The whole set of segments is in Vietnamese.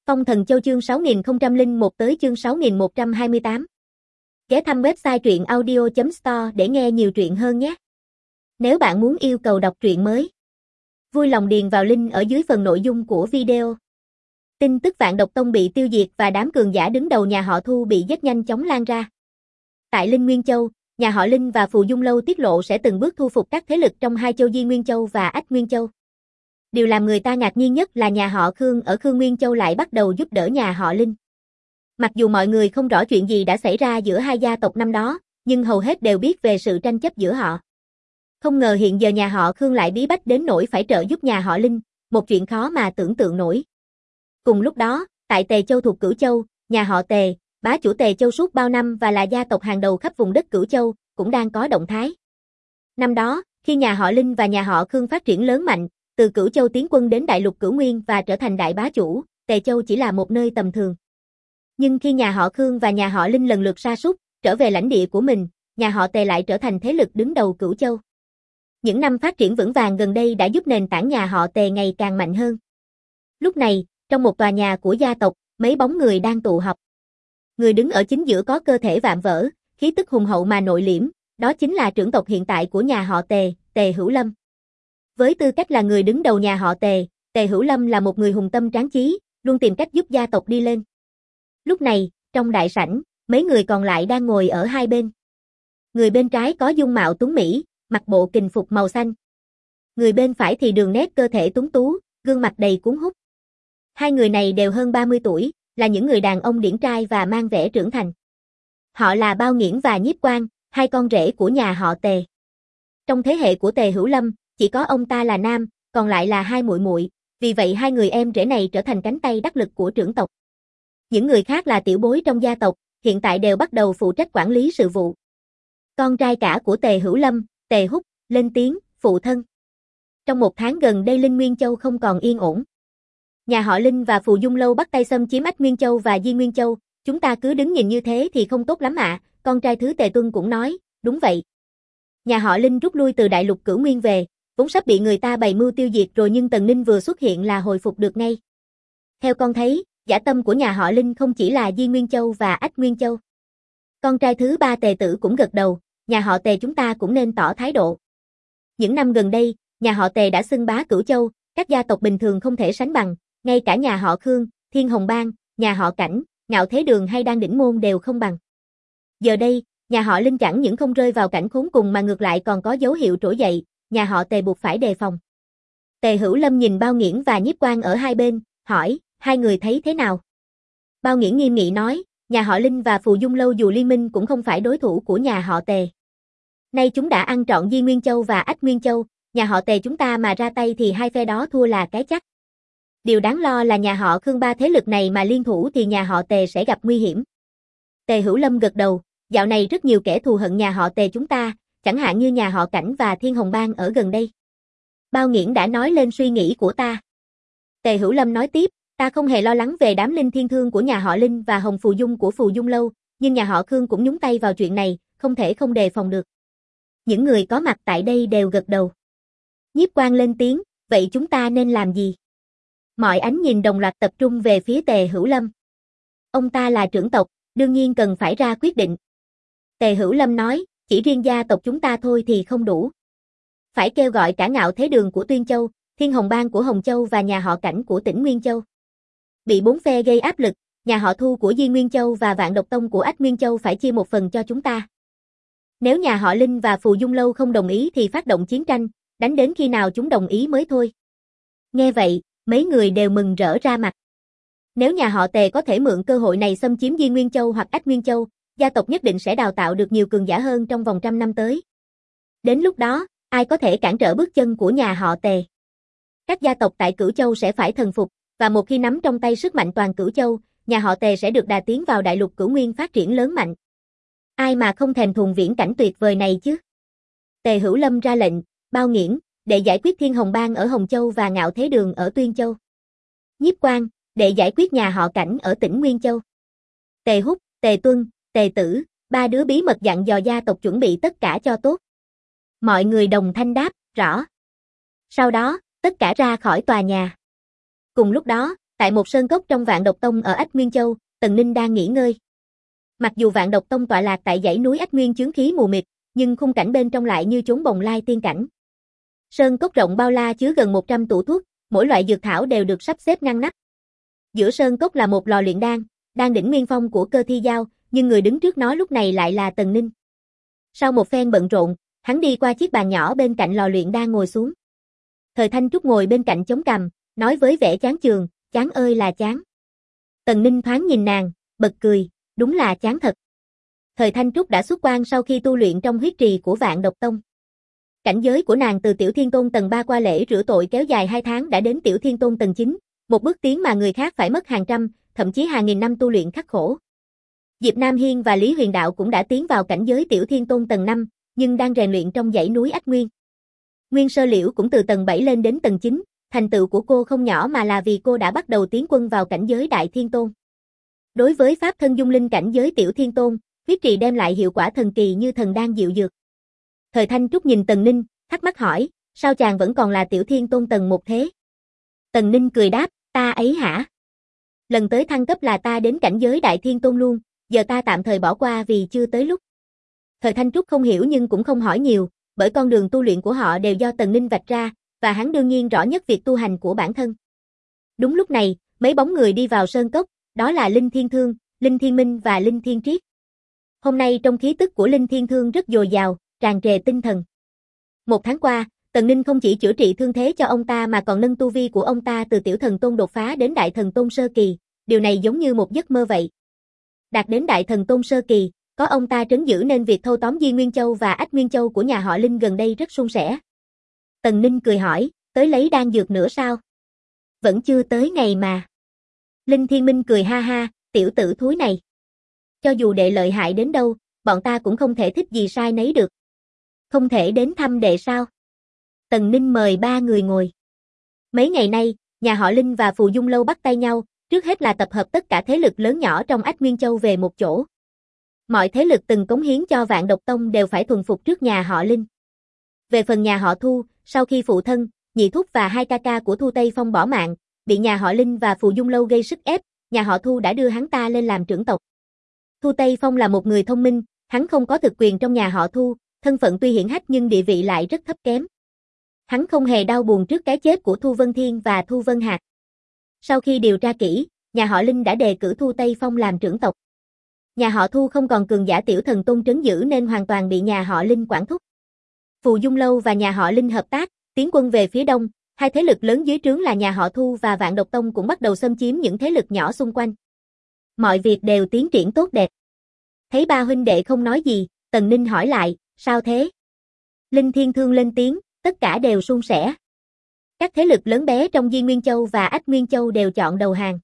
Phong Thần Châu chương 6001 tới chương 6128. Ghé thăm website truyện audio.store để nghe nhiều truyện hơn nhé. Nếu bạn muốn yêu cầu đọc truyện mới, vui lòng điền vào link ở dưới phần nội dung của video. Tin tức Vạn Độc Tông bị tiêu diệt và đám cường giả đứng đầu nhà họ Thu bị giết nhanh chóng lan ra. Tại Linh Nguyên Châu, nhà họ Linh và Phù Dung Lâu tiết lộ sẽ từng bước thu phục các thế lực trong hai châu Di Nguyên Châu và Ách Nguyên Châu. Điều làm người ta ngạc nhiên nhất là nhà họ Khương ở Khương Nguyên Châu lại bắt đầu giúp đỡ nhà họ Linh. Mặc dù mọi người không rõ chuyện gì đã xảy ra giữa hai gia tộc năm đó, nhưng hầu hết đều biết về sự tranh chấp giữa họ. Không ngờ hiện giờ nhà họ Khương lại bí bách đến nỗi phải trợ giúp nhà họ Linh, một chuyện khó mà tưởng tượng nổi. Cùng lúc đó, tại Tề Châu thuộc Cửu Châu, nhà họ Tề, bá chủ Tề Châu suốt bao năm và là gia tộc hàng đầu khắp vùng đất Cửu Châu, cũng đang có động thái. Năm đó, khi nhà họ Linh và nhà họ Khương phát triển lớn mạnh, từ Cửu Châu tiến quân đến Đại Lục Cửu Nguyên và trở thành đại bá chủ, Tề Châu chỉ là một nơi tầm thường. Nhưng khi nhà họ Khương và nhà họ Linh lần lượt sa sút, trở về lãnh địa của mình, nhà họ Tề lại trở thành thế lực đứng đầu Cửu Châu. Những năm phát triển vững vàng gần đây đã giúp nền tảng nhà họ Tề ngày càng mạnh hơn. Lúc này, trong một tòa nhà của gia tộc, mấy bóng người đang tụ họp. Người đứng ở chính giữa có cơ thể vạm vỡ, khí tức hùng hậu mà nội liễm, đó chính là trưởng tộc hiện tại của nhà họ Tề, Tề Hữu Lâm. Với tư cách là người đứng đầu nhà họ Tề, Tề Hữu Lâm là một người hùng tâm tráng chí, luôn tìm cách giúp gia tộc đi lên. Lúc này, trong đại sảnh, mấy người còn lại đang ngồi ở hai bên. Người bên trái có dung mạo tuấn mỹ, mặc bộ kình phục màu xanh. Người bên phải thì đường nét cơ thể tuấn tú, gương mặt đầy cuốn hút. Hai người này đều hơn 30 tuổi, là những người đàn ông điển trai và mang vẻ trưởng thành. Họ là Bao Nghiễn và Nhiếp Quang, hai con rể của nhà họ Tề. Trong thế hệ của Tề Hữu Lâm, chỉ có ông ta là nam, còn lại là hai muội muội, vì vậy hai người em rể này trở thành cánh tay đắc lực của trưởng tộc. Những người khác là tiểu bối trong gia tộc, hiện tại đều bắt đầu phụ trách quản lý sự vụ. Con trai cả của Tề Hữu Lâm, Tề Húc, lên tiếng, phụ thân. Trong một tháng gần đây Linh Nguyên Châu không còn yên ổn. Nhà họ Linh và Phù Dung Lâu bắt tay xâm chiếm Ách Nguyên Châu và Di Nguyên Châu, chúng ta cứ đứng nhìn như thế thì không tốt lắm ạ. Con trai thứ Tề Tuân cũng nói, đúng vậy. Nhà họ Linh rút lui từ Đại Lục Cửu Nguyên về, vốn sắp bị người ta bày mưu tiêu diệt rồi nhưng Tần Ninh vừa xuất hiện là hồi phục được ngay. Theo con thấy, dã tâm của nhà họ Linh không chỉ là Di Nguyên Châu và Ách Nguyên Châu. Con trai thứ ba Tề Tử cũng gật đầu, nhà họ Tề chúng ta cũng nên tỏ thái độ. Những năm gần đây, nhà họ Tề đã xưng bá Cửu Châu, các gia tộc bình thường không thể sánh bằng, ngay cả nhà họ Khương, Thiên Hồng Bang, nhà họ Cảnh, Ngạo Thế Đường hay Đan Đỉnh Môn đều không bằng. Giờ đây, nhà họ Linh chẳng những không rơi vào cảnh khốn cùng mà ngược lại còn có dấu hiệu trỗi dậy, nhà họ Tề buộc phải đề phòng. Tề Hữu Lâm nhìn Bao Nghiễn và Nhiếp Quang ở hai bên, hỏi, hai người thấy thế nào? Bao Nghiễn nghiêm nghị nói, nhà họ Linh và Phù Dung Lâu dù liên minh cũng không phải đối thủ của nhà họ Tề. Nay chúng đã ăn trọn Di Nguyên Châu và Ách Nguyên Châu, nhà họ Tề chúng ta mà ra tay thì hai phe đó thua là cái chắc. Điều đáng lo là nhà họ Khương ba thế lực này mà liên thủ thì nhà họ Tề sẽ gặp nguy hiểm. Tề Hữu Lâm gật đầu, dạo này rất nhiều kẻ thù hận nhà họ Tề chúng ta, chẳng hạn như nhà họ Cảnh và Thiên Hồng Bang ở gần đây. Bao Nghiễn đã nói lên suy nghĩ của ta. Tề Hữu Lâm nói tiếp, ta không hề lo lắng về đám linh thiên thương của nhà họ Linh và Hồng Phù Dung của Phù Dung Lâu, nhưng nhà họ Khương cũng nhúng tay vào chuyện này, không thể không đề phòng được. Những người có mặt tại đây đều gật đầu. Nhiếp Quang lên tiếng, vậy chúng ta nên làm gì? Mọi ánh nhìn đồng loạt tập trung về phía Tề Hữu Lâm. Ông ta là trưởng tộc, đương nhiên cần phải ra quyết định. Tề Hữu Lâm nói, chỉ riêng gia tộc chúng ta thôi thì không đủ. Phải kêu gọi cả Ngạo Thế Đường của Tuyên Châu, Thiên Hồng Bang của Hồng Châu và nhà họ Cảnh của tỉnh Nguyên Châu. Bị bốn phe gây áp lực, nhà họ Thu của Di Nguyên Châu và Vạn Độc Tông của Ách Nguyên Châu phải chia một phần cho chúng ta. Nếu nhà họ Linh và Phù Dung Lâu không đồng ý thì phát động chiến tranh, đánh đến khi nào chúng đồng ý mới thôi. Nghe vậy, mấy người đều mừng rỡ ra mặt. Nếu nhà họ Tề có thể mượn cơ hội này xâm chiếm Di Nguyên Châu hoặc Ách Nguyên Châu, gia tộc nhất định sẽ đào tạo được nhiều cường giả hơn trong vòng 100 năm tới. Đến lúc đó, ai có thể cản trở bước chân của nhà họ Tề? Các gia tộc tại Cửu Châu sẽ phải thần phục, và một khi nắm trong tay sức mạnh toàn Cửu Châu, nhà họ Tề sẽ được đà tiến vào Đại Lục Cửu Nguyên phát triển lớn mạnh. Ai mà không thèm thuồng viễn cảnh tuyệt vời này chứ? Tề Hữu Lâm ra lệnh, Bao Nghiễn, để giải quyết Thiên Hồng Bang ở Hồng Châu và Ngạo Thế Đường ở Tuyên Châu. Nhiếp Quang, để giải quyết nhà họ Cảnh ở tỉnh Nguyên Châu. Tề Húc, Tề Tuân, Tề Tử, ba đứa bí mật dặn dò gia tộc chuẩn bị tất cả cho tốt. Mọi người đồng thanh đáp, rõ. Sau đó, tất cả ra khỏi tòa nhà. Cùng lúc đó, Tại một sơn cốc trong Vạn Độc Tông ở Ách Nguyên Châu, Tần Ninh đang nghỉ ngơi. Mặc dù Vạn Độc Tông tọa lạc tại dãy núi Ách Nguyên chướng khí mù mịt, nhưng khung cảnh bên trong lại như chốn bồng lai tiên cảnh. Sơn cốc rộng bao la chứa gần 100 tủ thuốc, mỗi loại dược thảo đều được sắp xếp ngăn nắp. Giữa sơn cốc là một lò luyện đan, đang đỉnh nguyên phong của Cơ Thi Giao, nhưng người đứng trước nó lúc này lại là Tần Ninh. Sau một phen bận rộn, hắn đi qua chiếc bàn nhỏ bên cạnh lò luyện đan ngồi xuống. Thời Thanh Trúc ngồi bên cạnh chống cằm, nói với vẻ chán chường, chán ơi là chán. Tần Ninh thoáng nhìn nàng, bật cười, đúng là chán thật. Thời Thanh Trúc đã xuất quan sau khi tu luyện trong huyết trì của Vạn Độc Tông. Cảnh giới của nàng từ Tiểu Thiên Tôn tầng 3 qua lễ rửa tội kéo dài 2 tháng đã đến Tiểu Thiên Tôn tầng 9, một bước tiến mà người khác phải mất hàng trăm, thậm chí hàng nghìn năm tu luyện khắc khổ. Diệp Nam Hiên và Lý Huyền Đạo cũng đã tiến vào cảnh giới Tiểu Thiên Tôn tầng 5, nhưng đang rèn luyện trong dãy núi Ách Nguyên. Nguyên Sơ Liễu cũng từ tầng 7 lên đến tầng 9, thành tựu của cô không nhỏ mà là vì cô đã bắt đầu tiến quân vào cảnh giới Đại Thiên Tôn. Đối với pháp thân dung linh cảnh giới Tiểu Thiên Tôn, huyết trì đem lại hiệu quả thần kỳ như thần đan diệu dược. Thời Thanh Trúc nhìn Tần Ninh, thắc mắc hỏi, sao chàng vẫn còn là Tiểu Thiên Tôn tầng 1 thế? Tần Ninh cười đáp, ta ấy hả? Lần tới thăng cấp là ta đến cảnh giới Đại Thiên Tôn luôn, giờ ta tạm thời bỏ qua vì chưa tới lúc. Thời Thanh Trúc không hiểu nhưng cũng không hỏi nhiều, bởi con đường tu luyện của họ đều do Tần Ninh vạch ra, và hắn đương nhiên rõ nhất việc tu hành của bản thân. Đúng lúc này, mấy bóng người đi vào sơn cốc, đó là Linh Thiên Thương, Linh Thiên Minh và Linh Thiên Triết. Hôm nay trong khí tức của Linh Thiên Thương rất dồi dào, tràn trề tinh thần. Một tháng qua, Tần Ninh không chỉ chữa trị thương thế cho ông ta mà còn nâng tu vi của ông ta từ Tiểu Thần Tôn đột phá đến Đại Thần Tôn sơ kỳ, điều này giống như một giấc mơ vậy. Đạt đến Đại Thần Tôn sơ kỳ, có ông ta trấn giữ nên việc thâu tóm Di Nguyên Châu và Ách Nguyên Châu của nhà họ Linh gần đây rất suôn sẻ. Tần Ninh cười hỏi, tới lấy đan dược nữa sao? Vẫn chưa tới ngày mà. Linh Thiên Minh cười ha ha, tiểu tử thúi này. Cho dù đệ lợi hại đến đâu, bọn ta cũng không thể thích gì sai nấy được. Không thể đến thăm đệ sao? Tần Ninh mời ba người ngồi. Mấy ngày nay, nhà họ Linh và Phù Dung Lâu bắt tay nhau, trước hết là tập hợp tất cả thế lực lớn nhỏ trong Ách Nguyên Châu về một chỗ. Mọi thế lực từng cống hiến cho Vạn Độc Tông đều phải thuần phục trước nhà họ Linh. Về phần nhà họ Thu, sau khi phụ thân, nhị thúc và hai ca ca của Thu Tây Phong bỏ mạng, bị nhà họ Linh và Phù Dung Lâu gây sức ép, nhà họ Thu đã đưa hắn ta lên làm trưởng tộc. Thu Tây Phong là một người thông minh, hắn không có thực quyền trong nhà họ Thu, thân phận tuy hiển hách nhưng địa vị lại rất thấp kém. Hắn không hề đau buồn trước cái chết của Thu Vân Thiên và Thu Vân Hạc. Sau khi điều tra kỹ, nhà họ Linh đã đề cử Thu Tây Phong làm trưởng tộc. Nhà họ Thu không còn cường giả Tiểu Thần Tôn trấn giữ nên hoàn toàn bị nhà họ Linh quản thúc. Phù Dung Lâu và nhà họ Linh hợp tác, tiến quân về phía đông, hai thế lực lớn dưới trướng là nhà họ Thu và Vạn Độc Tông cũng bắt đầu xâm chiếm những thế lực nhỏ xung quanh. Mọi việc đều tiến triển tốt đẹp. Thấy ba huynh đệ không nói gì, Tần Ninh hỏi lại, sao thế? Linh Thiên Thương lên tiếng, tất cả đều suôn sẻ. Các thế lực lớn bé trong Di Nguyên Châu và Ách Nguyên Châu đều chọn đầu hàng.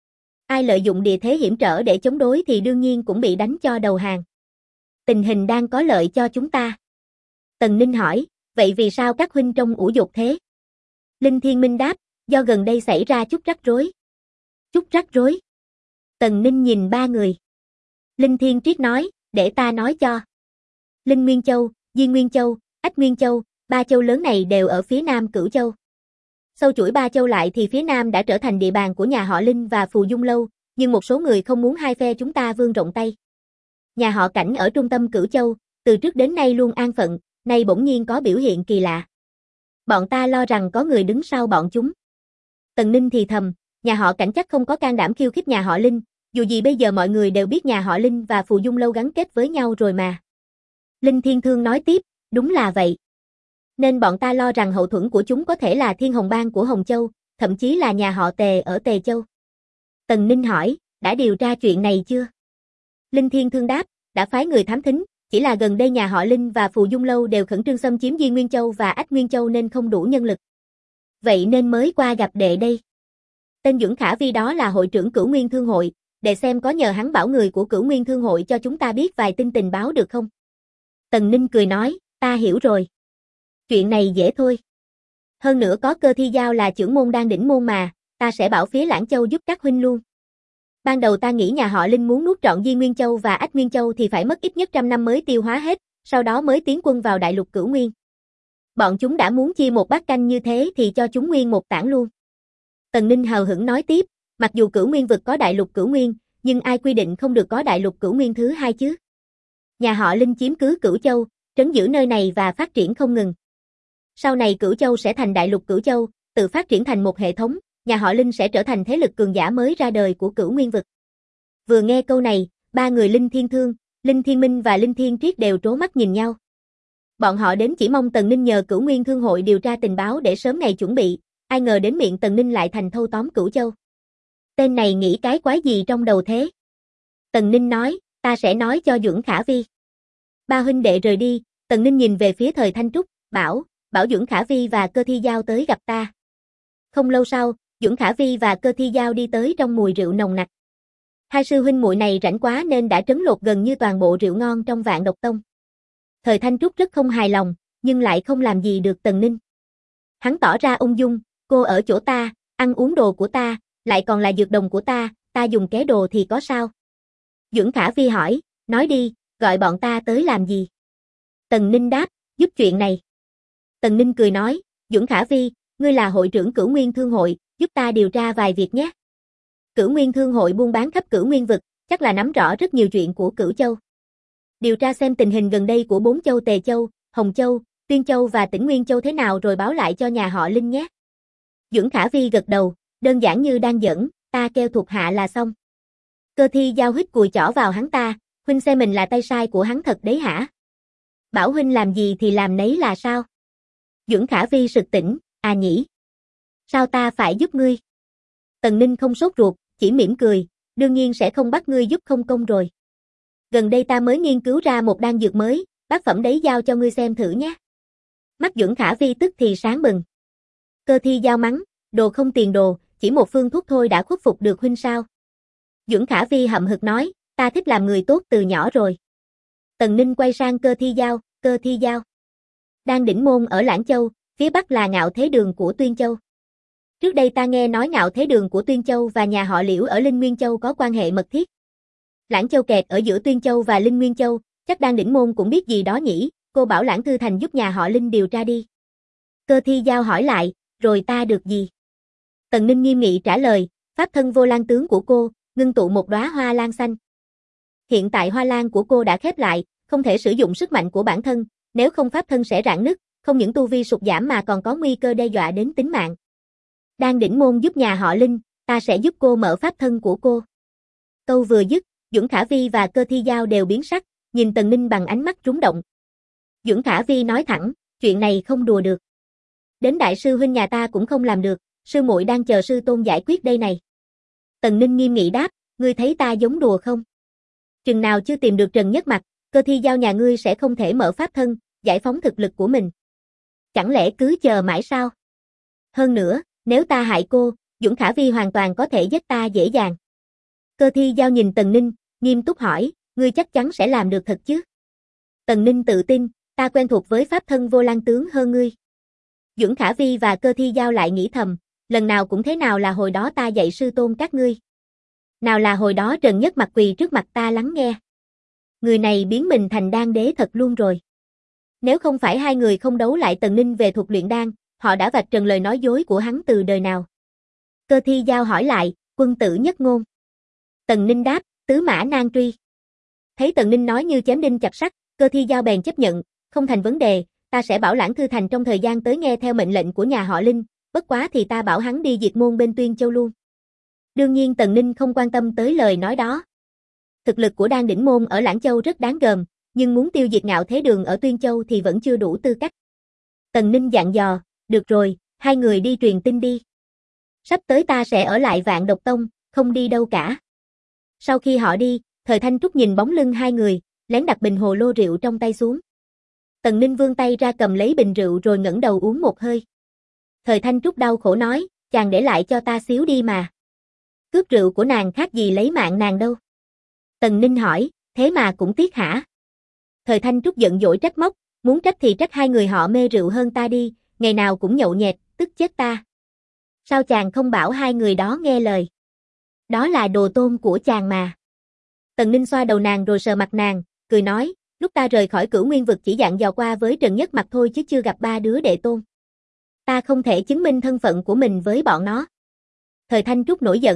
Ai lợi dụng địa thế hiểm trở để chống đối thì đương nhiên cũng bị đánh cho đầu hàng. Tình hình đang có lợi cho chúng ta. Tần Ninh hỏi, vậy vì sao các huynh trông ủ dột thế? Linh Thiên Minh đáp, do gần đây xảy ra chút rắc rối. Chút rắc rối? Tần Ninh nhìn ba người. Linh Thiên Triết nói, để ta nói cho. Linh Nguyên Châu, Di Nguyên Châu, Ách Nguyên Châu, ba châu lớn này đều ở phía nam Cửu Châu. Sâu chuỗi ba châu lại thì phía nam đã trở thành địa bàn của nhà họ Linh và Phù Dung Lâu, nhưng một số người không muốn hai phe chúng ta vươn rộng tay. Nhà họ Cảnh ở trung tâm Cửu Châu, từ trước đến nay luôn an phận, nay bỗng nhiên có biểu hiện kỳ lạ. Bọn ta lo rằng có người đứng sau bọn chúng. Tần Ninh thì thầm, nhà họ Cảnh chắc không có can đảm khiêu khích nhà họ Linh, dù gì bây giờ mọi người đều biết nhà họ Linh và Phù Dung Lâu gắn kết với nhau rồi mà. Linh Thiên Thương nói tiếp, đúng là vậy. Nên bọn ta lo rằng hậu thuẫn của chúng có thể là Thiên Hồng Bang của Hồng Châu, thậm chí là nhà họ Tề ở Tề Châu. Tần Ninh hỏi, đã điều tra chuyện này chưa? Linh Thiên Thương đáp, đã phái người thám thính, chỉ là gần đây nhà họ Linh và Phù Dung Lâu đều khẩn trương xâm chiếm Di Nguyên Châu và Ách Nguyên Châu nên không đủ nhân lực. Vậy nên mới qua gặp đệ đây. Tên Duẩn Khả Vi đó là hội trưởng Cửu Nguyên Thương hội, đệ xem có nhờ hắn bảo người của Cửu Nguyên Thương hội cho chúng ta biết vài tin tình báo được không? Tần Ninh cười nói, ta hiểu rồi. Chuyện này dễ thôi. Hơn nữa có Cơ Thi Giao là trưởng môn đan đỉnh môn mà, ta sẽ bảo phía Lãng Châu giúp các huynh luôn. Ban đầu ta nghĩ nhà họ Linh muốn nuốt trọn Di Nguyên Châu và Ách Nguyên Châu thì phải mất ít nhất 100 năm mới tiêu hóa hết, sau đó mới tiến quân vào đại lục Cửu Nguyên. Bọn chúng đã muốn chia một bát canh như thế thì cho chúng nguyên một tảng luôn. Tần Ninh hào hứng nói tiếp, Mặc dù Cửu Nguyên vực có đại lục Cửu Nguyên, nhưng ai quy định không được có đại lục Cửu Nguyên thứ hai chứ? Nhà họ Linh chiếm cứ Cửu Châu, trấn giữ nơi này và phát triển không ngừng. Sau này Cửu Châu sẽ thành đại lục Cửu Châu, tự phát triển thành một hệ thống, nhà họ Linh sẽ trở thành thế lực cường giả mới ra đời của Cửu Nguyên vực. Vừa nghe câu này, ba người Linh Thiên Thương, Linh Thiên Minh và Linh Thiên Triết đều trố mắt nhìn nhau. Bọn họ đến chỉ mong Tần Ninh nhờ Cửu Nguyên Thương hội điều tra tình báo để sớm ngày chuẩn bị, ai ngờ đến miệng Tần Ninh lại thành thâu tóm Cửu Châu. Tên này nghĩ cái quái gì trong đầu thế? Tần Ninh nói, ta sẽ nói cho Duẩn Khả Vi. Ba huynh đệ rời đi, Tần Ninh nhìn về phía Thời Thanh Trúc, bảo Duẩn Khả Vi và Cơ Thi Giao tới gặp ta. Không lâu sau, Duẩn Khả Vi và Cơ Thi Giao đi tới trong mùi rượu nồng nặc. Hai sư huynh muội này rảnh quá nên đã trấn lột gần như toàn bộ rượu ngon trong Vạn Độc Tông. Thời Thanh Trúc rất không hài lòng, nhưng lại không làm gì được Tần Ninh. Hắn tỏ ra ung dung, cô ở chỗ ta, ăn uống đồ của ta, lại còn là dược đồng của ta dùng ké đồ thì có sao? Duẩn Khả Vi hỏi, nói đi, gọi bọn ta tới làm gì? Tần Ninh đáp, giúp chuyện này. Tần Ninh cười nói, Duẩn Khả Vi, ngươi là hội trưởng Cửu Nguyên Thương hội, giúp ta điều tra vài việc nhé. Cửu Nguyên Thương hội buôn bán khắp Cửu Nguyên vực, chắc là nắm rõ rất nhiều chuyện của Cửu Châu. Điều tra xem tình hình gần đây của 4 châu Tề Châu, Hồng Châu, Tuyên Châu và Tĩnh Nguyên Châu thế nào rồi báo lại cho nhà họ Linh nhé. Duẩn Khả Vi gật đầu, đơn giản như đang giỡn, ta kêu thuộc hạ là xong. Cơ Thi Giao hít cùi chỏ vào hắn ta, huynh xem mình là tay sai của hắn thật đấy hả? Bảo huynh làm gì thì làm nấy là sao? Duẩn Khả Vi sực tỉnh, à nhỉ? Sao ta phải giúp ngươi? Tần Ninh không sốt ruột, chỉ mỉm cười, đương nhiên sẽ không bắt ngươi giúp không công rồi. Gần đây ta mới nghiên cứu ra một đan dược mới, bác phẩm đấy giao cho ngươi xem thử nhé. Mắt Duẩn Khả Vi tức thì sáng bừng. Cơ Thi Giao mắng, đồ không tiền đồ, chỉ một phương thuốc thôi đã khuất phục được huynh sao? Duẩn Khả Vi hậm hực nói, ta thích làm người tốt từ nhỏ rồi. Tần Ninh quay sang Cơ Thi Giao. Đan Đỉnh Môn ở Lãng Châu, phía bắc là Ngạo Thế Đường của Tuyên Châu. Trước đây ta nghe nói Ngạo Thế Đường của Tuyên Châu và nhà họ Liễu ở Linh Nguyên Châu có quan hệ mật thiết. Lãng Châu kẹt ở giữa Tuyên Châu và Linh Nguyên Châu, chắc Đan Đỉnh Môn cũng biết gì đó nhỉ, cô bảo Lãng Thư Thành giúp nhà họ Linh điều tra đi. Cơ Thi Giao hỏi lại, rồi ta được gì? Tần Ninh nghiêm nghị trả lời, pháp thân vô lan tướng của cô, ngưng tụ một đóa hoa lan xanh. Hiện tại hoa lan của cô đã khép lại, không thể sử dụng sức mạnh của bản thân, nếu không pháp thân sẽ rạn nứt, không những tu vi sụt giảm mà còn có nguy cơ đe dọa đến tính mạng. Đan Đỉnh Môn giúp nhà họ Linh, ta sẽ giúp cô mở pháp thân của cô. Câu vừa dứt, Duẩn Khả Vi và Cơ Thi Giao đều biến sắc, nhìn Tần Ninh bằng ánh mắt rúng động. Duẩn Khả Vi nói thẳng, chuyện này không đùa được. Đến đại sư huynh nhà ta cũng không làm được, sư muội đang chờ sư tôn giải quyết đây này. Tần Ninh nghiêm nghị đáp, ngươi thấy ta giống đùa không? Chừng nào chưa tìm được Trần Nhất Mặc, Cơ Thi Giao nhà ngươi sẽ không thể mở pháp thân, giải phóng thực lực của mình. Chẳng lẽ cứ chờ mãi sao? Hơn nữa, nếu ta hại cô, Duẩn Khả Vi hoàn toàn có thể giết ta dễ dàng. Cơ Thi Giao nhìn Tần Ninh, nghiêm túc hỏi, ngươi chắc chắn sẽ làm được thật chứ? Tần Ninh tự tin, ta quen thuộc với pháp thân vô lan tướng hơn ngươi. Duẩn Khả Vi và Cơ Thi Giao lại nghĩ thầm, lần nào cũng thế nào là hồi đó ta dạy sư tôn các ngươi. Nào là hồi đó Trần Nhất Mặc quỳ trước mặt ta lắng nghe. Người này biến mình thành đan đế thật luôn rồi. Nếu không phải hai người không đấu lại Tần Ninh về thuật luyện đan, họ đã vạch trần lời nói dối của hắn từ đời nào. Cơ Thi Giao hỏi lại, quân tử nhất ngôn. Tần Ninh đáp, tứ mã nan truy. Thấy Tần Ninh nói như chém đinh chặt sắt, Cơ Thi Giao bèn chấp nhận, không thành vấn đề, ta sẽ bảo Lãng Thư Thành trong thời gian tới nghe theo mệnh lệnh của nhà họ Linh, bất quá thì ta bảo hắn đi diệt môn bên Tuyên Châu luôn. Đương nhiên Tần Ninh không quan tâm tới lời nói đó. Thực lực của Đan Đỉnh Môn ở Lãng Châu rất đáng gờm, nhưng muốn tiêu diệt Ngạo Thế Đường ở Tuyên Châu thì vẫn chưa đủ tư cách. Tần Ninh dặn dò, được rồi, hai người đi truyền tin đi. Sắp tới ta sẽ ở lại Vạn Độc Tông, không đi đâu cả. Sau khi họ đi, Thời Thanh Trúc nhìn bóng lưng hai người, lén đặt bình hồ lô rượu trong tay xuống. Tần Ninh vươn tay ra cầm lấy bình rượu rồi ngẩng đầu uống một hơi. Thời Thanh Trúc đau khổ nói, chàng để lại cho ta xíu đi mà. Cướp rượu của nàng khác gì lấy mạng nàng đâu. Tần Ninh hỏi, thế mà cũng tiếc hả? Thời Thanh Trúc giận dỗi trách móc, muốn trách thì trách hai người họ mê rượu hơn ta đi, ngày nào cũng nhậu nhẹt, tức chết ta. Sao chàng không bảo hai người đó nghe lời? Đó là đồ tôn của chàng mà. Tần Ninh xoa đầu nàng rồi sờ mặt nàng, cười nói, lúc ta rời khỏi Cửu Nguyên vực chỉ dặn dò qua với Trần Nhất Mặc thôi chứ chưa gặp ba đứa đệ tôn. Ta không thể chứng minh thân phận của mình với bọn nó. Thời Thanh Trúc nổi giận,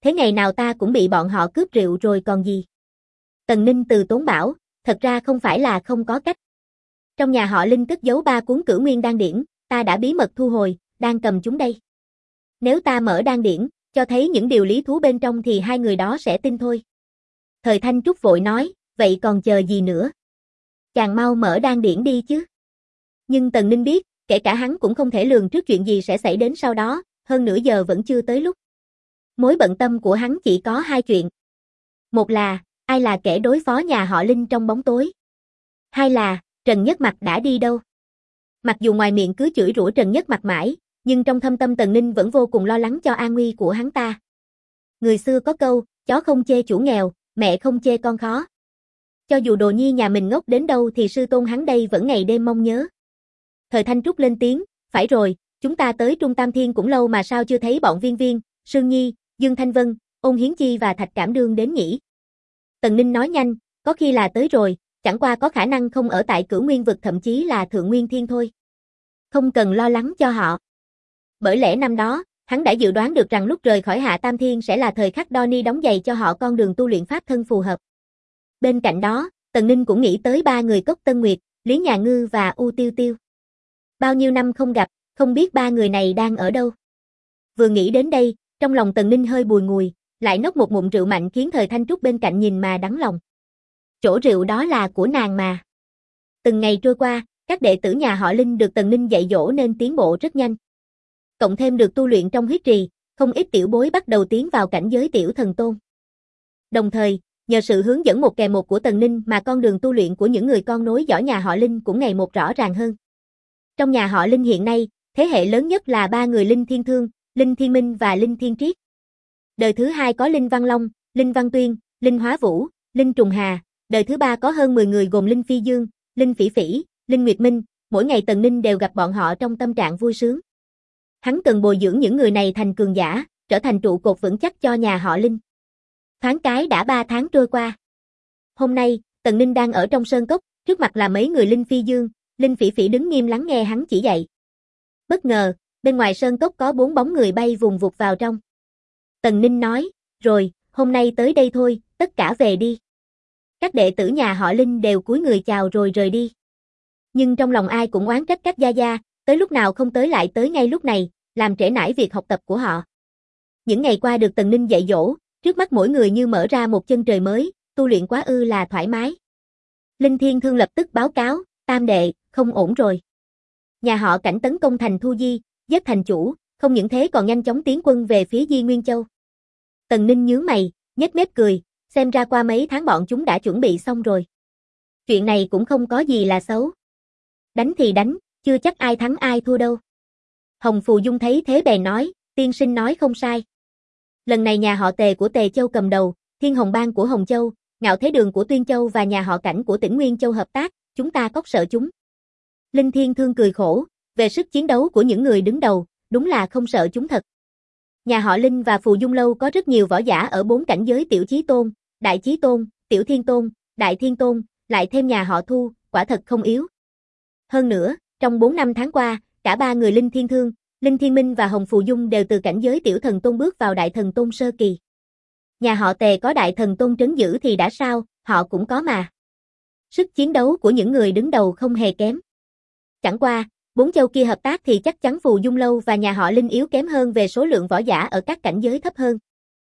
Thế ngày nào ta cũng bị bọn họ cướp rượu rồi còn gì. Tần Ninh từ tốn bảo, thật ra không phải là không có cách. Trong nhà họ Linh cất giấu 3 cuốn Cửu Nguyên Đan Điển, ta đã bí mật thu hồi, đang cầm chúng đây. Nếu ta mở đan điển, cho thấy những điều lý thú bên trong thì hai người đó sẽ tin thôi. Thời Thanh Trúc vội nói, vậy còn chờ gì nữa? Chàng mau mở đan điển đi chứ. Nhưng Tần Ninh biết, kể cả hắn cũng không thể lường trước chuyện gì sẽ xảy đến sau đó, hơn nửa giờ vẫn chưa tới lúc. Mối bận tâm của hắn chỉ có 2 chuyện. Một là, ai là kẻ đối phó nhà họ Linh trong bóng tối? Hai là, Trần Nhất Mặc đã đi đâu? Mặc dù ngoài miệng cứ chửi rủa Trần Nhất Mặc mãi, nhưng trong thâm tâm Tần Ninh vẫn vô cùng lo lắng cho an nguy của hắn ta. Người xưa có câu, chó không chê chủ nghèo, mẹ không chê con khó. Cho dù Đồ Nhi nhà mình ngốc đến đâu thì sư tôn hắn đây vẫn ngày đêm mong nhớ. Thời Thanh Trúc lên tiếng, phải rồi, chúng ta tới Trung Tam Thiên cũng lâu mà sao chưa thấy bọn Viên Viên, Sương Nhi, Dương Thanh Vân, Ôn Hiến Chi và Thạch Cảm Đương đến nhỉ? Tần Ninh nói nhanh, có khi là tới rồi, chẳng qua có khả năng không ở tại Cửu Nguyên vực thậm chí là Thượng Nguyên Thiên thôi. Không cần lo lắng cho họ. Bởi lẽ năm đó, hắn đã dự đoán được rằng lúc rời khỏi Hạ Tam Thiên sẽ là thời khắc Donnie đóng giày cho họ con đường tu luyện pháp thân phù hợp. Bên cạnh đó, Tần Ninh cũng nghĩ tới 3 người Cốc Tân Nguyệt, Lý Nhà Ngư và U Tiêu Tiêu. Bao nhiêu năm không gặp, không biết 3 người này đang ở đâu. Vừa nghĩ đến đây, trong lòng Tần Ninh hơi bùi ngùi, lại nốc một ngụm rượu mạnh khiến Thời Thanh Trúc bên cạnh nhìn mà đắng lòng. Chỗ rượu đó là của nàng mà. Từng ngày trôi qua, các đệ tử nhà họ Linh được Tần Ninh dạy dỗ nên tiến bộ rất nhanh. Cộng thêm được tu luyện trong huyết trì, không ít tiểu bối bắt đầu tiến vào cảnh giới tiểu thần tôn. Đồng thời, nhờ sự hướng dẫn một kèm một của Tần Ninh mà con đường tu luyện của những người con nối dõi nhà họ Linh cũng ngày một rõ ràng hơn. Trong nhà họ Linh hiện nay, thế hệ lớn nhất là 3 người Linh Thiên Thương, Linh Thiên Minh và Linh Thiên Triết. Đời thứ 2 có Linh Văn Long, Linh Văn Tuyên, Linh Hóa Vũ, Linh Trùng Hà. Đời thứ 3 có hơn 10 người gồm Linh Phi Dương, Linh Phỉ Phỉ, Linh Nguyệt Minh. Mỗi ngày Tần Ninh đều gặp bọn họ trong tâm trạng vui sướng. Hắn cần bồi dưỡng những người này thành cường giả, trở thành trụ cột vững chắc cho nhà họ Linh. Thoáng cái đã 3 tháng trôi qua. Hôm nay, Tần Ninh đang ở trong sơn cốc, trước mặt là mấy người Linh Phi Dương, Linh Phỉ Phỉ đứng nghiêm lắng nghe hắn chỉ dạy. Bất ngờ, bên ngoài sơn cốc có 4 bóng người bay vùng vụt vào trong. Tần Ninh nói, rồi, hôm nay tới đây thôi, tất cả về đi. Các đệ tử nhà họ Linh đều cúi người chào rồi rời đi. Nhưng trong lòng ai cũng oán trách các gia gia, tới lúc nào không tới lại tới ngay lúc này, làm trễ nải việc học tập của họ. Những ngày qua được Tần Ninh dạy dỗ, trước mắt mỗi người như mở ra một chân trời mới, tu luyện quá ư là thoải mái. Linh Thiên Thương lập tức báo cáo, tam đệ, không ổn rồi. Nhà họ Cảnh tấn công thành Thu Di, giết thành chủ, không những thế còn nhanh chóng tiến quân về phía Di Nguyên Châu. Tần Ninh nhướng mày, nhếch mép cười, xem ra qua mấy tháng bọn chúng đã chuẩn bị xong rồi. Chuyện này cũng không có gì là xấu. Đánh thì đánh, chưa chắc ai thắng ai thua đâu. Hồng Phù Dung thấy thế bèn nói, tiên sinh nói không sai. Lần này nhà họ Tề của Tề Châu cầm đầu, Thiên Hồng Bang của Hồng Châu, Ngạo Thế Đường của Tuyên Châu và nhà họ Cảnh của tỉnh Nguyên Châu hợp tác, chúng ta cóc sợ chúng. Linh Thiên Thương cười khổ, về sức chiến đấu của những người đứng đầu, đúng là không sợ chúng thật. Nhà họ Linh và Phù Dung Lâu có rất nhiều võ giả ở 4 cảnh giới tiểu chí tôn, đại chí tôn, tiểu thiên tôn, đại thiên tôn, lại thêm nhà họ Thu, quả thật không yếu. Hơn nữa, trong 4 năm tháng qua, cả 3 người Linh Thiên Thương, Linh Thiên Minh và Hồng Phù Dung đều từ cảnh giới tiểu thần tôn bước vào đại thần tôn sơ kỳ. Nhà họ Tề có đại thần tôn trấn giữ thì đã sao, họ cũng có mà. Sức chiến đấu của những người đứng đầu không hề kém. Chẳng qua, 4 châu kia hợp tác thì chắc chắn Phù Dung Lâu và nhà họ Linh yếu kém hơn về số lượng võ giả ở các cảnh giới thấp hơn.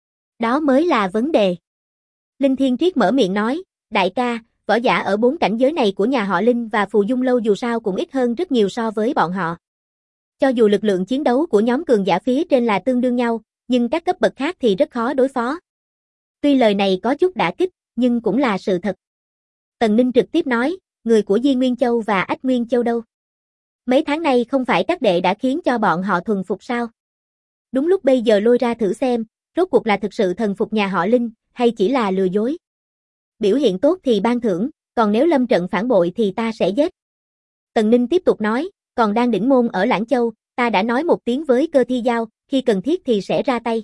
Đó mới là vấn đề. Linh Thiên Triết mở miệng nói, đại ca, võ giả ở 4 cảnh giới này của nhà họ Linh và Phù Dung Lâu dù sao cũng ít hơn rất nhiều so với bọn họ. Cho dù lực lượng chiến đấu của nhóm cường giả phía trên là tương đương nhau, nhưng các cấp bậc khác thì rất khó đối phó. Tuy lời này có chút đả kích, nhưng cũng là sự thật. Tần Ninh trực tiếp nói, người của Di Nguyên Châu và Ách Nguyên Châu đâu? Mấy tháng nay không phải các đệ đã khiến cho bọn họ thuần phục sao? Đúng lúc bây giờ lôi ra thử xem, rốt cuộc là thực sự thần phục nhà họ Linh, hay chỉ là lừa dối? Biểu hiện tốt thì ban thưởng, còn nếu lâm trận phản bội thì ta sẽ giết. Tần Ninh tiếp tục nói, còn đang đỉnh môn ở Lãng Châu, ta đã nói một tiếng với Cơ Thi Giao, khi cần thiết thì sẽ ra tay.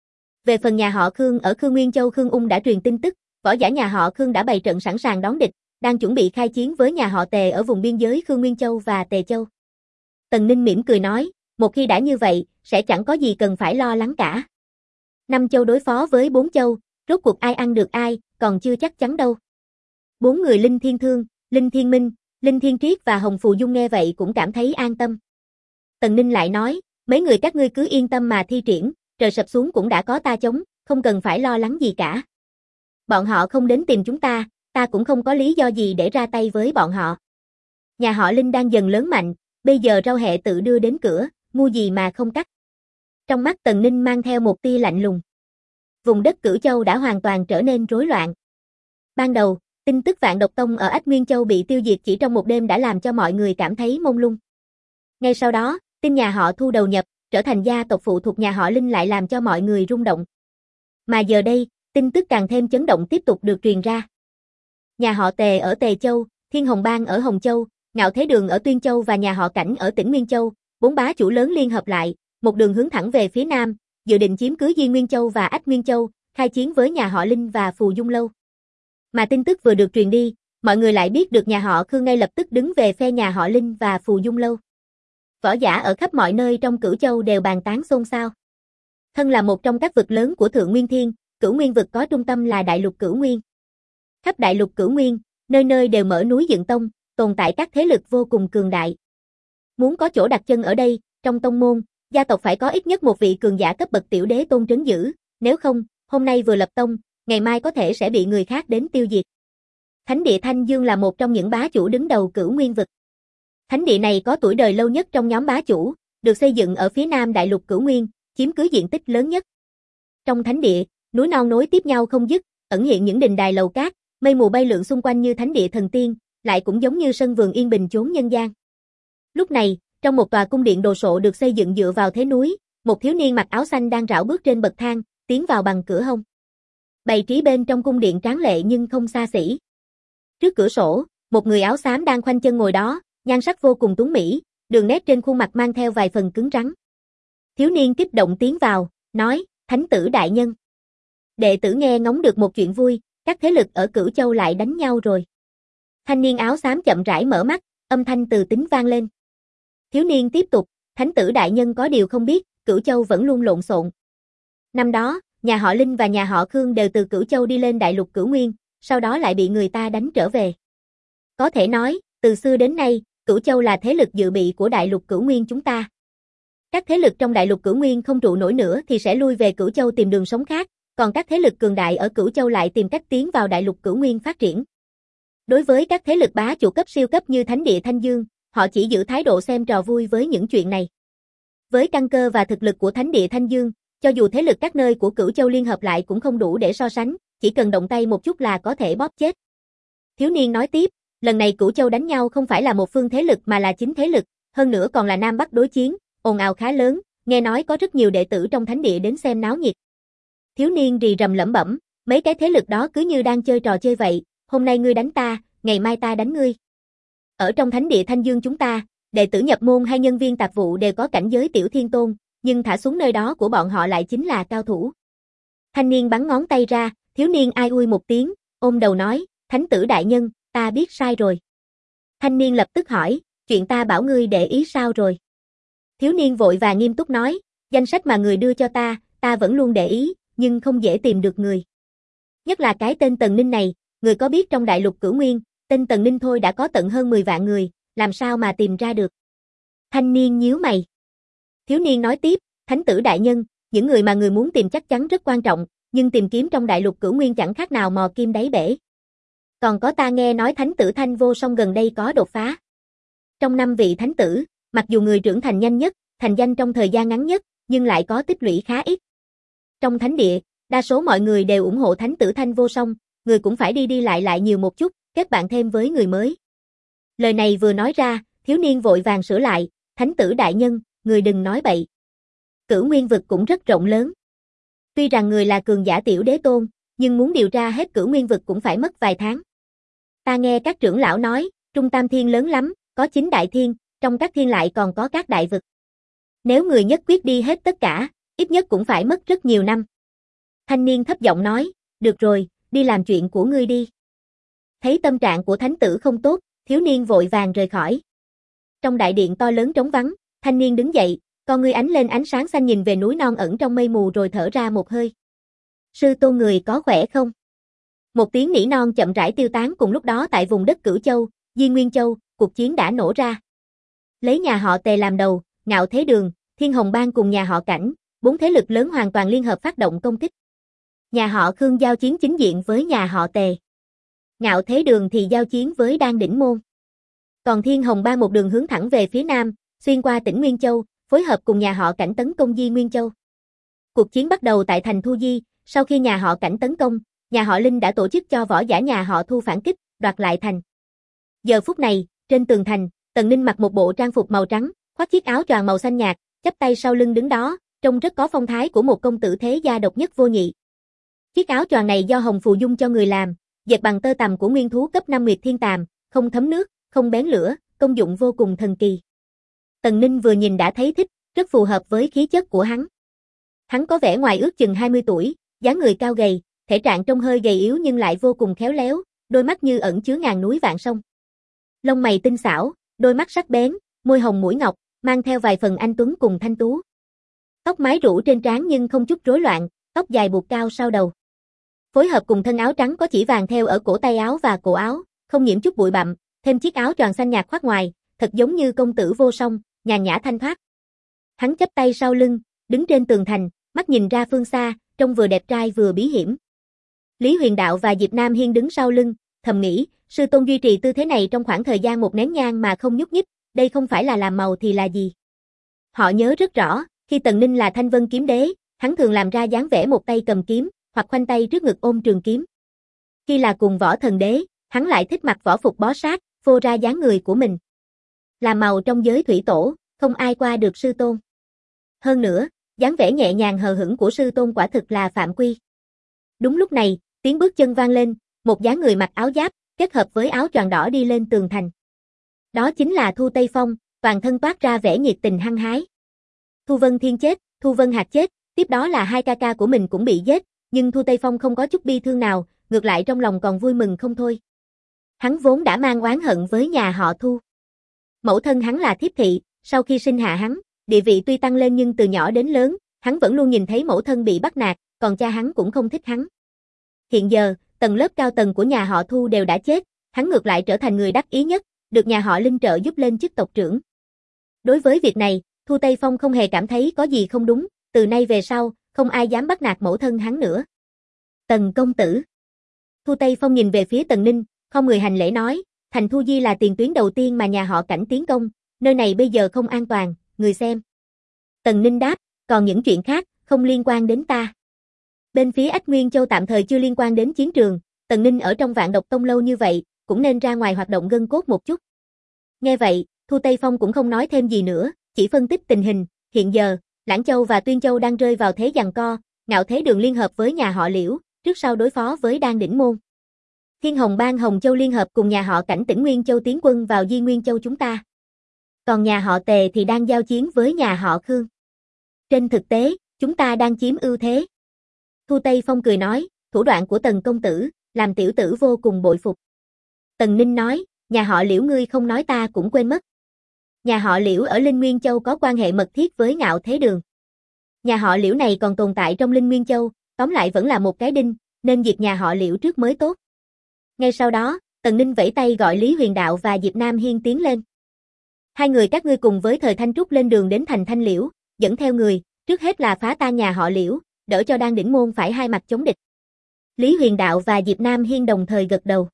Về phần nhà họ Khương ở Khương Nguyên Châu, Khương Ung đã truyền tin tức, võ giả nhà họ Khương đã bày trận sẵn sàng đón địch, đang chuẩn bị khai chiến với nhà họ Tề ở vùng biên giới Khương Nguyên Châu và Tề Châu. Tần Ninh mỉm cười nói, một khi đã như vậy, sẽ chẳng có gì cần phải lo lắng cả. 5 châu đối phó với 4 châu, rốt cuộc ai ăn được ai, còn chưa chắc chắn đâu. 4 người Linh Thiên Thương, Linh Thiên Minh, Linh Thiên Triết và Hồng Phù Dung nghe vậy cũng cảm thấy an tâm. Tần Ninh lại nói, mấy người các ngươi cứ yên tâm mà thi triển, trời sập xuống cũng đã có ta chống, không cần phải lo lắng gì cả. Bọn họ không đến tìm chúng ta cũng không có lý do gì để ra tay với bọn họ. Nhà họ Linh đang dần lớn mạnh, bây giờ rau hẹ tự đưa đến cửa, mua gì mà không cắt. Trong mắt Tần Ninh mang theo một tia lạnh lùng. Vùng đất Cửu Châu đã hoàn toàn trở nên rối loạn. Ban đầu, tin tức Vạn Độc Tông ở Ách Nguyên Châu bị tiêu diệt chỉ trong một đêm đã làm cho mọi người cảm thấy mông lung. Ngay sau đó, tin nhà họ Thu đầu nhập, trở thành gia tộc phụ thuộc nhà họ Linh lại làm cho mọi người rung động. Mà giờ đây, tin tức càng thêm chấn động tiếp tục được truyền ra. Nhà họ Tề ở Tề Châu, Thiên Hồng Bang ở Hồng Châu, Ngạo Thế Đường ở Tuyên Châu và nhà họ Cảnh ở tỉnh Nguyên Châu, 4 bá chủ lớn liên hợp lại, một đường hướng thẳng về phía nam, dự định chiếm cứ Di Nguyên Châu và Ách Nguyên Châu, khai chiến với nhà họ Linh và Phù Dung Lâu. Mà tin tức vừa được truyền đi, mọi người lại biết được nhà họ Khương ngay lập tức đứng về phe nhà họ Linh và Phù Dung Lâu. Võ giả ở khắp mọi nơi trong Cửu Châu đều bàn tán xôn xao. Thân là một trong các vực lớn của Thượng Nguyên Thiên, Cửu Nguyên vực có trung tâm là Đại Lục Cửu Nguyên. Khắp Đại Lục Cửu Nguyên, nơi nơi đều mở núi dựng tông, tồn tại các thế lực vô cùng cường đại. Muốn có chỗ đặt chân ở đây, trong tông môn, gia tộc phải có ít nhất một vị cường giả cấp bậc tiểu đế tôn trấn giữ, nếu không, hôm nay vừa lập tông, ngày mai có thể sẽ bị người khác đến tiêu diệt. Thánh địa Thanh Dương là một trong những bá chủ đứng đầu Cửu Nguyên vực. Thánh địa này có tuổi đời lâu nhất trong nhóm bá chủ, được xây dựng ở phía nam Đại Lục Cửu Nguyên, chiếm cứ diện tích lớn nhất. Trong thánh địa, núi non nối tiếp nhau không dứt, ẩn hiện những đình đài lầu cát, mây mù bay lượn xung quanh như thánh địa thần tiên, lại cũng giống như sân vườn yên bình chốn nhân gian. Lúc này, trong một tòa cung điện đồ sộ được xây dựng dựa vào thế núi, một thiếu niên mặc áo xanh đang rảo bước trên bậc thang, tiến vào bằng cửa hông. Bày trí bên trong cung điện tráng lệ nhưng không xa xỉ. Trước cửa sổ, một người áo xám đang khoanh chân ngồi đó, nhan sắc vô cùng tuấn mỹ, đường nét trên khuôn mặt mang theo vài phần cứng rắn. Thiếu niên kích động tiến vào, nói, Thánh tử đại nhân. Đệ tử nghe ngóng được một chuyện vui, các thế lực ở Cửu Châu lại đánh nhau rồi. Thanh niên áo xám chậm rãi mở mắt, âm thanh từ tính vang lên. Thiếu niên tiếp tục, Thánh tử đại nhân có điều không biết, Cửu Châu vẫn luôn lộn xộn. Năm đó, nhà họ Linh và nhà họ Khương đều từ Cửu Châu đi lên Đại Lục Cửu Nguyên, sau đó lại bị người ta đánh trở về. Có thể nói, từ xưa đến nay, Cửu Châu là thế lực dự bị của Đại Lục Cửu Nguyên chúng ta. Các thế lực trong Đại Lục Cửu Nguyên không trụ nổi nữa thì sẽ lui về Cửu Châu tìm đường sống khác, còn các thế lực cường đại ở Cửu Châu lại tìm cách tiến vào Đại Lục Cửu Nguyên phát triển. Đối với các thế lực bá chủ cấp siêu cấp như Thánh địa Thanh Dương, họ chỉ giữ thái độ xem trò vui với những chuyện này. Với căn cơ và thực lực của Thánh địa Thanh Dương, cho dù thế lực các nơi của Cửu Châu liên hợp lại cũng không đủ để so sánh, chỉ cần động tay một chút là có thể bóp chết. Thiếu niên nói tiếp, lần này Cửu Châu đánh nhau không phải là một phương thế lực mà là chính thế lực, hơn nữa còn là Nam Bắc đối chiến, ồn ào khá lớn, nghe nói có rất nhiều đệ tử trong thánh địa đến xem náo nhiệt. Thiếu niên rì rầm lẩm bẩm, mấy cái thế lực đó cứ như đang chơi trò chơi vậy, hôm nay ngươi đánh ta, ngày mai ta đánh ngươi. Ở trong thánh địa Thanh Dương chúng ta, đệ tử nhập môn hay nhân viên tạp vụ đều có cảnh giới tiểu thiên tôn, nhưng thả xuống nơi đó của bọn họ lại chính là cao thủ. Thanh niên bắn ngón tay ra, thiếu niên ai ui một tiếng, ôm đầu nói, Thánh tử đại nhân, ta biết sai rồi. Thanh niên lập tức hỏi, chuyện ta bảo ngươi để ý sao rồi? Thiếu niên vội và nghiêm túc nói, danh sách mà người đưa cho ta vẫn luôn để ý, nhưng không dễ tìm được người. Nhất là cái tên Tần Ninh này, người có biết trong Đại Lục Cửu Nguyên, tên Tần Ninh thôi đã có tận hơn 10 vạn người, làm sao mà tìm ra được? Thanh niên nhíu mày. Thiếu niên nói tiếp, Thánh tử đại nhân, những người mà người muốn tìm chắc chắn rất quan trọng, nhưng tìm kiếm trong Đại Lục Cửu Nguyên chẳng khác nào mò kim đáy bể. Còn có ta nghe nói Thánh tử Thanh Vô Song gần đây có đột phá. Trong 5 vị thánh tử, mặc dù người trưởng thành nhanh nhất, thành danh trong thời gian ngắn nhất, nhưng lại có tích lũy khá ít. Trong thánh địa, đa số mọi người đều ủng hộ Thánh tử Thanh Vô Song, người cũng phải đi đi lại nhiều một chút, kết bạn thêm với người mới. Lời này vừa nói ra, thiếu niên vội vàng sửa lại, Thánh tử đại nhân, người đừng nói bậy. Cửu Nguyên vực cũng rất rộng lớn. Tuy rằng người là cường giả tiểu đế tôn, nhưng muốn điều tra hết Cửu Nguyên vực cũng phải mất vài tháng. Ta nghe các trưởng lão nói, Trung Tam Thiên lớn lắm, có 9 đại thiên, trong các thiên lại còn có các đại vực. Nếu người nhất quyết đi hết tất cả, ít nhất cũng phải mất rất nhiều năm. Thanh niên thấp giọng nói, được rồi, đi làm chuyện của ngươi đi. Thấy tâm trạng của thánh tử không tốt, thiếu niên vội vàng rời khỏi. Trong đại điện to lớn trống vắng, thanh niên đứng dậy, con ngươi ánh lên ánh sáng xanh nhìn về núi non ẩn trong mây mù rồi thở ra một hơi. Sư tôn người có khỏe không? Một tiếng nỉ non chậm rãi tiêu tán cùng lúc đó tại vùng đất Cửu Châu, Di Nguyên Châu, cuộc chiến đã nổ ra. Lấy nhà họ Tề làm đầu, Ngạo Thế Đường, Thiên Hồng Bang cùng nhà họ Cảnh, 4 thế lực lớn hoàn toàn liên hợp phát động công kích. Nhà họ Khương giao chiến chính diện với nhà họ Tề. Ngạo Thế Đường thì giao chiến với Đan Đỉnh Môn. Còn Thiên Hồng Bang một đường hướng thẳng về phía nam, xuyên qua tỉnh Nguyên Châu, phối hợp cùng nhà họ Cảnh tấn công Di Nguyên Châu. Cuộc chiến bắt đầu tại thành Thu Di, sau khi nhà họ Cảnh tấn công, nhà họ Linh đã tổ chức cho võ giả nhà họ Thu phản kích, đoạt lại thành. Giờ phút này, trên tường thành, Tần Ninh mặc một bộ trang phục màu trắng, khoác chiếc áo choàng màu xanh nhạt, chắp tay sau lưng đứng đó, trông rất có phong thái của một công tử thế gia độc nhất vô nhị. Chiếc áo choàng này do Hồng Phù Dung cho người làm, dệt bằng tơ tằm của nguyên thú cấp 5 Nguyệt Thiên Tàm, không thấm nước, không bén lửa, công dụng vô cùng thần kỳ. Tần Ninh vừa nhìn đã thấy thích, rất phù hợp với khí chất của hắn. Hắn có vẻ ngoài ước chừng 20 tuổi, dáng người cao gầy, thể trạng trông hơi gầy yếu nhưng lại vô cùng khéo léo, đôi mắt như ẩn chứa ngàn núi vạn sông. Lông mày tinh xảo, đôi mắt sắc bén, môi hồng mũi ngọc, mang theo vài phần anh tuấn cùng thanh tú. Tóc mái rủ trên trán nhưng không chút rối loạn, tóc dài buộc cao sau đầu. Phối hợp cùng thân áo trắng có chỉ vàng thêu ở cổ tay áo và cổ áo, không nhiễm chút bụi bặm, thêm chiếc áo choàng xanh nhạt khoác ngoài, thật giống như công tử vô song, nhàn nhã thanh thoát. Hắn chắp tay sau lưng, đứng trên tường thành, mắt nhìn ra phương xa, trông vừa đẹp trai vừa bí hiểm. Lý Huyền Đạo và Diệp Nam Hiên đứng sau lưng, thầm nghĩ, sư tôn duy trì tư thế này trong khoảng thời gian một nén nhang mà không nhúc nhích, đây không phải là làm màu thì là gì. Họ nhớ rất rõ, khi Tần Ninh là Thanh Vân Kiếm Đế, hắn thường làm ra dáng vẻ một tay cầm kiếm, hoặc khoanh tay trước ngực ôm trường kiếm. Khi là cùng Võ Thần Đế, hắn lại thích mặc võ phục bó sát, phô ra dáng người của mình. Làm màu trong giới thủy tổ, không ai qua được sư tôn. Hơn nữa, dáng vẻ nhẹ nhàng hờ hững của sư tôn quả thực là phạm quy. Đúng lúc này, tiếng bước chân vang lên, một dáng người mặc áo giáp, kết hợp với áo choàng đỏ đi lên tường thành. Đó chính là Thu Tây Phong, toàn thân toát ra vẻ nhiệt tình hăng hái. Thu Vân Thiên chết, Thu Vân Hạc chết, tiếp đó là hai ca ca của mình cũng bị giết, nhưng Thu Tây Phong không có chút bi thương nào, ngược lại trong lòng còn vui mừng không thôi. Hắn vốn đã mang oán hận với nhà họ Thu. Mẫu thân hắn là thiếp thị, sau khi sinh hạ hắn, địa vị tuy tăng lên nhưng từ nhỏ đến lớn, hắn vẫn luôn nhìn thấy mẫu thân bị bắt nạt, còn cha hắn cũng không thích hắn. Hiện giờ, tầng lớp cao tầng của nhà họ Thu đều đã chết, hắn ngược lại trở thành người đắc ý nhất, được nhà họ Linh trợ giúp lên chức tộc trưởng. Đối với việc này, Thu Tây Phong không hề cảm thấy có gì không đúng, từ nay về sau, không ai dám bắt nạt mẫu thân hắn nữa. Tần công tử. Thu Tây Phong nhìn về phía Tần Ninh, không người hành lễ nói, thành Thu Di là tiền tuyến đầu tiên mà nhà họ Cảnh tiến công, nơi này bây giờ không an toàn, người xem. Tần Ninh đáp, còn những chuyện khác, không liên quan đến ta. Bên phía Ách Nguyên Châu tạm thời chưa liên quan đến chiến trường, Tần Ninh ở trong Vạn Độc Tông lâu như vậy, cũng nên ra ngoài hoạt động gân cốt một chút. Nghe vậy, Thu Tây Phong cũng không nói thêm gì nữa, chỉ phân tích tình hình, hiện giờ, Lãng Châu và Tuyên Châu đang rơi vào thế giằng co, Ngạo Thế Đường liên hợp với nhà họ Liễu, trước sau đối phó với Đan Đỉnh Môn. Thiên Hồng Bang Hồng Châu liên hợp cùng nhà họ Cảnh tỉnh Nguyên Châu tiến quân vào Di Nguyên Châu chúng ta. Còn nhà họ Tề thì đang giao chiến với nhà họ Khương. Trên thực tế, chúng ta đang chiếm ưu thế. Thu Tây Phong cười nói, thủ đoạn của Tần công tử, làm tiểu tử vô cùng bội phục. Tần Ninh nói, nhà họ Liễu ngươi không nói ta cũng quên mất. Nhà họ Liễu ở Linh Nguyên Châu có quan hệ mật thiết với Ngạo Thế Đường. Nhà họ Liễu này còn tồn tại trong Linh Nguyên Châu, tóm lại vẫn là một cái đinh, nên diệt nhà họ Liễu trước mới tốt. Ngay sau đó, Tần Ninh vẫy tay gọi Lý Huyền Đạo và Diệp Nam Hiên tiến lên. Hai người các ngươi cùng với Thời Thanh Trúc lên đường đến thành Thanh Liễu, dẫn theo người, trước hết là phá tan nhà họ Liễu, đỡ cho Đan Đỉnh Môn phải hai mặt chống địch. Lý Huyền Đạo và Diệp Nam Hiên đồng thời gật đầu.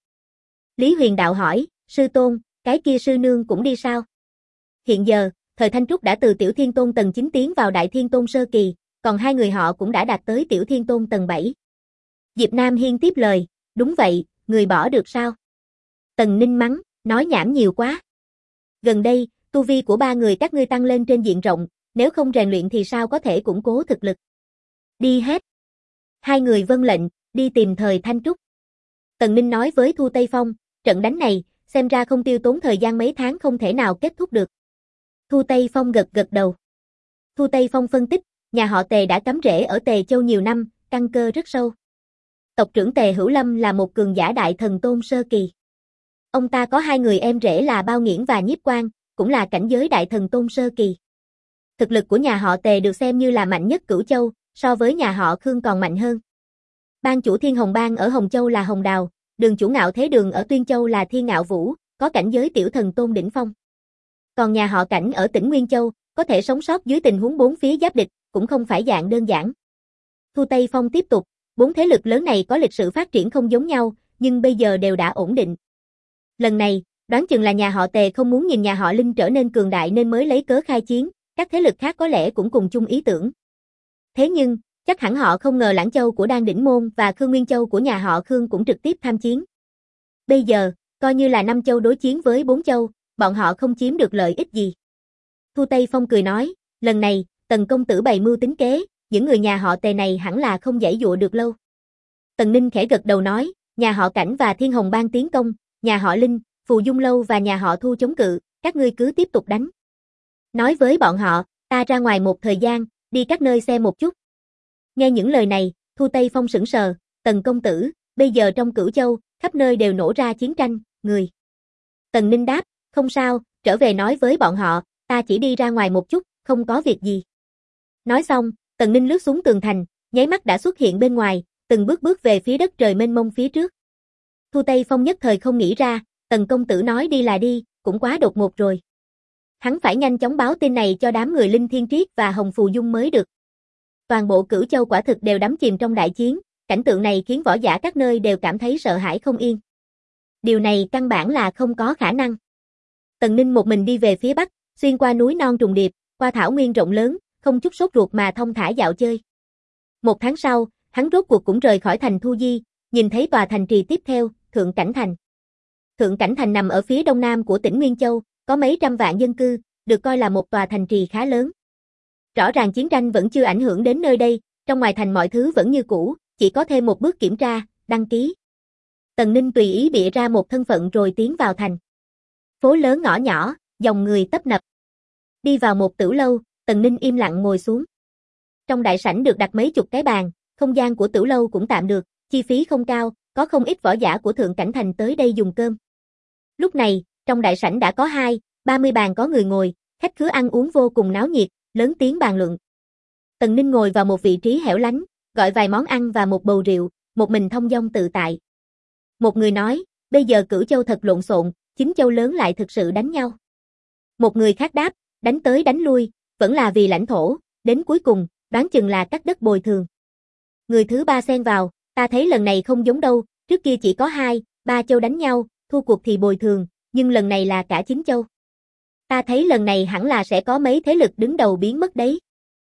Lý Huyền Đạo hỏi, sư tôn, cái kia sư nương cũng đi sao? Hiện giờ, Thời Thanh Trúc đã từ Tiểu Thiên Tôn tầng 9 tiến vào Đại Thiên Tôn sơ kỳ, còn hai người họ cũng đã đạt tới Tiểu Thiên Tôn tầng 7. Diệp Nam Hiên tiếp lời, đúng vậy, người bỏ được sao? Tần Ninh mắng, nói nhảm nhiều quá. Gần đây, tu vi của ba người các ngươi tăng lên trên diện rộng, nếu không rèn luyện thì sao có thể củng cố thực lực? Đi hết. Hai người vâng lệnh, đi tìm Thời Thanh Trúc. Tần Ninh nói với Thu Tây Phong, trận đánh này, xem ra không tiêu tốn thời gian mấy tháng không thể nào kết thúc được. Thu Tây Phong gật gật đầu. Thu Tây Phong phân tích, nhà họ Tề đã cắm rễ ở Tề Châu nhiều năm, căn cơ rất sâu. Tộc trưởng Tề Hữu Lâm là một cường giả Đại Thần Tôn sơ kỳ. Ông ta có hai người em rể là Bao Nghiễn và Nhiếp Quan, cũng là cảnh giới Đại Thần Tôn sơ kỳ. Thực lực của nhà họ Tề được xem như là mạnh nhất Cửu Châu, so với nhà họ Khương còn mạnh hơn. Ban chủ Thiên Hồng Bang ở Hồng Châu là Hồng Đào, đường chủ Ngạo Thế Đường ở Tuyên Châu là Thiên Ngạo Vũ, có cảnh giới tiểu thần tôn đỉnh phong. Còn nhà họ Cảnh ở tỉnh Nguyên Châu, có thể sống sót dưới tình huống bốn phía giáp địch, cũng không phải dạng đơn giản. Thu Tây Phong tiếp tục, bốn thế lực lớn này có lịch sử phát triển không giống nhau, nhưng bây giờ đều đã ổn định. Lần này, đoán chừng là nhà họ Tề không muốn nhìn nhà họ Linh trở nên cường đại nên mới lấy cớ khai chiến, các thế lực khác có lẽ cũng cùng chung ý tưởng. Thế nhưng, chắc hẳn họ không ngờ Lãng Châu của Đan Đỉnh Môn và Khương Nguyên Châu của nhà họ Khương cũng trực tiếp tham chiến. Bây giờ, coi như là 5 châu đối chiến với 4 châu, bọn họ không chiếm được lợi ích gì. Thu Tây Phong cười nói, lần này, Tần công tử bày mưu tính kế, những người nhà họ Tề này hẳn là không giãy dụa được lâu. Tần Ninh khẽ gật đầu nói, nhà họ Cảnh và Thiên Hồng Bang tiến công, nhà họ Linh, Phù Dung Lâu và nhà họ Thu chống cự, các ngươi cứ tiếp tục đánh. Nói với bọn họ, ta ra ngoài một thời gian, đi các nơi xem một chút. Nghe những lời này, Thu Tây Phong sững sờ, Tần công tử, bây giờ trong Cửu Châu, khắp nơi đều nổ ra chiến tranh, người. Tần Ninh đáp, không sao, trở về nói với bọn họ, ta chỉ đi ra ngoài một chút, không có việc gì. Nói xong, Tần Ninh lướt xuống tường thành, nháy mắt đã xuất hiện bên ngoài, từng bước bước về phía đất trời mênh mông phía trước. Thu Tây Phong nhất thời không nghĩ ra, Tần công tử nói đi là đi, cũng quá đột ngột rồi. Hắn phải nhanh chóng báo tin này cho đám người Linh Thiên Triết và Hồng Phù Dung mới được. Toàn bộ Cửu Châu quả thực đều đắm chìm trong đại chiến, cảnh tượng này khiến võ giả các nơi đều cảm thấy sợ hãi không yên. Điều này căn bản là không có khả năng. Tần Ninh một mình đi về phía bắc, xuyên qua núi non trùng điệp, qua thảo nguyên rộng lớn, không chút sốt ruột mà thông thả dạo chơi. 1 tháng sau, hắn rốt cuộc cũng rời khỏi thành Thu Di, nhìn thấy tòa thành trì tiếp theo, Thượng Cảnh Thành. Thượng Cảnh Thành nằm ở phía đông nam của tỉnh Nguyên Châu, có mấy trăm vạn dân cư, được coi là một tòa thành trì khá lớn. Rõ ràng chiến tranh vẫn chưa ảnh hưởng đến nơi đây, trong ngoài thành mọi thứ vẫn như cũ, chỉ có thêm một bước kiểm tra, đăng ký. Tần Ninh tùy ý bịa ra một thân phận rồi tiến vào thành. Phố lớn ngõ nhỏ, dòng người tấp nập. Đi vào một tử lâu, Tần Ninh im lặng ngồi xuống. Trong đại sảnh được đặt mấy chục cái bàn, không gian của tử lâu cũng tạm được, chi phí không cao, có không ít võ giả của Thượng Cảnh Thành tới đây dùng cơm. Lúc này, trong đại sảnh đã có 20-30 bàn có người ngồi, khách khứa ăn uống vô cùng náo nhiệt, lớn tiếng bàn luận. Tần Ninh ngồi vào một vị trí hẻo lánh, gọi vài món ăn và một bầu rượu, một mình thong dong tự tại. Một người nói, bây giờ Cửu Châu thật lộn xộn, 9 châu lớn lại thực sự đánh nhau. Một người khác đáp, đánh tới đánh lui, vẫn là vì lãnh thổ, đến cuối cùng, đoán chừng là cắt đất bồi thường. Người thứ ba xen vào, ta thấy lần này không giống đâu, trước kia chỉ có 2-3 châu đánh nhau, thua cuộc thì bồi thường, nhưng lần này là cả 9 châu. Ta thấy lần này hẳn là sẽ có mấy thế lực đứng đầu biến mất đấy.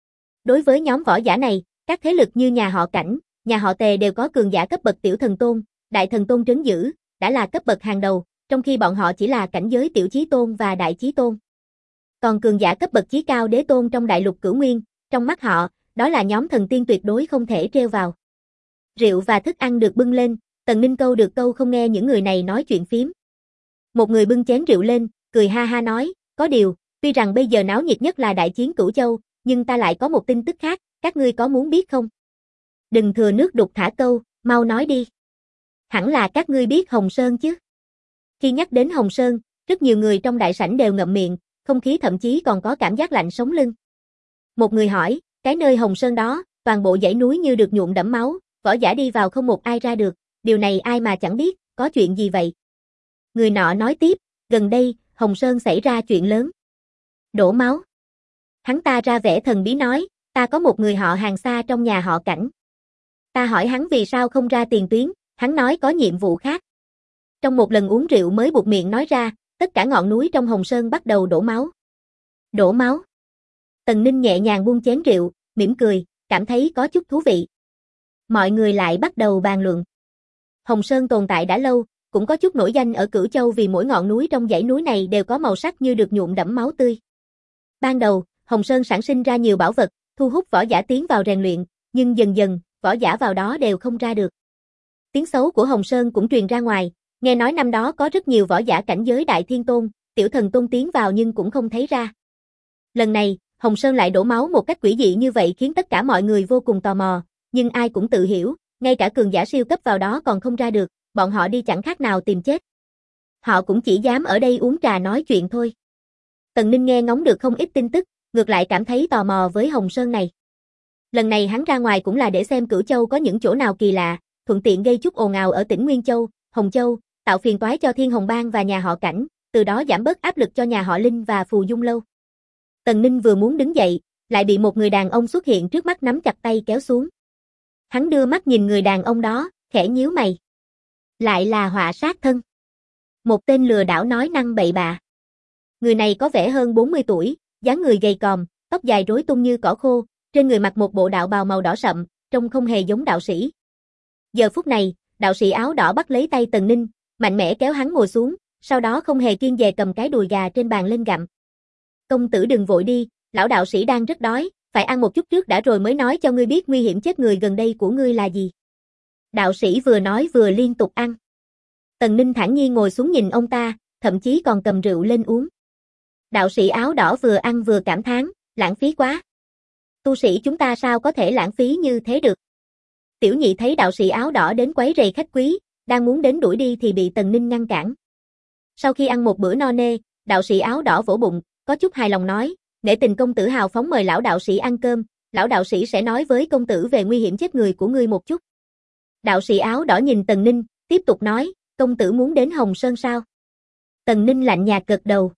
Đối với nhóm võ giả này, các thế lực như nhà họ Cảnh, nhà họ Tề đều có cường giả cấp bậc tiểu thần tôn, đại thần tôn trấn giữ, đã là cấp bậc hàng đầu, trong khi bọn họ chỉ là cảnh giới tiểu chí tôn và đại chí tôn. Còn cường giả cấp bậc chí cao đế tôn trong đại lục Cửu Nguyên, trong mắt họ, đó là nhóm thần tiên tuyệt đối không thể trêu vào. Rượu và thức ăn được bưng lên, Tần Ninh câu được câu không nghe những người này nói chuyện phiếm. Một người bưng chén rượu lên, cười ha ha nói, có điều, tuy rằng bây giờ náo nhiệt nhất là đại chiến Cửu Châu, nhưng ta lại có một tin tức khác, các ngươi có muốn biết không? Đừng thừa nước đục thả câu, mau nói đi. Hẳn là các ngươi biết Hồng Sơn chứ? Khi nhắc đến Hồng Sơn, rất nhiều người trong đại sảnh đều ngậm miệng, không khí thậm chí còn có cảm giác lạnh sống lưng. Một người hỏi, cái nơi Hồng Sơn đó, toàn bộ dãy núi như được nhuộm đẫm máu, võ giả đi vào không một ai ra được, điều này ai mà chẳng biết, có chuyện gì vậy? Người nọ nói tiếp, gần đây, Hồng Sơn xảy ra chuyện lớn. Đổ máu. Hắn ta ra vẻ thần bí nói, ta có một người họ hàng xa trong nhà họ Cảnh. Ta hỏi hắn vì sao không ra tiền tuyến, hắn nói có nhiệm vụ khác. Trong một lần uống rượu mới buột miệng nói ra, tất cả ngọn núi trong Hồng Sơn bắt đầu đổ máu. Đổ máu. Tần Ninh nhẹ nhàng buông chén rượu, mỉm cười, cảm thấy có chút thú vị. Mọi người lại bắt đầu bàn luận. Hồng Sơn tồn tại đã lâu, cũng có chút nổi danh ở Cửu Châu vì mỗi ngọn núi trong dãy núi này đều có màu sắc như được nhuộm đẫm máu tươi. Ban đầu, Hồng Sơn sản sinh ra nhiều bảo vật, thu hút võ giả tiến vào rèn luyện, nhưng dần dần, võ giả vào đó đều không ra được. Tiếng xấu của Hồng Sơn cũng truyền ra ngoài, nghe nói năm đó có rất nhiều võ giả cảnh giới đại thiên tôn, tiểu thần tôn tiến vào nhưng cũng không thấy ra. Lần này, Hồng Sơn lại đổ máu một cách quỷ dị như vậy khiến tất cả mọi người vô cùng tò mò, nhưng ai cũng tự hiểu, ngay cả cường giả siêu cấp vào đó còn không ra được, bọn họ đi chẳng khác nào tìm chết. Họ cũng chỉ dám ở đây uống trà nói chuyện thôi. Tần Ninh nghe ngóng được không ít tin tức, ngược lại cảm thấy tò mò với Hồng Sơn này. Lần này hắn ra ngoài cũng là để xem Cửu Châu có những chỗ nào kỳ lạ, thuận tiện gây chút ồn ào ở tỉnh Nguyên Châu, Hồng Châu, tạo phiền toái cho Thiên Hồng Bang và nhà họ Cảnh, từ đó giảm bớt áp lực cho nhà họ Linh và Phù Dung Lâu. Tần Ninh vừa muốn đứng dậy, lại bị một người đàn ông xuất hiện trước mắt nắm chặt tay kéo xuống. Hắn đưa mắt nhìn người đàn ông đó, khẽ nhíu mày. Lại là Họa Sát Thân. Một tên lừa đảo nói năng bậy bạ. Người này có vẻ hơn 40 tuổi, dáng người gầy còm, tóc dài rối tung như cỏ khô, trên người mặc một bộ đạo bào màu đỏ sậm, trông không hề giống đạo sĩ. Giờ phút này, đạo sĩ áo đỏ bắt lấy tay Tần Ninh, mạnh mẽ kéo hắn ngồi xuống, sau đó không hề kiêng dè cầm cái đùi gà trên bàn lên gặm. Công tử đừng vội đi, lão đạo sĩ đang rất đói, phải ăn một chút trước đã rồi mới nói cho ngươi biết nguy hiểm chết người gần đây của ngươi là gì. Đạo sĩ vừa nói vừa liên tục ăn. Tần Ninh thản nhiên ngồi xuống nhìn ông ta, thậm chí còn cầm rượu lên uống. Đạo sĩ áo đỏ vừa ăn vừa cảm thán, lãng phí quá. Tu sĩ chúng ta sao có thể lãng phí như thế được. Tiểu nhị thấy đạo sĩ áo đỏ đến quấy rầy khách quý, đang muốn đến đuổi đi thì bị Tần Ninh ngăn cản. Sau khi ăn một bữa no nê, đạo sĩ áo đỏ vỗ bụng, có chút hài lòng nói, nể tình công tử hào phóng mời lão đạo sĩ ăn cơm, lão đạo sĩ sẽ nói với công tử về nguy hiểm chết người của ngươi một chút. Đạo sĩ áo đỏ nhìn Tần Ninh, tiếp tục nói, công tử muốn đến Hồng Sơn sao? Tần Ninh lạnh nhạt gật đầu,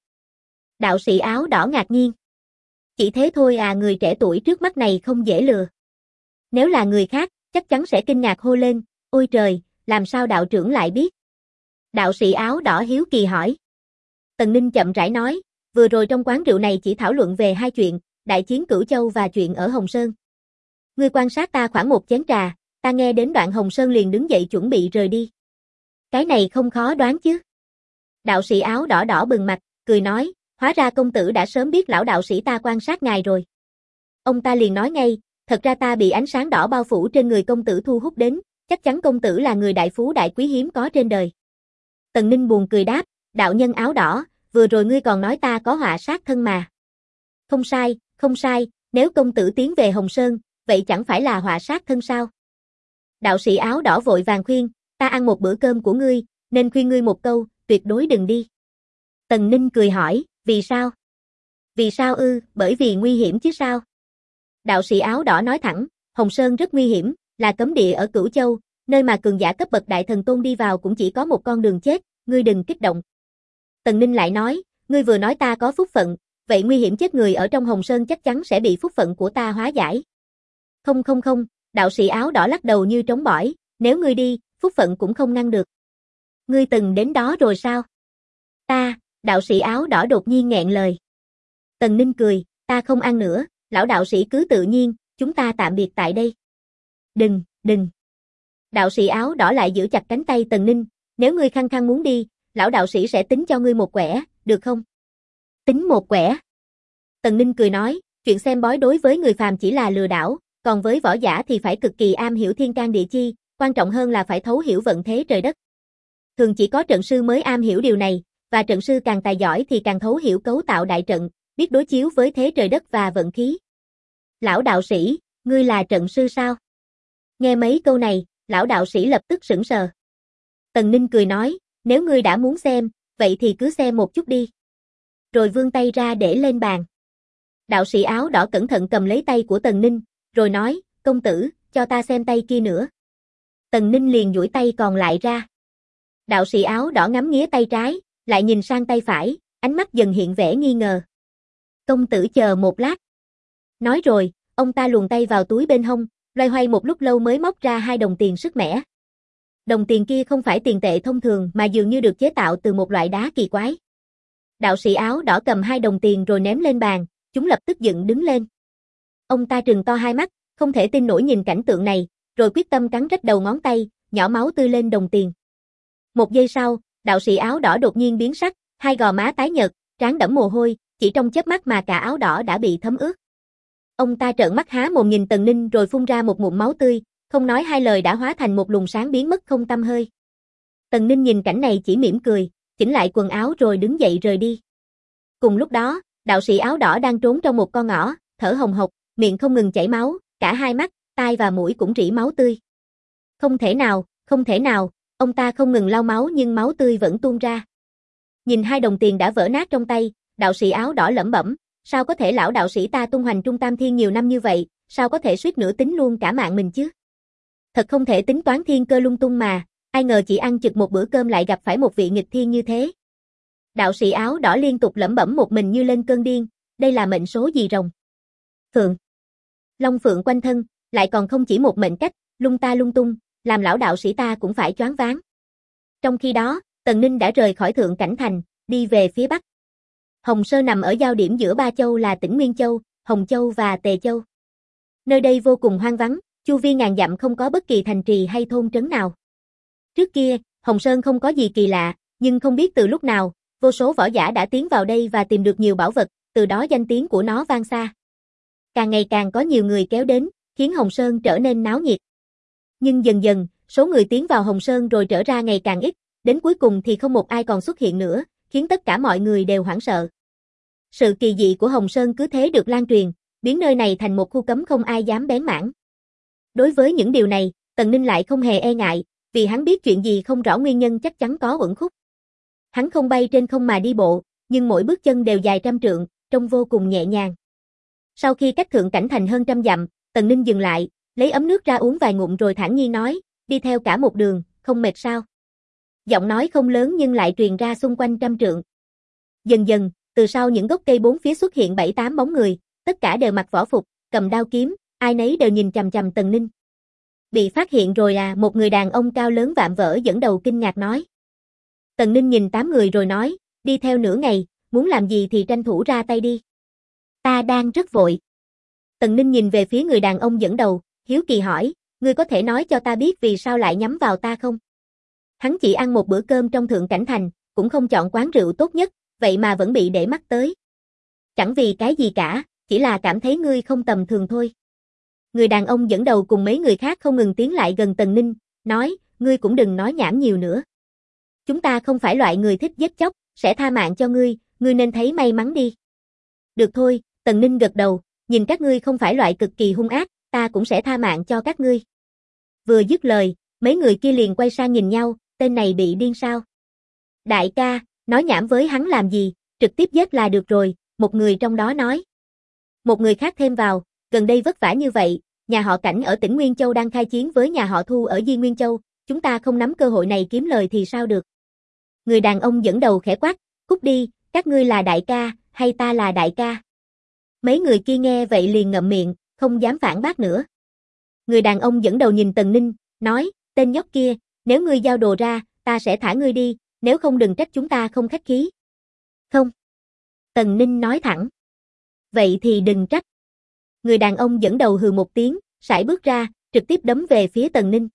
Đạo sĩ áo đỏ ngạc nhiên. Chỉ thế thôi à, người trẻ tuổi trước mắt này không dễ lừa. Nếu là người khác, chắc chắn sẽ kinh ngạc hô lên, ôi trời, làm sao đạo trưởng lại biết? Đạo sĩ áo đỏ hiếu kỳ hỏi. Tần Ninh chậm rãi nói, vừa rồi trong quán rượu này chỉ thảo luận về hai chuyện, đại chiến Cửu Châu và chuyện ở Hồng Sơn. Ngươi quan sát ta khoảng một chén trà, ta nghe đến đoạn Hồng Sơn liền đứng dậy chuẩn bị rời đi. Cái này không khó đoán chứ. Đạo sĩ áo đỏ đỏ bừng mặt, cười nói, hóa ra công tử đã sớm biết lão đạo sĩ ta quan sát ngài rồi. Ông ta liền nói ngay, thật ra ta bị ánh sáng đỏ bao phủ trên người công tử thu hút đến, chắc chắn công tử là người đại phú đại quý hiếm có trên đời. Tần Ninh buồn cười đáp, đạo nhân áo đỏ, vừa rồi ngươi còn nói ta có họa sát thân mà. Không sai, nếu công tử tiến về Hồng Sơn, vậy chẳng phải là họa sát thân sao? Đạo sĩ áo đỏ vội vàng khuyên, ta ăn một bữa cơm của ngươi, nên khuyên ngươi một câu, tuyệt đối đừng đi. Tần Ninh cười hỏi, vì sao? Vì sao ư, bởi vì nguy hiểm chứ sao? Đạo sĩ áo đỏ nói thẳng, Hồng Sơn rất nguy hiểm, là cấm địa ở Cửu Châu, nơi mà cường giả cấp bậc đại thần tôn đi vào cũng chỉ có một con đường chết, ngươi đừng kích động. Tần Ninh lại nói, ngươi vừa nói ta có phúc phận, vậy nguy hiểm chết người ở trong Hồng Sơn chắc chắn sẽ bị phúc phận của ta hóa giải. Không, đạo sĩ áo đỏ lắc đầu như trống bỏi, nếu ngươi đi, phúc phận cũng không ngăn được. Ngươi từng đến đó rồi sao? Đạo sĩ áo đỏ đột nhiên nghẹn lời. Tần Ninh cười, ta không ăn nữa, lão đạo sĩ cứ tự nhiên, chúng ta tạm biệt tại đây. Đừng. Đạo sĩ áo đỏ lại giữ chặt cánh tay Tần Ninh, nếu ngươi khăng khăng muốn đi, lão đạo sĩ sẽ tính cho ngươi một quẻ, được không? Tính một quẻ. Tần Ninh cười nói, chuyện xem bói đối với người phàm chỉ là lừa đảo, còn với võ giả thì phải cực kỳ am hiểu thiên can địa chi, quan trọng hơn là phải thấu hiểu vận thế trời đất. Thường chỉ có trận sư mới am hiểu điều này, và trận sư càng tài giỏi thì càng thấu hiểu cấu tạo đại trận, biết đối chiếu với thế trời đất và vận khí. Lão đạo sĩ, ngươi là trận sư sao? Nghe mấy câu này, lão đạo sĩ lập tức sững sờ. Tần Ninh cười nói, nếu ngươi đã muốn xem, vậy thì cứ xem một chút đi. Rồi vươn tay ra để lên bàn. Đạo sĩ áo đỏ cẩn thận cầm lấy tay của Tần Ninh, rồi nói, công tử, cho ta xem tay kia nữa. Tần Ninh liền duỗi tay còn lại ra. Đạo sĩ áo đỏ ngắm nghía tay trái, lại nhìn sang tay phải, ánh mắt dần hiện vẻ nghi ngờ. Công tử chờ một lát. Nói rồi, ông ta luồn tay vào túi bên hông, loay hoay một lúc lâu mới móc ra 2 đồng tiền sức mẻ. Đồng tiền kia không phải tiền tệ thông thường mà dường như được chế tạo từ một loại đá kỳ quái. Đạo sĩ áo đỏ cầm 2 đồng tiền rồi ném lên bàn, chúng lập tức dựng đứng lên. Ông ta trừng to hai mắt, không thể tin nổi nhìn cảnh tượng này, rồi quyết tâm cắn rách đầu ngón tay, nhỏ máu tươi lên đồng tiền. Một giây sau, đạo sĩ áo đỏ đột nhiên biến sắc, 2 gò má tái nhợt, trán đẫm mồ hôi, chỉ trong chớp mắt mà cả áo đỏ đã bị thấm ướt. Ông ta trợn mắt há mồm nhìn Tần Ninh rồi phun ra một ngụm máu tươi, không nói hai lời đã hóa thành một luồng sáng biến mất không tăm hơi. Tần Ninh nhìn cảnh này chỉ mỉm cười, chỉnh lại quần áo rồi đứng dậy rời đi. Cùng lúc đó, đạo sĩ áo đỏ đang trốn trong một con ngõ, thở hồng hộc, miệng không ngừng chảy máu, cả hai mắt, tai và mũi cũng rỉ máu tươi. Không thể nào, ông ta không ngừng lau máu nhưng máu tươi vẫn tuôn ra. Nhìn 2 đồng tiền đã vỡ nát trong tay, đạo sĩ áo đỏ lẩm bẩm, sao có thể lão đạo sĩ ta tung hoành Trung Tam Thiên nhiều năm như vậy, sao có thể suýt nữa tính luôn cả mạng mình chứ? Thật không thể tính toán thiên cơ lung tung mà, ai ngờ chỉ ăn chực một bữa cơm lại gặp phải một vị nghịch thiên như thế. Đạo sĩ áo đỏ liên tục lẩm bẩm một mình như lên cơn điên, đây là mệnh số gì rồng? Phượng. Long phượng quanh thân, lại còn không chỉ một mệnh cách, lung ta lung tung, làm lão đạo sĩ ta cũng phải choáng váng. Trong khi đó, Tần Ninh đã rời khỏi Thượng Cảnh Thành, đi về phía bắc. Hồng Sơn nằm ở giao điểm giữa ba châu là tỉnh Nguyên Châu, Hồng Châu và Tề Châu. Nơi đây vô cùng hoang vắng, chu vi ngàn dặm không có bất kỳ thành trì hay thôn trấn nào. Trước kia, Hồng Sơn không có gì kỳ lạ, nhưng không biết từ lúc nào, vô số võ giả đã tiến vào đây và tìm được nhiều bảo vật, từ đó danh tiếng của nó vang xa. Càng ngày càng có nhiều người kéo đến, khiến Hồng Sơn trở nên náo nhiệt. Nhưng dần dần, số người tiến vào Hồng Sơn rồi trở ra ngày càng ít, đến cuối cùng thì không một ai còn xuất hiện nữa, khiến tất cả mọi người đều hoảng sợ. Sự kỳ dị của Hồng Sơn cứ thế được lan truyền, biến nơi này thành một khu cấm không ai dám bén mảng. Đối với những điều này, Tần Ninh lại không hề e ngại, vì hắn biết chuyện gì không rõ nguyên nhân chắc chắn có uẩn khúc. Hắn không bay trên không mà đi bộ, nhưng mỗi bước chân đều dài trăm trượng, trông vô cùng nhẹ nhàng. Sau khi cách Thượng Cảnh Thành hơn trăm dặm, Tần Ninh dừng lại, lấy ấm nước ra uống vài ngụm rồi thản nhiên nói, đi theo cả một đường, không mệt sao? Giọng nói không lớn nhưng lại truyền ra xung quanh trăm trượng. Dần dần, từ sau những gốc cây bốn phía xuất hiện 7-8 bóng người, tất cả đều mặc võ phục, cầm đao kiếm, ai nấy đều nhìn chằm chằm Tần Ninh. Bị phát hiện rồi à? Một người đàn ông cao lớn vạm vỡ dẫn đầu kinh ngạc nói. Tần Ninh nhìn 8 người rồi nói, đi theo nửa ngày, muốn làm gì thì tranh thủ ra tay đi. Ta đang rất vội. Tần Ninh nhìn về phía người đàn ông dẫn đầu, hiếu kỳ hỏi, ngươi có thể nói cho ta biết vì sao lại nhắm vào ta không? Hắn chỉ ăn một bữa cơm trong Thượng Cảnh Thành, cũng không chọn quán rượu tốt nhất, vậy mà vẫn bị để mắt tới. Chẳng vì cái gì cả, chỉ là cảm thấy ngươi không tầm thường thôi. Người đàn ông dẫn đầu cùng mấy người khác không ngừng tiến lại gần Tần Ninh, nói, ngươi cũng đừng nói nhảm nhiều nữa. Chúng ta không phải loại người thích giết chóc, sẽ tha mạng cho ngươi nên thấy may mắn đi. Được thôi, Tần Ninh gật đầu, nhìn các ngươi không phải loại cực kỳ hung ác, ta cũng sẽ tha mạng cho các ngươi. Vừa dứt lời, mấy người kia liền quay sang nhìn nhau, tên này bị điên sao? Đại ca, nói nhảm với hắn làm gì, trực tiếp giết là được rồi, một người trong đó nói. Một người khác thêm vào, gần đây vất vả như vậy, nhà họ Cảnh ở tỉnh Nguyên Châu đang khai chiến với nhà họ Thu ở Di Nguyên Châu, chúng ta không nắm cơ hội này kiếm lời thì sao được? Người đàn ông dẫn đầu khẽ quát, cút đi, các ngươi là đại ca, hay ta là đại ca? Mấy người kia nghe vậy liền ngậm miệng, không dám phản bác nữa. Người đàn ông dẫn đầu nhìn Tần Ninh, nói, tên nhóc kia, nếu ngươi giao đồ ra, ta sẽ thả ngươi đi, nếu không đừng trách chúng ta không khách khí. Không. Tần Ninh nói thẳng. Vậy thì đừng trách. Người đàn ông dẫn đầu hừ một tiếng, sải bước ra, trực tiếp đấm về phía Tần Ninh.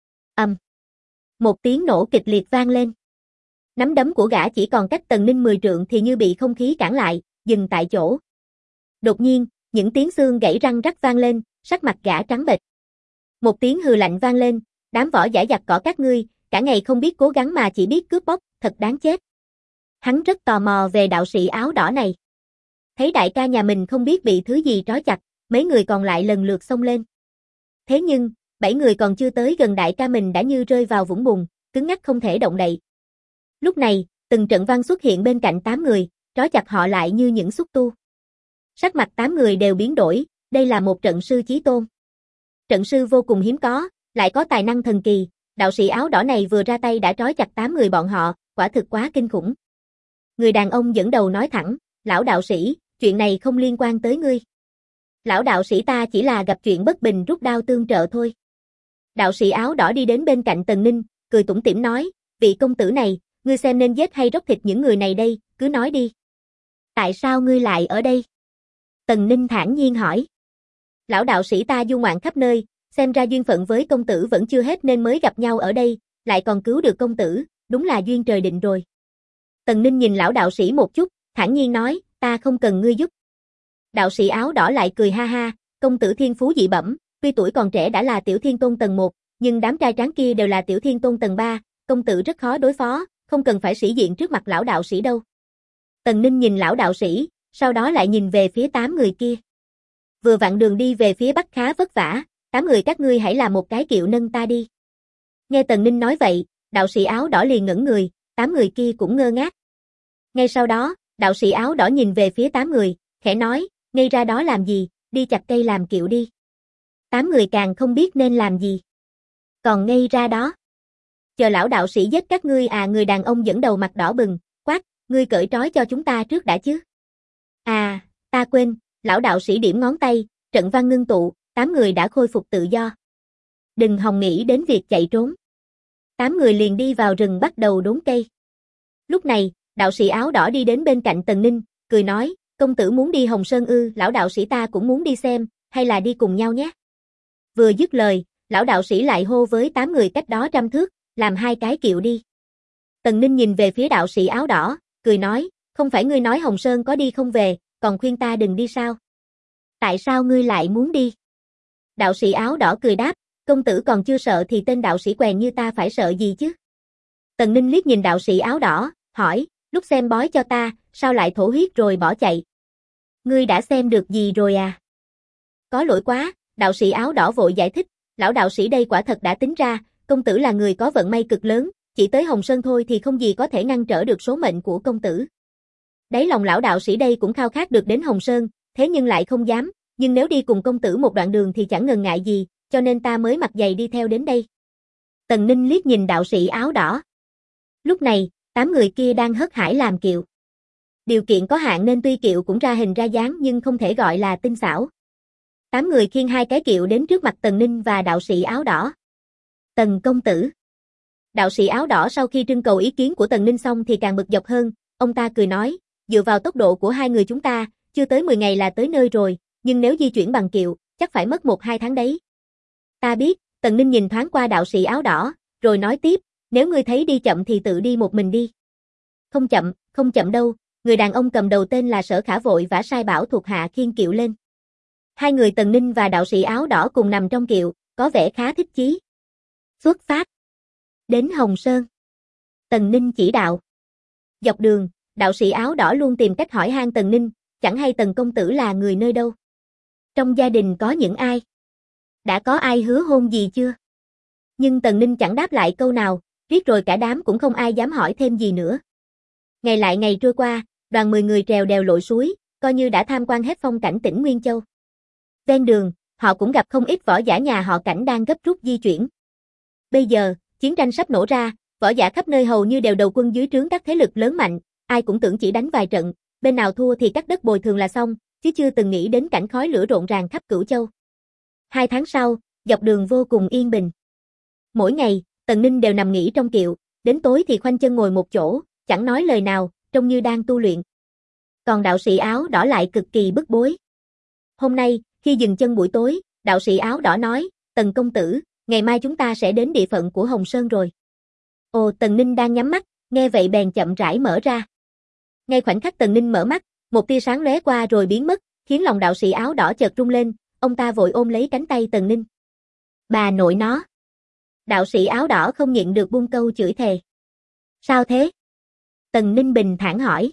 Một tiếng nổ kịch liệt vang lên. Nắm đấm của gã chỉ còn cách Tần Ninh 10 trượng thì như bị không khí cản lại, dừng tại chỗ. Đột nhiên, những tiếng xương gãy răng rắc vang lên, sắc mặt gã trắng bệch. Một tiếng hừ lạnh vang lên, đám võ giả giặc cỏ các ngươi, cả ngày không biết cố gắng mà chỉ biết cướp bóc, thật đáng chết. Hắn rất tò mò về đạo sĩ áo đỏ này. Thấy đại ca nhà mình không biết bị thứ gì trói chặt, mấy người còn lại lần lượt xông lên. Thế nhưng, 7 người còn chưa tới gần đại ca mình đã như rơi vào vũng bùn, cứng ngắc không thể động đậy. Lúc này, từng trận văn xuất hiện bên cạnh 8 người, trói chặt họ lại như những xúc tu. Sắc mặt 8 người đều biến đổi, đây là một trận sư chí tôn. Trận sư vô cùng hiếm có, lại có tài năng thần kỳ, đạo sĩ áo đỏ này vừa ra tay đã trói chặt 8 người bọn họ, quả thực quá kinh khủng. Người đàn ông dẫn đầu nói thẳng, lão đạo sĩ, chuyện này không liên quan tới ngươi. Lão đạo sĩ ta chỉ là gặp chuyện bất bình rút đao tương trợ thôi. Đạo sĩ áo đỏ đi đến bên cạnh Tần Ninh, cười tủm tỉm nói, vị công tử này, ngươi xem nên giết hay róc thịt những người này đây, cứ nói đi. Tại sao ngươi lại ở đây? Tần Ninh thản nhiên hỏi. Lão đạo sĩ ta du ngoạn khắp nơi, xem ra duyên phận với công tử vẫn chưa hết nên mới gặp nhau ở đây, lại còn cứu được công tử, đúng là duyên trời định rồi. Tần Ninh nhìn lão đạo sĩ một chút, thản nhiên nói, ta không cần ngươi giúp. Đạo sĩ áo đỏ lại cười ha ha, công tử thiên phú dị bẩm, tuy tuổi còn trẻ đã là tiểu thiên tôn tầng 1, nhưng đám trai tráng kia đều là tiểu thiên tôn tầng 3, công tử rất khó đối phó, không cần phải sĩ diện trước mặt lão đạo sĩ đâu. Tần Ninh nhìn lão đạo sĩ, sau đó lại nhìn về phía 8 người kia. Vừa vặn đường đi về phía bắc khá vất vả, 8 người các ngươi hãy làm một cái kiệu nâng ta đi. Nghe Tần Ninh nói vậy, đạo sĩ áo đỏ liền ngẩn người, 8 người kia cũng ngơ ngác. Ngay sau đó, đạo sĩ áo đỏ nhìn về phía 8 người, khẽ nói, ngây ra đó làm gì, đi chặt cây làm kiệu đi. Tám người càng không biết nên làm gì. Còn ngây ra đó. Chờ lão đạo sĩ giết các ngươi à? Người đàn ông dẫn đầu mặt đỏ bừng, quát, ngươi cởi trói cho chúng ta trước đã chứ. À, ta quên, lão đạo sĩ điểm ngón tay, trận văn ngưng tụ, 8 người đã khôi phục tự do. Đừng hòng nghĩ đến việc chạy trốn. 8 người liền đi vào rừng bắt đầu đốn cây. Lúc này, đạo sĩ áo đỏ đi đến bên cạnh Tần Ninh, cười nói, công tử muốn đi Hồng Sơn ư? Lão đạo sĩ ta cũng muốn đi xem, hay là đi cùng nhau nhé. Vừa dứt lời, lão đạo sĩ lại hô với 8 người cách đó 100 thước, làm 2 cái kiệu đi. Tần Ninh nhìn về phía đạo sĩ áo đỏ, cười nói, không phải ngươi nói Hồng Sơn có đi không về, còn khuyên ta đừng đi sao? Tại sao ngươi lại muốn đi? Đạo sĩ áo đỏ cười đáp, công tử còn chưa sợ thì tên đạo sĩ quèn như ta phải sợ gì chứ? Tần Ninh liếc nhìn đạo sĩ áo đỏ, hỏi, lúc xem bói cho ta, sao lại thổ huyết rồi bỏ chạy? Ngươi đã xem được gì rồi à? Có lỗi quá, đạo sĩ áo đỏ vội giải thích, lão đạo sĩ đây quả thật đã tính ra, công tử là người có vận may cực lớn, chỉ tới Hồng Sơn thôi thì không gì có thể ngăn trở được số mệnh của công tử. Đáy lòng lão đạo sĩ đây cũng khao khát được đến Hồng Sơn, thế nhưng lại không dám, nhưng nếu đi cùng công tử một đoạn đường thì chẳng ngần ngại gì, cho nên ta mới mặc giày đi theo đến đây. Tần Ninh liếc nhìn đạo sĩ áo đỏ. Lúc này, 8 người kia đang hớt hải làm kiệu. Điều kiện có hạn nên tuy kiệu cũng ra hình ra dáng nhưng không thể gọi là tinh xảo. 8 người khiêng 2 cái kiệu đến trước mặt Tần Ninh và đạo sĩ áo đỏ. Tần công tử. Đạo sĩ áo đỏ sau khi trưng cầu ý kiến của Tần Ninh xong thì càng bực dọc hơn, ông ta cười nói, dựa vào tốc độ của 2 người chúng ta, chưa tới 10 ngày là tới nơi rồi, nhưng nếu di chuyển bằng kiệu, chắc phải mất 1-2 tháng đấy. Ta biết, Tần Ninh nhìn thoáng qua đạo sĩ áo đỏ, rồi nói tiếp, nếu ngươi thấy đi chậm thì tự đi một mình đi. Không chậm đâu, người đàn ông cầm đầu tên là Sở Khả vội vã sai bảo thuộc hạ khiêng kiệu lên. 2 người Tần Ninh và đạo sĩ áo đỏ cùng nằm trong kiệu, có vẻ khá thích chí. Xuất phát. Đến Hồng Sơn. Tần Ninh chỉ đạo. Dọc đường, đạo sĩ áo đỏ luôn tìm cách hỏi han Tần Ninh, chẳng hay Tần công tử là người nơi đâu. Trong gia đình có những ai? Đã có ai hứa hôn gì chưa? Nhưng Tần Ninh chẳng đáp lại câu nào, riết rồi cả đám cũng không ai dám hỏi thêm gì nữa. Ngày lại ngày trôi qua, đoàn 10 người trèo đèo lội suối, coi như đã tham quan hết phong cảnh tỉnh Nguyên Châu. Ven đường, họ cũng gặp không ít võ giả nhà họ Cảnh đang gấp rút di chuyển. Bây giờ, chiến tranh sắp nổ ra, võ giả khắp nơi hầu như đều đầu quân dưới trướng các thế lực lớn mạnh, ai cũng tưởng chỉ đánh vài trận, bên nào thua thì cắt đất bồi thường là xong, chứ chưa từng nghĩ đến cảnh khói lửa rộn ràng khắp Cửu Châu. 2 tháng sau, dọc đường vô cùng yên bình. Mỗi ngày, Tần Ninh đều nằm nghỉ trong kiệu, đến tối thì khoanh chân ngồi một chỗ, chẳng nói lời nào, trông như đang tu luyện. Còn đạo sĩ áo đỏ lại cực kỳ bức bối. Hôm nay, khi dừng chân buổi tối, đạo sĩ áo đỏ nói, Tần công tử, ngày mai chúng ta sẽ đến địa phận của Hồng Sơn rồi. Ồ, Tần Ninh đang nhắm mắt, nghe vậy bèn chậm rãi mở ra. Ngay khoảnh khắc Tần Ninh mở mắt, một tia sáng lóe qua rồi biến mất, khiến lòng đạo sĩ áo đỏ chợt rung lên, ông ta vội ôm lấy cánh tay Tần Ninh. Bà nội nó. Đạo sĩ áo đỏ không nhịn được buông câu chửi thề. Sao thế? Tần Ninh bình thản hỏi.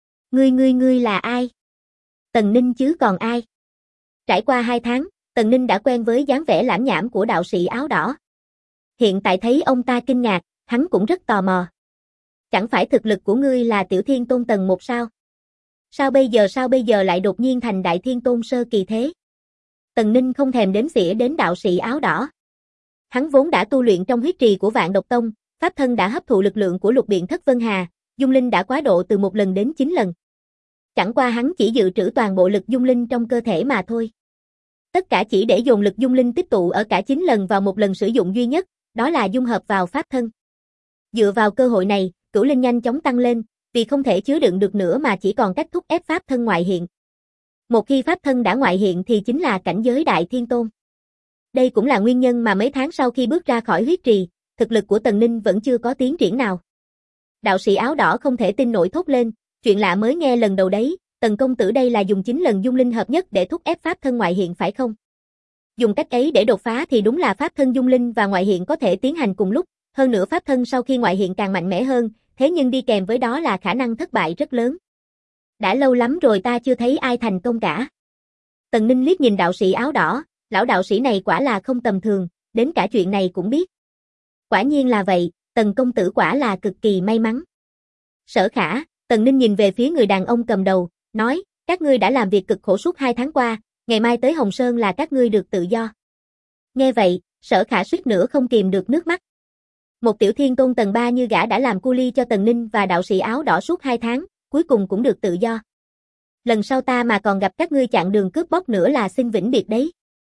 Ngươi là ai? Tần Ninh chứ còn ai? Trải qua 2 tháng, Tần Ninh đã quen với dáng vẻ lãm nhảm của đạo sĩ áo đỏ. Hiện tại thấy ông ta kinh ngạc, hắn cũng rất tò mò. Chẳng phải thực lực của ngươi là Tiểu Thiên Tôn tầng 1 sao? Sao bây giờ lại đột nhiên thành Đại Thiên Tôn sơ kỳ thế? Tần Ninh không thèm đếm xỉa đến đạo sĩ áo đỏ. Hắn vốn đã tu luyện trong huyết trì của Vạn Độc Tông, pháp thân đã hấp thụ lực lượng của Lục Biện Thất Vân Hà, dung linh đã quá độ từ 1 lần đến 9 lần. Chẳng qua hắn chỉ dự trữ toàn bộ lực dung linh trong cơ thể mà thôi. Tất cả chỉ để dồn lực dung linh tích tụ ở cả 9 lần vào 1 lần sử dụng duy nhất, đó là dung hợp vào pháp thân. Dựa vào cơ hội này, cửu linh nhanh chóng tăng lên, vì không thể chứa đựng được nữa mà chỉ còn cách thúc ép pháp thân ngoại hiện. Một khi pháp thân đã ngoại hiện thì chính là cảnh giới Đại Thiên Tôn. Đây cũng là nguyên nhân mà mấy tháng sau khi bước ra khỏi huyết trì, thực lực của Tần Ninh vẫn chưa có tiến triển nào. Đạo sĩ áo đỏ không thể tin nổi thốt lên, chuyện lạ mới nghe lần đầu đấy, Tần công tử đây là dùng 9 lần dung linh hợp nhất để thúc ép pháp thân ngoại hiện phải không? Dùng cách ấy để đột phá thì đúng là pháp thân dung linh và ngoại hiện có thể tiến hành cùng lúc, hơn nữa pháp thân sau khi ngoại hiện càng mạnh mẽ hơn, thế nhưng đi kèm với đó là khả năng thất bại rất lớn. Đã lâu lắm rồi ta chưa thấy ai thành công cả. Tần Ninh liếc nhìn đạo sĩ áo đỏ, lão đạo sĩ này quả là không tầm thường, đến cả chuyện này cũng biết. Quả nhiên là vậy, Tần công tử quả là cực kỳ may mắn. Sở Khả, Tần Ninh nhìn về phía người đàn ông cầm đầu, nói, các ngươi đã làm việc cực khổ suốt 2 tháng qua, ngày mai tới Hồng Sơn là các ngươi được tự do. Nghe vậy, Sở Khả suýt nữa không kìm được nước mắt. Một tiểu thiên tôn tầng 3 như gã đã làm cu li cho Tần Ninh và đạo sĩ áo đỏ suốt 2 tháng, cuối cùng cũng được tự do. Lần sau ta mà còn gặp các ngươi chặn đường cướp bóc nữa là xin vĩnh biệt đấy.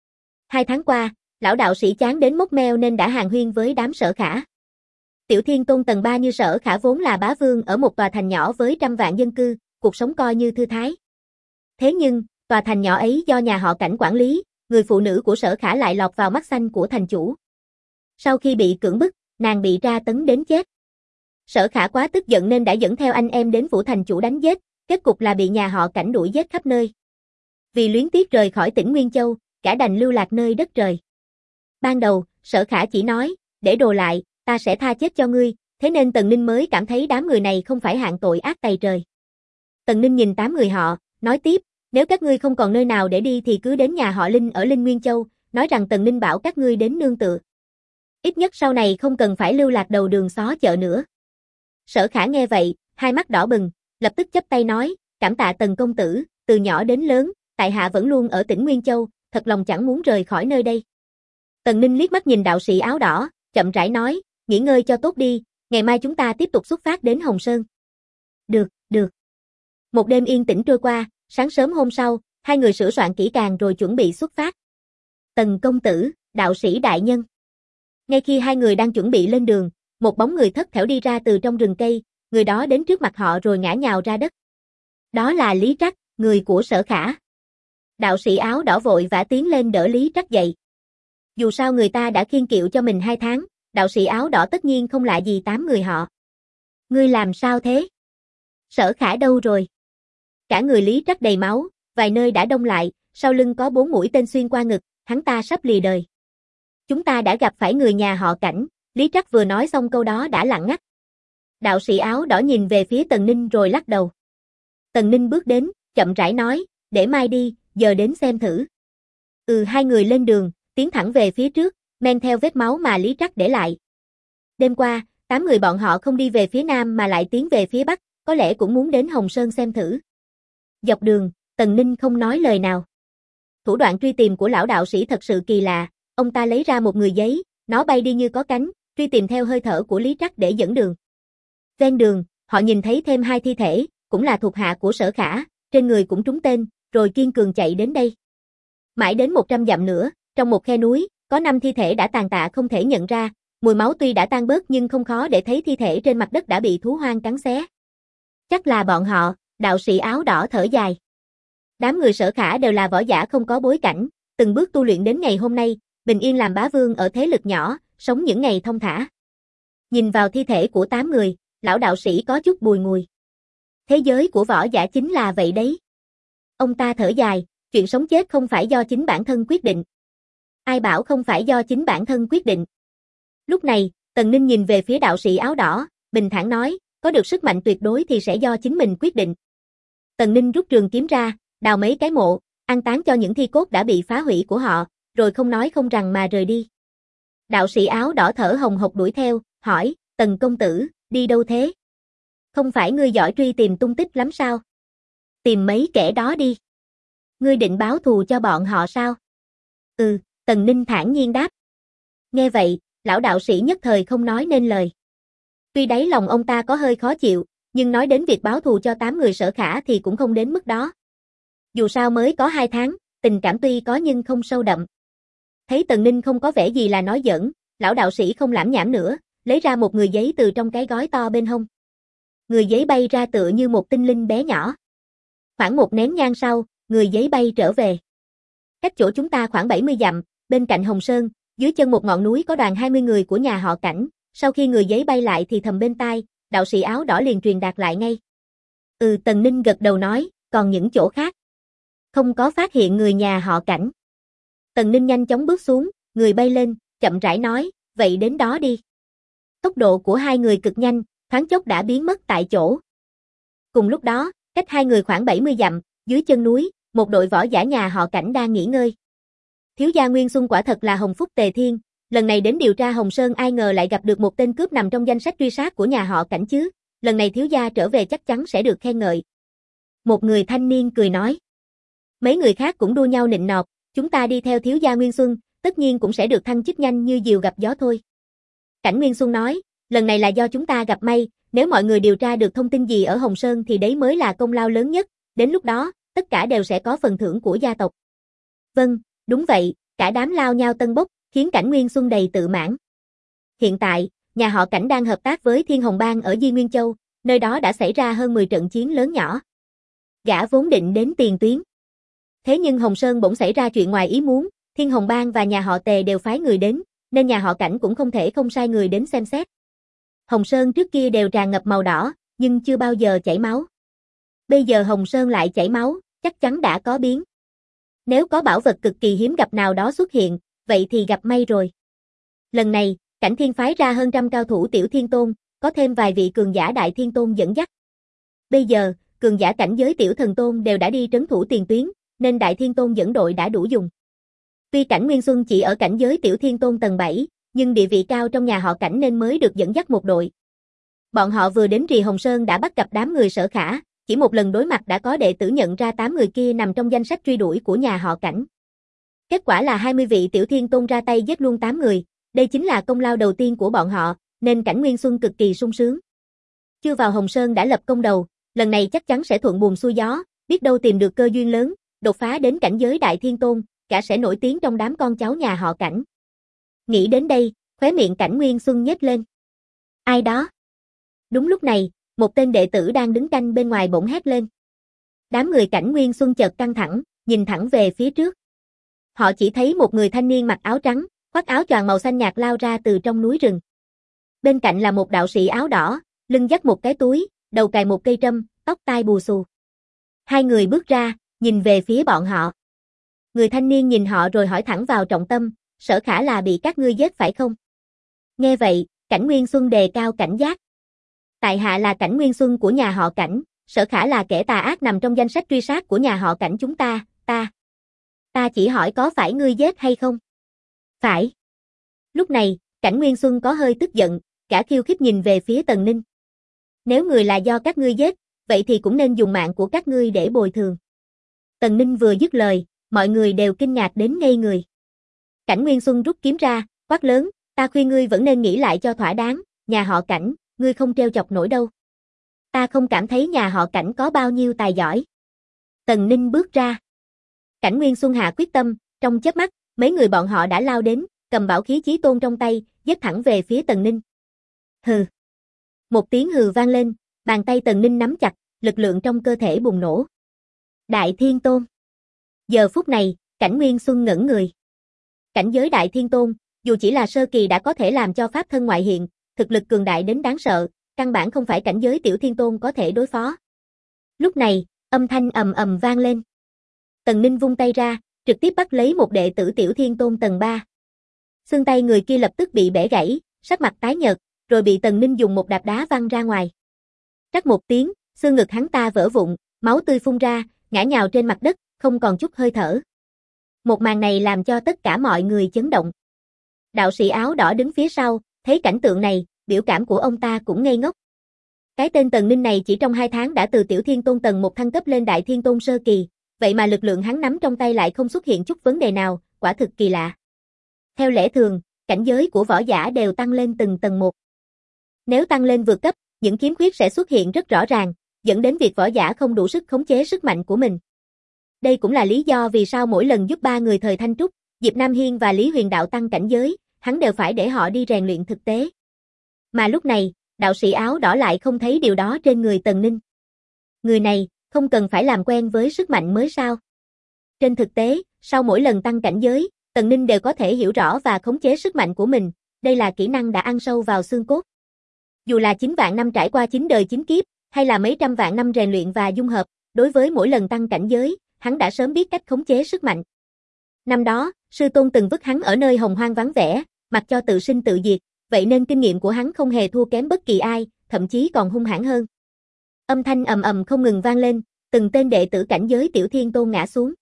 2 tháng qua, lão đạo sĩ chán đến mốc meo nên đã hàn huyên với đám Sở Khả. Tiểu thiên tôn tầng 3 như Sở Khả vốn là bá vương ở một tòa thành nhỏ với trăm vạn dân cư, cuộc sống coi như thư thái. Thế nhưng, tòa thành nhỏ ấy do nhà họ Cảnh quản lý, người phụ nữ của Sở Khả lại lọt vào mắt xanh của thành chủ. Sau khi bị cưỡng bức, nàng bị tra tấn đến chết. Sở Khả quá tức giận nên đã dẫn theo anh em đến phủ thành chủ đánh giết, kết cục là bị nhà họ Cảnh đuổi giết khắp nơi. Vì luyến tiếc rời khỏi tỉnh Nguyên Châu, cả đành lưu lạc nơi đất trời. Ban đầu, Sở Khả chỉ nói, để đồ lại, ta sẽ tha chết cho ngươi, thế nên Tần Ninh mới cảm thấy đám người này không phải hạng tội ác tày trời. Tần Ninh nhìn 8 người họ, nói tiếp, nếu các ngươi không còn nơi nào để đi thì cứ đến nhà họ Linh ở Linh Nguyên Châu, nói rằng Tần Ninh bảo các ngươi đến nương tựa. Ít nhất sau này không cần phải lưu lạc đầu đường xó chợ nữa. Sở Khả nghe vậy, hai mắt đỏ bừng, lập tức chắp tay nói, cảm tạ Tần công tử, từ nhỏ đến lớn, tại hạ vẫn luôn ở tỉnh Nguyên Châu, thật lòng chẳng muốn rời khỏi nơi đây. Tần Ninh liếc mắt nhìn đạo sĩ áo đỏ, chậm rãi nói, nghỉ ngơi cho tốt đi, ngày mai chúng ta tiếp tục xuất phát đến Hồng Sơn. Được, được. Một đêm yên tĩnh trôi qua, sáng sớm hôm sau, hai người sửa soạn kỹ càng rồi chuẩn bị xuất phát. Tần công tử, đạo sĩ đại nhân. Ngay khi hai người đang chuẩn bị lên đường, một bóng người thất thểu đi ra từ trong rừng cây, người đó đến trước mặt họ rồi ngã nhào ra đất. Đó là Lý Trắc, người của Sở Khả. Đạo sĩ áo đỏ vội vã tiến lên đỡ Lý Trắc dậy. Dù sao người ta đã khiêng kiệu cho mình 2 tháng, đạo sĩ áo đỏ tất nhiên không lạ gì 8 người họ. Ngươi làm sao thế? Sở Khả đâu rồi? Cả người Lý Trắc đầy máu, vài nơi đã đông lại, sau lưng có 4 mũi tên xuyên qua ngực, hắn ta sắp lìa đời. Chúng ta đã gặp phải người nhà họ Cảnh, Lý Trắc vừa nói xong câu đó đã lặng ngắt. Đạo sĩ áo đỏ nhìn về phía Tần Ninh rồi lắc đầu. Tần Ninh bước đến, chậm rãi nói, để mai đi, giờ đến xem thử. Hai người lên đường, tiến thẳng về phía trước, men theo vết máu mà Lý Trắc để lại. Đêm qua, 8 người bọn họ không đi về phía nam mà lại tiến về phía bắc, có lẽ cũng muốn đến Hồng Sơn xem thử. Dọc đường, Tần Ninh không nói lời nào. Thủ đoạn truy tìm của lão đạo sĩ thật sự kỳ lạ, ông ta lấy ra một người giấy, nó bay đi như có cánh, truy tìm theo hơi thở của Lý Trắc để dẫn đường. Ven đường, họ nhìn thấy thêm 2 thi thể, cũng là thuộc hạ của Sở Khả, trên người cũng trúng tên, rồi kiên cường chạy đến đây. Mãi đến 100 dặm nữa, trong một khe núi, có 5 thi thể đã tàn tạ không thể nhận ra, mùi máu tuy đã tan bớt nhưng không khó để thấy thi thể trên mặt đất đã bị thú hoang cắn xé. Chắc là bọn họ, đạo sĩ áo đỏ thở dài. Đám người Sở Khả đều là võ giả không có bối cảnh, từng bước tu luyện đến ngày hôm nay, bình yên làm bá vương ở thế lực nhỏ, sống những ngày thông thả. Nhìn vào thi thể của 8 người, lão đạo sĩ có chút bùi ngùi. Thế giới của võ giả chính là vậy đấy. Ông ta thở dài, chuyện sống chết không phải do chính bản thân quyết định. Ai bảo không phải do chính bản thân quyết định. Lúc này, Tần Ninh nhìn về phía đạo sĩ áo đỏ, bình thản nói, có được sức mạnh tuyệt đối thì sẽ do chính mình quyết định. Tần Ninh rút trường kiếm ra, đào mấy cái mộ, an táng cho những thi cốt đã bị phá hủy của họ, rồi không nói không rằng mà rời đi. Đạo sĩ áo đỏ thở hồng hộc đuổi theo, hỏi, Tần công tử, đi đâu thế? Không phải ngươi giỏi truy tìm tung tích lắm sao? Tìm mấy kẻ đó đi. Ngươi định báo thù cho bọn họ sao? Tần Ninh thản nhiên đáp. Nghe vậy, lão đạo sĩ nhất thời không nói nên lời. Tuy đáy lòng ông ta có hơi khó chịu, nhưng nói đến việc báo thù cho 8 người Sở Khả thì cũng không đến mức đó. Dù sao mới có 2 tháng, tình cảm tuy có nhưng không sâu đậm. Thấy Tần Ninh không có vẻ gì là nói giỡn, lão đạo sĩ không lảm nhảm nữa, lấy ra một người giấy từ trong cái gói to bên hông. Người giấy bay ra tựa như một tinh linh bé nhỏ. Khoảng một nén nhang sau, người giấy bay trở về. Cách chỗ chúng ta khoảng 70 dặm, bên cạnh Hồng Sơn, dưới chân một ngọn núi có đoàn 20 người của nhà họ Cảnh, sau khi người giấy bay lại thì thầm bên tai, đạo sĩ áo đỏ liền truyền đạt lại ngay. Tần Ninh gật đầu nói, còn những chỗ khác. Không có phát hiện người nhà họ Cảnh. Tần Ninh nhanh chóng bước xuống, người bay lên, chậm rãi nói, vậy đến đó đi. Tốc độ của hai người cực nhanh, thoáng chốc đã biến mất tại chỗ. Cùng lúc đó, cách hai người khoảng 70 dặm, dưới chân núi, một đội võ giả nhà họ Cảnh đang nghỉ ngơi. Thiếu gia Nguyên Xuân quả thật là hồng phúc tề thiên, lần này đến điều tra Hồng Sơn ai ngờ lại gặp được một tên cướp nằm trong danh sách truy sát của nhà họ Cảnh chứ, lần này thiếu gia trở về chắc chắn sẽ được khen ngợi. Một người thanh niên cười nói. Mấy người khác cũng đua nhau nịnh nọt, chúng ta đi theo thiếu gia Nguyên Xuân, tất nhiên cũng sẽ được thăng chức nhanh như diều gặp gió thôi. Cảnh Nguyên Xuân nói, lần này là do chúng ta gặp may, nếu mọi người điều tra được thông tin gì ở Hồng Sơn thì đấy mới là công lao lớn nhất, đến lúc đó, tất cả đều sẽ có phần thưởng của gia tộc. Vâng, đúng vậy, cả đám lao nhau tân bốc, khiến Cảnh Nguyên Xuân đầy tự mãn. Hiện tại, nhà họ Cảnh đang hợp tác với Thiên Hồng Bang ở Di Nguyên Châu, nơi đó đã xảy ra hơn 10 trận chiến lớn nhỏ. Gã vốn định đến tiền tuyến. Thế nhưng Hồng Sơn bỗng xảy ra chuyện ngoài ý muốn, Thiên Hồng Bang và nhà họ Tề đều phái người đến, nên nhà họ Cảnh cũng không thể không sai người đến xem xét. Hồng Sơn trước kia đều tràn ngập màu đỏ, nhưng chưa bao giờ chảy máu. Bây giờ Hồng Sơn lại chảy máu, chắc chắn đã có biến. Nếu có bảo vật cực kỳ hiếm gặp nào đó xuất hiện, vậy thì gặp may rồi. Lần này, Cảnh Thiên phái ra hơn trăm cao thủ Tiểu Thiên Tôn, có thêm vài vị cường giả Đại Thiên Tôn dẫn dắt. Bây giờ, cường giả cảnh giới Tiểu Thần Tôn đều đã đi trấn thủ tiền tuyến, nên Đại Thiên Tôn dẫn đội đã đủ dùng. Tuy Cảnh Nguyên Xuân chỉ ở cảnh giới Tiểu Thiên Tôn tầng 7, nhưng địa vị cao trong nhà họ Cảnh nên mới được dẫn dắt một đội. Bọn họ vừa đến Rì Hồng Sơn đã bắt gặp đám người Sở Khả, chỉ một lần đối mặt đã có đệ tử nhận ra 8 người kia nằm trong danh sách truy đuổi của nhà họ Cảnh. Kết quả là 20 vị Tiểu Thiên Tôn ra tay giết luôn 8 người, đây chính là công lao đầu tiên của bọn họ, nên Cảnh Nguyên Xuân cực kỳ sung sướng. Chưa vào Hồng Sơn đã lập công đầu, lần này chắc chắn sẽ thuận buồm xuôi gió, biết đâu tìm được cơ duyên lớn, đột phá đến cảnh giới Đại Thiên Tôn, cả sẽ nổi tiếng trong đám con cháu nhà họ Cảnh. Nghĩ đến đây, khóe miệng Cảnh Nguyên Xuân nhếch lên. Ai đó? Đúng lúc này, một tên đệ tử đang đứng canh bên ngoài bỗng hét lên. Đám người Cảnh Nguyên Xuân chợt căng thẳng, nhìn thẳng về phía trước. Họ chỉ thấy một người thanh niên mặc áo trắng, khoác áo choàng màu xanh nhạt lao ra từ trong núi rừng. Bên cạnh là một đạo sĩ áo đỏ, lưng dắt một cái túi, đầu cài một cây trâm, tóc tai bù xù. Hai người bước ra, nhìn về phía bọn họ. Người thanh niên nhìn họ rồi hỏi thẳng vào trọng tâm, Sở Khả là bị các ngươi giết phải không? Nghe vậy, Cảnh Nguyên Xuân đề cao cảnh giác. Tại hạ là Cảnh Nguyên Xuân của nhà họ Cảnh, Sở Khả là kẻ tà ác nằm trong danh sách truy sát của nhà họ Cảnh chúng ta, ta chỉ hỏi có phải ngươi giết hay không? Phải. Lúc này, Cảnh Nguyên Xuân có hơi tức giận, cả khiêu khích nhìn về phía Tần Ninh. Nếu người là do các ngươi giết, vậy thì cũng nên dùng mạng của các ngươi để bồi thường. Tần Ninh vừa dứt lời, mọi người đều kinh ngạc đến ngây người. Cảnh Nguyên Xuân rút kiếm ra, quát lớn, ta khuyên ngươi vẫn nên nghĩ lại cho thỏa đáng, nhà họ Cảnh, ngươi không trêu chọc nổi đâu. Ta không cảm thấy nhà họ Cảnh có bao nhiêu tài giỏi. Tần Ninh bước ra. Cảnh Nguyên Xuân hạ quyết tâm, trong chớp mắt, mấy người bọn họ đã lao đến, cầm bảo khí chí tôn trong tay, giết thẳng về phía Tần Ninh. Hừ. Một tiếng hừ vang lên, bàn tay Tần Ninh nắm chặt, lực lượng trong cơ thể bùng nổ. Đại Thiên Tôn. Giờ phút này, Cảnh Nguyên Xuân ngẩn người. Cảnh giới Đại Thiên Tôn, dù chỉ là sơ kỳ đã có thể làm cho pháp thân ngoại hiện, thực lực cường đại đến đáng sợ, căn bản không phải cảnh giới Tiểu Thiên Tôn có thể đối phó. Lúc này, âm thanh ầm ầm vang lên. Tần Ninh vung tay ra, trực tiếp bắt lấy một đệ tử Tiểu Thiên Tôn tầng 3. Xương tay người kia lập tức bị bẻ gãy, sắc mặt tái nhợt, rồi bị Tần Ninh dùng một đạp đá văng ra ngoài. Rắc một tiếng, xương ngực hắn ta vỡ vụn, máu tươi phun ra, ngã nhào trên mặt đất, không còn chút hơi thở. Một màn này làm cho tất cả mọi người chấn động. Đạo sĩ áo đỏ đứng phía sau, thấy cảnh tượng này, biểu cảm của ông ta cũng ngây ngốc. Cái tên Tần Ninh này chỉ trong 2 tháng đã từ Tiểu Thiên Tôn tầng 1 thăng cấp lên Đại Thiên Tôn sơ kỳ, vậy mà lực lượng hắn nắm trong tay lại không xuất hiện chút vấn đề nào, quả thực kỳ lạ. Theo lẽ thường, cảnh giới của võ giả đều tăng lên từng tầng một. Nếu tăng lên vượt cấp, những khiếm khuyết sẽ xuất hiện rất rõ ràng, dẫn đến việc võ giả không đủ sức khống chế sức mạnh của mình. Đây cũng là lý do vì sao mỗi lần giúp 3 người thời Thanh Trúc, Diệp Nam Hiên và Lý Huyền Đạo tăng cảnh giới, hắn đều phải để họ đi rèn luyện thực tế. Mà lúc này, đạo sĩ áo đỏ lại không thấy điều đó trên người Tần Ninh. Người này, không cần phải làm quen với sức mạnh mới sao? Trên thực tế, sau mỗi lần tăng cảnh giới, Tần Ninh đều có thể hiểu rõ và khống chế sức mạnh của mình, đây là kỹ năng đã ăn sâu vào xương cốt. Dù là 9 vạn năm trải qua 9 đời 9 kiếp, hay là mấy trăm vạn năm rèn luyện và dung hợp, đối với mỗi lần tăng cảnh giới, hắn đã sớm biết cách khống chế sức mạnh. Năm đó, sư tôn từng vứt hắn ở nơi hồng hoang vắng vẻ, mặc cho tự sinh tự diệt, vậy nên kinh nghiệm của hắn không hề thua kém bất kỳ ai, thậm chí còn hung hãn hơn. Âm thanh ầm ầm không ngừng vang lên, từng tên đệ tử cảnh giới Tiểu Thiên Tôn ngã xuống.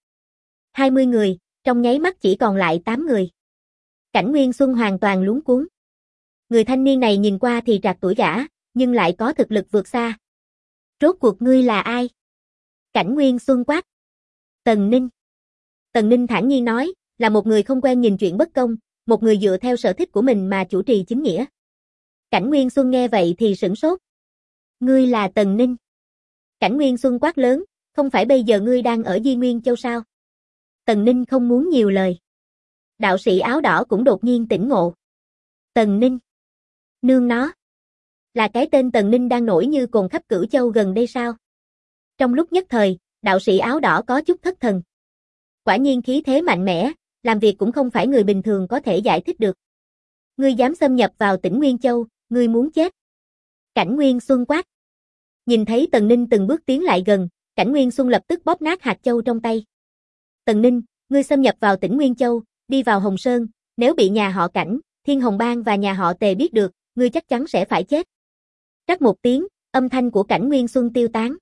20 người, trong nháy mắt chỉ còn lại 8 người. Cảnh Nguyên Xuân hoàn toàn luống cuống. Người thanh niên này nhìn qua thì trạc tuổi gã, nhưng lại có thực lực vượt xa. Rốt cuộc ngươi là ai? Cảnh Nguyên Xuân quát. Tần Ninh. Tần Ninh thản nhiên nói, là một người không quen nhìn chuyện bất công, một người dựa theo sở thích của mình mà chủ trì chính nghĩa. Cảnh Nguyên Xuân nghe vậy thì sửng sốt. Ngươi là Tần Ninh. Cảnh Nguyên Xuân quát lớn, không phải bây giờ ngươi đang ở Di Nguyên Châu sao? Tần Ninh không muốn nhiều lời. Đạo sĩ áo đỏ cũng đột nhiên tỉnh ngộ. Tần Ninh. Nương nó. Là cái tên Tần Ninh đang nổi như cồn khắp Cửu Châu gần đây sao? Trong lúc nhất thời, đạo sĩ áo đỏ có chút thất thần. Quả nhiên khí thế mạnh mẽ, làm việc cũng không phải người bình thường có thể giải thích được. Ngươi dám xâm nhập vào tỉnh Nguyên Châu, ngươi muốn chết. Cảnh Nguyên Xuân quát. Nhìn thấy Tần Ninh từng bước tiến lại gần, Cảnh Nguyên Xuân lập tức bóp nát hạt châu trong tay. Tần Ninh, ngươi xâm nhập vào tỉnh Nguyên Châu, đi vào Hồng Sơn, nếu bị nhà họ Cảnh, Thiên Hồng Bang và nhà họ Tề biết được, ngươi chắc chắn sẽ phải chết. Rắc một tiếng, âm thanh của Cảnh Nguyên Xuân tiêu tán.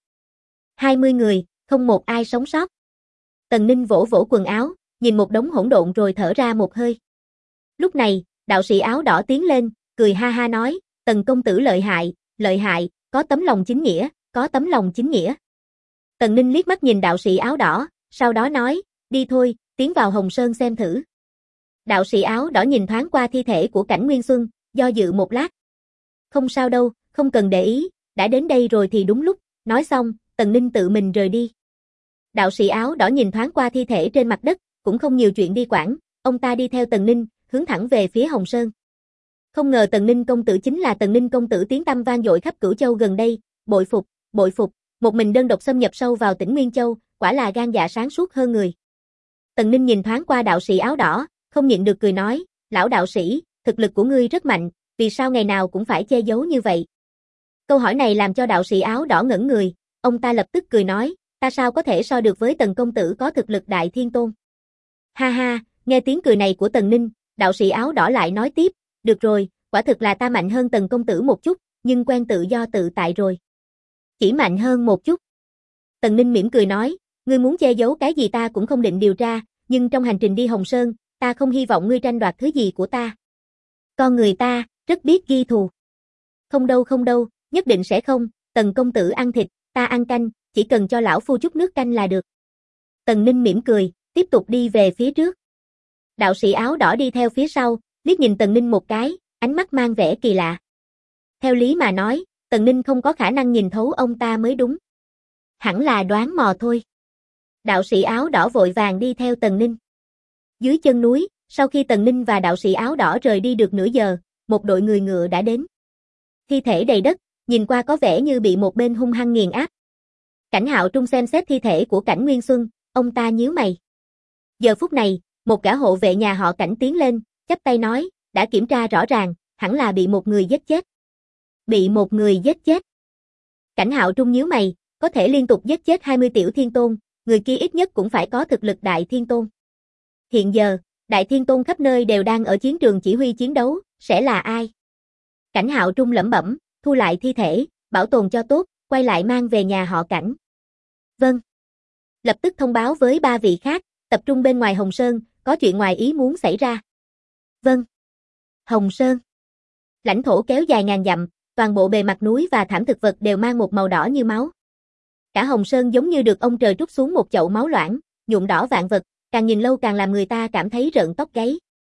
20 người, không một ai sống sót. Tần Ninh vỗ vỗ quần áo, nhìn một đống hỗn độn rồi thở ra một hơi. Lúc này, đạo sĩ áo đỏ tiến lên, cười ha ha nói, Tần công tử lợi hại, có tấm lòng chính nghĩa, có tấm lòng chính nghĩa. Tần Ninh liếc mắt nhìn đạo sĩ áo đỏ, sau đó nói, đi thôi, tiến vào Hồng Sơn xem thử. Đạo sĩ áo đỏ nhìn thoáng qua thi thể của Cảnh Nguyên Xuân, do dự một lát. Không sao đâu, không cần để ý, đã đến đây rồi thì đúng lúc, nói xong, Tần Ninh tự mình rời đi. Đạo sĩ áo đỏ nhìn thoáng qua thi thể trên mặt đất, cũng không nhiều chuyện đi quản, ông ta đi theo Tần Ninh, hướng thẳng về phía Hồng Sơn. Không ngờ Tần Ninh công tử chính là Tần Ninh công tử tiếng tăm vang dội khắp Cửu Châu gần đây, bội phục, một mình đơn độc xâm nhập sâu vào tỉnh Nguyên Châu, quả là gan dạ sáng suốt hơn người. Tần Ninh nhìn thoáng qua đạo sĩ áo đỏ, không nhịn được cười nói, lão đạo sĩ, thực lực của ngươi rất mạnh, vì sao ngày nào cũng phải che giấu như vậy? Câu hỏi này làm cho đạo sĩ áo đỏ ngẩn người, ông ta lập tức cười nói, ta sao có thể so được với Tần công tử có thực lực đại thiên tôn? Ha ha, nghe tiếng cười này của Tần Ninh, đạo sĩ áo đỏ lại nói tiếp, được rồi, quả thực là ta mạnh hơn Tần công tử một chút, nhưng quen tự do tự tại rồi. Chỉ mạnh hơn một chút. Tần Ninh mỉm cười nói, ngươi muốn che giấu cái gì ta cũng không định điều tra, nhưng trong hành trình đi Hồng Sơn, ta không hy vọng ngươi tranh đoạt thứ gì của ta. Con người ta, rất biết ghi thù. Không đâu, nhất định sẽ không, Tần công tử ăn thịt, ta ăn canh, chỉ cần cho lão phu chút nước canh là được. Tần Ninh mỉm cười, tiếp tục đi về phía trước. Đạo sĩ áo đỏ đi theo phía sau, liếc nhìn Tần Ninh một cái, ánh mắt mang vẻ kỳ lạ. Theo lý mà nói, Tần Ninh không có khả năng nhìn thấu ông ta mới đúng. Hẳn là đoán mò thôi. Đạo sĩ áo đỏ vội vàng đi theo Tần Ninh. Dưới chân núi, sau khi Tần Ninh và đạo sĩ áo đỏ rời đi được nửa giờ, một đội người ngựa đã đến. Thi thể đầy đất, nhìn qua có vẻ như bị một bên hung hăng nghiền áp. Cảnh Hạo Trung xem xét thi thể của Cảnh Nguyên Xuân, ông ta nhíu mày. Giờ phút này, một gã hộ vệ nhà họ Cảnh tiến lên, chắp tay nói, đã kiểm tra rõ ràng, hẳn là bị một người giết chết. Bị một người giết chết. Cảnh Hạo Trung nhíu mày, có thể liên tục giết chết 20 tiểu thiên tôn, người kia ít nhất cũng phải có thực lực đại thiên tôn. Hiện giờ, đại thiên tôn khắp nơi đều đang ở chiến trường chỉ huy chiến đấu, sẽ là ai? Cảnh Hạo Trung lẩm bẩm, thu lại thi thể, bảo tồn cho tốt, quay lại mang về nhà họ Cảnh. Vâng. Lập tức thông báo với 3 vị khác, tập trung bên ngoài Hồng Sơn, có chuyện ngoài ý muốn xảy ra. Vâng. Hồng Sơn. Lãnh thổ kéo dài ngàn dặm, toàn bộ bề mặt núi và thảm thực vật đều mang một màu đỏ như máu. Cả Hồng Sơn giống như được ông trời trút xuống một chậu máu loãng, nhuộm đỏ vạn vật, càng nhìn lâu càng làm người ta cảm thấy rợn tóc gáy.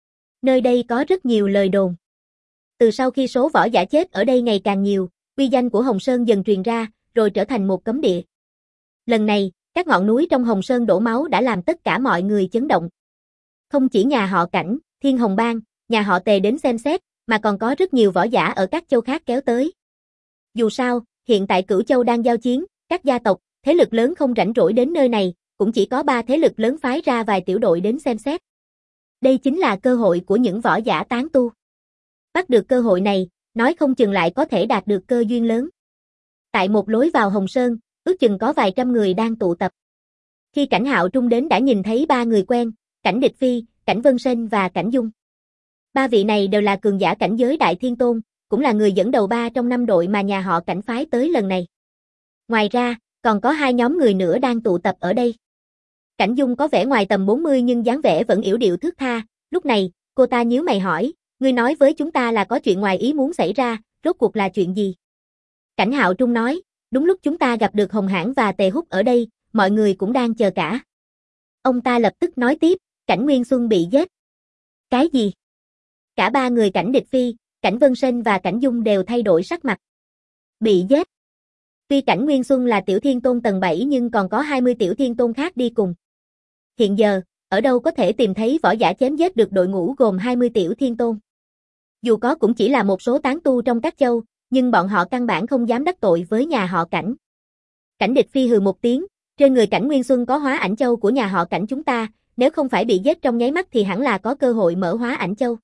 Nơi đây có rất nhiều lời đồn. Từ sau khi số võ giả chết ở đây ngày càng nhiều, uy danh của Hồng Sơn dần truyền ra, rồi trở thành một cấm địa. Lần này, các ngọn núi trong Hồng Sơn đổ máu đã làm tất cả mọi người chấn động. Không chỉ nhà họ Cảnh, Thiên Hồng Bang, nhà họ Tề đến xem xét, mà còn có rất nhiều võ giả ở các châu khác kéo tới. Dù sao, hiện tại Cửu Châu đang giao chiến, các gia tộc, thế lực lớn không rảnh rỗi đến nơi này, cũng chỉ có 3 thế lực lớn phái ra vài tiểu đội đến xem xét. Đây chính là cơ hội của những võ giả tán tu. Bắt được cơ hội này, nói không chừng lại có thể đạt được cơ duyên lớn. Tại một lối vào Hồng Sơn, ước chừng có vài trăm người đang tụ tập. Khi Cảnh Hạo Trung đến đã nhìn thấy 3 người quen, Cảnh Địch Phi, Cảnh Vân Sên và Cảnh Dung. 3 vị này đều là cường giả cảnh giới đại thiên tôn, cũng là người dẫn đầu 3 trong 5 đội mà nhà họ Cảnh phái tới lần này. Ngoài ra, còn có 2 nhóm người nữa đang tụ tập ở đây. Cảnh Dung có vẻ ngoài tầm 40 nhưng dáng vẻ vẫn yểu điệu thướt tha, lúc này, cô ta nhíu mày hỏi, ngươi nói với chúng ta là có chuyện ngoài ý muốn xảy ra, rốt cuộc là chuyện gì? Cảnh Hạo Trung nói, đúng lúc chúng ta gặp được Hồng Hãn và Tề Húc ở đây, mọi người cũng đang chờ cả. Ông ta lập tức nói tiếp, Cảnh Nguyên Xuân bị giết. Cái gì? Cả ba người Cảnh Địch Phi, Cảnh Vân Sên và Cảnh Dung đều thay đổi sắc mặt. Bị giết. Tuy Cảnh Nguyên Xuân là tiểu thiên tôn tầng 7 nhưng còn có 20 tiểu thiên tôn khác đi cùng. Hiện giờ, ở đâu có thể tìm thấy võ giả chém giết được đội ngũ gồm 20 tiểu thiên tôn. Dù có cũng chỉ là một số tán tu trong các châu, nhưng bọn họ căn bản không dám đắc tội với nhà họ Cảnh. Cảnh Địch Phi hừ một tiếng, trên người Cảnh Nguyên Xuân có hóa ảnh châu của nhà họ Cảnh chúng ta, nếu không phải bị giết trong nháy mắt thì hẳn là có cơ hội mở hóa ảnh châu.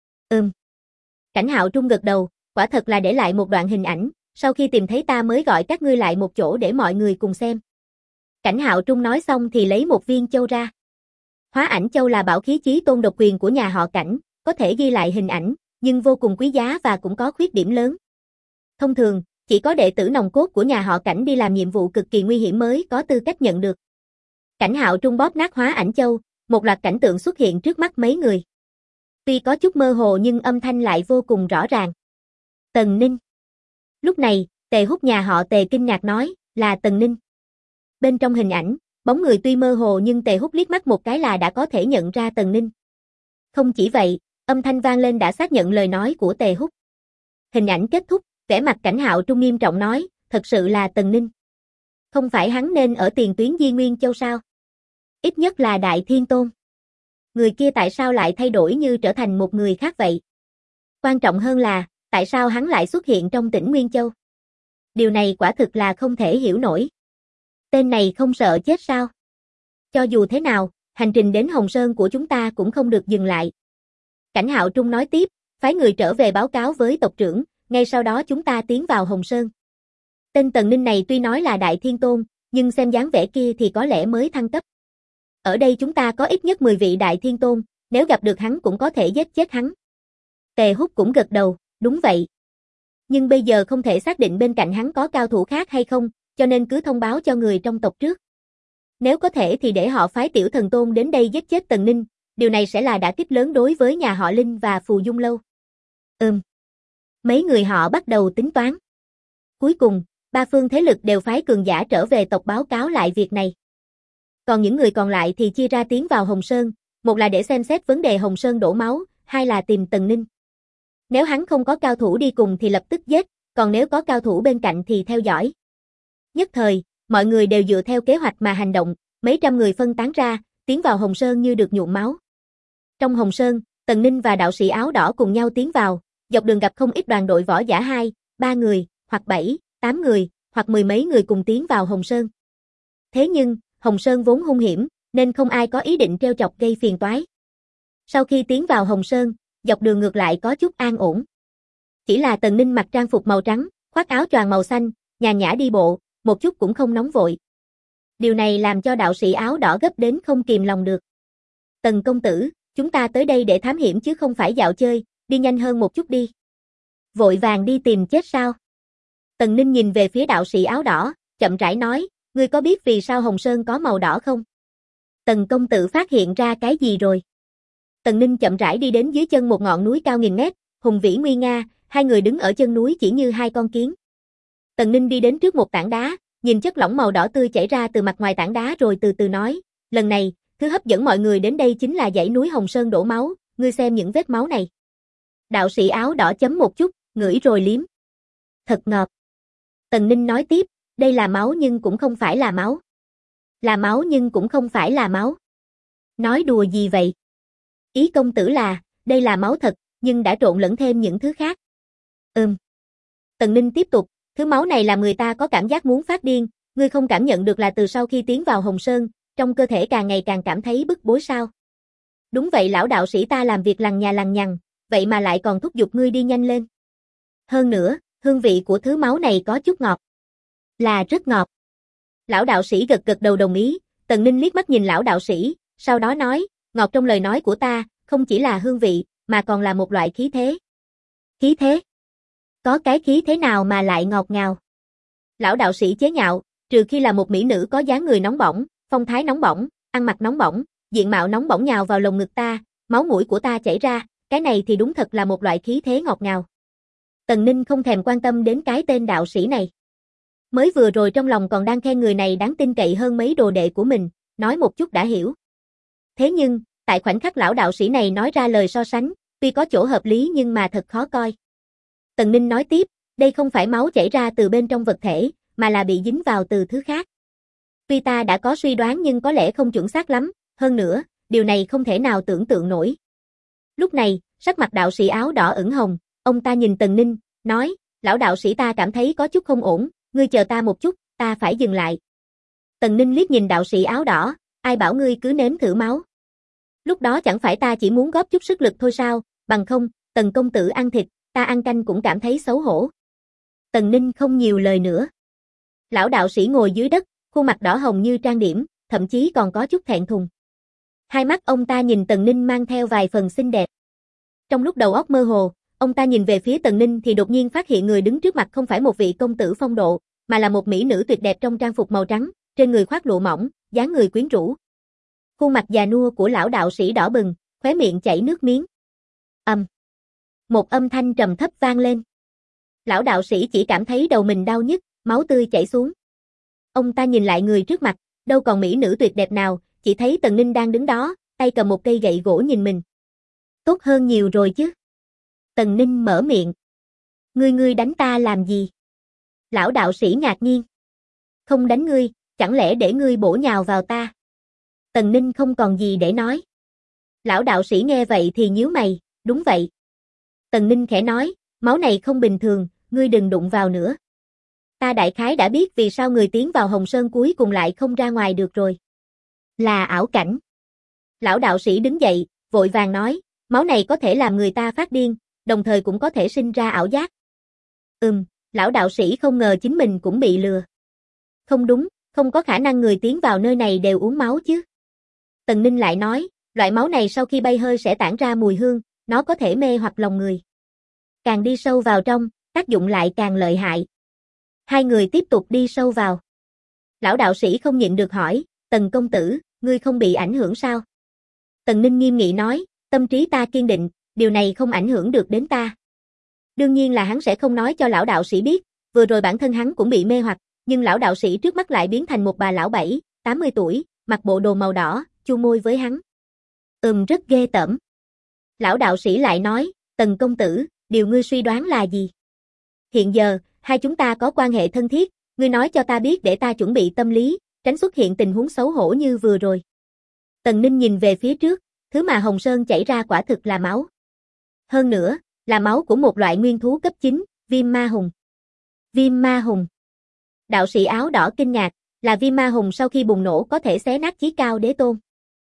Cảnh Hạo Trung gật đầu, quả thật là để lại một đoạn hình ảnh, sau khi tìm thấy ta mới gọi các ngươi lại một chỗ để mọi người cùng xem. Cảnh Hạo Trung nói xong thì lấy một viên châu ra. Hóa ảnh châu là bảo khí chí tôn độc quyền của nhà họ Cảnh, có thể ghi lại hình ảnh, nhưng vô cùng quý giá và cũng có khuyết điểm lớn. Thông thường, chỉ có đệ tử nòng cốt của nhà họ Cảnh đi làm nhiệm vụ cực kỳ nguy hiểm mới có tư cách nhận được. Cảnh Hạo Trung bóp nát hóa ảnh châu, một loạt cảnh tượng xuất hiện trước mắt mấy người. Tuy có chút mơ hồ nhưng âm thanh lại vô cùng rõ ràng. Tần Ninh. Lúc này, Tề Húc nhà họ Tề kinh ngạc nói, là Tần Ninh. Bên trong hình ảnh, bóng người tuy mơ hồ nhưng Tề Húc liếc mắt một cái là đã có thể nhận ra Tần Ninh. Không chỉ vậy, âm thanh vang lên đã xác nhận lời nói của Tề Húc. Hình ảnh kết thúc, vẻ mặt Cảnh Hạo Trung nghiêm trọng nói, thật sự là Tần Ninh. Không phải hắn nên ở tiền tuyến Di Nguyên Châu sao? Ít nhất là Đại Thiên Tôn. Người kia tại sao lại thay đổi như trở thành một người khác vậy? Quan trọng hơn là, tại sao hắn lại xuất hiện trong tỉnh Nguyên Châu? Điều này quả thực là không thể hiểu nổi. Tên này không sợ chết sao? Cho dù thế nào, hành trình đến Hồng Sơn của chúng ta cũng không được dừng lại. Cảnh Hạo Trung nói tiếp, phái người trở về báo cáo với tộc trưởng, ngay sau đó chúng ta tiến vào Hồng Sơn. Tên Tần Ninh này tuy nói là Đại Thiên Tôn, nhưng xem dáng vẻ kia thì có lẽ mới thăng cấp. Ở đây chúng ta có ít nhất 10 vị Đại Thiên Tôn, nếu gặp được hắn cũng có thể giết chết hắn. Tề Húc cũng gật đầu, đúng vậy. Nhưng bây giờ không thể xác định bên cạnh hắn có cao thủ khác hay không, cho nên cứ thông báo cho người trong tộc trước. Nếu có thể thì để họ phái Tiểu Thần Tôn đến đây giết chết Tần Ninh, điều này sẽ là đả kích lớn đối với nhà họ Linh và Phù Dung Lâu. Mấy người họ bắt đầu tính toán. Cuối cùng, ba phương thế lực đều phái cường giả trở về tộc báo cáo lại việc này. Còn những người còn lại thì chia ra tiến vào Hồng Sơn, một là để xem xét vấn đề Hồng Sơn đổ máu, hai là tìm Tần Ninh. Nếu hắn không có cao thủ đi cùng thì lập tức giết, còn nếu có cao thủ bên cạnh thì theo dõi. Nhất thời, mọi người đều dựa theo kế hoạch mà hành động, mấy trăm người phân tán ra, tiến vào Hồng Sơn như được nhuộm máu. Trong Hồng Sơn, Tần Ninh và đạo sĩ áo đỏ cùng nhau tiến vào, dọc đường gặp không ít đoàn đội võ giả 2, 3 người, hoặc 7, 8 người, hoặc mười mấy người cùng tiến vào Hồng Sơn. Thế nhưng, Hồng Sơn vốn hung hiểm, nên không ai có ý định trêu chọc gây phiền toái. Sau khi tiến vào Hồng Sơn, dọc đường ngược lại có chút an ổn. Chỉ là Tần Ninh mặc trang phục màu trắng, khoác áo choàng màu xanh, nhàn nhã đi bộ, một chút cũng không nóng vội. Điều này làm cho đạo sĩ áo đỏ gấp đến không kìm lòng được. Tần công tử, chúng ta tới đây để thám hiểm chứ không phải dạo chơi, đi nhanh hơn một chút đi. Vội vàng đi tìm chết sao? Tần Ninh nhìn về phía đạo sĩ áo đỏ, chậm rãi nói, ngươi có biết vì sao Hồng Sơn có màu đỏ không? Tần công tử phát hiện ra cái gì rồi? Tần Ninh chậm rãi đi đến dưới chân một ngọn núi cao nghìn mét, hùng vĩ nguy nga, hai người đứng ở chân núi chỉ như hai con kiến. Tần Ninh đi đến trước một tảng đá, nhìn chất lỏng màu đỏ tươi chảy ra từ mặt ngoài tảng đá rồi từ từ nói, lần này, thứ hấp dẫn mọi người đến đây chính là dãy núi Hồng Sơn đổ máu, ngươi xem những vết máu này. Đạo sĩ áo đỏ chấm một chút, ngửi rồi liếm. Thật ngọt. Tần Ninh nói tiếp, đây là máu nhưng cũng không phải là máu. Là máu nhưng cũng không phải là máu. Nói đùa gì vậy? Ý công tử là, đây là máu thật, nhưng đã trộn lẫn thêm những thứ khác. Tần Ninh tiếp tục, thứ máu này làm người ta có cảm giác muốn phát điên, ngươi không cảm nhận được là từ sau khi tiến vào Hồng Sơn, trong cơ thể càng ngày càng cảm thấy bức bối sao? Đúng vậy, lão đạo sĩ ta làm việc lằng nhà lằng nhằng, vậy mà lại còn thúc giục ngươi đi nhanh lên. Hơn nữa, hương vị của thứ máu này có chút ngọt. Là rất ngọt. Lão đạo sĩ gật gật đầu đồng ý, Tần Ninh liếc mắt nhìn lão đạo sĩ, sau đó nói, ngọt trong lời nói của ta, không chỉ là hương vị, mà còn là một loại khí thế. Khí thế? Có cái khí thế nào mà lại ngọt ngào? Lão đạo sĩ chế nhạo, trừ khi là một mỹ nữ có dáng người nóng bỏng, phong thái nóng bỏng, ăn mặc nóng bỏng, diện mạo nóng bỏng nhào vào lồng ngực ta, máu mũi của ta chảy ra, cái này thì đúng thật là một loại khí thế ngọt ngào. Tần Ninh không thèm quan tâm đến cái tên đạo sĩ này. Mới vừa rồi trong lòng còn đang khen người này đáng tin cậy hơn mấy đồ đệ của mình, nói một chút đã hiểu. Thế nhưng, tại khoảnh khắc lão đạo sĩ này nói ra lời so sánh, tuy có chỗ hợp lý nhưng mà thật khó coi. Tần Ninh nói tiếp, đây không phải máu chảy ra từ bên trong vật thể, mà là bị dính vào từ thứ khác. Tuy ta đã có suy đoán nhưng có lẽ không chuẩn xác lắm, hơn nữa, điều này không thể nào tưởng tượng nổi. Lúc này, sắc mặt đạo sĩ áo đỏ ửng hồng, ông ta nhìn Tần Ninh, nói, lão đạo sĩ ta cảm thấy có chút không ổn, ngươi chờ ta một chút, ta phải dừng lại. Tần Ninh liếc nhìn đạo sĩ áo đỏ, ai bảo ngươi cứ nếm thử máu. Lúc đó chẳng phải ta chỉ muốn góp chút sức lực thôi sao, bằng không, Tần công tử ăn thịt, ta ăn canh cũng cảm thấy xấu hổ. Tần Ninh không nhiều lời nữa. Lão đạo sĩ ngồi dưới đất, khuôn mặt đỏ hồng như trang điểm, thậm chí còn có chút thẹn thùng. Hai mắt ông ta nhìn Tần Ninh mang theo vài phần xinh đẹp. Trong lúc đầu óc mơ hồ, ông ta nhìn về phía Tần Ninh thì đột nhiên phát hiện người đứng trước mặt không phải một vị công tử phong độ, mà là một mỹ nữ tuyệt đẹp trong trang phục màu trắng, trên người khoác lụa mỏng, dáng người quyến rũ. Khuôn mặt già nua của lão đạo sĩ đỏ bừng, khóe miệng chảy nước miếng. Một âm thanh trầm thấp vang lên. Lão đạo sĩ chỉ cảm thấy đầu mình đau nhức, máu tươi chảy xuống. Ông ta nhìn lại người trước mặt, đâu còn mỹ nữ tuyệt đẹp nào, chỉ thấy Tần Ninh đang đứng đó, tay cầm một cây gậy gỗ nhìn mình. Tốt hơn nhiều rồi chứ. Tần Ninh mở miệng. Ngươi đánh ta làm gì? Lão đạo sĩ ngạc nhiên. Không đánh ngươi, chẳng lẽ để ngươi bổ nhào vào ta? Tần Ninh không còn gì để nói. Lão đạo sĩ nghe vậy thì nhíu mày, đúng vậy. Tần Ninh khẽ nói, máu này không bình thường, ngươi đừng đụng vào nữa. Ta đại khái đã biết vì sao người tiến vào Hồng Sơn cuối cùng lại không ra ngoài được rồi. Là ảo cảnh. Lão đạo sĩ đứng dậy, vội vàng nói, máu này có thể làm người ta phát điên, đồng thời cũng có thể sinh ra ảo giác. Lão đạo sĩ không ngờ chính mình cũng bị lừa. Không đúng, không có khả năng người tiến vào nơi này đều uống máu chứ. Tần Ninh lại nói, loại máu này sau khi bay hơi sẽ tản ra mùi hương, nó có thể mê hoặc lòng người. Càng đi sâu vào trong, tác dụng lại càng lợi hại. Hai người tiếp tục đi sâu vào. Lão đạo sĩ không nhịn được hỏi, Tần công tử, ngươi không bị ảnh hưởng sao? Tần Ninh nghiêm nghị nói, tâm trí ta kiên định, điều này không ảnh hưởng được đến ta. Đương nhiên là hắn sẽ không nói cho lão đạo sĩ biết, vừa rồi bản thân hắn cũng bị mê hoặc, nhưng lão đạo sĩ trước mắt lại biến thành một bà lão 80 tuổi, mặc bộ đồ màu đỏ, chu môi với hắn. Rất ghê tởm. Lão đạo sĩ lại nói, Tần công tử, điều ngươi suy đoán là gì? Hiện giờ, hai chúng ta có quan hệ thân thiết, ngươi nói cho ta biết để ta chuẩn bị tâm lý, tránh xuất hiện tình huống xấu hổ như vừa rồi. Tần Ninh nhìn về phía trước, thứ mà Hồng Sơn chảy ra quả thực là máu. Hơn nữa, là máu của một loại nguyên thú cấp 9, viêm ma hùng. Viêm ma hùng. Đạo sĩ áo đỏ kinh ngạc, là viêm ma hùng sau khi bùng nổ có thể xé nát chí cao đế tôn.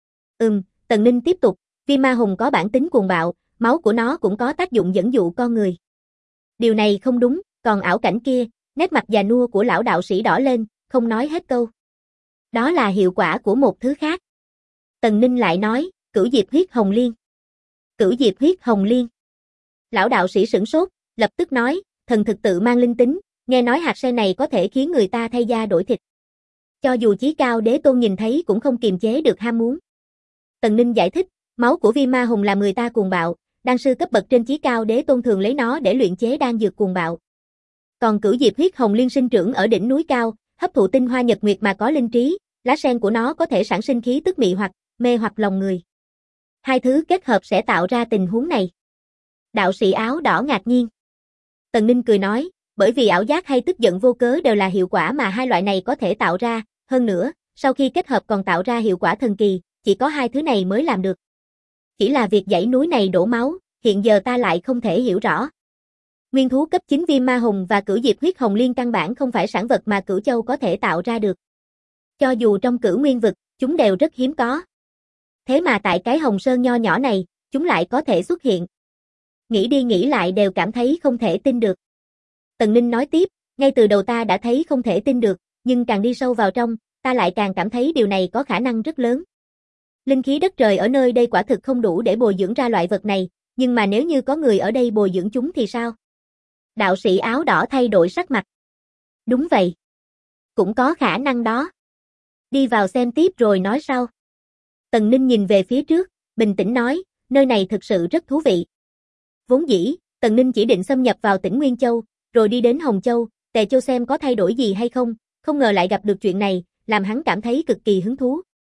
Tần Ninh tiếp tục, viêm ma hùng có bản tính cuồng bạo, máu của nó cũng có tác dụng dẫn dụ con người. Điều này không đúng, còn ảo cảnh kia, nét mặt già nua của lão đạo sĩ đỏ lên, không nói hết câu. Đó là hiệu quả của một thứ khác. Tần Ninh lại nói, cửu diệp huyết hồng liên. Cửu diệp huyết hồng liên. Lão đạo sĩ sửng sốt, lập tức nói, thần thực tự mang linh tính, nghe nói hạt sen này có thể khiến người ta thay da đổi thịt. Cho dù chí cao đế tôn nhìn thấy cũng không kiềm chế được ham muốn. Tần Ninh giải thích, máu của viêm ma hùng làm người ta cuồng bạo, đan sư cấp bậc trên chí cao đế tôn thường lấy nó để luyện chế đan dược cuồng bạo. Còn cửu diệp huyết hồng liên sinh trưởng ở đỉnh núi cao, hấp thụ tinh hoa nhật nguyệt mà có linh trí, lá sen của nó có thể sản sinh khí tức mị hoặc, mê hoặc lòng người. Hai thứ kết hợp sẽ tạo ra tình huống này. Đạo sĩ áo đỏ ngạc nhiên. Tần Ninh cười nói, bởi vì ảo giác hay tức giận vô cớ đều là hiệu quả mà hai loại này có thể tạo ra, hơn nữa, sau khi kết hợp còn tạo ra hiệu quả thần kỳ, chỉ có hai thứ này mới làm được. Chỉ là việc dãy núi này đổ máu, hiện giờ ta lại không thể hiểu rõ. Nguyên thú cấp 9 viêm ma hùng và cửu diệp huyết hồng liên căn bản không phải sản vật mà Cửu Châu có thể tạo ra được. Cho dù trong Cửu Nguyên vực, chúng đều rất hiếm có. Thế mà tại cái Hồng Sơn nho nhỏ này, chúng lại có thể xuất hiện. Nghĩ đi nghĩ lại đều cảm thấy không thể tin được. Tần Ninh nói tiếp, ngay từ đầu ta đã thấy không thể tin được, nhưng càng đi sâu vào trong, ta lại càng cảm thấy điều này có khả năng rất lớn. Linh khí đất trời ở nơi đây quả thực không đủ để bồi dưỡng ra loại vật này, nhưng mà nếu như có người ở đây bồi dưỡng chúng thì sao? Đạo sĩ áo đỏ thay đổi sắc mặt. Đúng vậy. Cũng có khả năng đó. Đi vào xem tiếp rồi nói sau. Tần Ninh nhìn về phía trước, bình tĩnh nói, nơi này thực sự rất thú vị. Vốn dĩ, Tần Ninh chỉ định xâm nhập vào tỉnh Nguyên Châu, rồi đi đến Hồng Châu, Tề Châu xem có thay đổi gì hay không, không ngờ lại gặp được chuyện này, làm hắn cảm thấy cực kỳ hứng thú.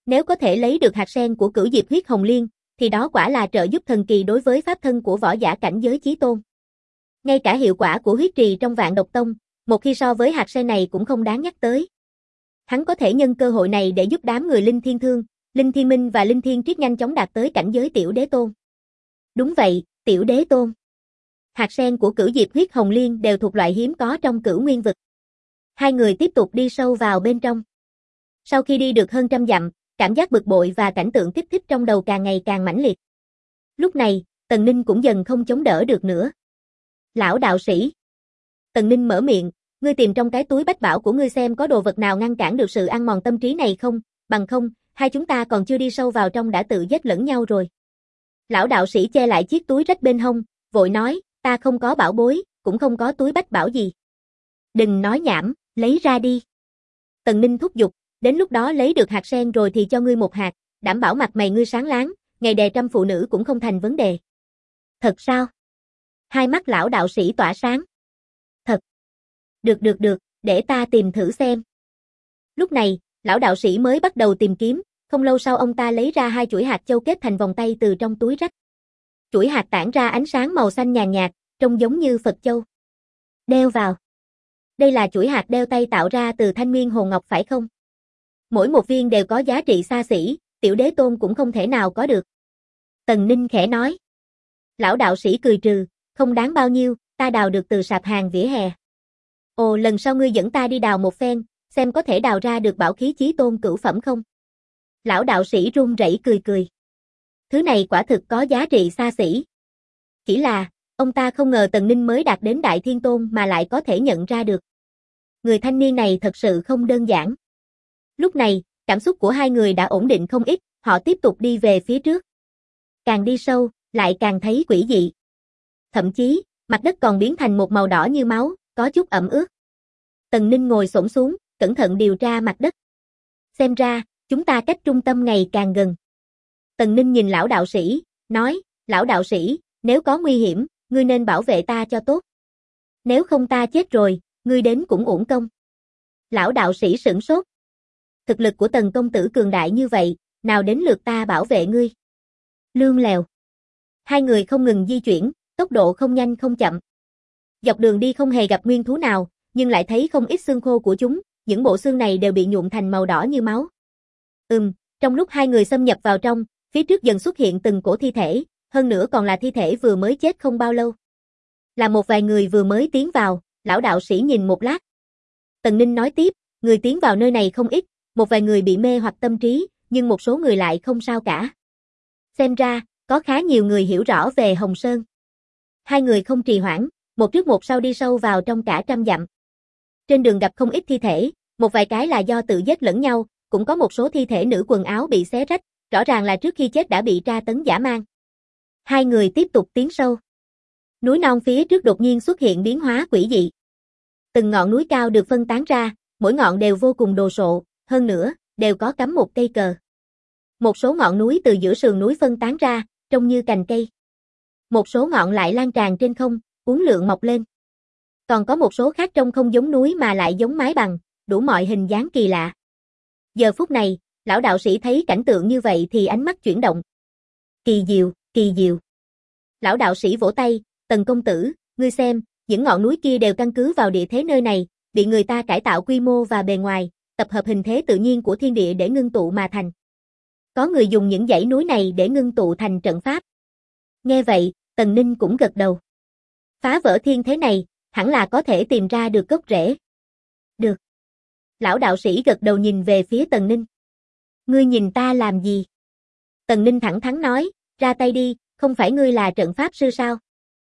Nếu có thể lấy được hạt sen của Cửu Diệp huyết hồng liên, thì đó quả là trợ giúp thần kỳ đối với pháp thân của võ giả cảnh giới chí tôn. Ngay cả hiệu quả của huyết trì trong Vạn Độc Tông, một khi so với hạt sen này cũng không đáng nhắc tới. Hắn có thể nhân cơ hội này để giúp đám người Linh Thiên Thương, Linh Thiên Minh và Linh Thiên Triết nhanh chóng đạt tới cảnh giới tiểu đế tôn. Đúng vậy, tiểu đế tôn. Hạt sen của Cửu Diệp huyết hồng liên đều thuộc loại hiếm có trong Cửu Nguyên vực. Hai người tiếp tục đi sâu vào bên trong. Sau khi đi được hơn trăm dặm, cảm giác bực bội và cảnh tượng kích thích trong đầu càng ngày càng mãnh liệt. Lúc này, Tần Ninh cũng dần không chống đỡ được nữa. Lão đạo sĩ. Tần Ninh mở miệng, ngươi tìm trong cái túi bách bảo của ngươi xem có đồ vật nào ngăn cản được sự ăn mòn tâm trí này không, bằng không, hai chúng ta còn chưa đi sâu vào trong đã tự giết lẫn nhau rồi. Lão đạo sĩ che lại chiếc túi rách bên hông, vội nói, ta không có bảo bối, cũng không có túi bách bảo gì. Đừng nói nhảm, lấy ra đi. Tần Ninh thúc giục, đến lúc đó lấy được hạt sen rồi thì cho ngươi một hạt, đảm bảo mặt mày ngươi sáng láng, ngày đè trăm phụ nữ cũng không thành vấn đề. Thật sao? Hai mắt lão đạo sĩ tỏa sáng. Thật. Được, để ta tìm thử xem. Lúc này, lão đạo sĩ mới bắt đầu tìm kiếm, không lâu sau ông ta lấy ra hai chuỗi hạt châu kết thành vòng tay từ trong túi rách. Chuỗi hạt tản ra ánh sáng màu xanh nhàn nhạt, trông giống như Phật châu. Đeo vào. Đây là chuỗi hạt đeo tay tạo ra từ thanh nguyên hồn ngọc phải không? Mỗi một viên đều có giá trị xa xỉ, tiểu đế tôn cũng không thể nào có được. Tần Ninh khẽ nói. Lão đạo sĩ cười trừ, không đáng bao nhiêu, ta đào được từ sạp hàng vỉa hè. Ồ, lần sau ngươi dẫn ta đi đào một phen, xem có thể đào ra được bảo khí chí tôn cửu phẩm không? Lão đạo sĩ run rẩy cười. Thứ này quả thực có giá trị xa xỉ. Chỉ là, ông ta không ngờ Tần Ninh mới đạt đến Đại Thiên Tôn mà lại có thể nhận ra được. Người thanh niên này thật sự không đơn giản. Lúc này, cảm xúc của hai người đã ổn định không ít, họ tiếp tục đi về phía trước. Càng đi sâu, lại càng thấy quỷ dị. Thậm chí, mặt đất còn biến thành một màu đỏ như máu, có chút ẩm ướt. Tần Ninh ngồi xổm xuống, cẩn thận điều tra mặt đất. Xem ra, chúng ta cách trung tâm ngày càng gần. Tần Ninh nhìn lão đạo sĩ, nói, lão đạo sĩ, nếu có nguy hiểm, ngươi nên bảo vệ ta cho tốt. Nếu không ta chết rồi, ngươi đến cũng uổng công. Lão đạo sĩ sửng sốt. Thực lực của Tần công tử cường đại như vậy, nào đến lượt ta bảo vệ ngươi. Lương lèo. Hai người không ngừng di chuyển, tốc độ không nhanh không chậm. Dọc đường đi không hề gặp nguyên thú nào, nhưng lại thấy không ít xương khô của chúng, những bộ xương này đều bị nhuộm thành màu đỏ như máu. Trong lúc hai người xâm nhập vào trong, phía trước dần xuất hiện từng cổ thi thể, hơn nữa còn là thi thể vừa mới chết không bao lâu. Là một vài người vừa mới tiến vào, lão đạo sĩ nhìn một lát. Tần Ninh nói tiếp, người tiến vào nơi này không ít, một vài người bị mê hoặc tâm trí, nhưng một số người lại không sao cả. Xem ra, có khá nhiều người hiểu rõ về Hồng Sơn. Hai người không trì hoãn, một trước một sau đi sâu vào trong cả trăm dặm. Trên đường gặp không ít thi thể, một vài cái là do tự giết lẫn nhau, cũng có một số thi thể nữ quần áo bị xé rách, rõ ràng là trước khi chết đã bị tra tấn dã man. Hai người tiếp tục tiến sâu. Núi non phía trước đột nhiên xuất hiện biến hóa quỷ dị. Từng ngọn núi cao được phân tán ra, mỗi ngọn đều vô cùng đồ sộ, hơn nữa, đều có cắm một cây cờ. Một số ngọn núi từ giữa sườn núi phân tán ra, trông như cành cây. Một số ngọn lại lan tràn trên không, uốn lượn mọc lên. Còn có một số khác trông không giống núi mà lại giống mái bằng, đủ mọi hình dáng kỳ lạ. Giờ phút này, lão đạo sĩ thấy cảnh tượng như vậy thì ánh mắt chuyển động. Kỳ diệu, kỳ diệu. Lão đạo sĩ vỗ tay, Tần công tử, ngươi xem, những ngọn núi kia đều căn cứ vào địa thế nơi này, bị người ta cải tạo quy mô và bề ngoài, tập hợp hình thế tự nhiên của thiên địa để ngưng tụ mà thành. Có người dùng những dãy núi này để ngưng tụ thành trận pháp. Nghe vậy, Tần Ninh cũng gật đầu. Phá vỡ thiên thế này, hẳn là có thể tìm ra được gốc rễ. Được. Lão đạo sĩ gật đầu nhìn về phía Tần Ninh. Ngươi nhìn ta làm gì? Tần Ninh thẳng thắn nói, ra tay đi, không phải ngươi là trận pháp sư sao?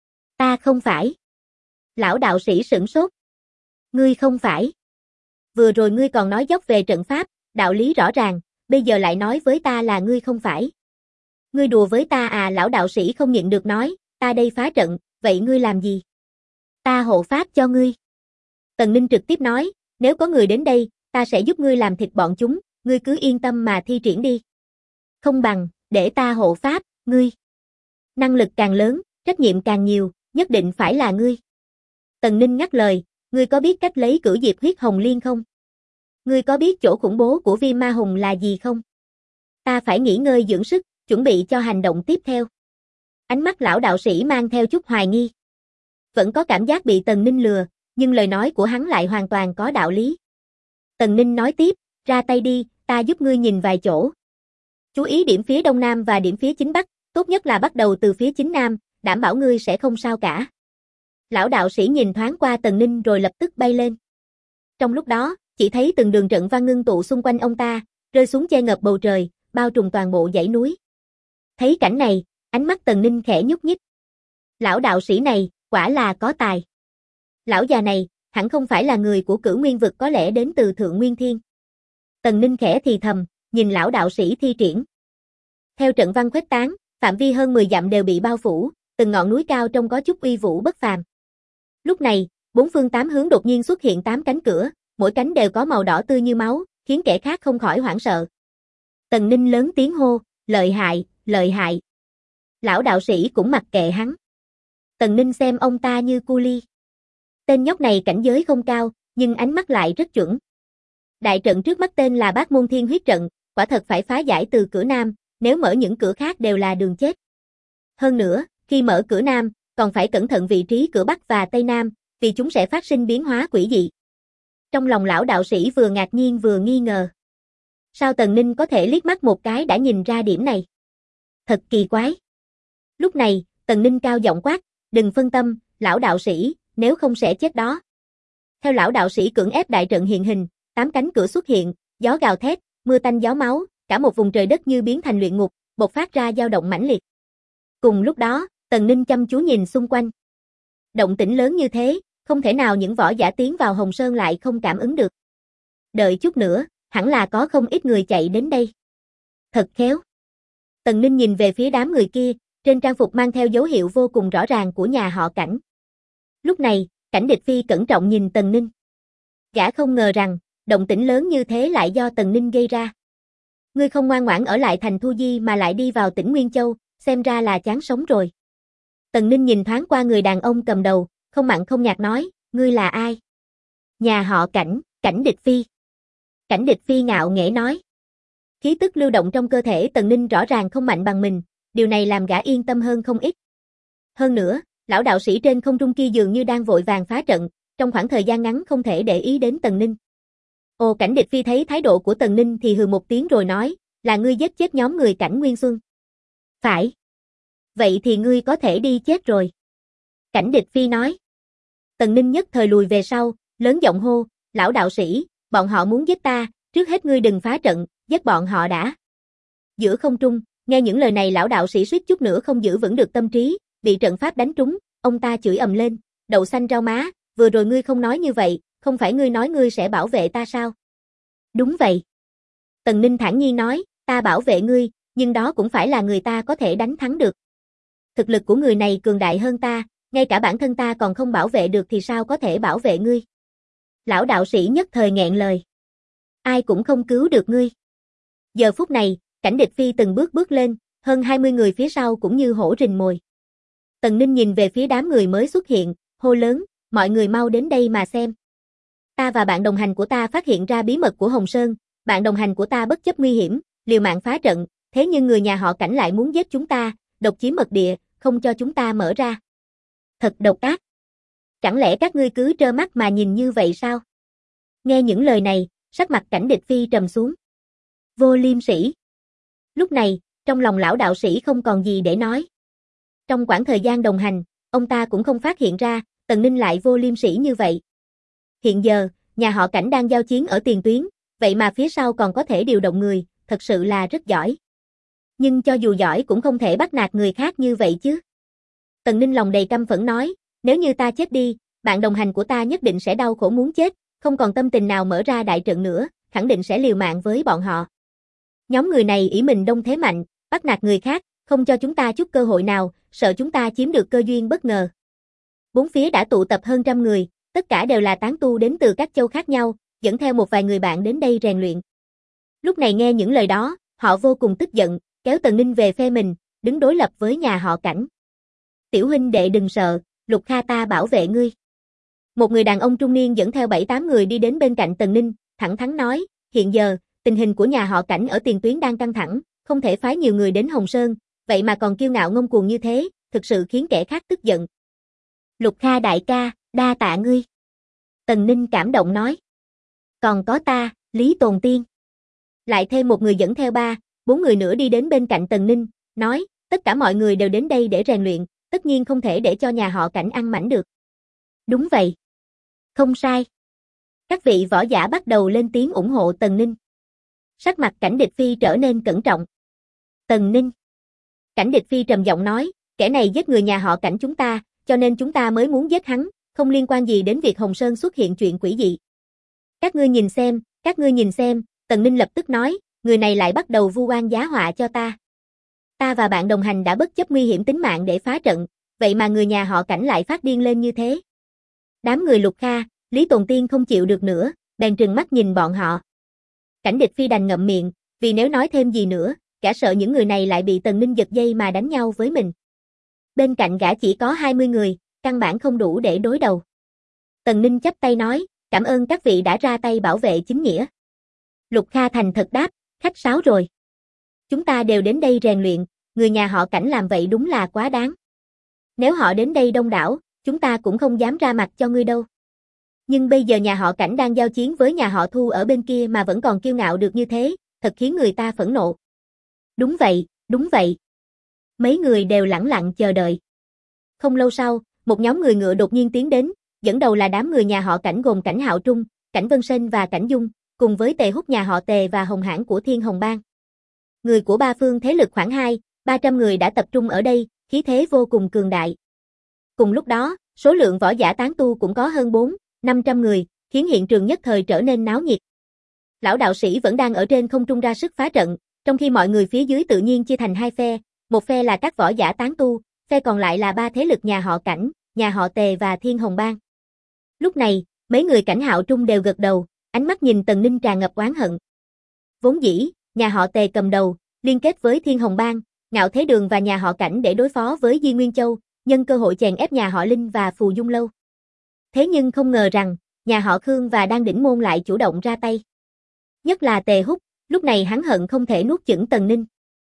Ta không phải. Lão đạo sĩ sửng sốt. Ngươi không phải. Vừa rồi ngươi còn nói dốc về trận pháp, đạo lý rõ ràng, bây giờ lại nói với ta là ngươi không phải. Ngươi đùa với ta à? Lão đạo sĩ không nhịn được nói, ta đây phá trận, vậy ngươi làm gì? Ta hộ pháp cho ngươi. Tần Ninh trực tiếp nói, nếu có người đến đây, ta sẽ giúp ngươi làm thịt bọn chúng, ngươi cứ yên tâm mà thi triển đi. Không bằng, để ta hộ pháp, ngươi. Năng lực càng lớn, trách nhiệm càng nhiều, nhất định phải là ngươi. Tần Ninh ngắt lời, ngươi có biết cách lấy Cửu Diệp huyết hồng liên không? Ngươi có biết chỗ khủng bố của Viêm Ma Hùng là gì không? Ta phải nghỉ ngơi dưỡng sức, chuẩn bị cho hành động tiếp theo. Ánh mắt lão đạo sĩ mang theo chút hoài nghi. Vẫn có cảm giác bị Tần Ninh lừa, nhưng lời nói của hắn lại hoàn toàn có đạo lý. Tần Ninh nói tiếp, ra tay đi, ta giúp ngươi nhìn vài chỗ. Chú ý điểm phía đông nam và điểm phía chính bắc, tốt nhất là bắt đầu từ phía chính nam, đảm bảo ngươi sẽ không sao cả. Lão đạo sĩ nhìn thoáng qua Tần Ninh rồi lập tức bay lên. Trong lúc đó, chỉ thấy từng đường trận văn ngưng tụ xung quanh ông ta, rơi xuống che ngập bầu trời, bao trùm toàn bộ dãy núi. Thấy cảnh này, ánh mắt Tần Ninh khẽ nhúc nhích. Lão đạo sĩ này, quả là có tài. Lão già này, hẳn không phải là người của Cửu Nguyên vực, có lẽ đến từ Thượng Nguyên Thiên. Tần Ninh khẽ thì thầm, nhìn lão đạo sĩ thi triển. Theo trận văn khuếch tán, phạm vi hơn 10 dặm đều bị bao phủ, từng ngọn núi cao trông có chút uy vũ bất phàm. Lúc này, bốn phương tám hướng đột nhiên xuất hiện 8 cánh cửa, mỗi cánh đều có màu đỏ tươi như máu, khiến kẻ khác không khỏi hoảng sợ. Tần Ninh lớn tiếng hô, lợi hại, lợi hại. Lão đạo sĩ cũng mặc kệ hắn. Tần Ninh xem ông ta như cu ly. Tên nhóc này cảnh giới không cao, nhưng ánh mắt lại rất chuẩn. Đại trận trước mắt tên là Bát Môn Thiên Huyết Trận, quả thật phải phá giải từ cửa Nam, nếu mở những cửa khác đều là đường chết. Hơn nữa, khi mở cửa Nam, còn phải cẩn thận vị trí cửa Bắc và Tây Nam, vì chúng sẽ phát sinh biến hóa quỷ dị. Trong lòng lão đạo sĩ vừa ngạc nhiên vừa nghi ngờ. Sao Tần Ninh có thể liếc mắt một cái đã nhìn ra điểm này? Thật kỳ quái. Lúc này, Tần Ninh cao giọng quát, đừng phân tâm, lão đạo sĩ, nếu không sẽ chết đó. Theo lão đạo sĩ cưỡng ép đại trận hiện hình, 8 cánh cửa xuất hiện, gió gào thét, mưa tanh gió máu, cả một vùng trời đất như biến thành luyện ngục, bộc phát ra dao động mãnh liệt. Cùng lúc đó, Tần Ninh chăm chú nhìn xung quanh. Động tĩnh lớn như thế, không thể nào những võ giả tiến vào Hồng Sơn lại không cảm ứng được. Đợi chút nữa, hẳn là có không ít người chạy đến đây. Thật khéo. Tần Ninh nhìn về phía đám người kia, trên trang phục mang theo dấu hiệu vô cùng rõ ràng của nhà họ Cảnh. Lúc này, Cảnh Địch Phi cẩn trọng nhìn Tần Ninh. Gã không ngờ rằng, động tĩnh lớn như thế lại do Tần Ninh gây ra. Ngươi không ngoan ngoãn ở lại thành Thu Di mà lại đi vào tỉnh Nguyên Châu, xem ra là chán sống rồi. Tần Ninh nhìn thoáng qua người đàn ông cầm đầu, không mặn không nhạt nói, ngươi là ai? Nhà họ Cảnh, Cảnh Địch Phi. Cảnh Địch Phi ngạo nghễ nói. Khí tức lưu động trong cơ thể Tần Ninh rõ ràng không mạnh bằng mình, điều này làm gã yên tâm hơn không ít. Hơn nữa, lão đạo sĩ trên không trung kia dường như đang vội vàng phá trận, trong khoảng thời gian ngắn không thể để ý đến Tần Ninh. Ồ, Cảnh Địch Phi thấy thái độ của Tần Ninh thì hừ một tiếng rồi nói, là ngươi giết chết nhóm người Cảnh Nguyên Xuân. Phải. Vậy thì ngươi có thể đi chết rồi. Cảnh Địch Phi nói. Tần Ninh nhất thời lùi về sau, lớn giọng hô, lão đạo sĩ, bọn họ muốn giết ta, trước hết ngươi đừng phá trận, giết bọn họ đã. Giữa không trung, nghe những lời này lão đạo sĩ suýt chút nữa không giữ vững được tâm trí, bị trận pháp đánh trúng, ông ta chửi ầm lên, đậu xanh rau má, vừa rồi ngươi không nói như vậy, không phải ngươi nói ngươi sẽ bảo vệ ta sao? Đúng vậy. Tần Ninh thản nhiên nói, ta bảo vệ ngươi, nhưng đó cũng phải là người ta có thể đánh thắng được. Thực lực của người này cường đại hơn ta, ngay cả bản thân ta còn không bảo vệ được thì sao có thể bảo vệ ngươi? Lão đạo sĩ nhất thời nghẹn lời. Ai cũng không cứu được ngươi. Giờ phút này, Cảnh Địch Phi từng bước bước lên, hơn 20 người phía sau cũng như hổ rình mồi. Tần Ninh nhìn về phía đám người mới xuất hiện, hô lớn, mọi người mau đến đây mà xem. Ta và bạn đồng hành của ta phát hiện ra bí mật của Hồng Sơn, bạn đồng hành của ta bất chấp nguy hiểm, liều mạng phá trận, thế nhưng người nhà họ Cảnh lại muốn giết chúng ta, độc chiếm mật địa, không cho chúng ta mở ra. Thật độc ác. Chẳng lẽ các ngươi cứ trơ mắt mà nhìn như vậy sao? Nghe những lời này, sắc mặt Cảnh Địch Phi trầm xuống. Vô liêm sỉ. Lúc này, trong lòng lão đạo sĩ không còn gì để nói. Trong quãng thời gian đồng hành, ông ta cũng không phát hiện ra, Tần Ninh lại vô liêm sỉ như vậy. Hiện giờ, nhà họ Cảnh đang giao chiến ở tiền tuyến, vậy mà phía sau còn có thể điều động người, thật sự là rất giỏi. Nhưng cho dù giỏi cũng không thể bắt nạt người khác như vậy chứ. Tần Ninh lòng đầy căm phẫn nói, nếu như ta chết đi, bạn đồng hành của ta nhất định sẽ đau khổ muốn chết, không còn tâm tình nào mở ra đại trận nữa, khẳng định sẽ liều mạng với bọn họ. Nhóm người này ỷ mình đông thế mạnh, bắt nạt người khác, không cho chúng ta chút cơ hội nào, sợ chúng ta chiếm được cơ duyên bất ngờ. Bốn phía đã tụ tập hơn 100 người, tất cả đều là tán tu đến từ các châu khác nhau, dẫn theo một vài người bạn đến đây rèn luyện. Lúc này nghe những lời đó, họ vô cùng tức giận, kéo Tần Ninh về phe mình, đứng đối lập với nhà họ Cảnh. Tiểu huynh đệ đừng sợ, Lục Kha ta bảo vệ ngươi. Một người đàn ông trung niên dẫn theo 7-8 người đi đến bên cạnh Tần Ninh, thẳng thắn nói, hiện giờ, tình hình của nhà họ Cảnh ở tiền tuyến đang căng thẳng, không thể phái nhiều người đến Hồng Sơn, vậy mà còn kiêu ngạo ngông cuồng như thế, thực sự khiến kẻ khác tức giận. Lục Kha đại ca, đa tạ ngươi. Tần Ninh cảm động nói. Còn có ta, Lý Tồn Tiên. Lại thêm một người dẫn theo 4 người nữa đi đến bên cạnh Tần Ninh, nói, tất cả mọi người đều đến đây để rèn luyện, tất nhiên không thể để cho nhà họ Cảnh ăn mảnh được. Đúng vậy. Không sai. Các vị võ giả bắt đầu lên tiếng ủng hộ Tần Ninh. Sắc mặt Cảnh Địch Phi trở nên cẩn trọng. Tần Ninh. Cảnh Địch Phi trầm giọng nói, kẻ này giết người nhà họ Cảnh chúng ta, cho nên chúng ta mới muốn giết hắn, không liên quan gì đến việc Hồng Sơn xuất hiện chuyện quỷ dị. Các ngươi nhìn xem, Tần Ninh lập tức nói, người này lại bắt đầu vu oan giá họa cho ta. Ta và bạn đồng hành đã bất chấp nguy hiểm tính mạng để phá trận, vậy mà người nhà họ Cảnh lại phát điên lên như thế. Đám người Lục Kha, Lý Tồn Tiên không chịu được nữa, bèn trừng mắt nhìn bọn họ. Cảnh Địch Phi đành ngậm miệng, vì nếu nói thêm gì nữa, gã sợ những người này lại bị Tần Ninh giật dây mà đánh nhau với mình. Bên cạnh gã chỉ có 20 người, căn bản không đủ để đối đầu. Tần Ninh chắp tay nói, cảm ơn các vị đã ra tay bảo vệ chính nghĩa. Lục Kha thành thật đáp, khách sáo rồi. Chúng ta đều đến đây rèn luyện, người nhà họ Cảnh làm vậy đúng là quá đáng. Nếu họ đến đây đông đảo, chúng ta cũng không dám ra mặt cho ngươi đâu. Nhưng bây giờ nhà họ Cảnh đang giao chiến với nhà họ Thu ở bên kia mà vẫn còn kiêu ngạo được như thế, thật khiến người ta phẫn nộ. Đúng vậy. Mấy người đều lẳng lặng chờ đợi. Không lâu sau, một nhóm người ngựa đột nhiên tiến đến, dẫn đầu là đám người nhà họ Cảnh gồm Cảnh Hạo Trung, Cảnh Vân Sên và Cảnh Dung, cùng với Tề Húc nhà họ Tề và Hồng Hãn của Thiên Hồng Bang. Người của ba phương thế lực khoảng 200-300 người đã tập trung ở đây, khí thế vô cùng cường đại. Cùng lúc đó, số lượng võ giả tán tu cũng có hơn 400-500 người, khiến hiện trường nhất thời trở nên náo nhiệt. Lão đạo sĩ vẫn đang ở trên không trung ra sức phá trận, trong khi mọi người phía dưới tự nhiên chia thành hai phe, một phe là các võ giả tán tu, phe còn lại là 3 thế lực nhà họ Cảnh, nhà họ Tề và Thiên Hồng Bang. Lúc này, mấy người Cảnh Hạo Trung đều gật đầu, ánh mắt nhìn Tần Ninh tràn ngập oán hận. Vốn dĩ, nhà họ Tề cầm đầu, liên kết với Thiên Hồng Bang, Ngạo Thế Đường và nhà họ Cảnh để đối phó với Di Nguyên Châu, nhân cơ hội chèn ép nhà họ Linh và Phù Dung Lâu. Thế nhưng không ngờ rằng, nhà họ Khương và Đan Đỉnh Môn lại chủ động ra tay. Nhất là Tề Húc, lúc này hắn hận không thể nuốt chửng Tần Ninh.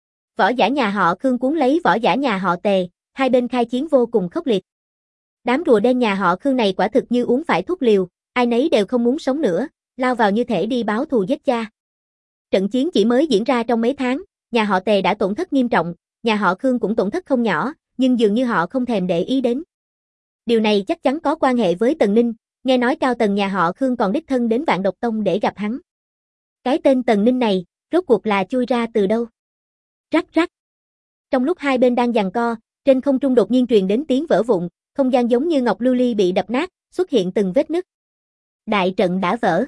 Võ giả nhà họ Khương cuốn lấy võ giả nhà họ Tề, hai bên khai chiến vô cùng khốc liệt. Đám rùa đen nhà họ Khương này quả thực như uống phải thuốc liều, ai nấy đều không muốn sống nữa, lao vào như thể đi báo thù giết cha. Trận chiến chỉ mới diễn ra trong mấy tháng, nhà họ Tề đã tổn thất nghiêm trọng, nhà họ Khương cũng tổn thất không nhỏ, nhưng dường như họ không thèm để ý đến. Điều này chắc chắn có quan hệ với Tần Ninh, nghe nói cao tầng nhà họ Khương còn đích thân đến Vạn Độc Tông để gặp hắn. Cái tên Tần Ninh này, rốt cuộc là chui ra từ đâu? Rắc rắc. Trong lúc hai bên đang giằng co, trên không trung đột nhiên truyền đến tiếng vỡ vụn, không gian giống như ngọc lưu ly bị đập nát, xuất hiện từng vết nứt. Đại trận đã vỡ.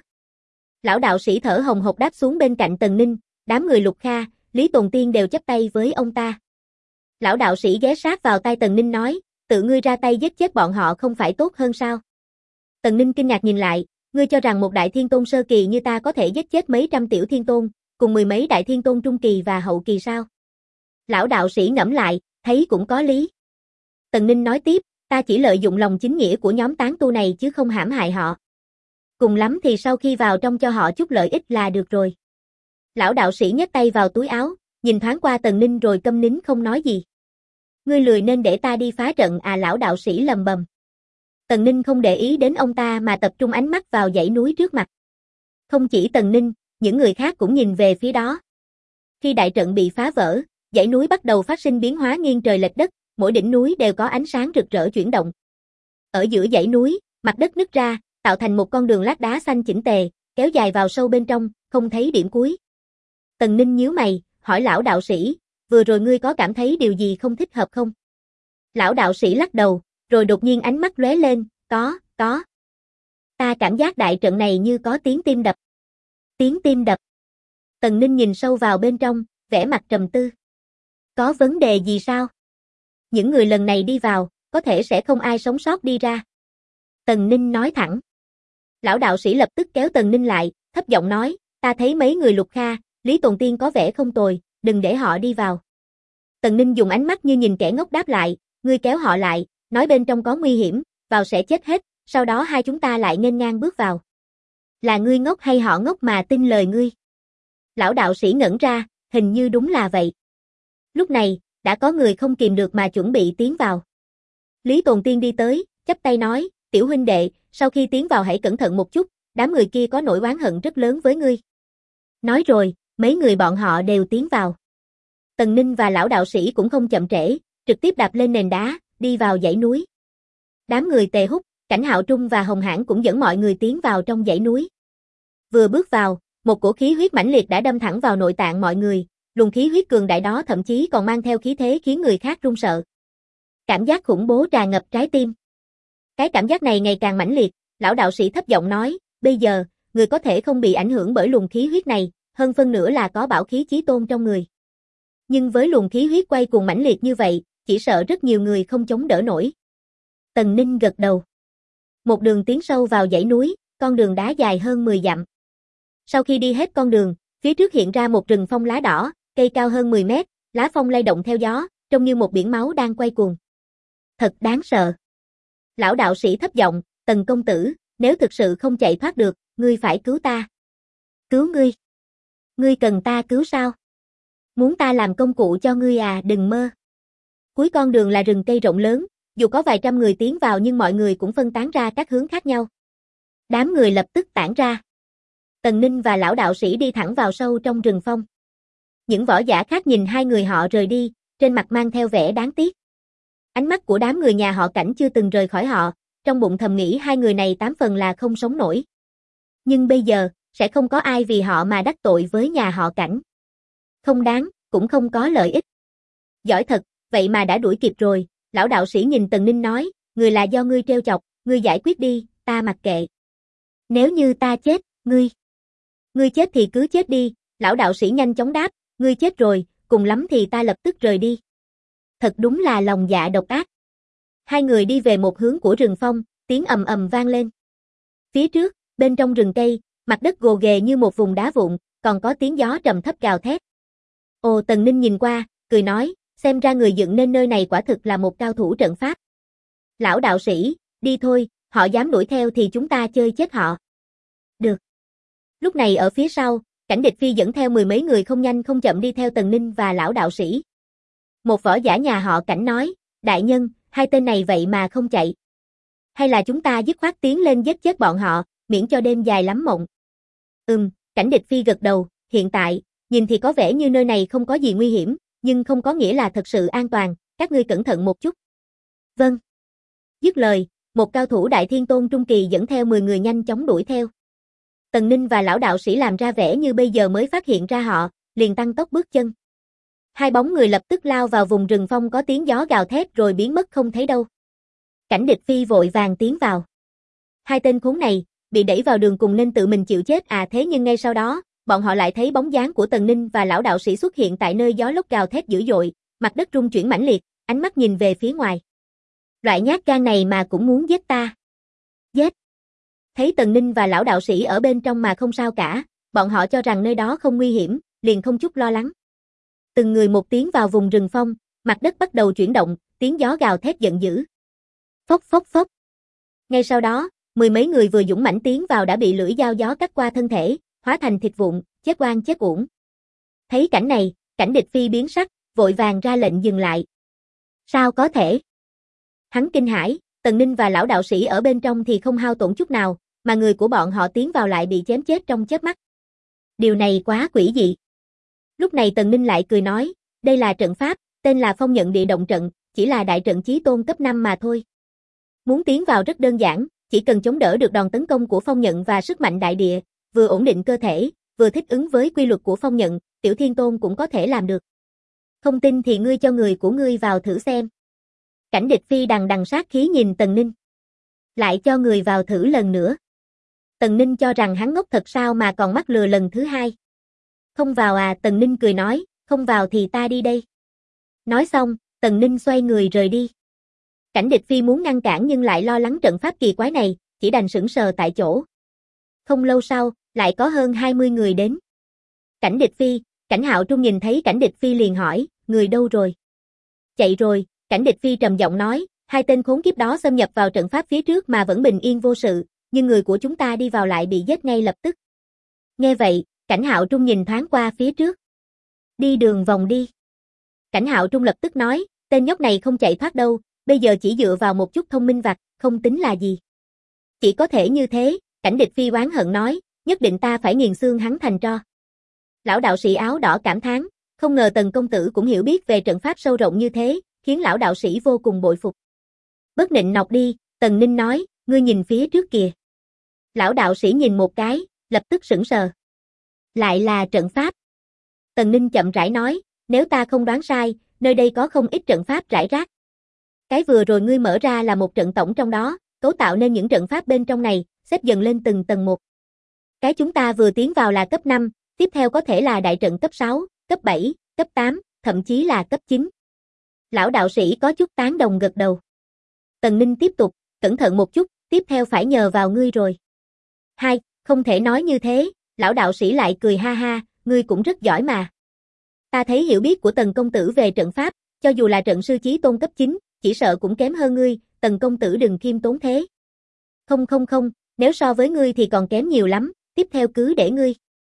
Lão đạo sĩ thở hồng hộc đáp xuống bên cạnh Tần Ninh, đám người Lục Kha, Lý Tồn Tiên đều chắp tay với ông ta. Lão đạo sĩ ghé sát vào tai Tần Ninh nói, tự ngươi ra tay giết chết bọn họ không phải tốt hơn sao? Tần Ninh kinh ngạc nhìn lại, ngươi cho rằng một đại thiên tôn sơ kỳ như ta có thể giết chết mấy trăm tiểu thiên tôn, cùng 10 mấy đại thiên tôn trung kỳ và hậu kỳ sao? Lão đạo sĩ ngẫm lại, thấy cũng có lý. Tần Ninh nói tiếp, ta chỉ lợi dụng lòng chính nghĩa của nhóm tán tu này chứ không hãm hại họ. Cùng lắm thì sau khi vào trong cho họ chút lợi ích là được rồi. Lão đạo sĩ nhét tay vào túi áo, nhìn thoáng qua Tần Ninh rồi câm nín không nói gì. Ngươi lười nên để ta đi phá trận à, lão đạo sĩ lầm bầm. Tần Ninh không để ý đến ông ta mà tập trung ánh mắt vào dãy núi trước mặt. Không chỉ Tần Ninh, những người khác cũng nhìn về phía đó. Khi đại trận bị phá vỡ, dãy núi bắt đầu phát sinh biến hóa nghiêng trời lệch đất, mỗi đỉnh núi đều có ánh sáng rực rỡ chuyển động. Ở giữa dãy núi, mặt đất nứt ra, tạo thành một con đường lát đá xanh chỉnh tề, kéo dài vào sâu bên trong, không thấy điểm cuối. Tần Ninh nhíu mày, hỏi lão đạo sĩ, vừa rồi ngươi có cảm thấy điều gì không thích hợp không? Lão đạo sĩ lắc đầu, rồi đột nhiên ánh mắt lóe lên, có. Ta cảm giác đại trận này như có tiếng tim đập. Tiếng tim đập. Tần Ninh nhìn sâu vào bên trong, vẻ mặt trầm tư. Có vấn đề gì sao? Những người lần này đi vào, có thể sẽ không ai sống sót đi ra. Tần Ninh nói thẳng. Lão đạo sĩ lập tức kéo Tần Ninh lại, thấp giọng nói, ta thấy mấy người Lục Kha, Lý Tồn Tiên có vẻ không tồi, đừng để họ đi vào. Tần Ninh dùng ánh mắt như nhìn kẻ ngốc đáp lại, ngươi kéo họ lại, nói bên trong có nguy hiểm, vào sẽ chết hết, sau đó hai chúng ta lại nghênh ngang bước vào. Là ngươi ngốc hay họ ngốc mà tin lời ngươi? Lão đạo sĩ ngẩn ra, hình như đúng là vậy. Lúc này, đã có người không kìm được mà chuẩn bị tiến vào. Lý Tồn Tiên đi tới, chắp tay nói, tiểu huynh đệ, sau khi tiến vào hãy cẩn thận một chút, đám người kia có nỗi oán hận rất lớn với ngươi. Nói rồi, mấy người bọn họ đều tiến vào. Tần Ninh và lão đạo sĩ cũng không chậm trễ, trực tiếp đạp lên nền đá, đi vào dãy núi. Đám người Tề Húc, Cảnh Hạo Trung và Hồng Hãn cũng dẫn mọi người tiến vào trong dãy núi. Vừa bước vào, một cổ khí huyết mãnh liệt đã đâm thẳng vào nội tạng mọi người, luồng khí huyết cường đại đó thậm chí còn mang theo khí thế khiến người khác run sợ. Cảm giác khủng bố tràn ngập trái tim. Cái cảm giác này ngày càng mãnh liệt, lão đạo sĩ thấp giọng nói, bây giờ, người có thể không bị ảnh hưởng bởi luồng khí huyết này, hơn phân nửa là có bảo khí chí tôn trong người. Nhưng với luồng khí huyết quay cuồng mãnh liệt như vậy, chỉ sợ rất nhiều người không chống đỡ nổi. Tần Ninh gật đầu. Một đường tiến sâu vào dãy núi, con đường đá dài hơn 10 dặm. Sau khi đi hết con đường, phía trước hiện ra một rừng phong lá đỏ, cây cao hơn 10 mét, lá phong lay động theo gió, trông như một biển máu đang quay cuồng. Thật đáng sợ. Lão đạo sĩ thấp giọng, Tần công tử, nếu thực sự không chạy thoát được, ngươi phải cứu ta. Cứu ngươi? Ngươi cần ta cứu sao? Muốn ta làm công cụ cho ngươi à, đừng mơ. Cuối con đường là rừng cây rộng lớn, dù có vài trăm người tiến vào nhưng mọi người cũng phân tán ra các hướng khác nhau. Đám người lập tức tản ra. Tần Ninh và lão đạo sĩ đi thẳng vào sâu trong rừng phong. Những võ giả khác nhìn hai người họ rời đi, trên mặt mang theo vẻ đáng tiếc. Ánh mắt của đám người nhà họ Cảnh chưa từng rời khỏi họ, trong bụng thầm nghĩ hai người này 8 phần là không sống nổi. Nhưng bây giờ, sẽ không có ai vì họ mà đắc tội với nhà họ Cảnh. Không đáng, cũng không có lợi ích. Giỏi thật, vậy mà đã đuổi kịp rồi, lão đạo sĩ nhìn Tần Ninh nói, người là do ngươi trêu chọc, ngươi giải quyết đi, ta mặc kệ. Nếu như ta chết, ngươi chết thì cứ chết đi, lão đạo sĩ nhanh chóng đáp, ngươi chết rồi, cùng lắm thì ta lập tức rời đi. Thật đúng là lòng dạ độc ác. Hai người đi về một hướng của rừng phong, tiếng ầm ầm vang lên. Phía trước, bên trong rừng cây, mặt đất gồ ghề như một vùng đá vụn, còn có tiếng gió trầm thấp gào thét. Ồ, Tần Ninh nhìn qua, cười nói, xem ra người dựng nên nơi này quả thực là một cao thủ trận pháp. Lão đạo sĩ, đi thôi, họ dám đuổi theo thì chúng ta chơi chết họ. Được. Lúc này ở phía sau, Cảnh Địch Phi dẫn theo 10 mấy người không nhanh không chậm đi theo Tần Ninh và lão đạo sĩ. Một võ giả nhà họ Cảnh nói, đại nhân, hai tên này vậy mà không chạy. Hay là chúng ta dứt khoát tiến lên giết chết bọn họ, miễn cho đêm dài lắm mộng. Cảnh Địch Phi gật đầu, hiện tại, nhìn thì có vẻ như nơi này không có gì nguy hiểm, nhưng không có nghĩa là thật sự an toàn, các ngươi cẩn thận một chút. Vâng. Dứt lời, một cao thủ Đại Thiên Tôn Trung Kỳ dẫn theo 10 người nhanh chóng đuổi theo. Tần Ninh và lão đạo sĩ làm ra vẻ như bây giờ mới phát hiện ra họ, liền tăng tốc bước chân. Hai bóng người lập tức lao vào vùng rừng phong có tiếng gió gào thét rồi biến mất không thấy đâu. Cảnh Địch Phi vội vàng tiến vào. Hai tên khốn này, bị đẩy vào đường cùng nên tự mình chịu chết à, thế nhưng ngay sau đó, bọn họ lại thấy bóng dáng của Tần Ninh và lão đạo sĩ xuất hiện tại nơi gió lốc gào thét dữ dội, mặt đất rung chuyển mãnh liệt, ánh mắt nhìn về phía ngoài. Loại nhát gan này mà cũng muốn giết ta. Giết. Thấy Tần Ninh và lão đạo sĩ ở bên trong mà không sao cả, bọn họ cho rằng nơi đó không nguy hiểm, liền không chút lo lắng. Từng người một tiến vào vùng rừng phong, mặt đất bắt đầu chuyển động, tiếng gió gào thét giận dữ. Phốc phốc phốc. Ngay sau đó, 10 mấy người vừa dũng mãnh tiến vào đã bị lưỡi dao gió cắt qua thân thể, hóa thành thịt vụn, chết oan chết uổng. Thấy cảnh này, Cảnh Địch Phi biến sắc, vội vàng ra lệnh dừng lại. Sao có thể? Hắn kinh hãi, Tần Ninh và lão đạo sĩ ở bên trong thì không hao tổn chút nào, mà người của bọn họ tiến vào lại bị chém chết trong chớp mắt. Điều này quá quỷ dị. Lúc này Tần Ninh lại cười nói, đây là trận pháp, tên là Phong Nhận Địa Động Trận, chỉ là đại trận chí tôn cấp 5 mà thôi. Muốn tiến vào rất đơn giản, chỉ cần chống đỡ được đòn tấn công của phong nhận và sức mạnh đại địa, vừa ổn định cơ thể, vừa thích ứng với quy luật của phong nhận, Tiểu Thiên Tôn cũng có thể làm được. Không tin thì ngươi cho người của ngươi vào thử xem. Cảnh Địch Phi đằng đằng sát khí nhìn Tần Ninh. Lại cho người vào thử lần nữa. Tần Ninh cho rằng hắn ngốc thật sao mà còn mắc lừa lần thứ hai. Không vào à, Tần Ninh cười nói, không vào thì ta đi đây. Nói xong, Tần Ninh xoay người rời đi. Cảnh Địch Phi muốn ngăn cản nhưng lại lo lắng trận pháp kỳ quái này, chỉ đành sững sờ tại chỗ. Không lâu sau, lại có hơn 20 người đến. Cảnh Địch Phi, Cảnh Hạo Trung nhìn thấy Cảnh Địch Phi liền hỏi, người đâu rồi? Chạy rồi, Cảnh Địch Phi trầm giọng nói, hai tên khốn kiếp đó xâm nhập vào trận pháp phía trước mà vẫn bình yên vô sự, nhưng người của chúng ta đi vào lại bị giết ngay lập tức. Nghe vậy, Cảnh Hạo Trung nhìn thoáng qua phía trước. Đi đường vòng đi. Cảnh Hạo Trung lập tức nói, tên nhóc này không chạy thoát đâu, bây giờ chỉ dựa vào một chút thông minh vặt, không tính là gì. Chỉ có thể như thế, Cảnh Địch Phi oán hận nói, nhất định ta phải nghiền xương hắn thành tro. Lão đạo sĩ áo đỏ cảm thán, không ngờ Tần công tử cũng hiểu biết về trận pháp sâu rộng như thế, khiến lão đạo sĩ vô cùng bội phục. Bất nịnh nọc đi, Tần Ninh nói, ngươi nhìn phía trước kìa. Lão đạo sĩ nhìn một cái, lập tức sững sờ. Lại là trận pháp. Tần Ninh chậm rãi nói, nếu ta không đoán sai, nơi đây có không ít trận pháp rải rác. Cái vừa rồi ngươi mở ra là một trận tổng trong đó, cấu tạo nên những trận pháp bên trong này, xếp dần lên từng tầng một. Cái chúng ta vừa tiến vào là cấp 5, tiếp theo có thể là đại trận cấp 6, cấp 7, cấp 8, thậm chí là cấp 9. Lão đạo sĩ có chút tán đồng gật đầu. Tần Ninh tiếp tục, cẩn thận một chút, tiếp theo phải nhờ vào ngươi rồi. Hai, không thể nói như thế, lão đạo sĩ lại cười ha ha, ngươi cũng rất giỏi mà. Ta thấy hiểu biết của Tần công tử về trận pháp, cho dù là trận sư chí tôn cấp 9, chỉ sợ cũng kém hơn ngươi, Tần công tử đừng khiêm tốn thế. Không, nếu so với ngươi thì còn kém nhiều lắm, tiếp theo cứ để ngươi.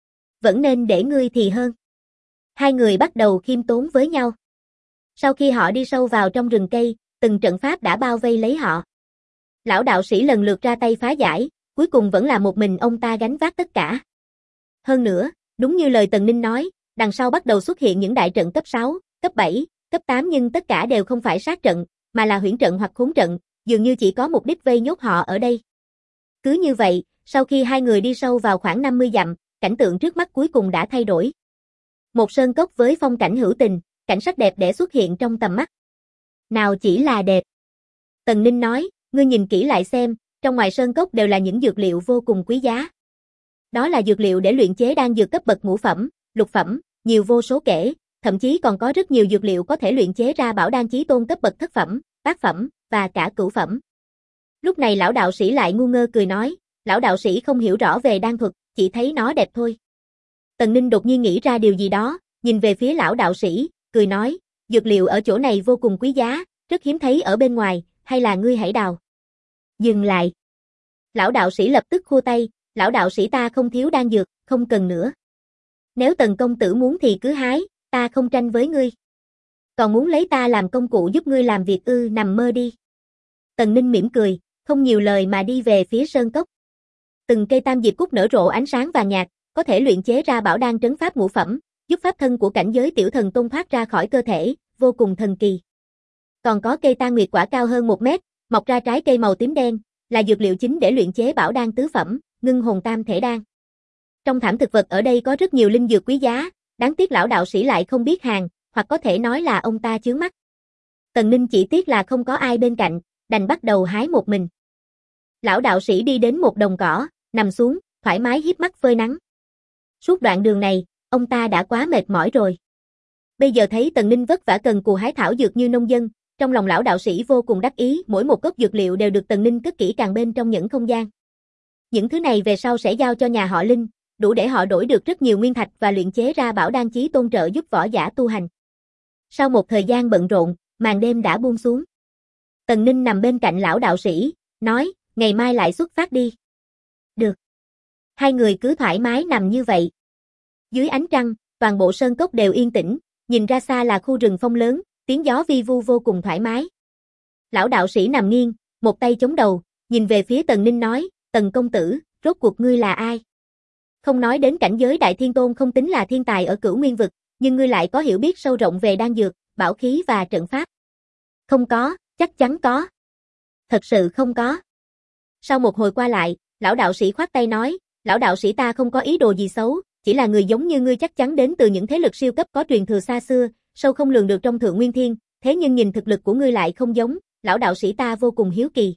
Vẫn nên để ngươi thì hơn. Hai người bắt đầu khiêm tốn với nhau. Sau khi họ đi sâu vào trong rừng cây, từng trận pháp đã bao vây lấy họ. Lão đạo sĩ lần lượt ra tay phá giải, cuối cùng vẫn là một mình ông ta gánh vác tất cả. Hơn nữa, đúng như lời Tần Ninh nói, đằng sau bắt đầu xuất hiện những đại trận cấp 6, cấp 7, cấp 8 nhưng tất cả đều không phải sát trận, mà là huyễn trận hoặc khốn trận, dường như chỉ có mục đích vây nhốt họ ở đây. Cứ như vậy, sau khi hai người đi sâu vào khoảng 50 dặm, cảnh tượng trước mắt cuối cùng đã thay đổi. Một sơn cốc với phong cảnh hữu tình, cảnh sắc đẹp đẽ xuất hiện trong tầm mắt. Nào chỉ là đẹp. Tần Ninh nói, ngươi nhìn kỹ lại xem, trong ngoài sơn cốc đều là những dược liệu vô cùng quý giá. Đó là dược liệu để luyện chế đan dược cấp bậc ngũ phẩm, lục phẩm, nhiều vô số kể, thậm chí còn có rất nhiều dược liệu có thể luyện chế ra bảo đan chí tôn cấp bậc thất phẩm, bát phẩm, và cả cửu phẩm. Lúc này lão đạo sĩ lại ngu ngơ cười nói, lão đạo sĩ không hiểu rõ về đan thuật, chỉ thấy nó đẹp thôi. Tần Ninh đột nhiên nghĩ ra điều gì đó, nhìn về phía lão đạo sĩ, cười nói, dược liệu ở chỗ này vô cùng quý giá, rất hiếm thấy ở bên ngoài, hay là ngươi hãy đào. Dừng lại. Lão đạo sĩ lập tức khua tay, lão đạo sĩ ta không thiếu đan dược, không cần nữa. Nếu Tần công tử muốn thì cứ hái, ta không tranh với ngươi. Còn muốn lấy ta làm công cụ giúp ngươi làm việc ư, nằm mơ đi. Tần Ninh mỉm cười, không nhiều lời mà đi về phía sơn cốc. Từng cây tam diệp cúc nở rộ ánh sáng vàng nhạt, có thể luyện chế ra bảo đan trấn pháp ngũ phẩm, giúp pháp thân của cảnh giới tiểu thần tôn thoát ra khỏi cơ thể, vô cùng thần kỳ. Còn có cây tang nguyệt quả cao hơn 1 mét, mọc ra trái cây màu tím đen, là dược liệu chính để luyện chế bảo đan tứ phẩm, ngưng hồn tam thể đan. Trong thảm thực vật ở đây có rất nhiều linh dược quý giá, đáng tiếc lão đạo sĩ lại không biết hàng, hoặc có thể nói là ông ta chướng mắt. Tần Ninh chỉ tiếc là không có ai bên cạnh, đành bắt đầu hái một mình. Lão đạo sĩ đi đến một đồng cỏ, nằm xuống, thoải mái híp mắt phơi nắng. Suốt đoạn đường này, ông ta đã quá mệt mỏi rồi. Bây giờ thấy Tần Ninh vất vả cần cù hái thảo dược như nông dân, trong lòng lão đạo sĩ vô cùng đắc ý, mỗi một gốc dược liệu đều được Tần Ninh cất kỹ càng bên trong những không gian. Những thứ này về sau sẽ giao cho nhà họ Linh, đủ để họ đổi được rất nhiều nguyên thạch và luyện chế ra bảo đan chí tôn trợ giúp võ giả tu hành. Sau một thời gian bận rộn, màn đêm đã buông xuống. Tần Ninh nằm bên cạnh lão đạo sĩ, nói, ngày mai lại xuất phát đi. Được. Hai người cứ thoải mái nằm như vậy. Dưới ánh trăng, toàn bộ sơn cốc đều yên tĩnh, nhìn ra xa là khu rừng phong lớn, tiếng gió vi vu vô cùng thoải mái. Lão đạo sĩ nằm nghiêng, một tay chống đầu, nhìn về phía Tần Ninh nói, Tần công tử, rốt cuộc ngươi là ai? Không nói đến cảnh giới đại thiên tôn không tính là thiên tài ở Cửu Nguyên vực, nhưng ngươi lại có hiểu biết sâu rộng về đan dược, bảo khí và trận pháp. Không có, chắc chắn có. Thật sự không có. Sau một hồi qua lại, lão đạo sĩ khoát tay nói, lão đạo sĩ ta không có ý đồ gì xấu, chỉ là người giống như ngươi chắc chắn đến từ những thế lực siêu cấp có truyền thừa xa xưa, sâu không lường được trong Thượng Nguyên Thiên, thế nhưng nhìn thực lực của ngươi lại không giống, lão đạo sĩ ta vô cùng hiếu kỳ.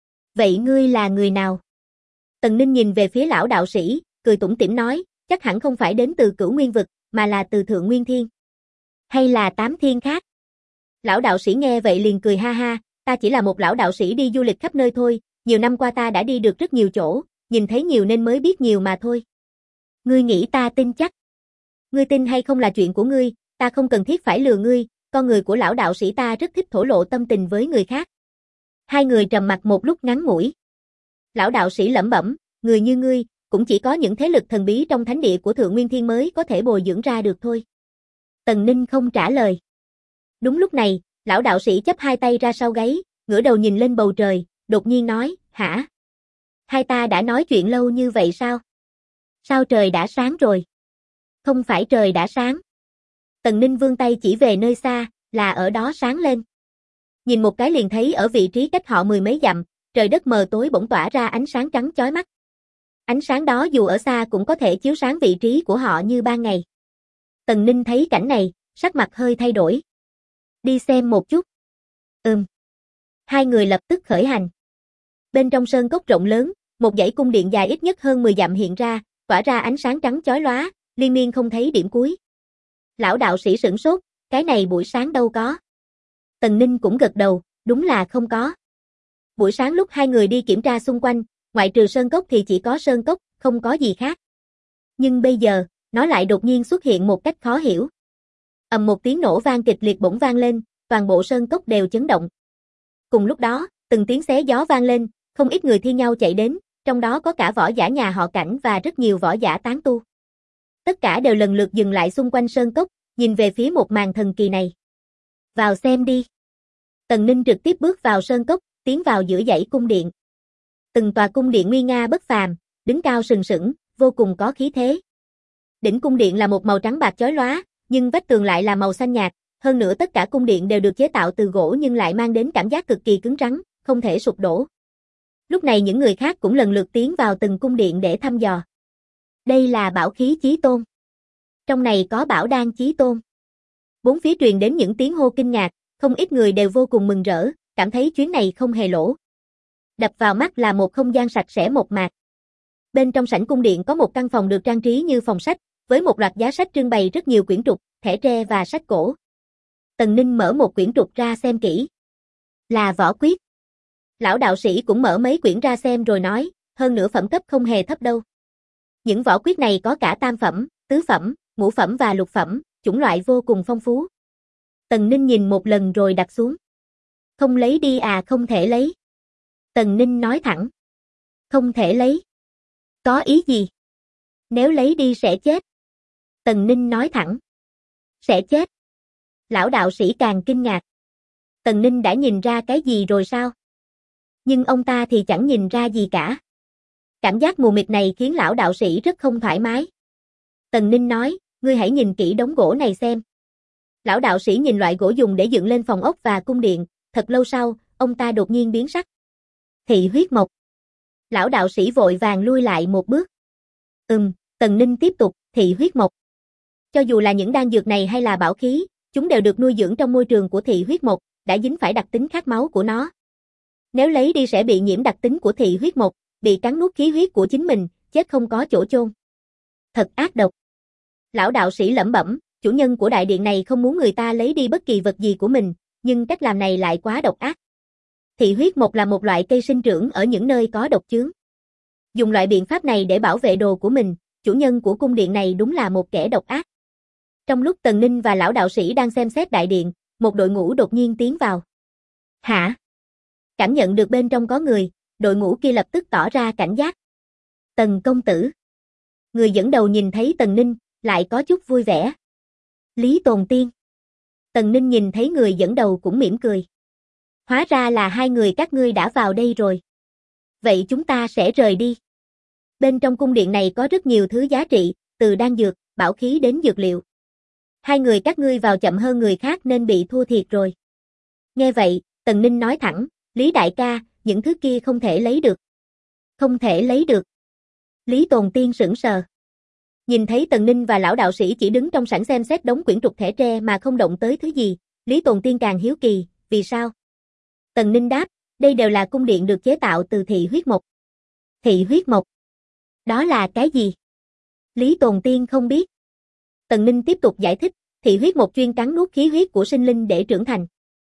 Vậy ngươi là người nào? Tần Ninh nhìn về phía lão đạo sĩ, cười tủm tỉm nói, chắc hẳn không phải đến từ Cửu Nguyên vực, mà là từ Thượng Nguyên Thiên. Hay là 8 thiên khác? Lão đạo sĩ nghe vậy liền cười ha ha, ta chỉ là một lão đạo sĩ đi du lịch khắp nơi thôi, nhiều năm qua ta đã đi được rất nhiều chỗ, nhìn thấy nhiều nên mới biết nhiều mà thôi. Ngươi nghĩ ta tin chắc? Ngươi tin hay không là chuyện của ngươi, ta không cần thiết phải lừa ngươi, con người của lão đạo sĩ ta rất thích thổ lộ tâm tình với người khác. Hai người trầm mặc một lúc ngắn ngủi. Lão đạo sĩ lẩm bẩm, người như ngươi, cũng chỉ có những thế lực thần bí trong thánh địa của Thượng Nguyên Thiên mới có thể bồi dưỡng ra được thôi. Tần Ninh không trả lời. Đúng lúc này, lão đạo sĩ chắp hai tay ra sau gáy, ngửa đầu nhìn lên bầu trời, đột nhiên nói, hả? Hai ta đã nói chuyện lâu như vậy sao? Sao trời đã sáng rồi? Không phải trời đã sáng. Tần Ninh vươn tay chỉ về nơi xa, là ở đó sáng lên. Nhìn một cái liền thấy ở vị trí cách họ mười mấy dặm, trời đất mờ tối bỗng tỏa ra ánh sáng trắng chói mắt. Ánh sáng đó dù ở xa cũng có thể chiếu sáng vị trí của họ như ban ngày. Tần Ninh thấy cảnh này, sắc mặt hơi thay đổi. Đi xem một chút. Hai người lập tức khởi hành. Bên trong sơn cốc rộng lớn, một dãy cung điện dài ít nhất hơn 10 dặm hiện ra, tỏa ra ánh sáng trắng chói lóa, liên miên không thấy điểm cuối. Lão đạo sĩ sửng sốt, cái này buổi sáng đâu có. Tần Ninh cũng gật đầu, đúng là không có. Buổi sáng lúc hai người đi kiểm tra xung quanh, ngoại trừ sơn cốc thì chỉ có sơn cốc, không có gì khác. Nhưng bây giờ, nó lại đột nhiên xuất hiện một cách khó hiểu. Ầm một tiếng nổ vang kịch liệt bỗng vang lên, toàn bộ sơn cốc đều chấn động. Cùng lúc đó, từng tiếng xé gió vang lên, không ít người thi nhau chạy đến, trong đó có cả võ giả nhà họ Cảnh và rất nhiều võ giả tán tu. Tất cả đều lần lượt dừng lại xung quanh sơn cốc, nhìn về phía một màn thần kỳ này. Vào xem đi. Tần Ninh trực tiếp bước vào sơn cốc, tiến vào giữa dãy cung điện. Từng tòa cung điện nguy nga bất phàm, đứng cao sừng sững, vô cùng có khí thế. Đỉnh cung điện là một màu trắng bạc chói lóa, nhưng vách tường lại là màu xanh nhạt, hơn nữa tất cả cung điện đều được chế tạo từ gỗ nhưng lại mang đến cảm giác cực kỳ cứng rắn, không thể sụp đổ. Lúc này những người khác cũng lần lượt tiến vào từng cung điện để thăm dò. Đây là bảo khí chí tôn. Trong này có bảo đan chí tôn. Bốn phía truyền đến những tiếng hô kinh ngạc, không ít người đều vô cùng mừng rỡ, cảm thấy chuyến này không hề lỗ. Đập vào mắt là một không gian sạch sẽ mộc mạc. Bên trong sảnh cung điện có một căn phòng được trang trí như phòng sách, với một loạt giá sách trưng bày rất nhiều quyển trục, thẻ tre và sách cổ. Tần Ninh mở một quyển trục ra xem kỹ. Là võ quyết. Lão đạo sĩ cũng mở mấy quyển ra xem rồi nói, hơn nữa phẩm cấp không hề thấp đâu. Những võ quyết này có cả tam phẩm, tứ phẩm, ngũ phẩm và lục phẩm, chủng loại vô cùng phong phú. Tần Ninh nhìn một lần rồi đặt xuống. Không lấy đi à, không thể lấy. Tần Ninh nói thẳng. Không thể lấy. Có ý gì? Nếu lấy đi sẽ chết. Tần Ninh nói thẳng. Sẽ chết. Lão đạo sĩ càng kinh ngạc. Tần Ninh đã nhìn ra cái gì rồi sao? Nhưng ông ta thì chẳng nhìn ra gì cả. Cảm giác mù mịt này khiến lão đạo sĩ rất không thoải mái. Tần Ninh nói, ngươi hãy nhìn kỹ đống gỗ này xem. Lão đạo sĩ nhìn loại gỗ dùng để dựng lên phòng ốc và cung điện, thật lâu sau, ông ta đột nhiên biến sắc. Thị huyết mộc. Lão đạo sĩ vội vàng lui lại một bước. Tần Ninh tiếp tục, thị huyết mộc. Cho dù là những đan dược này hay là bảo khí, chúng đều được nuôi dưỡng trong môi trường của thị huyết mộc, đã dính phải đặc tính khát máu của nó. Nếu lấy đi sẽ bị nhiễm đặc tính của thị huyết mộc, bị cắn nuốt khí huyết của chính mình, chết không có chỗ chôn. Thật ác độc. Lão đạo sĩ lẩm bẩm, chủ nhân của đại điện này không muốn người ta lấy đi bất kỳ vật gì của mình, nhưng cách làm này lại quá độc ác. Thị huyết mộc là một loại cây sinh trưởng ở những nơi có độc chướng. Dùng loại biện pháp này để bảo vệ đồ của mình, chủ nhân của cung điện này đúng là một kẻ độc ác. Trong lúc Tần Ninh và lão đạo sĩ đang xem xét đại điện, một đội ngũ đột nhiên tiến vào. Hả? Cảm nhận được bên trong có người, đội ngũ kia lập tức tỏ ra cảnh giác. Tần công tử. Người dẫn đầu nhìn thấy Tần Ninh, lại có chút vui vẻ. Lý Tồn Tiên. Tần Ninh nhìn thấy người dẫn đầu cũng mỉm cười. Hóa ra là hai người các ngươi đã vào đây rồi. Vậy chúng ta sẽ rời đi. Bên trong cung điện này có rất nhiều thứ giá trị, từ đan dược, bảo khí đến dược liệu. Hai người các ngươi vào chậm hơn người khác nên bị thua thiệt rồi. Nghe vậy, Tần Ninh nói thẳng, Lý đại ca, những thứ kia không thể lấy được. Không thể lấy được. Lý Tồn Tiên sững sờ. Nhìn thấy Tần Ninh và lão đạo sĩ chỉ đứng trong sảnh xem xét đống quyển trục thẻ tre mà không động tới thứ gì, Lý Tồn Tiên càng hiếu kỳ, vì sao? Tần Ninh đáp, đây đều là cung điện được chế tạo từ thị huyết mộc. Thị huyết mộc? Đó là cái gì? Lý Tồn Tiên không biết. Tần Ninh tiếp tục giải thích, thị huyết mộc chuyên cắn nuốt khí huyết của sinh linh để trưởng thành.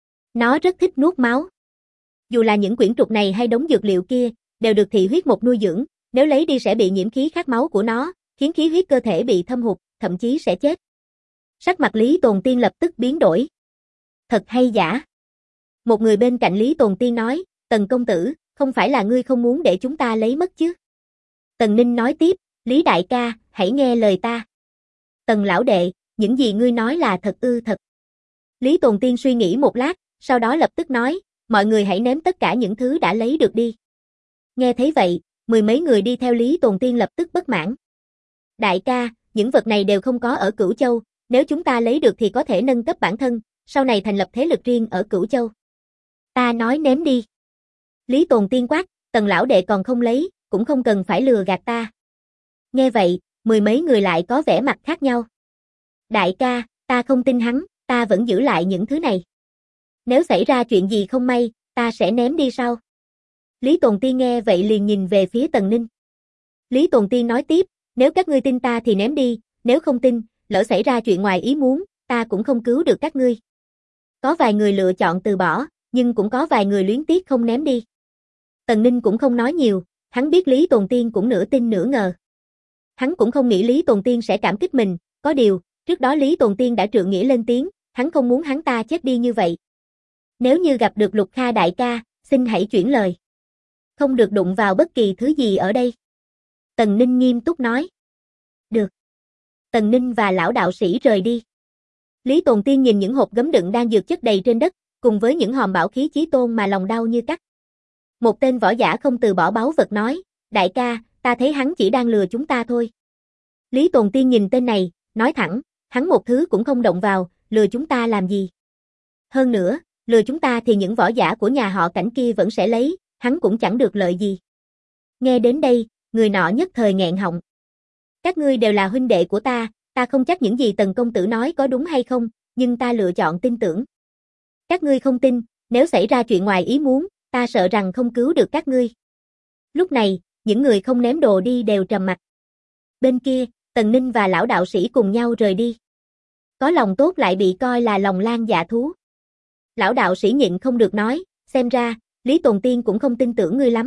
Nó rất thích nuốt máu. Dù là những quyển trục này hay đống dược liệu kia, đều được thị huyết mộc nuôi dưỡng, nếu lấy đi sẽ bị nhiễm khí khát máu của nó, khiến khí huyết cơ thể bị thâm hụt, thậm chí sẽ chết. Sắc mặt Lý Tồn Tiên lập tức biến đổi. Thật hay giả? Một người bên cạnh Lý Tồn Tiên nói, Tần công tử, không phải là ngươi không muốn để chúng ta lấy mất chứ? Tần Ninh nói tiếp, Lý đại ca, hãy nghe lời ta. Tần lão đệ, những gì ngươi nói là thật ư? Thật. Lý Tồn Tiên suy nghĩ một lát, sau đó lập tức nói, mọi người hãy ném tất cả những thứ đã lấy được đi. Nghe thấy vậy, mười mấy người đi theo Lý Tồn Tiên lập tức bất mãn. Đại ca, những vật này đều không có ở Cửu Châu, nếu chúng ta lấy được thì có thể nâng cấp bản thân, sau này thành lập thế lực riêng ở Cửu Châu. Ta nói ném đi. Lý Tồn Tiên quát, Tần lão đệ còn không lấy, cũng không cần phải lừa gạt ta. Nghe vậy, mười mấy người lại có vẻ mặt khác nhau. Đại ca, ta không tin hắn, ta vẫn giữ lại những thứ này. Nếu xảy ra chuyện gì không may, ta sẽ ném đi sau. Lý Tồn Tiên nghe vậy liền nhìn về phía Tần Ninh. Lý Tồn Tiên nói tiếp, nếu các ngươi tin ta thì ném đi, nếu không tin, lỡ xảy ra chuyện ngoài ý muốn, ta cũng không cứu được các ngươi. Có vài người lựa chọn từ bỏ, nhưng cũng có vài người luyến tiếc không ném đi. Tần Ninh cũng không nói nhiều, hắn biết Lý Tồn Tiên cũng nửa tin nửa ngờ. Hắn cũng không nghĩ Lý Tồn Tiên sẽ cảm kích mình, có điều, trước đó Lý Tồn Tiên đã trượng nghĩa lên tiếng, hắn không muốn hắn ta chết đi như vậy. Nếu như gặp được Lục Kha đại ca, xin hãy chuyển lời. Không được đụng vào bất kỳ thứ gì ở đây. Tần Ninh nghiêm túc nói. Được. Tần Ninh và lão đạo sĩ rời đi. Lý Tồn Tiên nhìn những hộp gấm đựng đang dược chất đầy trên đất, cùng với những hòm bảo khí chí tôn mà lòng đau như cắt. Một tên võ giả không từ bỏ báu vật nói, đại ca, ta thấy hắn chỉ đang lừa chúng ta thôi. Lý Tồn Tiên nhìn tên này, nói thẳng, hắn một thứ cũng không động vào, lừa chúng ta làm gì. Hơn nữa, lừa chúng ta thì những võ giả của nhà họ Cảnh kia vẫn sẽ lấy, hắn cũng chẳng được lợi gì. Nghe đến đây, người nọ nhất thời nghẹn họng. Các ngươi đều là huynh đệ của ta không chắc những gì Tần công tử nói có đúng hay không, nhưng ta lựa chọn tin tưởng. Các ngươi không tin, nếu xảy ra chuyện ngoài ý muốn, ta sợ rằng không cứu được các ngươi. Lúc này, những người không ném đồ đi đều trầm mặc. Bên kia, Tần Ninh và lão đạo sĩ cùng nhau rời đi. Có lòng tốt lại bị coi là lòng lang dạ thú. Lão đạo sĩ nhịn không được nói, xem ra, Lý Tồn Tiên cũng không tin tưởng ngươi lắm.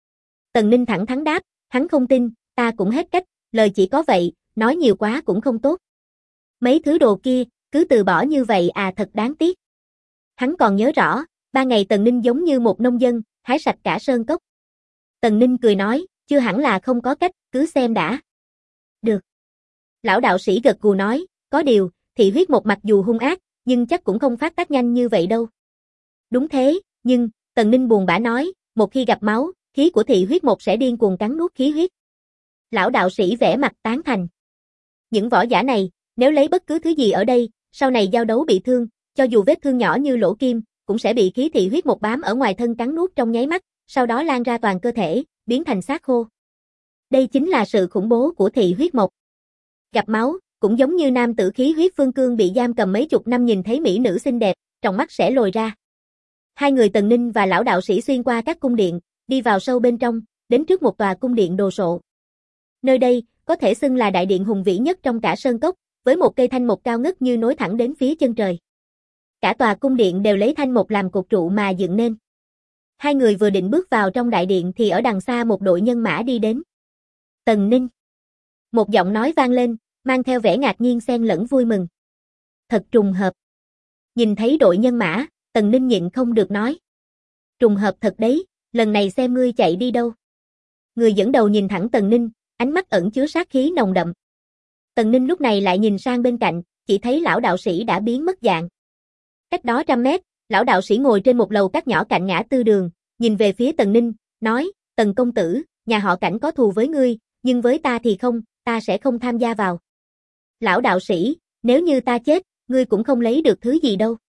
Tần Ninh thẳng thắn đáp, hắn không tin, ta cũng hết cách, lời chỉ có vậy, nói nhiều quá cũng không tốt. Mấy thứ đồ kia, cứ từ bỏ như vậy à, thật đáng tiếc. Hắn còn nhớ rõ, 3 ngày Tần Ninh giống như một nông dân, hái sạch cả sơn cốc. Tần Ninh cười nói, chưa hẳn là không có cách, cứ xem đã. Được. Lão đạo sĩ gật gù nói, có điều, thị huyết một mặc dù hung ác, nhưng chắc cũng không phát tác nhanh như vậy đâu. Đúng thế, nhưng, Tần Ninh buồn bã nói, một khi gặp máu, khí của thị huyết một sẽ điên cuồng cắn nuốt khí huyết. Lão đạo sĩ vẽ mặt tán thành. Những võ giả này, nếu lấy bất cứ thứ gì ở đây, sau này giao đấu bị thương, cho dù vết thương nhỏ như lỗ kim, cũng sẽ bị khí thị huyết một bám ở ngoài thân cắn nuốt trong nháy mắt, sau đó lan ra toàn cơ thể, biến thành xác khô. Đây chính là sự khủng bố của thị huyết một. Gặp máu, cũng giống như nam tử khí huyết Phương Cương bị giam cầm mấy chục năm nhìn thấy mỹ nữ xinh đẹp, trong mắt sẽ lồi ra. Hai người Tần Ninh và lão đạo sĩ xuyên qua các cung điện, đi vào sâu bên trong, đến trước một tòa cung điện đồ sộ. Nơi đây, có thể xưng là đại điện hùng vĩ nhất trong cả sơn cốc, với một cây thanh mục cao ngất như nối thẳng đến phía chân trời. Cả tòa cung điện đều lấy thanh mục làm cột trụ mà dựng nên. Hai người vừa định bước vào trong đại điện thì ở đằng xa một đội nhân mã đi đến. Tần Ninh. Một giọng nói vang lên, mang theo vẻ ngạc nhiên xen lẫn vui mừng. Thật trùng hợp. Nhìn thấy đội nhân mã, Tần Ninh nhịn không được nói. Trùng hợp thật đấy, lần này xem ngươi chạy đi đâu. Người dẫn đầu nhìn thẳng Tần Ninh, ánh mắt ẩn chứa sát khí nồng đậm. Tần Ninh lúc này lại nhìn sang bên cạnh, chỉ thấy lão đạo sĩ đã biến mất dạng. Cách đó 100 mét, lão đạo sĩ ngồi trên một lầu các nhỏ cạnh ngã tư đường, nhìn về phía Tần Ninh, nói, Tần công tử, nhà họ Cảnh có thù với ngươi, nhưng với ta thì không, ta sẽ không tham gia vào. Lão đạo sĩ, nếu như ta chết, ngươi cũng không lấy được thứ gì đâu.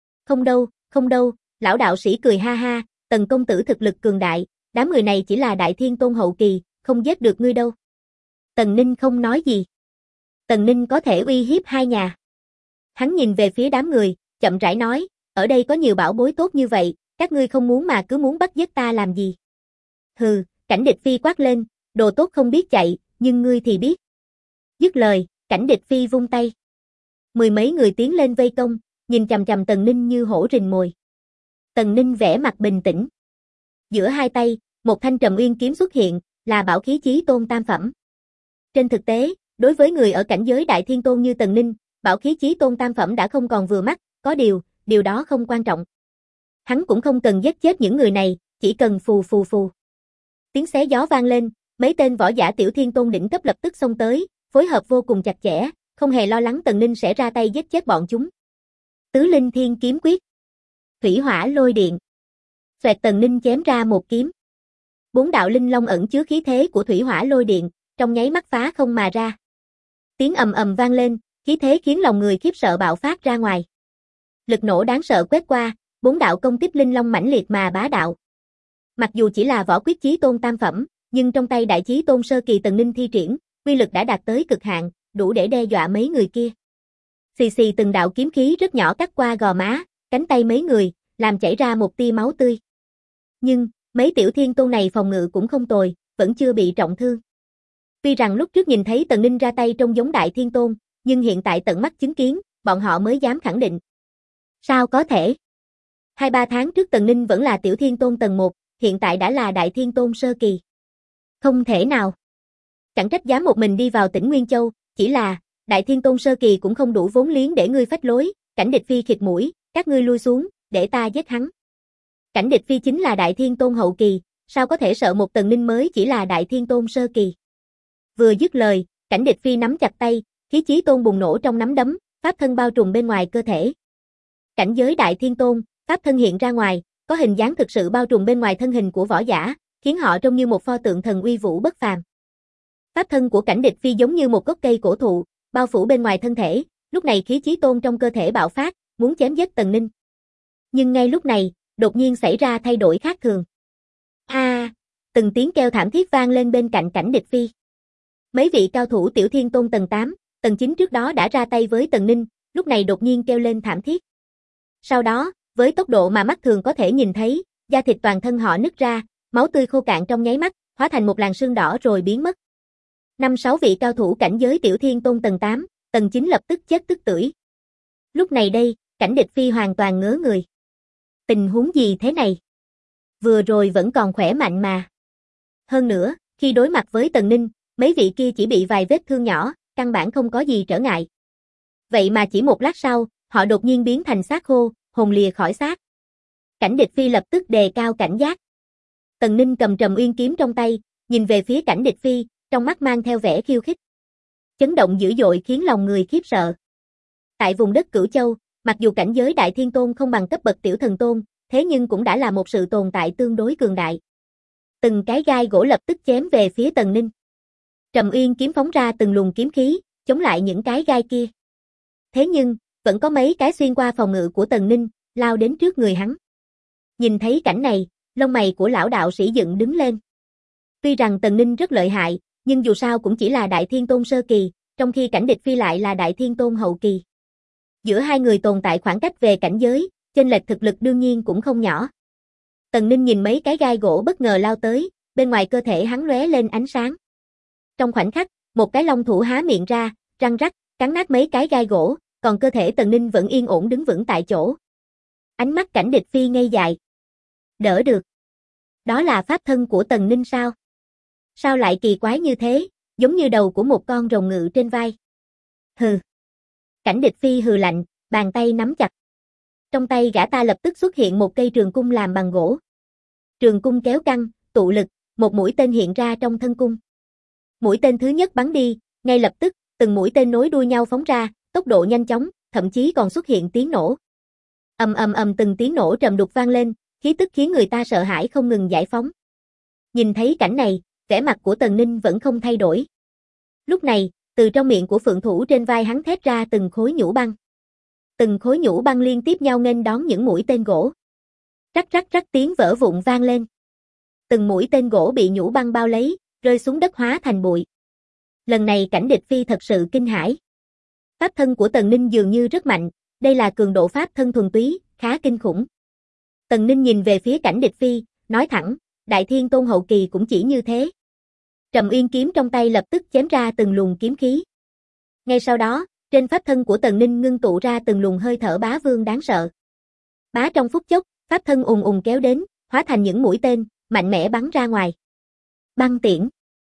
Không đâu, lão đạo sĩ cười ha ha, Tần công tử thực lực cường đại, đám người này chỉ là đại thiên tôn hậu kỳ, không giết được ngươi đâu. Tần Ninh không nói gì. Tần Ninh có thể uy hiếp hai nhà. Hắn nhìn về phía đám người, chậm rãi nói, ở đây có nhiều bảo bối tốt như vậy, các ngươi không muốn mà cứ muốn bắt giết ta làm gì. Hừ, Cảnh Địch Phi quát lên, đồ tốt không biết chạy, nhưng ngươi thì biết. Dứt lời, Cảnh Địch Phi vung tay. Mười mấy người tiến lên vây công, nhìn chằm chằm Tần Ninh như hổ rình mồi. Tần Ninh vẻ mặt bình tĩnh. Giữa hai tay, một thanh Trầm Uyên kiếm xuất hiện, là bảo khí chí tôn tam phẩm. Trên thực tế, đối với người ở cảnh giới đại thiên tôn như Tần Ninh, bảo khí chí tôn tam phẩm đã không còn vừa mắt, có điều đó không quan trọng. Hắn cũng không cần giết chết những người này, chỉ cần phù phù phù. Tiếng xé gió vang lên, mấy tên võ giả tiểu thiên tôn đỉnh cấp lập tức xông tới, phối hợp vô cùng chặt chẽ, không hề lo lắng Tần Ninh sẽ ra tay giết chết bọn chúng. Tứ Linh Thiên Kiếm Quyết. Thủy Hỏa Lôi Điện. Xoẹt, Tần Ninh chém ra một kiếm. 4 đạo linh long ẩn chứa khí thế của Thủy Hỏa Lôi Điện, trong nháy mắt phá không mà ra. Tiếng ầm ầm vang lên, khí thế khiến lòng người khiếp sợ bạo phát ra ngoài. Lực nổ đáng sợ quét qua, 4 đạo công kích linh long mãnh liệt mà bá đạo. Mặc dù chỉ là võ quyết chí tôn tam phẩm, nhưng trong tay đại chí tôn sơ kỳ Tần Ninh thi triển, uy lực đã đạt tới cực hạn, đủ để đe dọa mấy người kia. Xì xì, từng đạo kiếm khí rất nhỏ cắt qua gò má, cánh tay mấy người, làm chảy ra một tia máu tươi. Nhưng, mấy tiểu thiên tôn này phòng ngự cũng không tồi, vẫn chưa bị trọng thương. Tuy rằng lúc trước nhìn thấy Tần Ninh ra tay trông giống đại thiên tôn, nhưng hiện tại tận mắt chứng kiến, bọn họ mới dám khẳng định. Sao có thể? 2-3 tháng trước Tần Ninh vẫn là tiểu thiên tôn tầng 1, hiện tại đã là đại thiên tôn sơ kỳ. Không thể nào. Chẳng trách dám một mình đi vào tỉnh Nguyên Châu, chỉ là, đại thiên tôn sơ kỳ cũng không đủ vốn liếng để ngươi phách lối. Cảnh Địch Phi khịt mũi, các ngươi lui xuống, để ta giết hắn. Cảnh Địch Phi chính là đại thiên tôn hậu kỳ, sao có thể sợ một Tần Ninh mới chỉ là đại thiên tôn sơ kỳ. Vừa dứt lời, Cảnh Địch Phi nắm chặt tay, khí chí tôn bùng nổ trong nắm đấm, pháp thân bao trùm bên ngoài cơ thể. Cảnh giới đại thiên tôn, pháp thân hiện ra ngoài, có hình dáng thực sự bao trùm bên ngoài thân hình của võ giả, khiến họ trông như một pho tượng thần uy vũ bất phàm. Pháp thân của Cảnh Địch Phi giống như một gốc cây cổ thụ, bao phủ bên ngoài thân thể, lúc này khí chí tôn trong cơ thể bạo phát, muốn chém giết Tần Ninh. Nhưng ngay lúc này, đột nhiên xảy ra thay đổi khác thường. Từng tiếng kêu thảm thiết vang lên bên cạnh Cảnh Địch Phi. Mấy vị cao thủ tiểu thiên tôn tầng 8, tầng 9 trước đó đã ra tay với Tần Ninh, lúc này đột nhiên kêu lên thảm thiết. Sau đó, với tốc độ mà mắt thường có thể nhìn thấy, da thịt toàn thân họ nứt ra, máu tươi khô cạn trong nháy mắt, hóa thành một làn sương đỏ rồi biến mất. 5-6 vị cao thủ cảnh giới tiểu thiên tôn tầng 8, tầng 9 lập tức chết tức tưởi. Lúc này đây, Cảnh Địch Phi hoàn toàn ngớ người. Tình huống gì thế này? Vừa rồi vẫn còn khỏe mạnh mà. Hơn nữa, khi đối mặt với Tần Ninh, mấy vị kia chỉ bị vài vết thương nhỏ, căn bản không có gì trở ngại. Vậy mà chỉ một lát sau, họ đột nhiên biến thành xác khô, hồn lìa khỏi xác. Cảnh Địch Phi lập tức đề cao cảnh giác. Tần Ninh cầm Trầm Uyên kiếm trong tay, nhìn về phía Cảnh Địch Phi, trong mắt mang theo vẻ khiêu khích. Chấn động dữ dội khiến lòng người khiếp sợ. Tại vùng đất Cửu Châu, mặc dù cảnh giới đại thiên tôn không bằng cấp bậc tiểu thần tôn, thế nhưng cũng đã là một sự tồn tại tương đối cường đại. Từng cái gai gỗ lập tức chém về phía Tần Ninh. Trầm Uyên kiếm phóng ra từng luồng kiếm khí, chống lại những cái gai kia. Thế nhưng, vẫn có mấy cái xuyên qua phòng ngự của Tần Ninh, lao đến trước người hắn. Nhìn thấy cảnh này, lông mày của lão đạo sĩ dựng đứng lên. Tuy rằng Tần Ninh rất lợi hại, nhưng dù sao cũng chỉ là đại thiên tôn sơ kỳ, trong khi Cảnh Địch Phi lại là đại thiên tôn hậu kỳ. Giữa hai người tồn tại khoảng cách về cảnh giới, chênh lệch thực lực đương nhiên cũng không nhỏ. Tần Ninh nhìn mấy cái gai gỗ bất ngờ lao tới, bên ngoài cơ thể hắn lóe lên ánh sáng. Trong khoảnh khắc, một cái long thủ há miệng ra, răng rắc, cắn nát mấy cái gai gỗ, còn cơ thể Tần Ninh vẫn yên ổn đứng vững tại chỗ. Ánh mắt Cảnh Địch Phi ngây dại. Đỡ được. Đó là pháp thân của Tần Ninh sao? Sao lại kỳ quái như thế, giống như đầu của một con rồng ngự trên vai. Hừ. Cảnh Địch Phi hừ lạnh, bàn tay nắm chặt. Trong tay gã ta lập tức xuất hiện một cây trường cung làm bằng gỗ. Trường cung kéo căng, tụ lực, một mũi tên hiện ra trong thân cung. Mũi tên thứ nhất bắn đi, ngay lập tức, từng mũi tên nối đuôi nhau phóng ra, tốc độ nhanh chóng, thậm chí còn xuất hiện tiếng nổ. Ầm ầm ầm, từng tiếng nổ trầm đục vang lên, khí tức khiến người ta sợ hãi không ngừng giải phóng. Nhìn thấy cảnh này, vẻ mặt của Tần Ninh vẫn không thay đổi. Lúc này, từ trong miệng của phượng thủ trên vai hắn thét ra từng khối nhũ băng. Từng khối nhũ băng liên tiếp nhau nghênh đón những mũi tên gỗ. Rắc rắc rắc tiếng vỡ vụn vang lên. Từng mũi tên gỗ bị nhũ băng bao lấy, rơi xuống đất hóa thành bụi. Lần này Cảnh Địch Phi thật sự kinh hãi. Pháp thân của Tần Ninh dường như rất mạnh, đây là cường độ pháp thân thuần túy, khá kinh khủng. Tần Ninh nhìn về phía Cảnh Địch Phi, nói thẳng, đại thiên tôn hậu kỳ cũng chỉ như thế. Trầm Uyên kiếm trong tay lập tức chém ra từng luồng kiếm khí. Ngay sau đó, trên pháp thân của Tần Ninh ngưng tụ ra từng luồng hơi thở bá vương đáng sợ. Bá trong phút chốc, pháp thân ùn ùn kéo đến, hóa thành những mũi tên, mạnh mẽ bắn ra ngoài. Băng tiễn,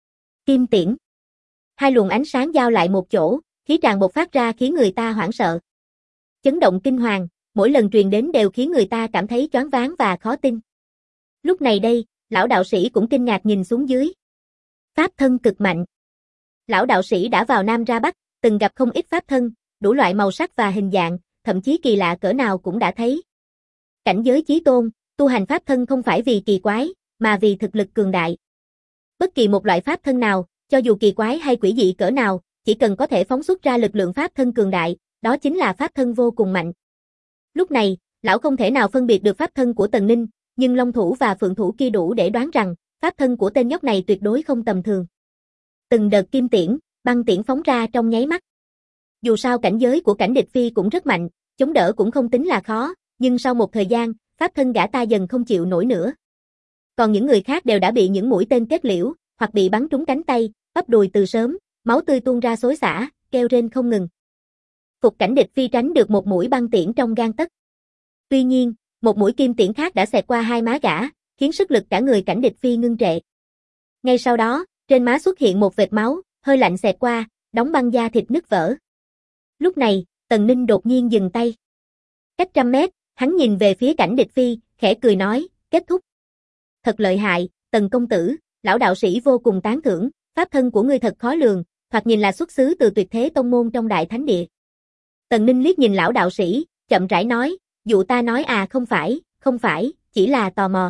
kim tiễn. Hai luồng ánh sáng giao lại một chỗ, khí tràng bộc phát ra khiến người ta hoảng sợ. Chấn động kinh hoàng, mỗi lần truyền đến đều khiến người ta cảm thấy choáng váng và khó tin. Lúc này đây, lão đạo sĩ cũng kinh ngạc nhìn xuống dưới. Pháp thân cực mạnh. Lão đạo sĩ đã vào Nam ra Bắc, Từng gặp không ít pháp thân, đủ loại màu sắc và hình dạng, thậm chí kỳ lạ cỡ nào cũng đã thấy. Cảnh giới chí tôn, tu hành pháp thân không phải vì kỳ quái, mà vì thực lực cường đại. Bất kỳ một loại pháp thân nào, cho dù kỳ quái hay quỷ dị cỡ nào, chỉ cần có thể phóng xuất ra lực lượng pháp thân cường đại, đó chính là pháp thân vô cùng mạnh. Lúc này, lão không thể nào phân biệt được pháp thân của Tần Ninh, nhưng long thủ và phượng thủ kia đủ để đoán rằng, pháp thân của tên nhóc này tuyệt đối không tầm thường. Từng đợt kim tiễn, băng tiễn phóng ra trong nháy mắt. Dù sao cảnh giới của Cảnh Địch Phi cũng rất mạnh, chống đỡ cũng không tính là khó, nhưng sau một thời gian, pháp thân gã ta dần không chịu nổi nữa. Còn những người khác đều đã bị những mũi tên kết liễu, hoặc bị bắn trúng cánh tay, bắp đùi từ sớm, máu tươi tuôn ra xối xả, kêu rên không ngừng. Phục Cảnh Địch Phi tránh được một mũi băng tiễn trong gang tấc. Tuy nhiên, một mũi kim tiễn khác đã xẹt qua hai má gã, khiến sức lực cả người Cảnh Địch Phi ngưng trệ. Ngay sau đó, trên má xuất hiện một vệt máu, hơi lạnh xẹt qua, đóng băng da thịt nứt vỡ. Lúc này, Tần Ninh đột nhiên dừng tay. Cách 100 mét, hắn nhìn về phía Cảnh Địch Phi, khẽ cười nói, kết thúc. Thật lợi hại, Tần công tử, lão đạo sĩ vô cùng tán thưởng, pháp thân của ngươi thật khó lường, thoạt nhìn là xuất xứ từ tuyệt thế tông môn trong đại thánh địa. Tần Ninh liếc nhìn lão đạo sĩ, chậm rãi nói, dụ ta nói à không phải, chỉ là tò mò.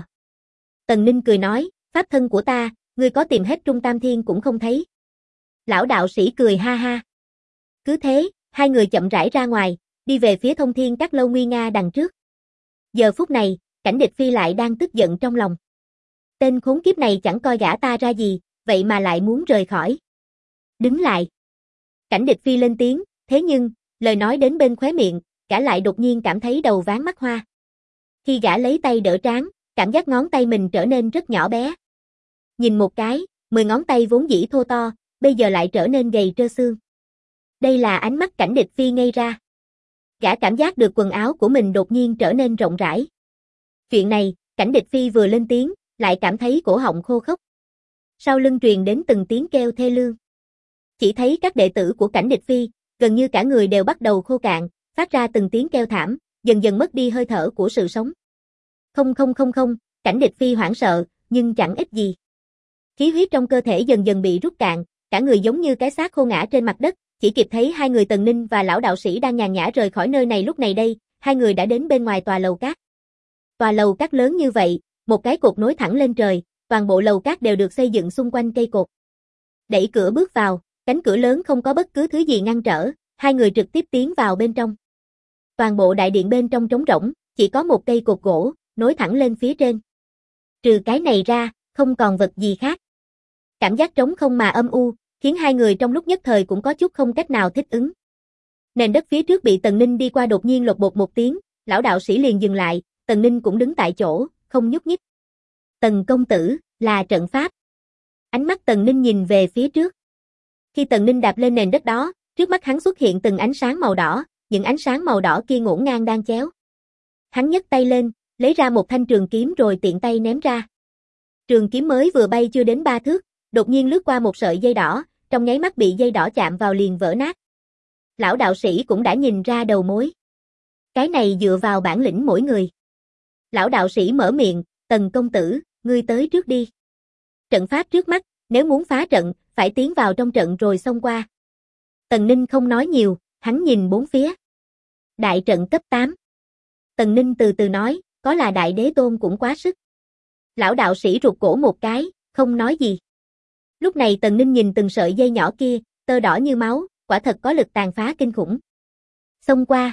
Tần Ninh cười nói, pháp thân của ta, ngươi có tìm hết Trung Tam Thiên cũng không thấy. Lão đạo sĩ cười ha ha. Cứ thế, hai người chậm rãi ra ngoài, đi về phía Thông Thiên Các lâu nguy nga đằng trước. Giờ phút này, Cảnh Địch Phi lại đang tức giận trong lòng. Tên khốn kiếp này chẳng coi gã ta ra gì, vậy mà lại muốn rời khỏi. Đứng lại. Cảnh Địch Phi lên tiếng, thế nhưng, lời nói đến bên khóe miệng, gã lại đột nhiên cảm thấy đầu váng mắt hoa. Khi gã lấy tay đỡ trán, cảm giác ngón tay mình trở nên rất nhỏ bé. Nhìn một cái, 10 ngón tay vốn dĩ thô to, bây giờ lại trở nên gầy trơ xương. Đây là ánh mắt Cảnh Địch Phi ngây ra. Gã cảm giác được quần áo của mình đột nhiên trở nên rộng rãi. Chuyện này, Cảnh Địch Phi vừa lên tiếng, lại cảm thấy cổ họng khô khốc. Sau lưng truyền đến từng tiếng kêu thê lương. Chỉ thấy các đệ tử của Cảnh Địch Phi, gần như cả người đều bắt đầu khô cạn, phát ra từng tiếng kêu thảm, dần dần mất đi hơi thở của sự sống. Không, Cảnh Địch Phi hoảng sợ, nhưng chẳng ích gì. Khí huyết trong cơ thể dần dần bị rút cạn, cả người giống như cái xác khô ngã trên mặt đất, chỉ kịp thấy hai người Tần Ninh và lão đạo sĩ đang nhàn nhã rời khỏi nơi này. Lúc này đây, hai người đã đến bên ngoài tòa lầu cát. Tòa lầu cát lớn như vậy, một cái cột nối thẳng lên trời, toàn bộ lầu cát đều được xây dựng xung quanh cây cột. Đẩy cửa bước vào, cánh cửa lớn không có bất cứ thứ gì ngăn trở, hai người trực tiếp tiến vào bên trong. Toàn bộ đại điện bên trong trống rỗng, chỉ có một cây cột gỗ, nối thẳng lên phía trên. Trừ cái này ra, không còn vật gì khác. Cảm giác trống không mà âm u, khiến hai người trong lúc nhất thời cũng có chút không cách nào thích ứng. Nền đất phía trước bị Tần Ninh đi qua đột nhiên lột bột một tiếng, lão đạo sĩ liền dừng lại, Tần Ninh cũng đứng tại chỗ, không nhúc nhích. Tần công tử, là trận pháp. Ánh mắt Tần Ninh nhìn về phía trước. Khi Tần Ninh đạp lên nền đất đó, trước mắt hắn xuất hiện từng ánh sáng màu đỏ, những ánh sáng màu đỏ kia ngổn ngang đan chéo. Hắn nhấc tay lên, lấy ra một thanh trường kiếm rồi tiện tay ném ra. Trường kiếm mới vừa bay chưa đến 3 thước, đột nhiên lướt qua một sợi dây đỏ, trong nháy mắt bị dây đỏ chạm vào liền vỡ nát. Lão đạo sĩ cũng đã nhìn ra đầu mối. Cái này dựa vào bản lĩnh mỗi người. Lão đạo sĩ mở miệng, Tần công tử, ngươi tới trước đi. Trận pháp trước mắt, nếu muốn phá trận, phải tiến vào trong trận rồi xông qua. Tần Ninh không nói nhiều, hắn nhìn bốn phía. Đại trận cấp 8. Tần Ninh từ từ nói, có là đại đế tôn cũng quá sức. Lão đạo sĩ rụt cổ một cái, không nói gì. Lúc này Tần Ninh nhìn từng sợi dây nhỏ kia, tơ đỏ như máu, quả thật có lực tàn phá kinh khủng. Xông qua.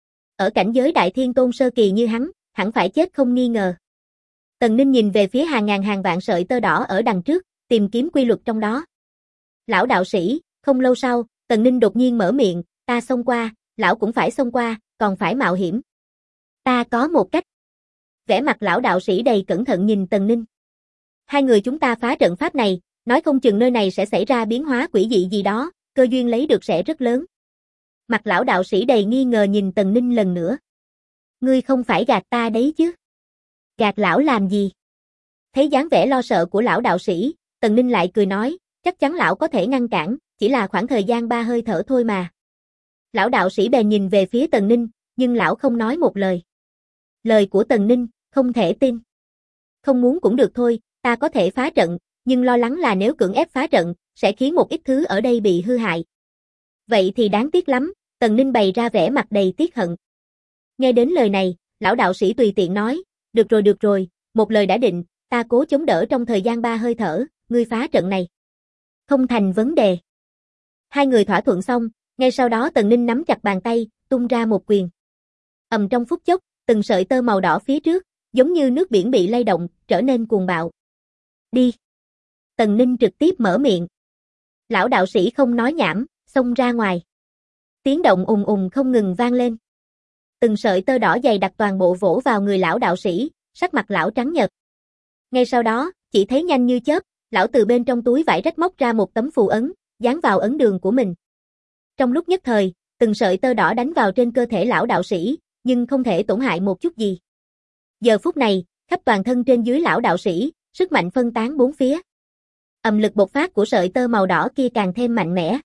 Ở cảnh giới đại thiên tôn sơ kỳ như hắn, hẳn phải chết không nghi ngờ. Tần Ninh nhìn về phía hàng ngàn hàng vạn sợi tơ đỏ ở đằng trước, tìm kiếm quy luật trong đó. Lão đạo sĩ, không lâu sau, Tần Ninh đột nhiên mở miệng, ta xông qua, lão cũng phải xông qua, còn phải mạo hiểm. Ta có một cách. Vẻ mặt lão đạo sĩ đầy cẩn thận nhìn Tần Ninh. Hai người chúng ta phá trận pháp này, nói không chừng nơi này sẽ xảy ra biến hóa quỷ dị gì đó, cơ duyên lấy được sẽ rất lớn. Mặt lão đạo sĩ đầy nghi ngờ nhìn Tần Ninh lần nữa. Ngươi không phải gạt ta đấy chứ? Gạt lão làm gì? Thấy dáng vẻ lo sợ của lão đạo sĩ, Tần Ninh lại cười nói, chắc chắn lão có thể ngăn cản, chỉ là khoảng thời gian 3 hơi thở thôi mà. Lão đạo sĩ bèn nhìn về phía Tần Ninh, nhưng lão không nói một lời. Lời của Tần Ninh, không thể tin. Không muốn cũng được thôi, ta có thể phá trận, nhưng lo lắng là nếu cưỡng ép phá trận, sẽ khiến một ít thứ ở đây bị hư hại. Vậy thì đáng tiếc lắm, Tần Ninh bày ra vẻ mặt đầy tiếc hận. Nghe đến lời này, lão đạo sĩ tùy tiện nói, được rồi, một lời đã định, ta cố chống đỡ trong thời gian 3 hơi thở, ngươi phá trận này. Không thành vấn đề. Hai người thỏa thuận xong, ngay sau đó Tần Ninh nắm chặt bàn tay, tung ra một quyền. Ầm, trong phút chốc, từng sợi tơ màu đỏ phía trước, giống như nước biển bị lay động, trở nên cuồng bạo. Đi. Tần Ninh trực tiếp mở miệng. Lão đạo sĩ không nói nhảm, xông ra ngoài. Tiếng động ùng ùng không ngừng vang lên. Từng sợi tơ đỏ dày đặc toàn bộ vỗ vào người lão đạo sĩ, sắc mặt lão trắng nhợt. Ngay sau đó, chỉ thấy nhanh như chớp, lão từ bên trong túi vải rách móc ra một tấm phù ấn, dán vào ấn đường của mình. Trong lúc nhất thời, từng sợi tơ đỏ đánh vào trên cơ thể lão đạo sĩ, nhưng không thể tổn hại một chút gì. Giờ phút này, khắp toàn thân trên dưới lão đạo sĩ, sức mạnh phân tán bốn phía. Lực bộc phát của sợi tơ màu đỏ kia càng thêm mạnh mẽ.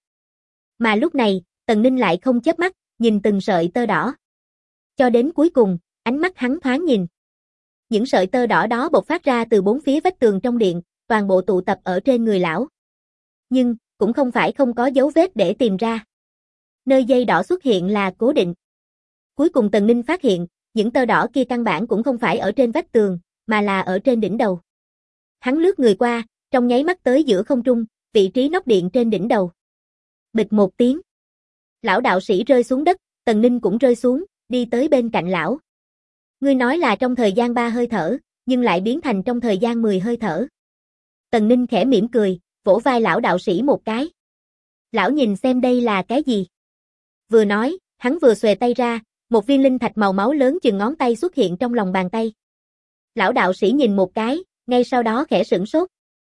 Mà lúc này, Tần Ninh lại không chớp mắt, nhìn từng sợi tơ đỏ. Cho đến cuối cùng, ánh mắt hắn thoáng nhìn. Những sợi tơ đỏ đó bộc phát ra từ bốn phía vách tường trong điện, toàn bộ tụ tập ở trên người lão. Nhưng, cũng không phải không có dấu vết để tìm ra. Nơi dây đỏ xuất hiện là cố định. Cuối cùng Tần Ninh phát hiện, những tơ đỏ kia căn bản cũng không phải ở trên vách tường, mà là ở trên đỉnh đầu. Hắn lướt người qua, trong nháy mắt tới giữa không trung, vị trí nóc điện trên đỉnh đầu. Bịch một tiếng. Lão đạo sĩ rơi xuống đất, Tần Ninh cũng rơi xuống, đi tới bên cạnh lão. Ngươi nói là trong thời gian 3 hơi thở, nhưng lại biến thành trong thời gian 10 hơi thở. Tần Ninh khẽ mỉm cười, vỗ vai lão đạo sĩ một cái. Lão nhìn xem đây là cái gì? Vừa nói, hắn vừa xuề tay ra, một viên linh thạch màu máu lớn chừng ngón tay xuất hiện trong lòng bàn tay. Lão đạo sĩ nhìn một cái, ngay sau đó khẽ sửng sốt.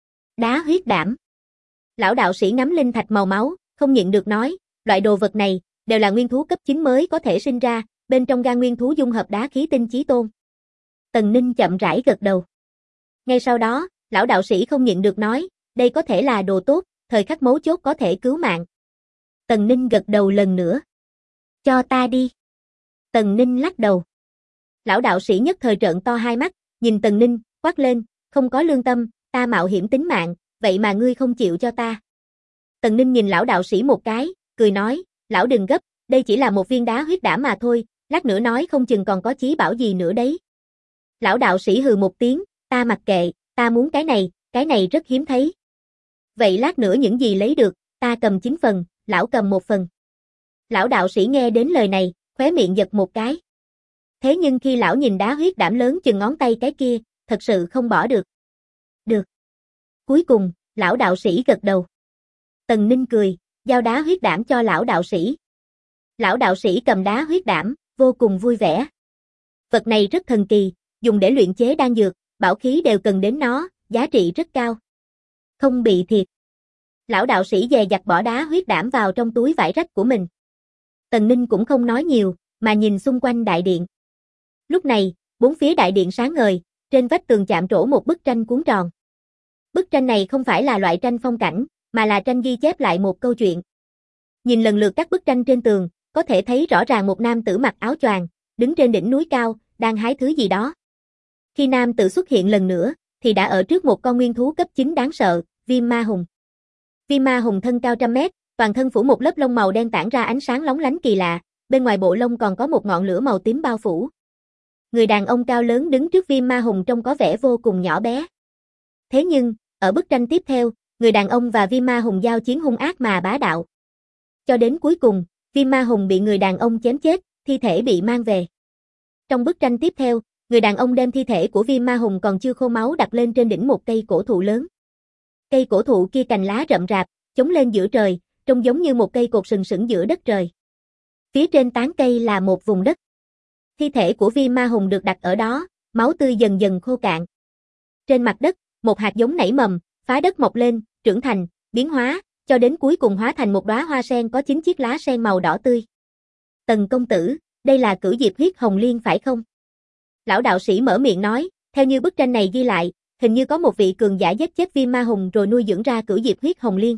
Đá huyết đảm. Lão đạo sĩ ngắm linh thạch màu máu, không nhịn được nói, loại đồ vật này, đều là nguyên thú cấp 9 mới có thể sinh ra, bên trong gan nguyên thú dung hợp đá khí tinh chí tôn. Tần Ninh chậm rãi gật đầu. Ngay sau đó, lão đạo sĩ không nhịn được nói, đây có thể là đồ tốt, thời khắc mấu chốt có thể cứu mạng. Tần Ninh gật đầu lần nữa. Cho ta đi. Tần Ninh lắc đầu. Lão đạo sĩ nhất thời trợn to hai mắt, nhìn Tần Ninh, quát lên, không có lương tâm, ta mạo hiểm tính mạng, vậy mà ngươi không chịu cho ta. Tần Ninh nhìn lão đạo sĩ một cái, cười nói, lão đừng gấp, đây chỉ là một viên đá huyết đảm mà thôi, lát nữa nói không chừng còn có chí bảo gì nữa đấy. Lão đạo sĩ hừ một tiếng, ta mặc kệ, ta muốn cái này rất hiếm thấy. Vậy lát nữa những gì lấy được, ta cầm 9 phần, lão cầm 1 phần. Lão đạo sĩ nghe đến lời này, khóe miệng giật một cái. Thế nhưng khi lão nhìn đá huyết đảm lớn chừng ngón tay cái kia, thật sự không bỏ được. Được. Cuối cùng, lão đạo sĩ gật đầu. Tần Ninh cười, giao đá huyết đảm cho lão đạo sĩ. Lão đạo sĩ cầm đá huyết đảm, vô cùng vui vẻ. Vật này rất thần kỳ, dùng để luyện chế đan dược, bảo khí đều cần đến nó, giá trị rất cao. Không bị thiệt. Lão đạo sĩ dè dặt bỏ đá huyết đảm vào trong túi vải rách của mình. Tần Ninh cũng không nói nhiều, mà nhìn xung quanh đại điện. Lúc này, bốn phía đại điện sáng ngời, trên vách tường chạm trổ một bức tranh cuốn tròn. Bức tranh này không phải là loại tranh phong cảnh, mà là tranh ghi chép lại một câu chuyện. Nhìn lần lượt các bức tranh trên tường, có thể thấy rõ ràng một nam tử mặc áo choàng, đứng trên đỉnh núi cao, đang hái thứ gì đó. Khi nam tử xuất hiện lần nữa, thì đã ở trước một con nguyên thú cấp 9 đáng sợ, Viêm Ma Hùng. Viêm Ma Hùng thân cao trăm mét, toàn thân phủ một lớp lông màu đen tản ra ánh sáng lóng lánh kỳ lạ, bên ngoài bộ lông còn có một ngọn lửa màu tím bao phủ. Người đàn ông cao lớn đứng trước Viêm Ma Hùng trông có vẻ vô cùng nhỏ bé. Thế nhưng, ở bức tranh tiếp theo, người đàn ông và Viêm Ma Hùng giao chiến hung ác mà bá đạo. Cho đến cuối cùng, Viêm Ma Hùng bị người đàn ông chém chết, thi thể bị mang về. Trong bức tranh tiếp theo, người đàn ông đem thi thể của Viêm Ma Hùng còn chưa khô máu đặt lên trên đỉnh một cây cổ thụ lớn. Cây cổ thụ kia cành lá rậm rạp, chống lên giữa trời, trông giống như một cây cột sừng sững giữa đất trời. Phía trên tán cây là một vùng đất. Thi thể của Viêm Ma Hùng được đặt ở đó, máu tươi dần dần khô cạn. Trên mặt đất, một hạt giống nảy mầm, phá đất mọc lên, trưởng thành, biến hóa, cho đến cuối cùng hóa thành một đóa hoa sen có 9 chiếc lá sen màu đỏ tươi. Tần công tử, đây là cửu diệp huyết hồng liên phải không? Lão đạo sĩ mở miệng nói, theo như bức tranh này ghi lại, hình như có một vị cường giả giết chết Viêm Ma Hùng rồi nuôi dưỡng ra cửu diệp huyết hồng liên.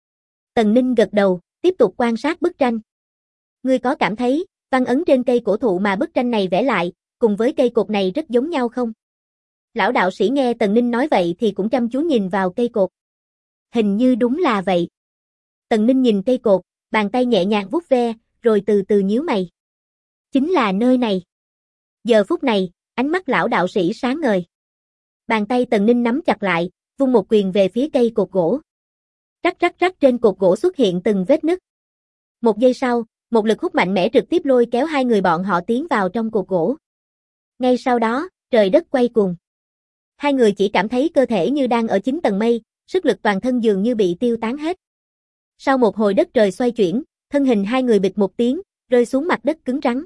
Tần Ninh gật đầu, tiếp tục quan sát bức tranh. Ngươi có cảm thấy, văn ấn trên cây cổ thụ mà bức tranh này vẽ lại, cùng với cây cột này rất giống nhau không? Lão đạo sĩ nghe Tần Ninh nói vậy thì cũng chăm chú nhìn vào cây cột. Hình như đúng là vậy. Tần Ninh nhìn cây cột, Bàn tay nhẹ nhàng vuốt ve, rồi từ từ nhíu mày. Chính là nơi này. Giờ phút này, ánh mắt lão đạo sĩ sáng ngời. Bàn tay Tần Ninh nắm chặt lại, vung một quyền về phía cây cột gỗ. Rắc rắc rắc, trên cột gỗ xuất hiện từng vết nứt. Một giây sau, một lực hút mạnh mẽ trực tiếp lôi kéo hai người bọn họ tiến vào trong cột gỗ. Ngay sau đó, trời đất quay cuồng. Hai người chỉ cảm thấy cơ thể như đang ở 9 tầng mây, sức lực toàn thân dường như bị tiêu tán hết. Sau một hồi đất trời xoay chuyển, thân hình hai người bịch một tiếng, rơi xuống mặt đất cứng rắn.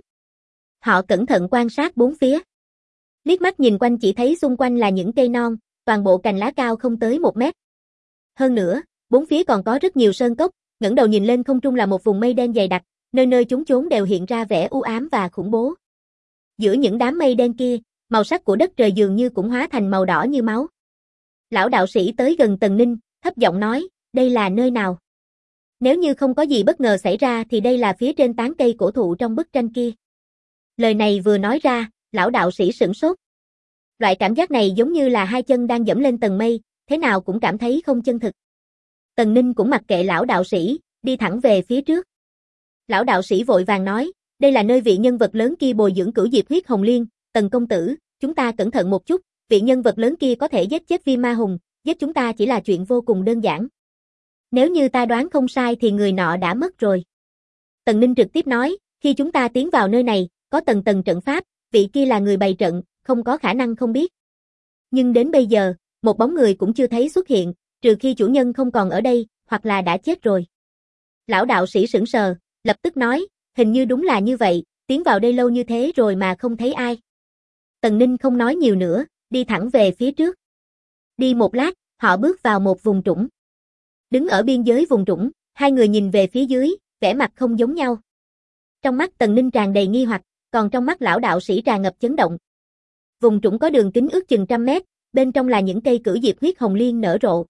Họ cẩn thận quan sát bốn phía. Liếc mắt nhìn quanh chỉ thấy xung quanh là những cây non, toàn bộ cành lá cao không tới 1 mét. Hơn nữa, bốn phía còn có rất nhiều sơn cốc, ngẩng đầu nhìn lên không trung là một vùng mây đen dày đặc, nơi nơi chúng chốn đều hiện ra vẻ u ám và khủng bố. Giữa những đám mây đen kia, màu sắc của đất trời dường như cũng hóa thành màu đỏ như máu. Lão đạo sĩ tới gần Tần Ninh, thấp giọng nói, đây là nơi nào? Nếu như không có gì bất ngờ xảy ra thì đây là phía trên tán cây cổ thụ trong bức tranh kia. Lời này vừa nói ra, lão đạo sĩ sửng sốt. Loại cảm giác này giống như là hai chân đang dẫm lên tầng mây, thế nào cũng cảm thấy không chân thực. Tần Ninh cũng mặc kệ lão đạo sĩ, đi thẳng về phía trước. Lão đạo sĩ vội vàng nói, đây là nơi vị nhân vật lớn kia bồi dưỡng cửu diệp huyết hồng liên, Tần công tử, chúng ta cẩn thận một chút, vị nhân vật lớn kia có thể giết chết Viêm Ma Hùng, giết chúng ta chỉ là chuyện vô cùng đơn giản. Nếu như ta đoán không sai thì người nọ đã mất rồi. Tần Ninh trực tiếp nói, khi chúng ta tiến vào nơi này, có tầng tầng trận pháp, vị kia là người bày trận, không có khả năng không biết. Nhưng đến bây giờ, một bóng người cũng chưa thấy xuất hiện, trừ khi chủ nhân không còn ở đây, hoặc là đã chết rồi. Lão đạo sĩ sững sờ, lập tức nói, hình như đúng là như vậy, tiến vào đây lâu như thế rồi mà không thấy ai. Tần Ninh không nói nhiều nữa, đi thẳng về phía trước. Đi một lát, họ bước vào một vùng trũng. Đứng ở biên giới vùng trũng, hai người nhìn về phía dưới, vẻ mặt không giống nhau. Trong mắt Tần Ninh tràn đầy nghi hoặc, còn trong mắt lão đạo sĩ tràn ngập chấn động. Vùng trũng có đường kính ước chừng 100 mét, bên trong là những cây cửu diệp huyết hồng liên nở rộ.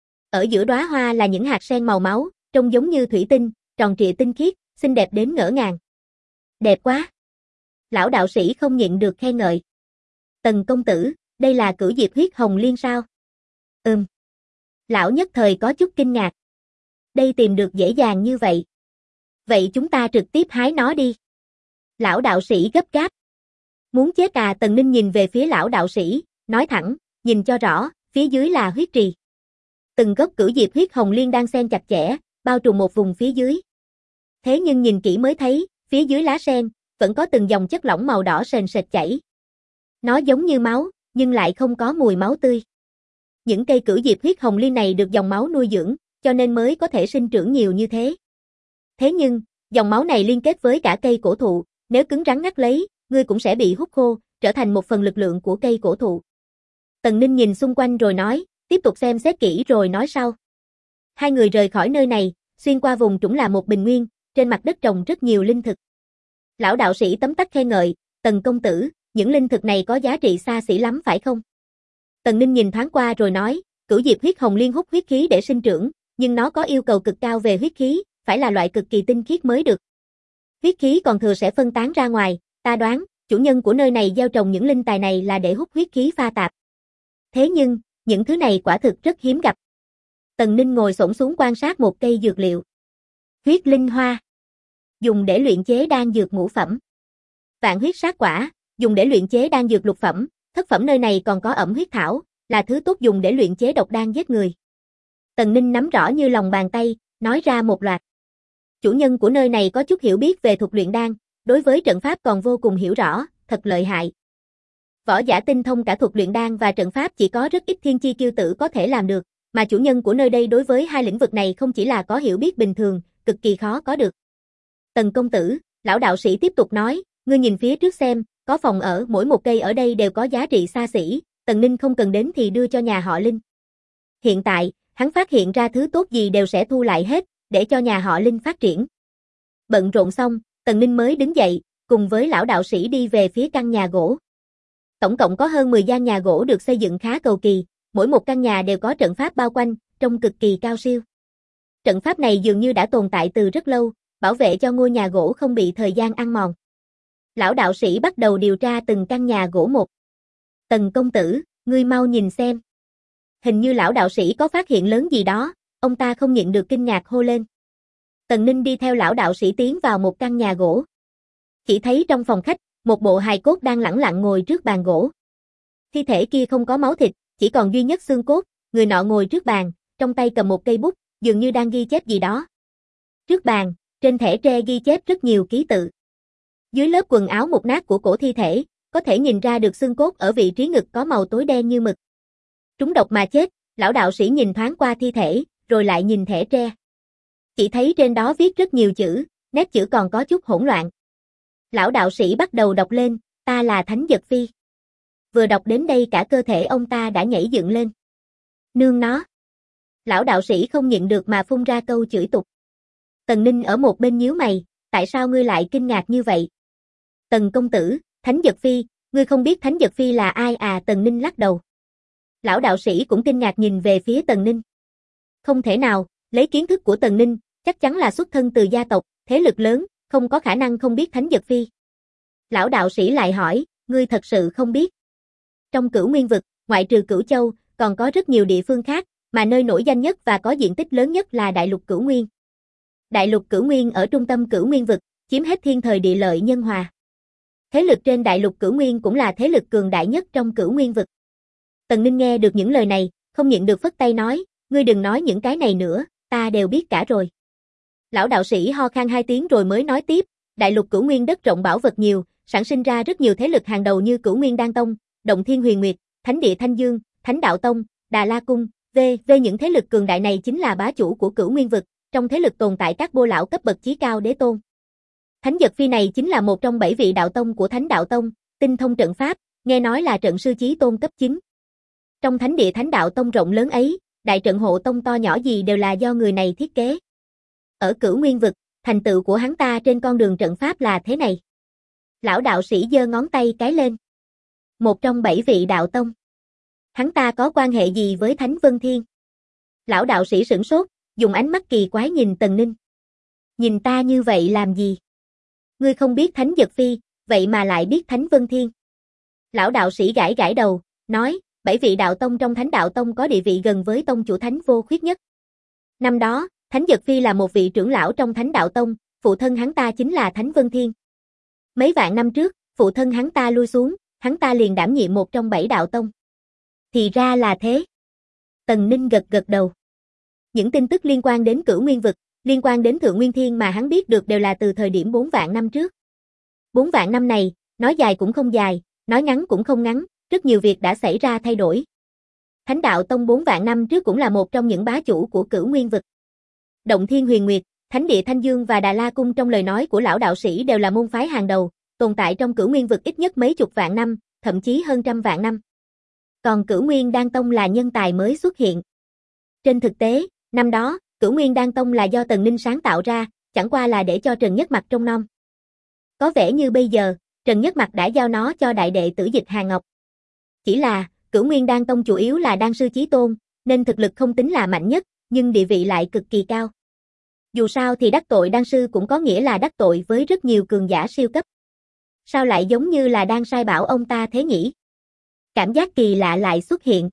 Ở giữa đóa hoa là những hạt sen màu máu, trông giống như thủy tinh, tròn trịa tinh khiết, xinh đẹp đến ngỡ ngàng. Đẹp quá! Lão đạo sĩ không nhịn được khen ngợi. Tần công tử, đây là cửu diệp huyết hồng liên sao? Lão nhất thời có chút kinh ngạc. Đây tìm được dễ dàng như vậy. Vậy chúng ta trực tiếp hái nó đi. Lão đạo sĩ gấp gáp. Muốn chết à? Tần Ninh nhìn về phía lão đạo sĩ, nói thẳng, nhìn cho rõ, phía dưới là huyết trì. Từng gốc cửu diệp huyết hồng liên đang xen chặt chẽ, bao trùm một vùng phía dưới. Thế nhưng nhìn kỹ mới thấy, phía dưới lá sen, vẫn có từng dòng chất lỏng màu đỏ sền sệt chảy. Nó giống như máu, nhưng lại không có mùi máu tươi. Những cây cửu diệp huyết hồng liên này được dòng máu nuôi dưỡng, cho nên mới có thể sinh trưởng nhiều như thế. Thế nhưng, dòng máu này liên kết với cả cây cổ thụ, nếu cứng rắn ngắt lấy, ngươi cũng sẽ bị hút khô, trở thành một phần lực lượng của cây cổ thụ. Tần Ninh nhìn xung quanh rồi nói, tiếp tục xem xét kỹ rồi nói sau. Hai người rời khỏi nơi này, xuyên qua vùng trũng là một bình nguyên, trên mặt đất trồng rất nhiều linh thực. Lão đạo sĩ tấm tắc khen ngợi, Tần công tử, những linh thực này có giá trị xa xỉ lắm phải không? Tần Ninh nhìn thoáng qua rồi nói, cửu diệp huyết hồng liên hút huyết khí để sinh trưởng, nhưng nó có yêu cầu cực cao về huyết khí, phải là loại cực kỳ tinh khiết mới được. Huyết khí còn thừa sẽ phân tán ra ngoài, ta đoán, chủ nhân của nơi này gieo trồng những linh tài này là để hút huyết khí pha tạp. Thế nhưng, những thứ này quả thực rất hiếm gặp. Tần Ninh ngồi xổm xuống quan sát một cây dược liệu. Huyết linh hoa, dùng để luyện chế đan dược ngũ phẩm. Vạn huyết sát quả, dùng để luyện chế đan dược lục phẩm. Thất phẩm nơi này còn có ẩm huyết thảo, là thứ tốt dùng để luyện chế độc đan giết người. Tần Ninh nắm rõ như lòng bàn tay, nói ra một loạt. Chủ nhân của nơi này có chút hiểu biết về thuật luyện đan, đối với trận pháp còn vô cùng hiểu rõ, thật lợi hại. Võ giả tinh thông cả thuật luyện đan và trận pháp chỉ có rất ít thiên chi kiêu tử có thể làm được, mà chủ nhân của nơi đây đối với hai lĩnh vực này không chỉ là có hiểu biết bình thường, cực kỳ khó có được. Tần công tử, lão đạo sĩ tiếp tục nói, ngươi nhìn phía trước xem, có phòng ở, mỗi một cây ở đây đều có giá trị xa xỉ, Tần Ninh không cần đến thì đưa cho nhà họ Linh. Hiện tại, hắn phát hiện ra thứ tốt gì đều sẽ thu lại hết, để cho nhà họ Linh phát triển. Bận rộn xong, Tần Ninh mới đứng dậy, cùng với lão đạo sĩ đi về phía căn nhà gỗ. Tổng cộng có hơn 10 gian nhà gỗ được xây dựng khá cầu kỳ, mỗi một căn nhà đều có trận pháp bao quanh, trông cực kỳ cao siêu. Trận pháp này dường như đã tồn tại từ rất lâu, bảo vệ cho ngôi nhà gỗ không bị thời gian ăn mòn. Lão đạo sĩ bắt đầu điều tra từng căn nhà gỗ một. Tần công tử, ngươi mau nhìn xem. Hình như lão đạo sĩ có phát hiện lớn gì đó, ông ta không nhịn được kinh ngạc hô lên. Tần Ninh đi theo lão đạo sĩ tiến vào một căn nhà gỗ. Chỉ thấy trong phòng khách, một bộ hài cốt đang lẳng lặng ngồi trước bàn gỗ. Thi thể kia không có máu thịt, chỉ còn duy nhất xương cốt, người nọ ngồi trước bàn, trong tay cầm một cây bút, dường như đang ghi chép gì đó. Trước bàn, trên thẻ tre ghi chép rất nhiều ký tự. Dưới lớp quần áo mục nát của cổ thi thể, có thể nhìn ra được xương cốt ở vị trí ngực có màu tối đen như mực. Trúng độc mà chết, lão đạo sĩ nhìn thoáng qua thi thể, rồi lại nhìn thẻ tre. Chỉ thấy trên đó viết rất nhiều chữ, nét chữ còn có chút hỗn loạn. Lão đạo sĩ bắt đầu đọc lên, ta là Thánh Dật Phi. Vừa đọc đến đây cả cơ thể ông ta đã nhảy dựng lên. Nương nó. Lão đạo sĩ không nhịn được mà phun ra câu chửi tục. Tần Ninh ở một bên nhíu mày, tại sao ngươi lại kinh ngạc như vậy? Tần công tử, Thánh Dật Phi, ngươi không biết Thánh Dật Phi là ai à? Tần Ninh lắc đầu. Lão đạo sĩ cũng kinh ngạc nhìn về phía Tần Ninh. Không thể nào, lấy kiến thức của Tần Ninh, chắc chắn là xuất thân từ gia tộc, thế lực lớn, không có khả năng không biết Thánh Dật Phi. Lão đạo sĩ lại hỏi, ngươi thật sự không biết? Trong Cửu Nguyên vực, ngoại trừ Cửu Châu, còn có rất nhiều địa phương khác, mà nơi nổi danh nhất và có diện tích lớn nhất là Đại lục Cửu Nguyên. Đại lục Cửu Nguyên ở trung tâm Cửu Nguyên vực, chiếm hết thiên thời địa lợi nhân hòa. Thế lực trên Đại lục Cửu Nguyên cũng là thế lực cường đại nhất trong Cửu Nguyên vực. Tần Ninh nghe được những lời này, không nhịn được phất tay nói, ngươi đừng nói những cái này nữa, ta đều biết cả rồi. Lão đạo sĩ ho khan 2 tiếng rồi mới nói tiếp, Đại lục Cửu Nguyên đất rộng bảo vật nhiều, sản sinh ra rất nhiều thế lực hàng đầu như Cửu Nguyên Đan Tông, Động Thiên Huyền Nguyệt, Thánh Địa Thanh Dương, Thánh Đạo Tông, Đà La Cung, v.v. những thế lực cường đại này chính là bá chủ của Cửu Nguyên vực, trong thế lực tồn tại các bô lão cấp bậc chí cao đế tôn. Thánh Dật Phi này chính là một trong 7 vị đạo tông của Thánh Đạo Tông, tinh thông trận pháp, nghe nói là trận sư chí tôn cấp 9. Trong Thánh Địa Thánh Đạo Tông rộng lớn ấy, đại trận hộ tông to nhỏ gì đều là do người này thiết kế. Ở Cửu Nguyên vực, thành tựu của hắn ta trên con đường trận pháp là thế này. Lão đạo sĩ giơ ngón tay cái lên. Một trong 7 vị đạo tông. Hắn ta có quan hệ gì với Thánh Vân Thiên? Lão đạo sĩ sửng sốt, dùng ánh mắt kỳ quái nhìn Tần Ninh. Nhìn ta như vậy làm gì? Ngươi không biết Thánh Dật Phi, vậy mà lại biết Thánh Vân Thiên. Lão đạo sĩ gãi gãi đầu, nói, 7 vị đạo tông trong Thánh Đạo Tông có địa vị gần với tông chủ Thánh Vô Khuyết nhất. Năm đó, Thánh Dật Phi là một vị trưởng lão trong Thánh Đạo Tông, phụ thân hắn ta chính là Thánh Vân Thiên. Mấy vạn năm trước, phụ thân hắn ta lui xuống, hắn ta liền đảm nhiệm một trong 7 đạo tông. Thì ra là thế. Tần Ninh gật gật đầu. Những tin tức liên quan đến Cửu Nguyên vực, liên quan đến Thượng Nguyên Thiên mà hắn biết được đều là từ thời điểm 4 vạn năm trước. 4 vạn năm này, nói dài cũng không dài, nói ngắn cũng không ngắn, rất nhiều việc đã xảy ra thay đổi. Thánh Đạo Tông 4 vạn năm trước cũng là một trong những bá chủ của Cửu Nguyên vực. Động Thiên Huyền Nguyệt, Thánh Địa Thanh Dương và Đà La Cung trong lời nói của lão đạo sĩ đều là môn phái hàng đầu, tồn tại trong Cửu Nguyên vực ít nhất mấy chục vạn năm, thậm chí hơn trăm vạn năm. Còn Cửu Nguyên Đan Tông là nhân tài mới xuất hiện. Trên thực tế, năm đó, Cửu Nguyên Đan Tông là do Tần Ninh sáng tạo ra, chẳng qua là để cho Trần Nhất Mặc trông nom. Có vẻ như bây giờ, Trần Nhất Mặc đã giao nó cho đại đệ tử Dịch Hà Ngọc. Chỉ là, Cửu Nguyên Đan Tông chủ yếu là đan sư chí tôn, nên thực lực không tính là mạnh nhất, nhưng địa vị lại cực kỳ cao. Dù sao thì đắc tội đan sư cũng có nghĩa là đắc tội với rất nhiều cường giả siêu cấp. Sao lại giống như là đang sai bảo ông ta thế nhỉ? Cảm giác kỳ lạ lại xuất hiện.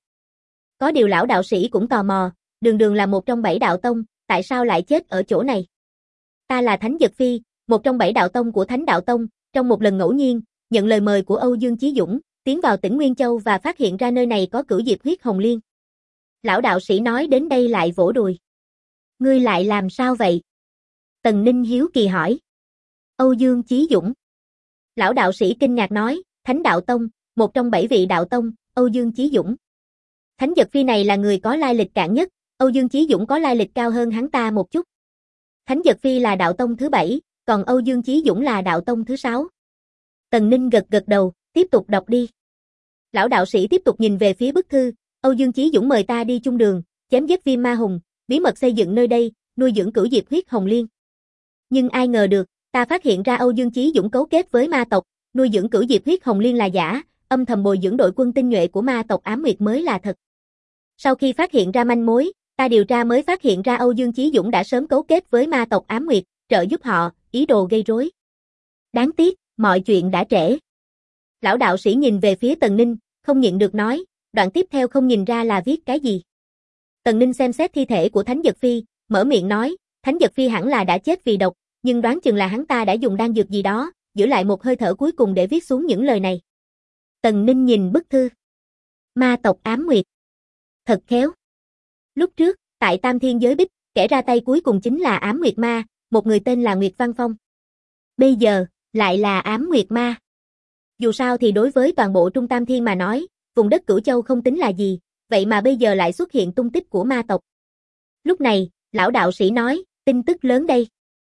Có điều lão đạo sĩ cũng tò mò, đường đường là một trong 7 đạo tông, tại sao lại chết ở chỗ này? Ta là Thánh Dật Phi, một trong 7 đạo tông của Thánh Đạo Tông, trong một lần ngẫu nhiên, nhận lời mời của Âu Dương Chí Dũng, tiến vào tỉnh Nguyên Châu và phát hiện ra nơi này có cửu diệp huyết hồng liên. Lão đạo sĩ nói đến đây lại vỗ đùi. Ngươi lại làm sao vậy? Tần Ninh hiếu kỳ hỏi. Âu Dương Chí Dũng. Lão đạo sĩ kinh ngạc nói, Thánh Đạo Tông, một trong 7 vị đạo tông, Âu Dương Chí Dũng. Thánh Dật Phi này là người có lai lịch cạn nhất, Âu Dương Chí Dũng có lai lịch cao hơn hắn ta một chút. Thánh Dật Phi là đạo tông thứ 7, còn Âu Dương Chí Dũng là đạo tông thứ 6. Tần Ninh gật gật đầu, tiếp tục đọc đi. Lão đạo sĩ tiếp tục nhìn về phía bức thư, Âu Dương Chí Dũng mời ta đi chung đường, chém giết Viêm Ma Hùng, bí mật xây dựng nơi đây, nuôi dưỡng cửu diệp huyết hồng liên. Nhưng ai ngờ được, ta phát hiện ra Âu Dương Chí Dũng cấu kết với ma tộc, nuôi dưỡng cửu diệp huyết hồng liên là giả, âm thầm bồi dưỡng đội quân tinh nhuệ của ma tộc Ám Nguyệt mới là thật. Sau khi phát hiện ra manh mối, ta điều tra mới phát hiện ra Âu Dương Chí Dũng đã sớm cấu kết với ma tộc Ám Nguyệt, trợ giúp họ, ý đồ gây rối. Đáng tiếc, mọi chuyện đã trễ. Lão đạo sĩ nhìn về phía Tần Ninh, không nhịn được nói, đoạn tiếp theo không nhìn ra là viết cái gì. Tần Ninh xem xét thi thể của Thánh Dật Phi, mở miệng nói, Thánh Dật Phi hẳn là đã chết vì độc, nhưng đoán chừng là hắn ta đã dùng đan dược gì đó, giữ lại một hơi thở cuối cùng để viết xuống những lời này. Tần Ninh nhìn bức thư. Ma tộc Ám Nguyệt. Thật khéo. Lúc trước, tại Tam Thiên Giới Bích, kẻ ra tay cuối cùng chính là Ám Nguyệt Ma, một người tên là Nguyệt Văn Phong. Bây giờ, lại là Ám Nguyệt Ma. Dù sao thì đối với toàn bộ Trung Tam Thiên mà nói, vùng đất Cửu Châu không tính là gì, vậy mà bây giờ lại xuất hiện tung tích của ma tộc. Lúc này, lão đạo sĩ nói, tin tức lớn đây.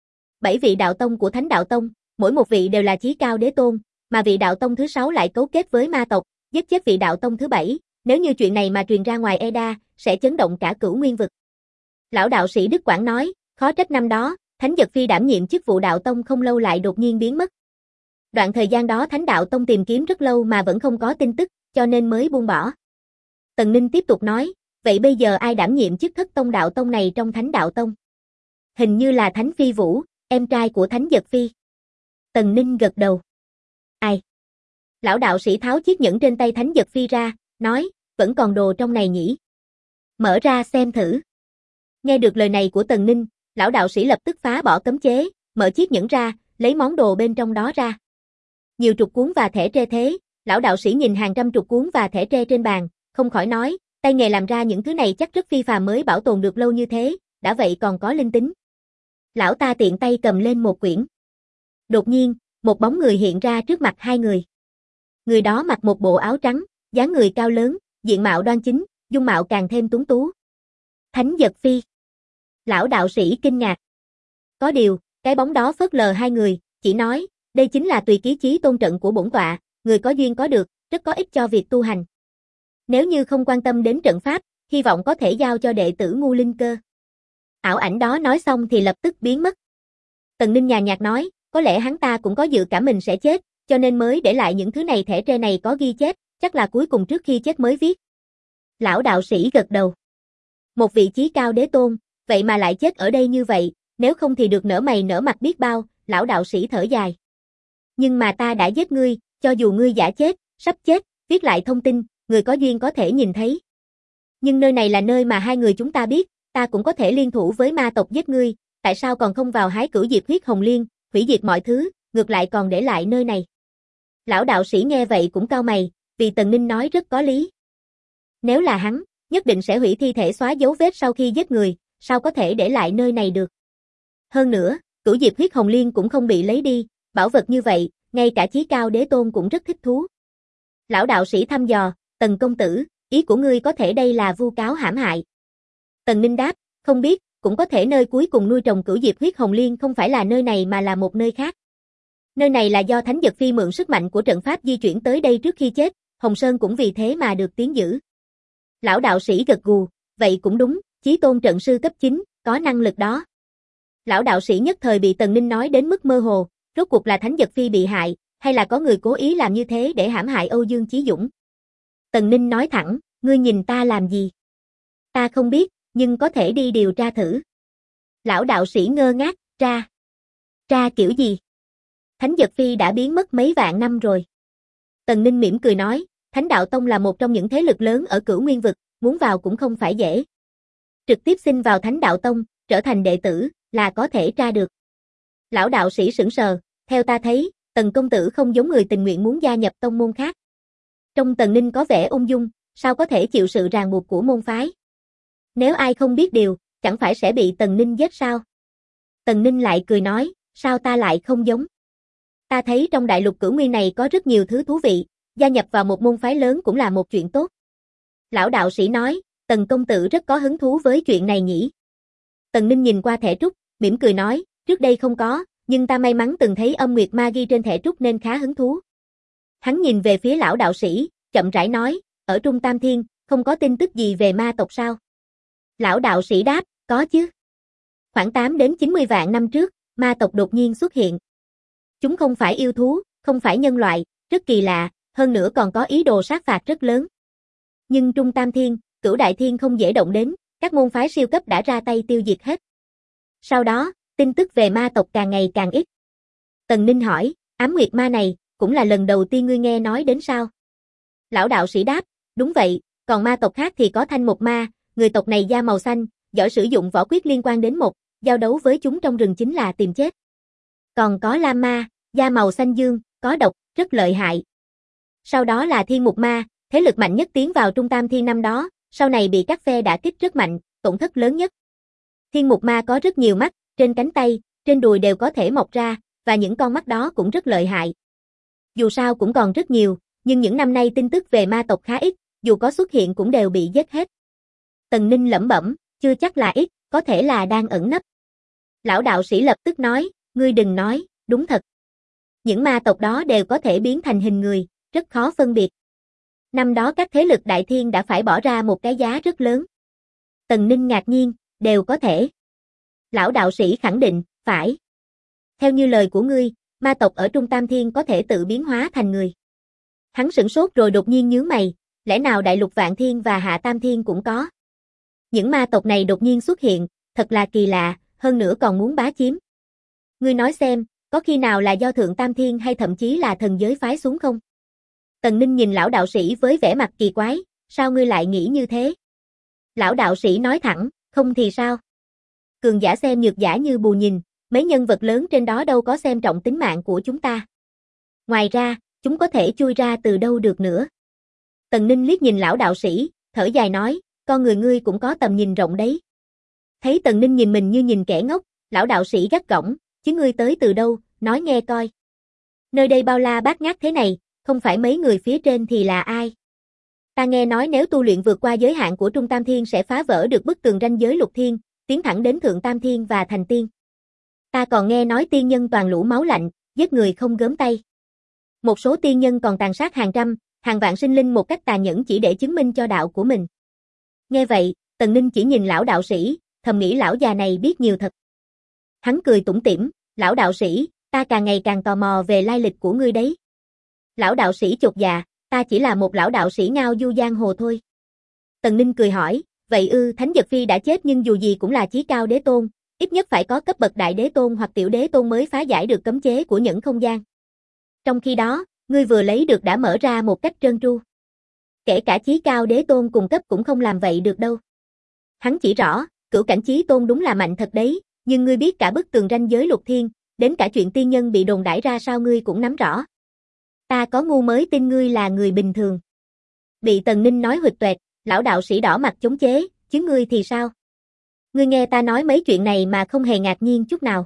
7 vị đạo tông của Thánh Đạo Tông, mỗi một vị đều là chí cao đế tôn, mà vị đạo tông thứ 6 lại cấu kết với ma tộc, giết chết vị đạo tông thứ 7, nếu như chuyện này mà truyền ra ngoài Eda, sẽ chấn động cả Cửu Nguyên vực. Lão đạo sĩ Đức Quảng nói, khó trách năm đó, Thánh Dật Phi đảm nhiệm chức vụ đạo tông không lâu lại đột nhiên biến mất. Đoạn thời gian đó Thánh Đạo Tông tìm kiếm rất lâu mà vẫn không có tin tức, cho nên mới buông bỏ. Tần Ninh tiếp tục nói, vậy bây giờ ai đảm nhiệm chức thất tông đạo tông này trong Thánh Đạo Tông? Hình như là Thánh Phi Vũ, em trai của Thánh Dật Phi. Tần Ninh gật đầu. Ai? Lão đạo sĩ tháo chiếc nhẫn trên tay Thánh Dật Phi ra, nói, vẫn còn đồ trong này nhỉ? Mở ra xem thử. Nghe được lời này của Tần Ninh, lão đạo sĩ lập tức phá bỏ cấm chế, mở chiếc nhẫn ra, lấy món đồ bên trong đó ra. Nhiều trục cuốn và thẻ tre thế, lão đạo sĩ nhìn hàng trăm trục cuốn và thẻ tre trên bàn, không khỏi nói, tay nghề làm ra những thứ này chắc rất phi phàm mới bảo tồn được lâu như thế, đã vậy còn có linh tính. Lão ta tiện tay cầm lên một quyển. Đột nhiên, một bóng người hiện ra trước mặt hai người. Người đó mặc một bộ áo trắng, dáng người cao lớn, diện mạo đoan chính, dung mạo càng thêm tuấn tú. Thánh Dật Phi. Lão đạo sĩ kinh ngạc. Có điều, cái bóng đó phớt lờ hai người, chỉ nói, đây chính là tùy ký chí tôn trận của bổn tọa, người có duyên có được, rất có ích cho việc tu hành. Nếu như không quan tâm đến trận pháp, hy vọng có thể giao cho đệ tử Ngu Linh Cơ. Ảo ảnh đó nói xong thì lập tức biến mất. Tần Ninh nhàn nhạt nói, có lẽ hắn ta cũng có dự cảm mình sẽ chết, cho nên mới để lại những thứ này, thẻ tre này có ghi chép, chắc là cuối cùng trước khi chết mới viết. Lão đạo sĩ gật đầu. Một vị chí cao đế tôn, vậy mà lại chết ở đây như vậy, nếu không thì được nở mày nở mặt biết bao, lão đạo sĩ thở dài. Nhưng mà ta đã giết ngươi, cho dù ngươi giả chết, sắp chết, viết lại thông tin, người có duyên có thể nhìn thấy. Nhưng nơi này là nơi mà hai người chúng ta biết, ta cũng có thể liên thủ với ma tộc giết ngươi, tại sao còn không vào hái cửu diệt huyết hồng liên, hủy diệt mọi thứ, ngược lại còn để lại nơi này. Lão đạo sĩ nghe vậy cũng cau mày, vì Tần Ninh nói rất có lý. Nếu là hắn, nhất định sẽ hủy thi thể xóa dấu vết sau khi giết người, sao có thể để lại nơi này được. Hơn nữa, cửu diệt huyết hồng liên cũng không bị lấy đi, bảo vật như vậy, ngay cả chí cao đế tôn cũng rất thích thú. Lão đạo sĩ thăm dò, Tần công tử, ý của ngươi có thể đây là vu cáo hãm hại. Tần Ninh đáp, không biết, cũng có thể nơi cuối cùng nuôi trồng cửu diệt huyết hồng liên không phải là nơi này mà là một nơi khác. Nơi này là do Thánh Dật Phi mượn sức mạnh của trận pháp di chuyển tới đây trước khi chết, Hồng Sơn cũng vì thế mà được tiếng giữ. Lão đạo sĩ gật gù, vậy cũng đúng, chí tôn trận sư cấp 9, có năng lực đó. Lão đạo sĩ nhất thời bị Tần Ninh nói đến mức mơ hồ, rốt cuộc là Thánh Dật Phi bị hại, hay là có người cố ý làm như thế để hãm hại Âu Dương Chí Dũng. Tần Ninh nói thẳng, ngươi nhìn ta làm gì? Ta không biết, nhưng có thể đi điều tra thử. Lão đạo sĩ ngơ ngác, tra kiểu gì? Thánh Dật Phi đã biến mất mấy vạn năm rồi. Tần Ninh mỉm cười nói, Thánh Đạo Tông là một trong những thế lực lớn ở Cửu Nguyên vực, muốn vào cũng không phải dễ. Trực tiếp xin vào Thánh Đạo Tông, trở thành đệ tử, là có thể tra được. Lão đạo sĩ sững sờ, theo ta thấy, Tần công tử không giống người tình nguyện muốn gia nhập tông môn khác. Trong Tần Ninh có vẻ ung dung, sao có thể chịu sự ràng buộc của môn phái. Nếu ai không biết điều, chẳng phải sẽ bị Tần Ninh giết sao? Tần Ninh lại cười nói, sao ta lại không giống? Ta thấy trong đại lục Cửu Nguyên này có rất nhiều thứ thú vị, gia nhập vào một môn phái lớn cũng là một chuyện tốt. Lão đạo sĩ nói, Tần công tử rất có hứng thú với chuyện này nhỉ? Tần Ninh nhìn qua thẻ trúc, mỉm cười nói, trước đây không có, nhưng ta may mắn từng thấy âm nguyệt ma ghi trên thẻ trúc nên khá hứng thú. Hắn nhìn về phía lão đạo sĩ, chậm rãi nói, ở Trung Tam Thiên, không có tin tức gì về ma tộc sao? Lão đạo sĩ đáp, có chứ. Khoảng 8 đến 90 vạn năm trước, ma tộc đột nhiên xuất hiện. Chúng không phải yêu thú, không phải nhân loại, rất kỳ lạ, hơn nữa còn có ý đồ sát phạt rất lớn. Nhưng Trung Tam Thiên, Cửu Đại Thiên không dễ động đến, các môn phái siêu cấp đã ra tay tiêu diệt hết. Sau đó, tin tức về ma tộc càng ngày càng ít. Tần Ninh hỏi, ám nguyệt ma này, cũng là lần đầu tiên ngươi nghe nói đến sao? Lão đạo sĩ đáp, đúng vậy, còn ma tộc khác thì có thanh một ma, người tộc này da màu xanh, giỏi sử dụng võ quyết liên quan đến một, giao đấu với chúng trong rừng chính là tìm chết. Còn có lam ma, da màu xanh dương, có độc, rất lợi hại. Sau đó là thiên mục ma, thế lực mạnh nhất tiến vào Trung Tam Thiên năm đó, sau này bị các phe đả kích rất mạnh, tổn thất lớn nhất. Thiên mục ma có rất nhiều mắt, trên cánh tay, trên đùi đều có thể mọc ra, và những con mắt đó cũng rất lợi hại. Dù sao cũng còn rất nhiều, nhưng những năm nay tin tức về ma tộc khá ít, dù có xuất hiện cũng đều bị giết hết. Tần Ninh lẩm bẩm, chưa chắc là ít, có thể là đang ẩn nấp. Lão đạo sĩ lập tức nói, ngươi đừng nói, đúng thật. Những ma tộc đó đều có thể biến thành hình người, rất khó phân biệt. Năm đó các thế lực đại thiên đã phải bỏ ra một cái giá rất lớn. Tần Ninh ngạc nhiên, đều có thể. Lão đạo sĩ khẳng định, phải. Theo như lời của ngươi, ma tộc ở Trung Tam Thiên có thể tự biến hóa thành người. Hắn sửng sốt rồi đột nhiên nhướng mày, lẽ nào Đại Lục Vạn Thiên và Hạ Tam Thiên cũng có? Những ma tộc này đột nhiên xuất hiện, thật là kỳ lạ, hơn nữa còn muốn bá chiếm. Ngươi nói xem, có khi nào là do Thượng Tam Thiên hay thậm chí là thần giới phái xuống không? Tần Ninh nhìn lão đạo sĩ với vẻ mặt kỳ quái, sao ngươi lại nghĩ như thế? Lão đạo sĩ nói thẳng, không thì sao? Cường giả xem nhược giả như bù nhìn, mấy nhân vật lớn trên đó đâu có xem trọng tính mạng của chúng ta. Ngoài ra, chúng có thể chui ra từ đâu được nữa. Tần Ninh liếc nhìn lão đạo sĩ, thở dài nói, con người ngươi cũng có tầm nhìn rộng đấy. Thấy Tần Ninh nhìn mình như nhìn kẻ ngốc, lão đạo sĩ gắt gỏng, chứ ngươi tới từ đâu, nói nghe coi. Nơi đây bao la bát ngát thế này, không phải mấy người phía trên thì là ai? Ta nghe nói nếu tu luyện vượt qua giới hạn của Trung Tam Thiên sẽ phá vỡ được bức tường ranh giới lục thiên, tiến thẳng đến Thượng Tam Thiên và thành tiên. Ta còn nghe nói tiên nhân toàn lũ máu lạnh, giết người không gớm tay. Một số tiên nhân còn tàn sát hàng trăm, hàng vạn sinh linh một cách tàn nhẫn chỉ để chứng minh cho đạo của mình. Nghe vậy, Tần Ninh chỉ nhìn lão đạo sĩ, thầm nghĩ lão già này biết nhiều thật. Hắn cười tủm tỉm, lão đạo sĩ, ta càng ngày càng tò mò về lai lịch của ngươi đấy. Lão đạo sĩ chột dạ, ta chỉ là một lão đạo sĩ ngao du giang hồ thôi. Tần Ninh cười hỏi, vậy Thánh Dật Phi đã chết nhưng dù gì cũng là chí cao đế tôn, ít nhất phải có cấp bậc đại đế tôn hoặc tiểu đế tôn mới phá giải được cấm chế của nhẫn không gian. Trong khi đó, ngươi vừa lấy được đã mở ra một cách trơn tru. Kể cả chí cao đế tôn cùng cấp cũng không làm vậy được đâu. Hắn chỉ rõ, cửu cảnh chí tôn đúng là mạnh thật đấy, nhưng ngươi biết cả bức tường ranh giới lục thiên, đến cả chuyện tiên nhân bị đồn đãi ra sao ngươi cũng nắm rõ. Ta có ngu mới tin ngươi là người bình thường. Bị Tần Ninh nói huỵch toẹt, lão đạo sĩ đỏ mặt chống chế, chứ ngươi thì sao? Ngươi nghe ta nói mấy chuyện này mà không hề ngạc nhiên chút nào.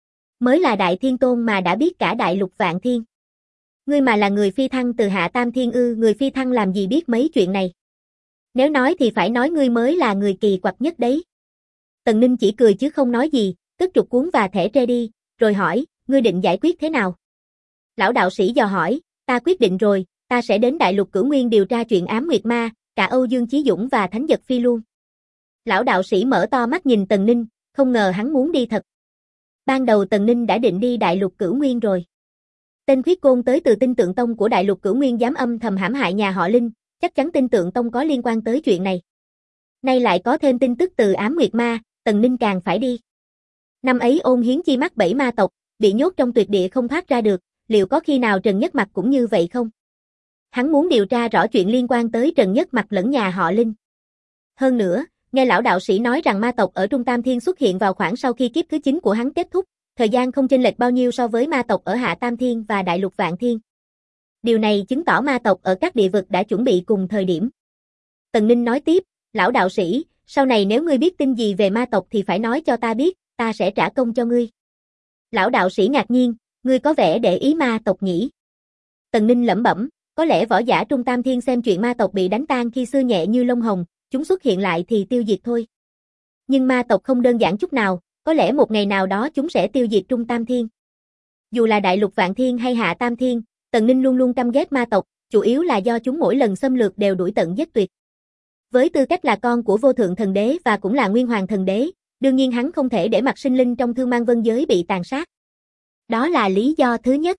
Mới là đại thiên tôn mà đã biết cả đại lục vạn thiên. Ngươi mà là người phi thăng từ Hạ Tam Thiên người phi thăng làm gì biết mấy chuyện này. Nếu nói thì phải nói ngươi mới là người kỳ quặc nhất đấy. Tần Ninh chỉ cười chứ không nói gì, cất trục cuốn và thẻ tre đi, rồi hỏi, ngươi định giải quyết thế nào? Lão đạo sĩ dò hỏi, ta quyết định rồi, ta sẽ đến Đại Lục Cửu Nguyên điều tra chuyện ám nguyệt ma, cả Âu Dương Chí Dũng và Thánh Dật Phi luôn. Lão đạo sĩ mở to mắt nhìn Tần Ninh, không ngờ hắn muốn đi thật. Ban đầu Tần Ninh đã định đi Đại Lục Cửu Nguyên rồi. Tên khuyết côn tới từ Tinh Tượng Tông của Đại Lục Cửu Nguyên dám âm thầm hãm hại nhà họ Linh, chắc chắn Tinh Tượng Tông có liên quan tới chuyện này. Nay lại có thêm tin tức từ ám nguyệt ma, Tần Ninh càng phải đi. Năm ấy Ôn Hiến Chi mắc bẫy ma tộc, bị nhốt trong tuyệt địa không thoát ra được, liệu có khi nào Trần Nhất Mặc cũng như vậy không? Hắn muốn điều tra rõ chuyện liên quan tới Trần Nhất Mặc lẫn nhà họ Linh. Hơn nữa, nghe lão đạo sĩ nói rằng ma tộc ở Trung Tam Thiên xuất hiện vào khoảng sau khi kiếp thứ 9 của hắn kết thúc, thời gian không chênh lệch bao nhiêu so với ma tộc ở Hạ Tam Thiên và Đại Lục Vạn Thiên. Điều này chứng tỏ ma tộc ở các địa vực đã chuẩn bị cùng thời điểm. Tần Ninh nói tiếp, lão đạo sĩ, sau này nếu ngươi biết tin gì về ma tộc thì phải nói cho ta biết, ta sẽ trả công cho ngươi. Lão đạo sĩ ngạc nhiên, ngươi có vẻ để ý ma tộc nhỉ? Tần Ninh lẩm bẩm, có lẽ võ giả Trung Tam Thiên xem chuyện ma tộc bị đánh tan khi xưa nhẹ như lông hồng, chúng xuất hiện lại thì tiêu diệt thôi. Nhưng ma tộc không đơn giản chút nào, có lẽ một ngày nào đó chúng sẽ tiêu diệt Trung Tam Thiên. Dù là Đại Lục Vạn Thiên hay Hạ Tam Thiên, Tần Ninh luôn luôn căm ghét ma tộc, chủ yếu là do chúng mỗi lần xâm lược đều đuổi tận giết tuyệt. Với tư cách là con của vô thượng thần đế và cũng là nguyên hoàng thần đế, đương nhiên hắn không thể để mặc sinh linh trong Thương Mang Vân giới bị tàn sát. Đó là lý do thứ nhất.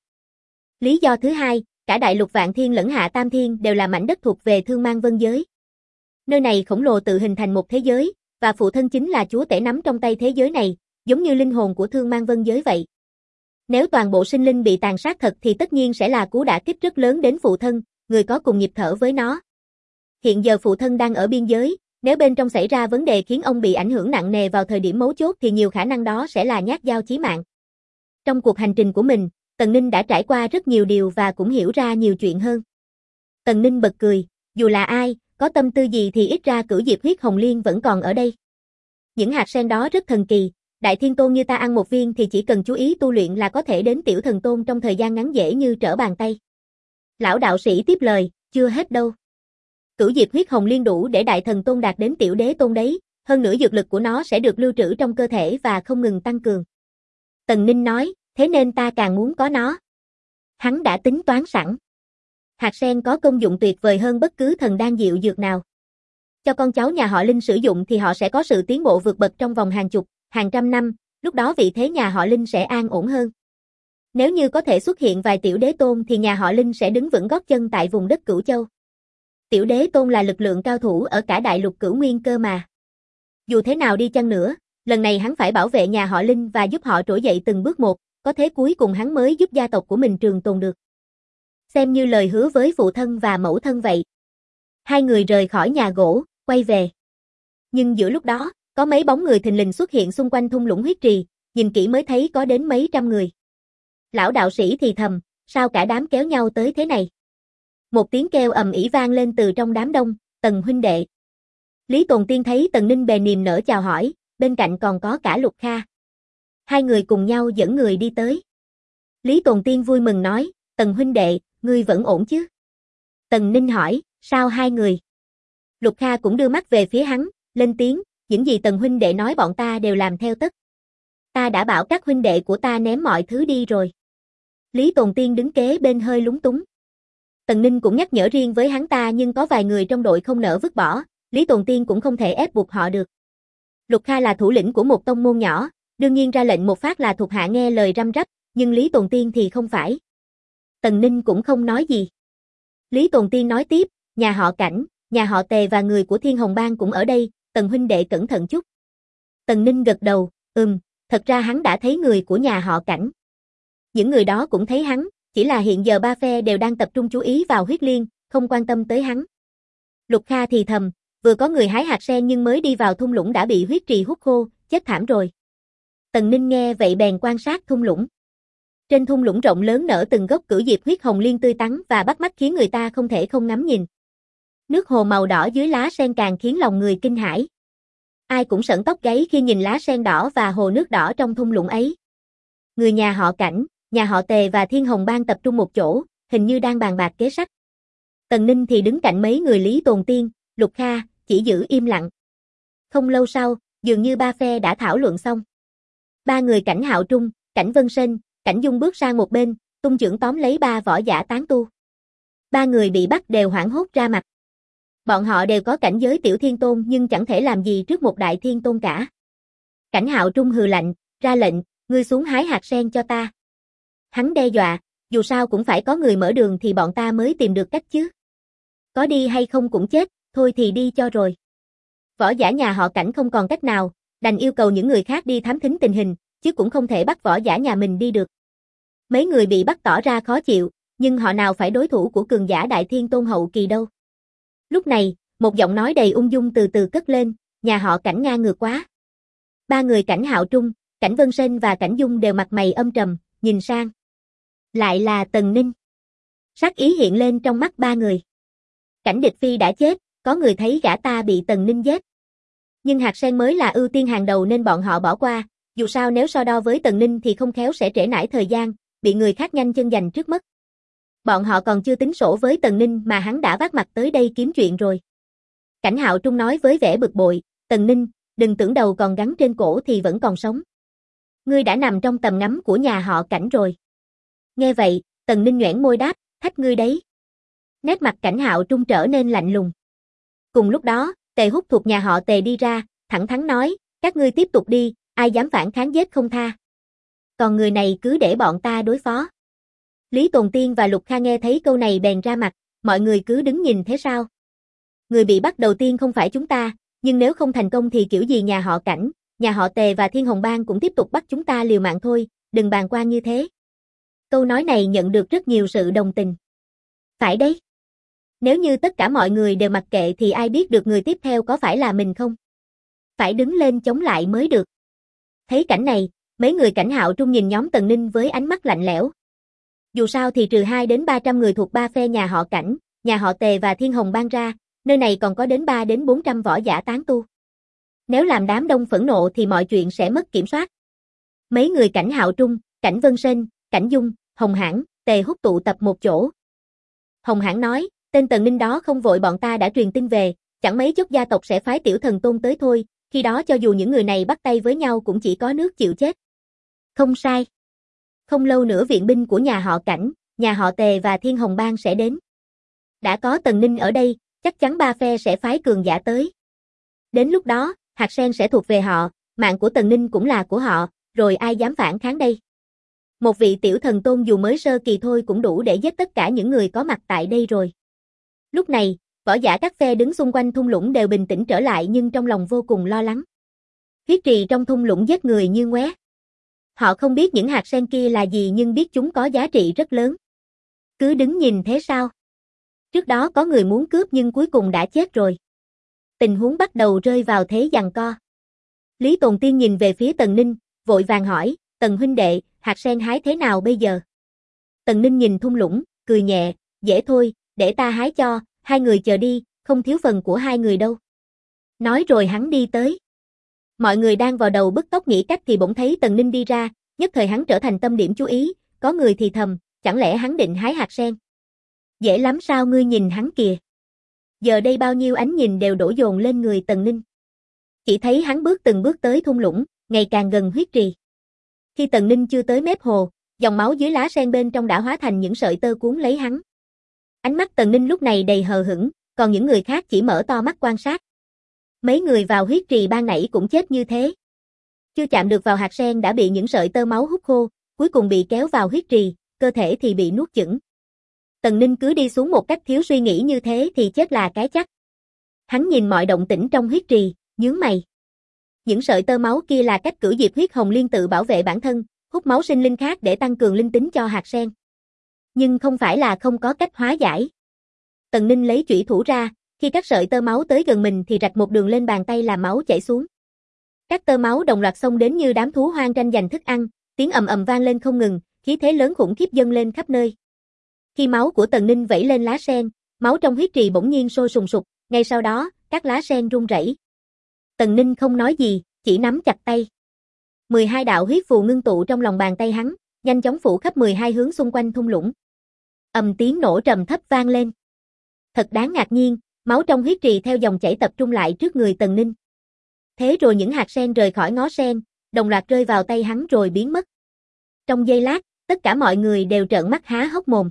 Lý do thứ hai, cả Đại Lục Vạn Thiên lẫn Hạ Tam Thiên đều là mảnh đất thuộc về Thương Mang Vân giới. Nơi này khổng lồ tự hình thành một thế giới, và phụ thân chính là chúa tể nắm trong tay thế giới này, giống như linh hồn của Thương Mang Vân giới vậy. Nếu toàn bộ sinh linh bị tàn sát thật thì tất nhiên sẽ là cú đả kích rất lớn đến phụ thân, người có cùng nhịp thở với nó. Hiện giờ phụ thân đang ở biên giới, Nếu bên trong xảy ra vấn đề khiến ông bị ảnh hưởng nặng nề vào thời điểm mấu chốt thì nhiều khả năng đó sẽ là nhát dao chí mạng. Trong cuộc hành trình của mình, Tần Ninh đã trải qua rất nhiều điều và cũng hiểu ra nhiều chuyện hơn. Tần Ninh bật cười, dù là ai, có tâm tư gì thì ít ra cửu diệp huyết hồng liên vẫn còn ở đây. Những hạt sen đó rất thần kỳ, Đại Thiên Tôn như ta ăn một viên thì chỉ cần chú ý tu luyện là có thể đến Tiểu Thần Tôn trong thời gian ngắn dễ như trở bàn tay. Lão đạo sĩ tiếp lời, chưa hết đâu. Cửu diệp huyết hồng liên đủ để Đại Thần Tôn đạt đến Tiểu Đế Tôn đấy, hơn nữa dược lực của nó sẽ được lưu trữ trong cơ thể và không ngừng tăng cường. Tần Ninh nói, thế nên ta càng muốn có nó. Hắn đã tính toán sẵn. Hạt sen có công dụng tuyệt vời hơn bất cứ thần đan diệu dược nào. Cho con cháu nhà họ Linh sử dụng thì họ sẽ có sự tiến bộ vượt bậc trong vòng hàng chục, hàng trăm năm, lúc đó vị thế nhà họ Linh sẽ an ổn hơn. Nếu như có thể xuất hiện vài Tiểu Đế Tôn thì nhà họ Linh sẽ đứng vững gót chân tại vùng đất Cửu Châu. Tiểu Đế Tôn là lực lượng cao thủ ở cả đại lục Cửu Nguyên cơ mà. Dù thế nào đi chăng nữa, lần này hắn phải bảo vệ nhà họ Linh và giúp họ trỗi dậy từng bước một, có thế cuối cùng hắn mới giúp gia tộc của mình trường tồn được. Xem như lời hứa với phụ thân và mẫu thân vậy. Hai người rời khỏi nhà gỗ, quay về. Nhưng giữa lúc đó, có mấy bóng người thình lình xuất hiện xung quanh thung lũng huyết trì, nhìn kỹ mới thấy có đến mấy trăm người. Lão đạo sĩ thì thầm, sao cả đám kéo nhau tới thế này? Một tiếng kêu ầm ĩ vang lên từ trong đám đông, Tần huynh đệ. Lý Tồn Tiên thấy Tần Ninh bề niềm nở chào hỏi, bên cạnh còn có cả Lục Kha. Hai người cùng nhau dẫn người đi tới. Lý Tồn Tiên vui mừng nói, Tần huynh đệ, ngươi vẫn ổn chứ? Tần Ninh hỏi, sao hai người? Lục Kha cũng đưa mắt về phía hắn, lên tiếng, những gì Tần huynh đệ nói bọn ta đều làm theo tất. Ta đã bảo các huynh đệ của ta ném mọi thứ đi rồi. Lý Tồn Tiên đứng kế bên hơi lúng túng. Tần Ninh cũng nhắc nhở riêng với hắn ta nhưng có vài người trong đội không nỡ vứt bỏ, Lý Tồn Tiên cũng không thể ép buộc họ được. Lục Kha là thủ lĩnh của một tông môn nhỏ, đương nhiên ra lệnh một phát là thuộc hạ nghe lời răm rắp, nhưng Lý Tồn Tiên thì không phải. Tần Ninh cũng không nói gì. Lý Tồn Tiên nói tiếp, nhà họ Cảnh, nhà họ Tề và người của Thiên Hồng Bang cũng ở đây, Tần huynh đệ cẩn thận chút. Tần Ninh gật đầu, thật ra hắn đã thấy người của nhà họ Cảnh. Những người đó cũng thấy hắn, chỉ là hiện giờ ba phe đều đang tập trung chú ý vào huyết liên, không quan tâm tới hắn. Lục Kha thì thầm, vừa có người hái hạt sen nhưng mới đi vào thung lũng đã bị huyết trì hút khô, chết thảm rồi. Tần Ninh nghe vậy bèn quan sát thung lũng. Trên thung lũng rộng lớn nở từng gốc cửu diệp huyết hồng liên tươi tắn và bắt mắt khiến người ta không thể không ngắm nhìn. Nước hồ màu đỏ dưới lá sen càng khiến lòng người kinh hãi. Ai cũng sởn tóc gáy khi nhìn lá sen đỏ và hồ nước đỏ trong thung lũng ấy. Người nhà họ Cảnh, nhà họ Tề và Thiên Hồng Bang tập trung một chỗ, hình như đang bàn bạc kế sách. Tần Ninh thì đứng cạnh mấy người Lý Tồn Tiên, Lục Kha, chỉ giữ im lặng. Không lâu sau, dường như ba phe đã thảo luận xong. Ba người Cảnh Hạo Trung, Cảnh Vân Sên, Cảnh Dung bước sang một bên, tung chưởng tóm lấy ba võ giả tán tu. Ba người bị bắt đều hoảng hốt ra mặt. Bọn họ đều có cảnh giới tiểu thiên tôn nhưng chẳng thể làm gì trước một đại thiên tôn cả. Cảnh Hạo Trung hừ lạnh, ra lệnh, ngươi xuống hái hạt sen cho ta. Hắn đe dọa, dù sao cũng phải có người mở đường thì bọn ta mới tìm được cách chứ. Có đi hay không cũng chết, thôi thì đi cho rồi. Võ giả nhà họ Cảnh không còn cách nào, đành yêu cầu những người khác đi thám thính tình hình, chứ cũng không thể bắt võ giả nhà mình đi được. Mấy người bị bắt tỏ ra khó chịu, nhưng họ nào phải đối thủ của cường giả đại thiên tôn hậu kỳ đâu. Lúc này, một giọng nói đầy ung dung từ từ cất lên, nhà họ Cảnh ngang ngược quá. Ba người Cảnh Hạo Trung, Cảnh Vân Sên và Cảnh Dung đều mặt mày âm trầm, nhìn sang. Lại là Tần Ninh. Sát ý hiện lên trong mắt ba người. Cảnh Địch Phi đã chết, có người thấy gã ta bị Tần Ninh giết. Nhưng hạt sen mới là ưu tiên hàng đầu nên bọn họ bỏ qua, dù sao nếu so đo với Tần Ninh thì không khéo sẽ trễ nải thời gian, bị người khác nhanh chân giành trước mất. Bọn họ còn chưa tính sổ với Tần Ninh mà hắn đã vác mặt tới đây kiếm chuyện rồi. Cảnh Hạo Trung nói với vẻ bực bội, Tần Ninh, đừng tưởng đầu còn gắn trên cổ thì vẫn còn sống. Ngươi đã nằm trong tầm ngắm của nhà họ Cảnh rồi. Nghe vậy, Tần Ninh nhoẻn môi đáp, thách ngươi đấy. Nét mặt Cảnh Hạo Trung trở nên lạnh lùng. Cùng lúc đó, Tề Húc thuộc nhà họ Tề đi ra, thẳng thắn nói, các ngươi tiếp tục đi, ai dám phản kháng giết không tha. Còn người này cứ để bọn ta đối phó. Lý Tồn Tiên và Lục Kha nghe thấy câu này bèn ra mặt, mọi người cứ đứng nhìn thế sao? Người bị bắt đầu tiên không phải chúng ta, nhưng nếu không thành công thì kiểu gì nhà họ Cảnh, nhà họ Tề và Thiên Hồng Bang cũng tiếp tục bắt chúng ta liều mạng thôi, đừng bàng quan như thế. Câu nói này nhận được rất nhiều sự đồng tình. Phải đấy. Nếu như tất cả mọi người đều mặc kệ thì ai biết được người tiếp theo có phải là mình không? Phải đứng lên chống lại mới được. Thấy cảnh này, mấy người cảnh Hạo Trung nhìn nhóm Tần Ninh với ánh mắt lạnh lẽo. Dù sao thì trừ 2 đến 300 người thuộc ba phe nhà họ Cảnh, nhà họ Tề và Thiên Hồng Bang ra, nơi này còn có đến 3 đến 400 võ giả tán tu. Nếu làm đám đông phẫn nộ thì mọi chuyện sẽ mất kiểm soát. Mấy người Cảnh Hạo Trung, Cảnh Vân Sơn, Cảnh Dung, Hồng Hãn, Tề Húc tụ tập một chỗ. Hồng Hãn nói, tên Tần Ninh đó không vội, bọn ta đã truyền tin về, chẳng mấy chốc gia tộc sẽ phái Tiểu Thần Tôn tới thôi, khi đó cho dù những người này bắt tay với nhau cũng chỉ có nước chịu chết. Không sai. Không lâu nữa viện binh của nhà họ Cảnh, nhà họ Tề và Thiên Hồng Bang sẽ đến. Đã có Tần Ninh ở đây, chắc chắn ba phe sẽ phái cường giả tới. Đến lúc đó, hạt sen sẽ thuộc về họ, mạng của Tần Ninh cũng là của họ, rồi ai dám phản kháng đây? Một vị Tiểu Thần Tôn dù mới sơ kỳ thôi cũng đủ để giết tất cả những người có mặt tại đây rồi. Lúc này, võ giả các phe đứng xung quanh thung lũng đều bình tĩnh trở lại nhưng trong lòng vô cùng lo lắng. Huyết trì trong thung lũng giết người như ngoé. Họ không biết những hạt sen kia là gì nhưng biết chúng có giá trị rất lớn. Cứ đứng nhìn thế sao? Trước đó có người muốn cướp nhưng cuối cùng đã chết rồi. Tình huống bắt đầu rơi vào thế giằng co. Lý Tồn Tiên nhìn về phía Tần Ninh, vội vàng hỏi, Tần huynh đệ, hạt sen hái thế nào bây giờ? Tần Ninh nhìn thung lũng, cười nhẹ, dễ thôi, để ta hái cho, hai người chờ đi, không thiếu phần của hai người đâu. Nói rồi hắn đi tới. Mọi người đang vào đầu bứt tóc nghĩ cách thì bỗng thấy Tần Ninh đi ra, nhất thời hắn trở thành tâm điểm chú ý, có người thì thầm, chẳng lẽ hắn định hái hạt sen? Dễ lắm sao, ngươi nhìn hắn kìa. Giờ đây bao nhiêu ánh nhìn đều đổ dồn lên người Tần Ninh. Chỉ thấy hắn từng bước tới thung lũng, ngày càng gần huyết trì. Khi Tần Ninh chưa tới mép hồ, dòng máu dưới lá sen bên trong đã hóa thành những sợi tơ cuốn lấy hắn. Ánh mắt Tần Ninh lúc này đầy hờ hững, còn những người khác chỉ mở to mắt quan sát. Mấy người vào huyết trì ban nãy cũng chết như thế. Chưa chạm được vào hạt sen đã bị những sợi tơ máu hút khô, cuối cùng bị kéo vào huyết trì, cơ thể thì bị nuốt chửng. Tần Ninh cứ đi xuống một cách thiếu suy nghĩ như thế thì chết là cái chắc. Hắn nhìn mọi động tĩnh trong huyết trì, nhướng mày. Những sợi tơ máu kia là cách cử Diệp Huyết Hồng Liên tự bảo vệ bản thân, hút máu sinh linh khác để tăng cường linh tính cho hạt sen. Nhưng không phải là không có cách hóa giải. Tần Ninh lấy chủy thủ ra, khi các sợi tơ máu tới gần mình thì rạch một đường lên bàn tay làm máu chảy xuống. Các tơ máu đồng loạt xông đến như đám thú hoang tranh giành thức ăn, tiếng ầm ầm vang lên không ngừng, khí thế lớn khủng khiếp dâng lên khắp nơi. Khi máu của Tần Ninh vẩy lên lá sen, máu trong huyết trì bỗng nhiên sôi sùng sục, ngay sau đó, các lá sen rung rẩy. Tần Ninh không nói gì, chỉ nắm chặt tay. 12 đạo huyết phù ngưng tụ trong lòng bàn tay hắn, nhanh chóng phủ khắp 12 hướng xung quanh thung lũng. Tiếng nổ trầm thấp vang lên. Thật đáng ngạc nhiên, máu trong huyết trì theo dòng chảy tập trung lại trước người Tần Ninh. Thế rồi những hạt sen rời khỏi ngó sen, đồng loạt rơi vào tay hắn rồi biến mất. Trong giây lát, tất cả mọi người đều trợn mắt há hốc mồm.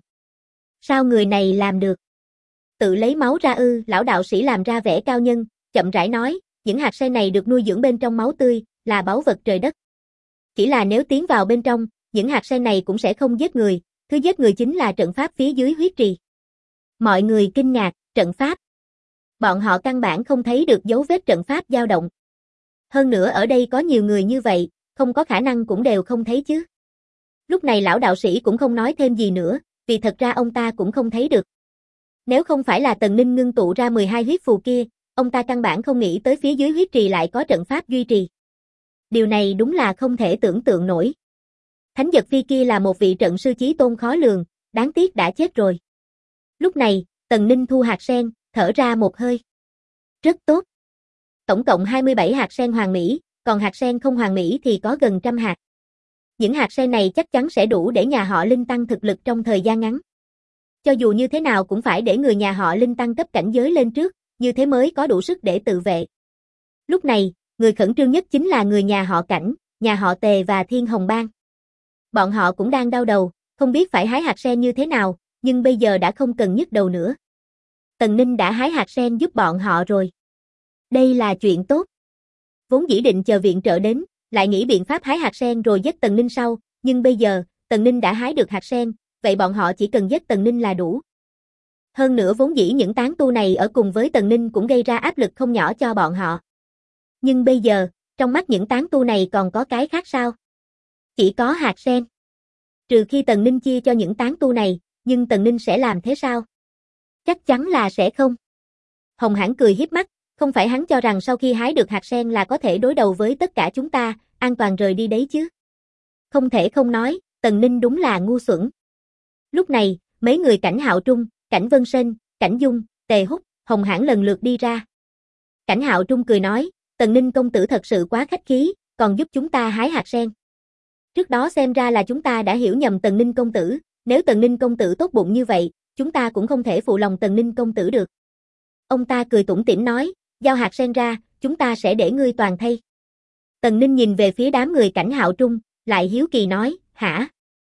Sao người này làm được? Tự lấy máu ra ư? Lão đạo sĩ làm ra vẻ cao nhân, chậm rãi nói, những hạt sen này được nuôi dưỡng bên trong máu tươi, là báu vật trời đất. Chỉ là nếu tiến vào bên trong, những hạt sen này cũng sẽ không giết người, thứ giết người chính là trận pháp phía dưới huyết trì. Mọi người kinh ngạc, trận pháp. Bọn họ căn bản không thấy được dấu vết trận pháp dao động. Hơn nữa ở đây có nhiều người như vậy, không có khả năng cũng đều không thấy chứ. Lúc này lão đạo sĩ cũng không nói thêm gì nữa, vì thật ra ông ta cũng không thấy được. Nếu không phải là Tần Ninh ngưng tụ ra 12 huyết phù kia, ông ta căn bản không nghĩ tới phía dưới huyết trì lại có trận pháp duy trì. Điều này đúng là không thể tưởng tượng nổi. Thánh Giật Phi kia là một vị trận sư chí tôn khó lường, đáng tiếc đã chết rồi. Lúc này, Tần Ninh thu hạt sen, thở ra một hơi. Rất tốt. Tổng cộng 27 hạt sen hoàn mỹ, còn hạt sen không hoàn mỹ thì có gần 100 hạt. Những hạt sen này chắc chắn sẽ đủ để nhà họ Linh tăng thực lực trong thời gian ngắn. Cho dù như thế nào cũng phải để người nhà họ Linh tăng cấp cảnh giới lên trước, như thế mới có đủ sức để tự vệ. Lúc này, người khẩn trương nhất chính là người nhà họ Cảnh, nhà họ Tề và Thiên Hồng Bang. Bọn họ cũng đang đau đầu, không biết phải hái hạt sen như thế nào, nhưng bây giờ đã không cần nhức đầu nữa. Tần Ninh đã hái hạt sen giúp bọn họ rồi. Đây là chuyện tốt. Vốn dĩ định chờ viện trợ đến, lại nghĩ biện pháp hái hạt sen rồi giết Tần Ninh sau, nhưng bây giờ, Tần Ninh đã hái được hạt sen, vậy bọn họ chỉ cần giết Tần Ninh là đủ. Hơn nữa vốn dĩ những tán tu này ở cùng với Tần Ninh cũng gây ra áp lực không nhỏ cho bọn họ. Nhưng bây giờ, trong mắt những tán tu này còn có cái khác sao? Chỉ có hạt sen. Trừ khi Tần Ninh chia cho những tán tu này, nhưng Tần Ninh sẽ làm thế sao? Chắc chắn là sẽ không. Hồng Hãn cười hiếp mắt, không phải hắn cho rằng sau khi hái được hạt sen là có thể đối đầu với tất cả chúng ta, an toàn rời đi đấy chứ. Không thể không nói, Tần Ninh đúng là ngu xuẩn. Lúc này, mấy người Cảnh Hạo Trung, Cảnh Vân Sơn, Cảnh Dung, Tề Húc, Hồng Hãn lần lượt đi ra. Cảnh Hạo Trung cười nói, Tần Ninh công tử thật sự quá khách khí, còn giúp chúng ta hái hạt sen. Trước đó xem ra là chúng ta đã hiểu nhầm Tần Ninh công tử, nếu Tần Ninh công tử tốt bụng như vậy, chúng ta cũng không thể phụ lòng Tần Ninh công tử được. Ông ta cười tủm tỉm nói, giao hạt sen ra, chúng ta sẽ để ngươi toàn thay. Tần Ninh nhìn về phía đám người Cảnh Hạo Trung, lại hiếu kỳ nói, hả?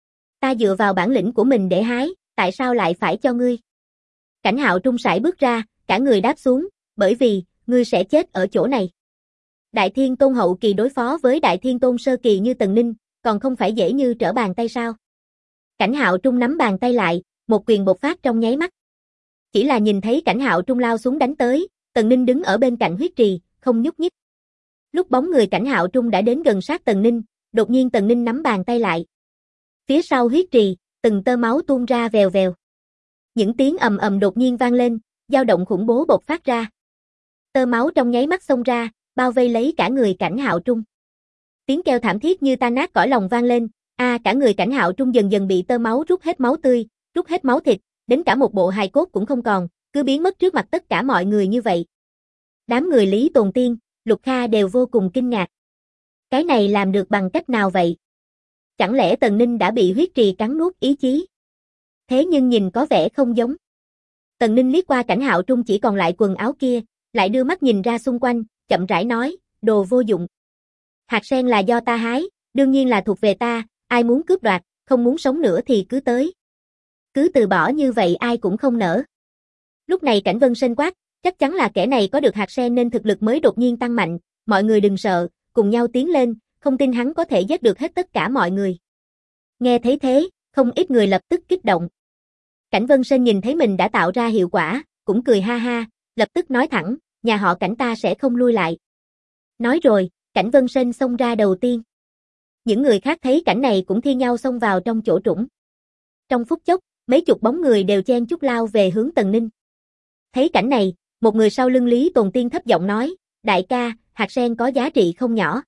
Ta dựa vào bản lĩnh của mình để hái, tại sao lại phải cho ngươi? Cảnh Hạo Trung sải bước ra, cả người đáp xuống, bởi vì, ngươi sẽ chết ở chỗ này. Đại Thiên Tôn hậu kỳ đối phó với Đại Thiên Tôn sơ kỳ như Tần Ninh, còn không phải dễ như trở bàn tay sao? Cảnh Hạo Trung nắm bàn tay lại, một quyền bộc phát trong nháy mắt. Chỉ là nhìn thấy Cảnh Hạo Trung lao xuống đánh tới, Tần Ninh đứng ở bên cạnh huyết trì, không nhúc nhích. Lúc bóng người Cảnh Hạo Trung đã đến gần sát Tần Ninh, đột nhiên Tần Ninh nắm bàn tay lại. Phía sau huyết trì, từng tơ máu tuôn ra vèo vèo. Những tiếng ầm ầm đột nhiên vang lên, dao động khủng bố bộc phát ra. Tơ máu trong nháy mắt xông ra, bao vây lấy cả người Cảnh Hạo Trung. Tiếng kêu thảm thiết như tan nát cõi lòng vang lên, cả người Cảnh Hạo Trung dần dần bị tơ máu rút hết máu tươi, rút hết máu thịt, đến cả một bộ hài cốt cũng không còn, cứ biến mất trước mặt tất cả mọi người như vậy. Đám người Lý Tồn Tiên, Lục Kha đều vô cùng kinh ngạc. Cái này làm được bằng cách nào vậy? Chẳng lẽ Tần Ninh đã bị huyết trì cắn nuốt ý chí? Thế nhưng nhìn có vẻ không giống. Tần Ninh liếc qua Cảnh Hạo Trung chỉ còn lại quần áo kia, lại đưa mắt nhìn ra xung quanh, chậm rãi nói, đồ vô dụng. Hạt sen là do ta hái, đương nhiên là thuộc về ta, ai muốn cướp đoạt, không muốn sống nữa thì cứ tới. Cứ từ bỏ như vậy ai cũng không nỡ. Lúc này Cảnh Vân Sơn quát, chắc chắn là kẻ này có được hạt sen nên thực lực mới đột nhiên tăng mạnh, mọi người đừng sợ, cùng nhau tiến lên, không tin hắn có thể giết được hết tất cả mọi người. Nghe thấy thế, không ít người lập tức kích động. Cảnh Vân Sơn nhìn thấy mình đã tạo ra hiệu quả, cũng cười ha ha, lập tức nói thẳng, nhà họ Cảnh ta sẽ không lui lại. Nói rồi, Cảnh Vân Sơn xông ra đầu tiên. Những người khác thấy cảnh này cũng thi nhau xông vào trong chỗ trũng. Trong phút chốc, mấy chục bóng người đều chen chúc lao về hướng Tần Ninh. Thấy cảnh này, một người sau lưng Lý Tồn Tiên thấp giọng nói, đại ca, hạt sen có giá trị không nhỏ.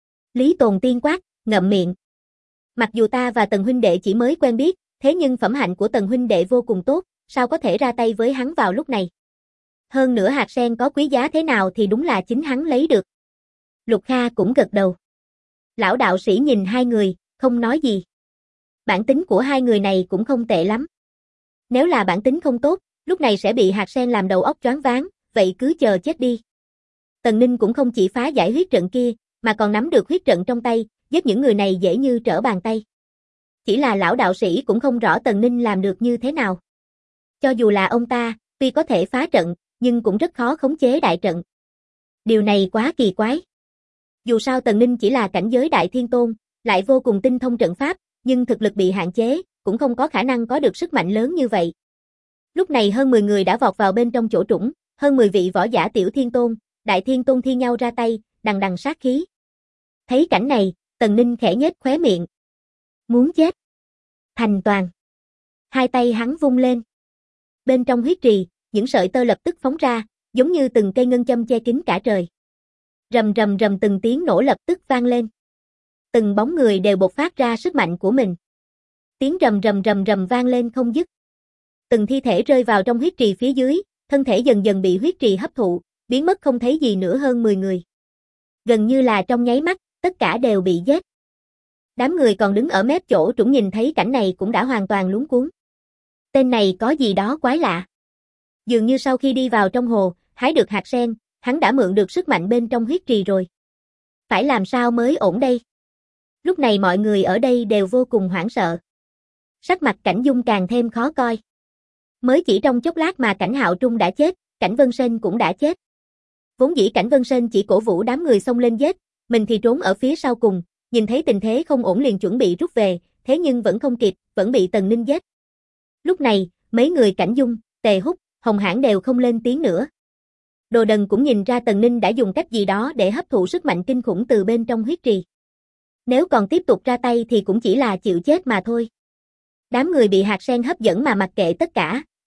Lý Tồn Tiên quát, ngậm miệng. Mặc dù ta và Tần huynh đệ chỉ mới quen biết, thế nhưng phẩm hạnh của Tần huynh đệ vô cùng tốt, sao có thể ra tay với hắn vào lúc này? Hơn nữa hạt sen có quý giá thế nào thì đúng là chính hắn lấy được. Lục Kha cũng gật đầu. Lão đạo sĩ nhìn hai người, không nói gì. Bản tính của hai người này cũng không tệ lắm. Nếu là bản tính không tốt, lúc này sẽ bị hạt sen làm đầu óc choáng váng, vậy cứ chờ chết đi. Tần Ninh cũng không chỉ phá giải huyết trận kia, mà còn nắm được huyết trận trong tay, giết những người này dễ như trở bàn tay. Chỉ là lão đạo sĩ cũng không rõ Tần Ninh làm được như thế nào. Cho dù là ông ta, tuy có thể phá trận, nhưng cũng rất khó khống chế đại trận. Điều này quá kỳ quái. Dù sao Tần Ninh chỉ là cảnh giới Đại Thiên Tôn, lại vô cùng tinh thông trận pháp, nhưng thực lực bị hạn chế, cũng không có khả năng có được sức mạnh lớn như vậy. Lúc này hơn 10 người đã vọt vào bên trong chỗ trũng, hơn 10 vị võ giả Tiểu Thiên Tôn, Đại Thiên Tôn thi nhau ra tay, đằng đằng sát khí. Thấy cảnh này, Tần Ninh khẽ nhếch khóe miệng. Muốn chết. Thành toàn. Hai tay hắn vung lên. Bên trong huyết trì, những sợi tơ lập tức phóng ra, giống như từng cây ngân châm che kín cả trời. Rầm rầm rầm từng tiếng nổ lập tức vang lên. Từng bóng người đều bộc phát ra sức mạnh của mình. Tiếng rầm rầm rầm rầm vang lên không dứt. Từng thi thể rơi vào trong huyết trì phía dưới, thân thể dần dần bị huyết trì hấp thụ, biến mất không thấy gì nữa hơn 10 người. Gần như là trong nháy mắt, tất cả đều bị giết. Đám người còn đứng ở mép chỗ trũng nhìn thấy cảnh này cũng đã hoàn toàn luống cuống. Tên này có gì đó quái lạ. Dường như sau khi đi vào trong hồ, hái được hạt sen, hắn đã mượn được sức mạnh bên trong huyết trì rồi. Phải làm sao mới ổn đây? Lúc này mọi người ở đây đều vô cùng hoảng sợ. Sắc mặt Cảnh Dung càng thêm khó coi. Mới chỉ trong chốc lát mà Cảnh Hạo Trung đã chết, Cảnh Vân Sơn cũng đã chết. Vốn dĩ Cảnh Vân Sơn chỉ cổ vũ đám người xông lên giết, mình thì trốn ở phía sau cùng, nhìn thấy tình thế không ổn liền chuẩn bị rút về, thế nhưng vẫn không kịp, vẫn bị Tần Ninh giết. Lúc này, mấy người Cảnh Dung, Tề Húc, Hồng Hãn đều không lên tiếng nữa. Đồ Đần cũng nhìn ra Tần Ninh đã dùng cách gì đó để hấp thụ sức mạnh kinh khủng từ bên trong huyết trì. Nếu còn tiếp tục ra tay thì cũng chỉ là chịu chết mà thôi. Đám người bị hạt sen hấp dẫn mà mặc kệ tất cả,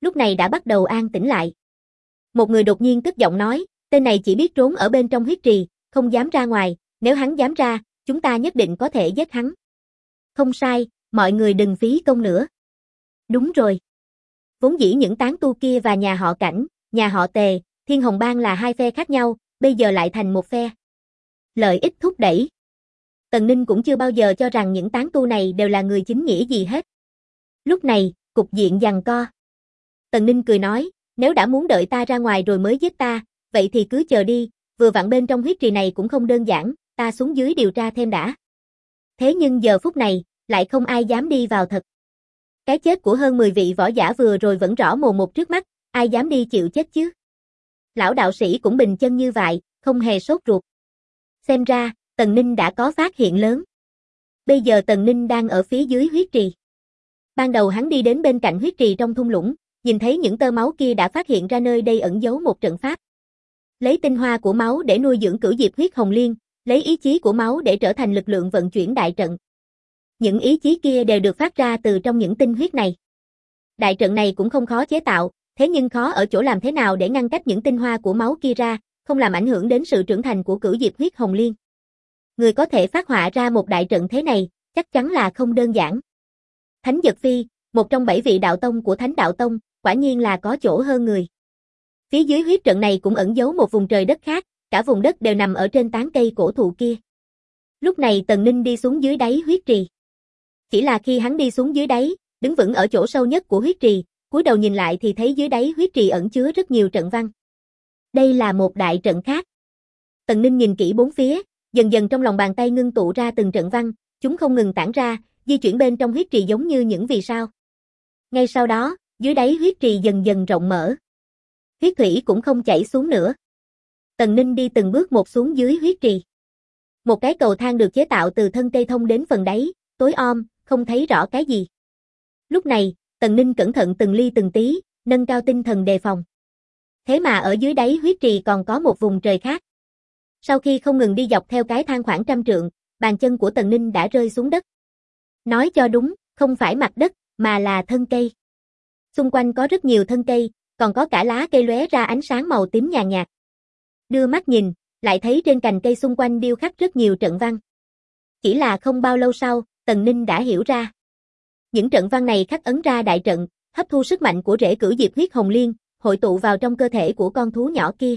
lúc này đã bắt đầu an tĩnh lại. Một người đột nhiên cất giọng nói, tên này chỉ biết trốn ở bên trong huyết trì, không dám ra ngoài, nếu hắn dám ra, chúng ta nhất định có thể giết hắn. Không sai, mọi người đừng phí công nữa. Đúng rồi. Vốn dĩ những tán tu kia và nhà họ Cảnh, nhà họ Tề, Thiên Hồng Bang là hai phe khác nhau, bây giờ lại thành một phe. Lợi ích thúc đẩy. Tần Ninh cũng chưa bao giờ cho rằng những tán tu này đều là người chính nghĩa gì hết. Lúc này, cục diện giằng co. Tần Ninh cười nói, nếu đã muốn đợi ta ra ngoài rồi mới giết ta, vậy thì cứ chờ đi, vừa vặn bên trong huyết trì này cũng không đơn giản, ta xuống dưới điều tra thêm đã. Thế nhưng giờ phút này, lại không ai dám đi vào thật. Cái chết của hơn 10 vị võ giả vừa rồi vẫn rõ mồn một trước mắt, ai dám đi chịu chết chứ? Lão đạo sĩ cũng bình chân như vậy, không hề sốt ruột. Xem ra, Tần Ninh đã có phát hiện lớn. Bây giờ Tần Ninh đang ở phía dưới huyết trì. Ban đầu hắn đi đến bên cạnh huyết trì trong thung lũng, nhìn thấy những tơ máu kia đã phát hiện ra nơi đây ẩn giấu một trận pháp. Lấy tinh hoa của máu để nuôi dưỡng cửu diệp huyết hồng liên, lấy ý chí của máu để trở thành lực lượng vận chuyển đại trận. Những ý chí kia đều được phát ra từ trong những tinh huyết này. Đại trận này cũng không khó chế tạo, thế nhưng khó ở chỗ làm thế nào để ngăn cách những tinh hoa của máu kia ra, không làm ảnh hưởng đến sự trưởng thành của cửu diệp huyết hồng liên. Người có thể phát họa ra một đại trận thế này, chắc chắn là không đơn giản. Thánh Dật Phi, một trong 7 vị đạo tông của Thánh Đạo Tông, quả nhiên là có chỗ hơn người. Phía dưới huyết trận này cũng ẩn giấu một vùng trời đất khác, cả vùng đất đều nằm ở trên tán cây cổ thụ kia. Lúc này Tần Ninh đi xuống dưới đáy huyết trì. Chỉ là khi hắn đi xuống dưới đáy, đứng vững ở chỗ sâu nhất của huyết trì, cúi đầu nhìn lại thì thấy dưới đáy huyết trì ẩn chứa rất nhiều trận văn. Đây là một đại trận khác. Tần Ninh nhìn kỹ bốn phía, dần dần trong lòng bàn tay ngưng tụ ra từng trận văn, chúng không ngừng tản ra, di chuyển bên trong huyết trì giống như những vì sao. Ngay sau đó, dưới đáy huyết trì dần dần rộng mở. Huyết thủy cũng không chảy xuống nữa. Tần Ninh đi từng bước một xuống dưới huyết trì. Một cái cầu thang được chế tạo từ thân cây thông đến phần đáy, tối om, không thấy rõ cái gì. Lúc này, Tần Ninh cẩn thận từng ly từng tí, nâng cao tinh thần đề phòng. Thế mà ở dưới đáy huyết trì còn có một vùng trời khác. Sau khi không ngừng đi dọc theo cái thang khoảng 100 trượng, bàn chân của Tần Ninh đã rơi xuống đất. Nói cho đúng, không phải mặt đất, mà là thân cây. Xung quanh có rất nhiều thân cây, còn có cả lá cây lóe ra ánh sáng màu tím nhàn nhạt. Đưa mắt nhìn, lại thấy trên cành cây xung quanh điêu khắc rất nhiều trận văn. Chỉ là không bao lâu sau, Tần Ninh đã hiểu ra. Những trận văn này khắc ấn ra đại trận, hấp thu sức mạnh của rễ cửu diệp huyết hồng liên, hội tụ vào trong cơ thể của con thú nhỏ kia.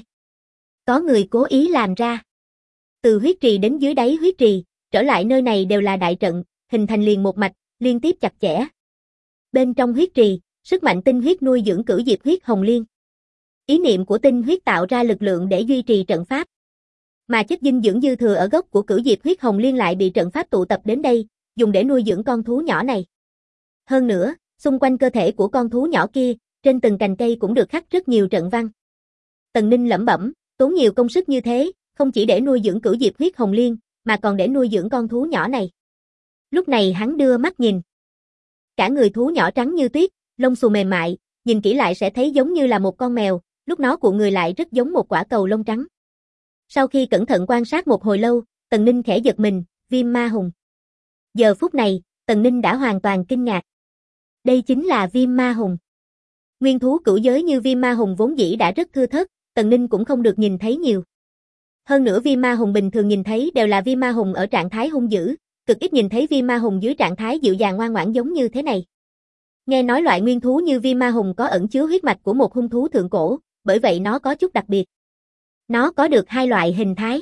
Có người cố ý làm ra. Từ huyết trì đến dưới đáy huyết trì, trở lại nơi này đều là đại trận, hình thành liền một mạch, liên tiếp chặt chẽ. Bên trong huyết trì, sức mạnh tinh huyết nuôi dưỡng cửu diệp huyết hồng liên. Ý niệm của tinh huyết tạo ra lực lượng để duy trì trận pháp. Mà chất dinh dưỡng dư thừa ở gốc của cửu diệp huyết hồng liên lại bị trận pháp tụ tập đến đây, dùng để nuôi dưỡng con thú nhỏ này. Hơn nữa, xung quanh cơ thể của con thú nhỏ kia, trên từng cành cây cũng được khắc rất nhiều trận văn. Tần Ninh lẩm bẩm, tốn nhiều công sức như thế, không chỉ để nuôi dưỡng cửu diệp huyết hồng liên, mà còn để nuôi dưỡng con thú nhỏ này. Lúc này hắn đưa mắt nhìn. Cả người thú nhỏ trắng như tuyết, lông xù mềm mại, nhìn kỹ lại sẽ thấy giống như là một con mèo, lúc nó cuộn người lại rất giống một quả cầu lông trắng. Sau khi cẩn thận quan sát một hồi lâu, Tần Ninh khẽ giật mình, viêm ma hùng. Giờ phút này, Tần Ninh đã hoàn toàn kinh ngạc. Đây chính là viêm ma hùng. Nguyên thú cửu giới như viêm ma hùng vốn dĩ đã rất thưa thớt, Tần Ninh cũng không được nhìn thấy nhiều. Hơn nữa viêm ma hùng bình thường nhìn thấy đều là viêm ma hùng ở trạng thái hung dữ, cực ít nhìn thấy viêm ma hùng dưới trạng thái dịu dàng ngoan ngoãn giống như thế này. Nghe nói loại nguyên thú như viêm ma hùng có ẩn chứa huyết mạch của một hung thú thượng cổ, bởi vậy nó có chút đặc biệt. Nó có được hai loại hình thái.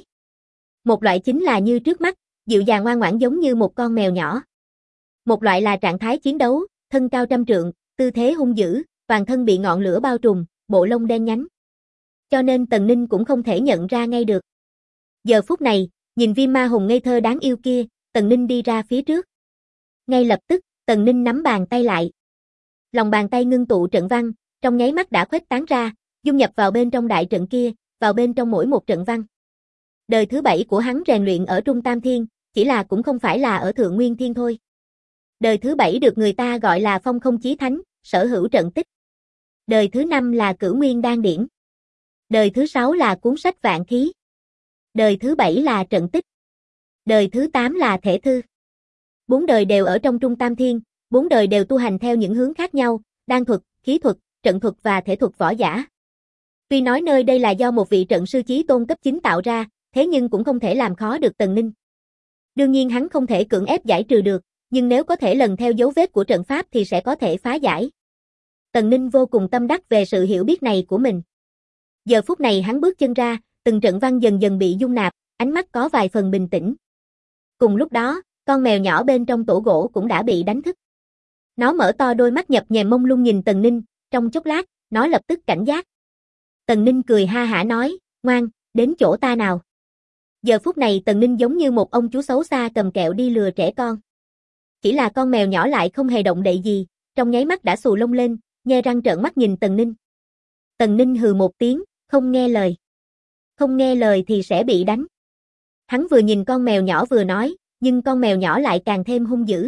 Một loại chính là như trước mắt, dịu dàng ngoan ngoãn giống như một con mèo nhỏ. Một loại là trạng thái chiến đấu, thân cao 100 trượng, tư thế hung dữ, toàn thân bị ngọn lửa bao trùm, bộ lông đen nhánh. Cho nên Tần Ninh cũng không thể nhận ra ngay được. Giờ phút này, nhìn viêm ma hùng ngây thơ đáng yêu kia, Tần Ninh đi ra phía trước. Ngay lập tức, Tần Ninh nắm bàn tay lại. Lòng bàn tay ngưng tụ trận văn, trong nháy mắt đã khuếch tán ra, dung nhập vào bên trong đại trận kia, vào bên trong mỗi một trận văn. Đời thứ 7 của hắn rèn luyện ở Trung Tam Thiên, chỉ là cũng không phải là ở Thượng Nguyên Thiên thôi. Đời thứ 7 được người ta gọi là Phong Không Chí Thánh, sở hữu trận tích. Đời thứ 5 là Cửu Nguyên Đan Điển. Đời thứ 6 là cuốn sách vạn khí. Đời thứ 7 là trận tích. Đời thứ 8 là thể thư. 4 đời đều ở trong Trung Tam Thiên, 4 đời đều tu hành theo những hướng khác nhau, đan thuật, khí thuật, trận thuật và thể thuật võ giả. Tuy nói nơi đây là do một vị trận sư chí tôn cấp 9 tạo ra, thế nhưng cũng không thể làm khó được Tần Ninh. Đương nhiên hắn không thể cưỡng ép giải trừ được, nhưng nếu có thể lần theo dấu vết của trận pháp thì sẽ có thể phá giải. Tần Ninh vô cùng tâm đắc về sự hiểu biết này của mình. Giờ phút này hắn bước chân ra, từng trận văn dần dần bị dung nạp, ánh mắt có vài phần bình tĩnh. Cùng lúc đó, con mèo nhỏ bên trong tổ gỗ cũng đã bị đánh thức. Nó mở to đôi mắt nhập nhèm mông lung nhìn Tần Ninh, trong chốc lát, nó lập tức cảnh giác. Tần Ninh cười ha hả nói, ngoan, đến chỗ ta nào. Giờ phút này Tần Ninh giống như một ông chú xấu xa cầm kẹo đi lừa trẻ con. Chỉ là con mèo nhỏ lại không hề động đậy gì, trong nháy mắt đã xù lông lên, nhe răng trợn mắt nhìn Tần Ninh. Tần Ninh hừ một tiếng, không nghe lời. Không nghe lời thì sẽ bị đánh. Hắn vừa nhìn con mèo nhỏ vừa nói, nhưng con mèo nhỏ lại càng thêm hung dữ.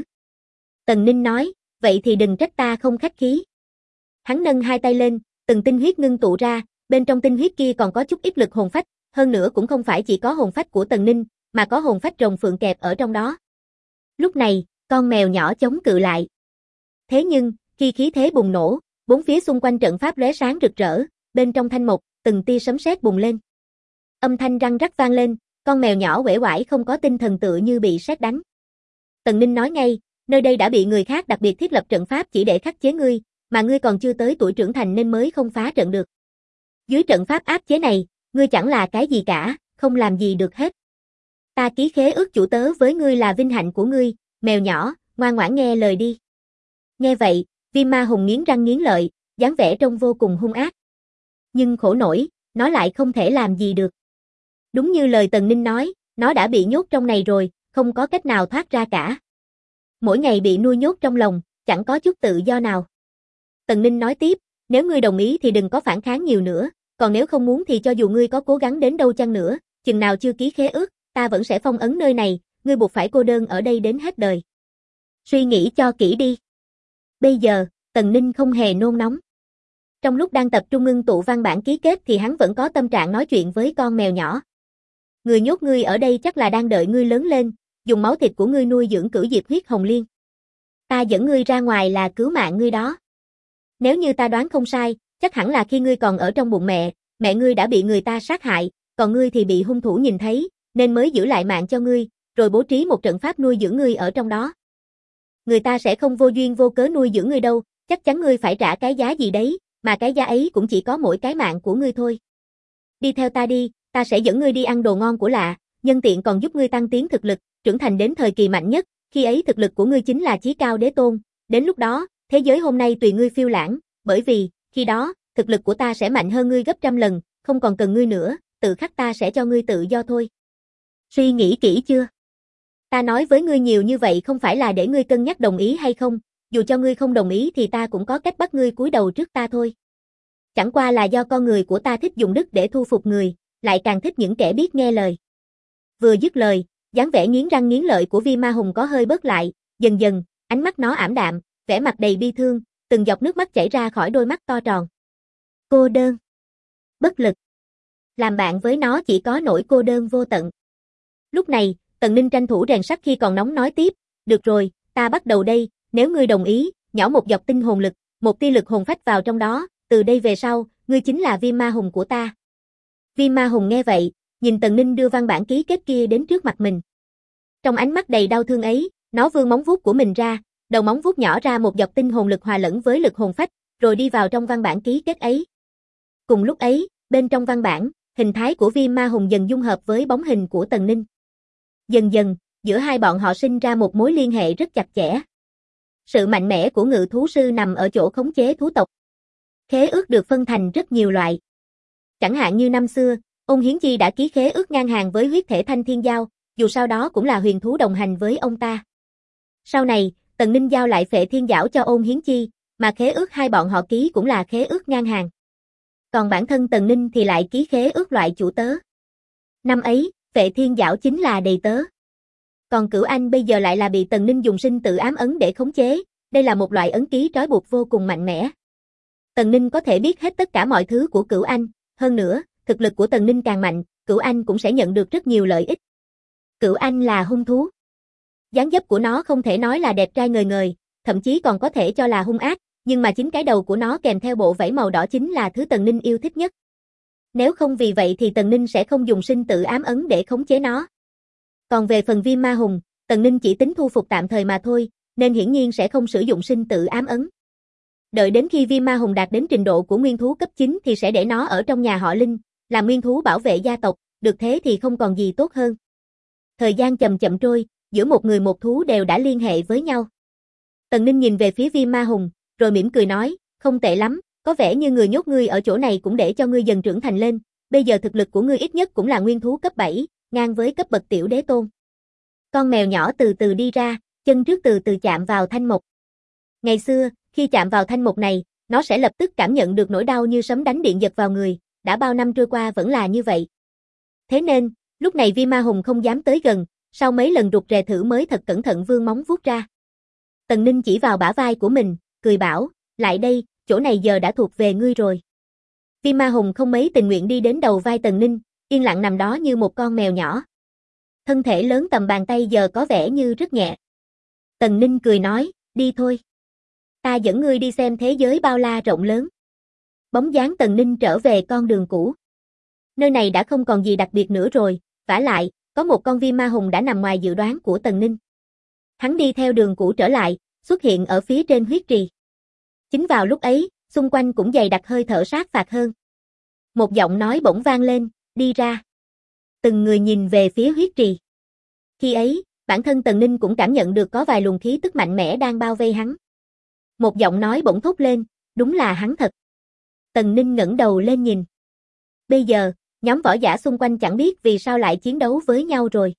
Tần Ninh nói, vậy thì đừng trách ta không khách khí. Hắn nâng hai tay lên, từng tinh huyết ngưng tụ ra, bên trong tinh huyết kia còn có chút ít lực hồn phách, hơn nữa cũng không phải chỉ có hồn phách của Tần Ninh, mà có hồn phách rồng phượng kẹp ở trong đó. Lúc này, con mèo nhỏ chống cự lại. Thế nhưng, khi khí thế bùng nổ, bốn phía xung quanh trận pháp lóe sáng rực rỡ, bên trong thanh mộc, từng tia sấm sét bùng lên. Âm thanh răng rắc vang lên, con mèo nhỏ uể oải không có tinh thần tựa như bị sét đánh. Tần Ninh nói ngay, nơi đây đã bị người khác đặc biệt thiết lập trận pháp chỉ để khắc chế ngươi, mà ngươi còn chưa tới tuổi trưởng thành nên mới không phá trận được. Dưới trận pháp áp chế này, ngươi chẳng là cái gì cả, không làm gì được hết. Ta ký khế ước chủ tớ với ngươi là vinh hạnh của ngươi, mèo nhỏ, ngoan ngoãn nghe lời đi. Nghe vậy, Viêm Ma Hùng nghiến răng nghiến lợi, dáng vẻ trông vô cùng hung ác. Nhưng khổ nổi, nó lại không thể làm gì được. Đúng như lời Tần Ninh nói, nó đã bị nhốt trong này rồi, không có cách nào thoát ra cả. Mỗi ngày bị nuôi nhốt trong lòng, chẳng có chút tự do nào. Tần Ninh nói tiếp, nếu ngươi đồng ý thì đừng có phản kháng nhiều nữa, còn nếu không muốn thì cho dù ngươi có cố gắng đến đâu chăng nữa, chừng nào chưa ký khế ước, ta vẫn sẽ phong ấn nơi này, ngươi buộc phải cô đơn ở đây đến hết đời. Suy nghĩ cho kỹ đi. Bây giờ, Tần Ninh không hề nôn nóng. Trong lúc đang tập trung ngưng tụ văn bản ký kết thì hắn vẫn có tâm trạng nói chuyện với con mèo nhỏ. Người nhốt ngươi ở đây chắc là đang đợi ngươi lớn lên, dùng máu thịt của ngươi nuôi dưỡng cửu diệp huyết hồng liên. Ta dẫn ngươi ra ngoài là cứu mạng ngươi đó. Nếu như ta đoán không sai, chắc hẳn là khi ngươi còn ở trong bụng mẹ ngươi đã bị người ta sát hại, còn ngươi thì bị hung thủ nhìn thấy, nên mới giữ lại mạng cho ngươi, rồi bố trí một trận pháp nuôi dưỡng ngươi ở trong đó. Người ta sẽ không vô duyên vô cớ nuôi dưỡng ngươi đâu, chắc chắn ngươi phải trả cái giá gì đấy, mà cái giá ấy cũng chỉ có mỗi cái mạng của ngươi thôi. Đi theo ta đi, ta sẽ dẫn ngươi đi ăn đồ ngon của lạ, nhân tiện còn giúp ngươi tăng tiến thực lực, trưởng thành đến thời kỳ mạnh nhất, khi ấy thực lực của ngươi chính là chí cao đế tôn, đến lúc đó, thế giới hôm nay tùy ngươi phiêu lãng, bởi vì, khi đó, thực lực của ta sẽ mạnh hơn ngươi gấp trăm lần, không còn cần ngươi nữa, tự khắc ta sẽ cho ngươi tự do thôi. Suy nghĩ kỹ chưa? Ta nói với ngươi nhiều như vậy không phải là để ngươi cân nhắc đồng ý hay không, dù cho ngươi không đồng ý thì ta cũng có cách bắt ngươi cúi đầu trước ta thôi. Chẳng qua là do con người của ta thích dùng đức để thu phục người, lại càng thích những kẻ biết nghe lời. Vừa dứt lời, dáng vẻ nghiến răng nghiến lợi của Vi Ma Hùng có hơi bớt lại, dần dần, ánh mắt nó ảm đạm, vẻ mặt đầy bi thương, từng giọt nước mắt chảy ra khỏi đôi mắt to tròn. Cô đơn, bất lực. Làm bạn với nó chỉ có nỗi cô đơn vô tận. Lúc này, Tần Ninh tranh thủ rèn sắt khi còn nóng nói tiếp, được rồi, ta bắt đầu đây, nếu ngươi đồng ý, nhỏ một giọt tinh hồn lực, một tia lực hồn phách vào trong đó, từ đây về sau, ngươi chính là Viêm Ma Hùng của ta. Viêm Ma Hùng nghe vậy, nhìn Tần Ninh đưa văn bản ký kết kia đến trước mặt mình. Trong ánh mắt đầy đau thương ấy, nó vươn móng vuốt của mình ra, đầu móng vuốt nhỏ ra một giọt tinh hồn lực hòa lẫn với lực hồn phách, rồi đi vào trong văn bản ký kết ấy. Cùng lúc ấy, bên trong văn bản, hình thái của Viêm Ma Hùng dần dung hợp với bóng hình của Tần Ninh. Dần dần, giữa hai bọn họ sinh ra một mối liên hệ rất chặt chẽ. Sự mạnh mẽ của ngự thú sư nằm ở chỗ khống chế thú tộc. Khế ước được phân thành rất nhiều loại. Chẳng hạn như năm xưa, Ôn Hiến Chi đã ký khế ước ngang hàng với huyết thể Thanh Thiên Giao, dù sau đó cũng là huyền thú đồng hành với ông ta. Sau này, Tần Ninh giao lại Phệ Thiên Giảo cho Ôn Hiến Chi, mà khế ước hai bọn họ ký cũng là khế ước ngang hàng. Còn bản thân Tần Ninh thì lại ký khế ước loại chủ tớ. Năm ấy, Phệ Thiên Giảo chính là đầy tớ. Còn Cửu Anh bây giờ lại là bị Tần Ninh dùng sinh tử ám ấn để khống chế, đây là một loại ấn ký trói buộc vô cùng mạnh mẽ. Tần Ninh có thể biết hết tất cả mọi thứ của Cửu Anh, hơn nữa, thực lực của Tần Ninh càng mạnh, Cửu Anh cũng sẽ nhận được rất nhiều lợi ích. Cửu Anh là hung thú. Dáng dấp của nó không thể nói là đẹp trai ngời ngời, thậm chí còn có thể cho là hung ác, nhưng mà chính cái đầu của nó kèm theo bộ vảy màu đỏ chính là thứ Tần Ninh yêu thích nhất. Nếu không vì vậy thì Tần Ninh sẽ không dùng sinh tử ám ấn để khống chế nó. Còn về phần viêm ma hùng, Tần Ninh chỉ tính thu phục tạm thời mà thôi, nên hiển nhiên sẽ không sử dụng sinh tử ám ấn. Đợi đến khi viêm ma hùng đạt đến trình độ của nguyên thú cấp 9 thì sẽ để nó ở trong nhà họ Linh, làm nguyên thú bảo vệ gia tộc, được thế thì không còn gì tốt hơn. Thời gian chậm chậm trôi, giữa một người một thú đều đã liên hệ với nhau. Tần Ninh nhìn về phía viêm ma hùng, rồi mỉm cười nói, không tệ lắm, có vẻ như người nhốt ngươi ở chỗ này cũng để cho ngươi dần trưởng thành lên, bây giờ thực lực của ngươi ít nhất cũng là nguyên thú cấp 7, ngang với cấp bậc tiểu đế tôn. Con mèo nhỏ từ từ đi ra, chân trước từ từ chạm vào thanh mộc. Ngày xưa, khi chạm vào thanh mộc này, nó sẽ lập tức cảm nhận được nỗi đau như sấm đánh điện giật vào người, đã bao năm trôi qua vẫn là như vậy. Thế nên, lúc này viêm ma hùng không dám tới gần, sau mấy lần rụt rè thử mới thật cẩn thận vươn móng vuốt ra. Tần Ninh chỉ vào bả vai của mình, cười bảo, lại đây, chỗ này giờ đã thuộc về ngươi rồi. Viêm ma hùng không mấy tình nguyện đi đến đầu vai Tần Ninh, yên lặng nằm đó như một con mèo nhỏ. Thân thể lớn tầm bàn tay giờ có vẻ như rất nhẹ. Tần Ninh cười nói, đi thôi. Ta dẫn ngươi đi xem thế giới bao la rộng lớn. Bóng dáng Tần Ninh trở về con đường cũ. Nơi này đã không còn gì đặc biệt nữa rồi, vả lại, có một con viêm ma hùng đã nằm ngoài dự đoán của Tần Ninh. Hắn đi theo đường cũ trở lại, xuất hiện ở phía trên huyết trì. Chính vào lúc ấy, xung quanh cũng dày đặc hơi thở sát phạt hơn. Một giọng nói bỗng vang lên, đi ra. Từng người nhìn về phía huyết trì. Khi ấy, bản thân Tần Ninh cũng cảm nhận được có vài luồng khí tức mạnh mẽ đang bao vây hắn. Một giọng nói bỗng thốt lên, đúng là hắn thật. Tần Ninh ngẩng đầu lên nhìn. Bây giờ, nhóm võ giả xung quanh chẳng biết vì sao lại chiến đấu với nhau rồi.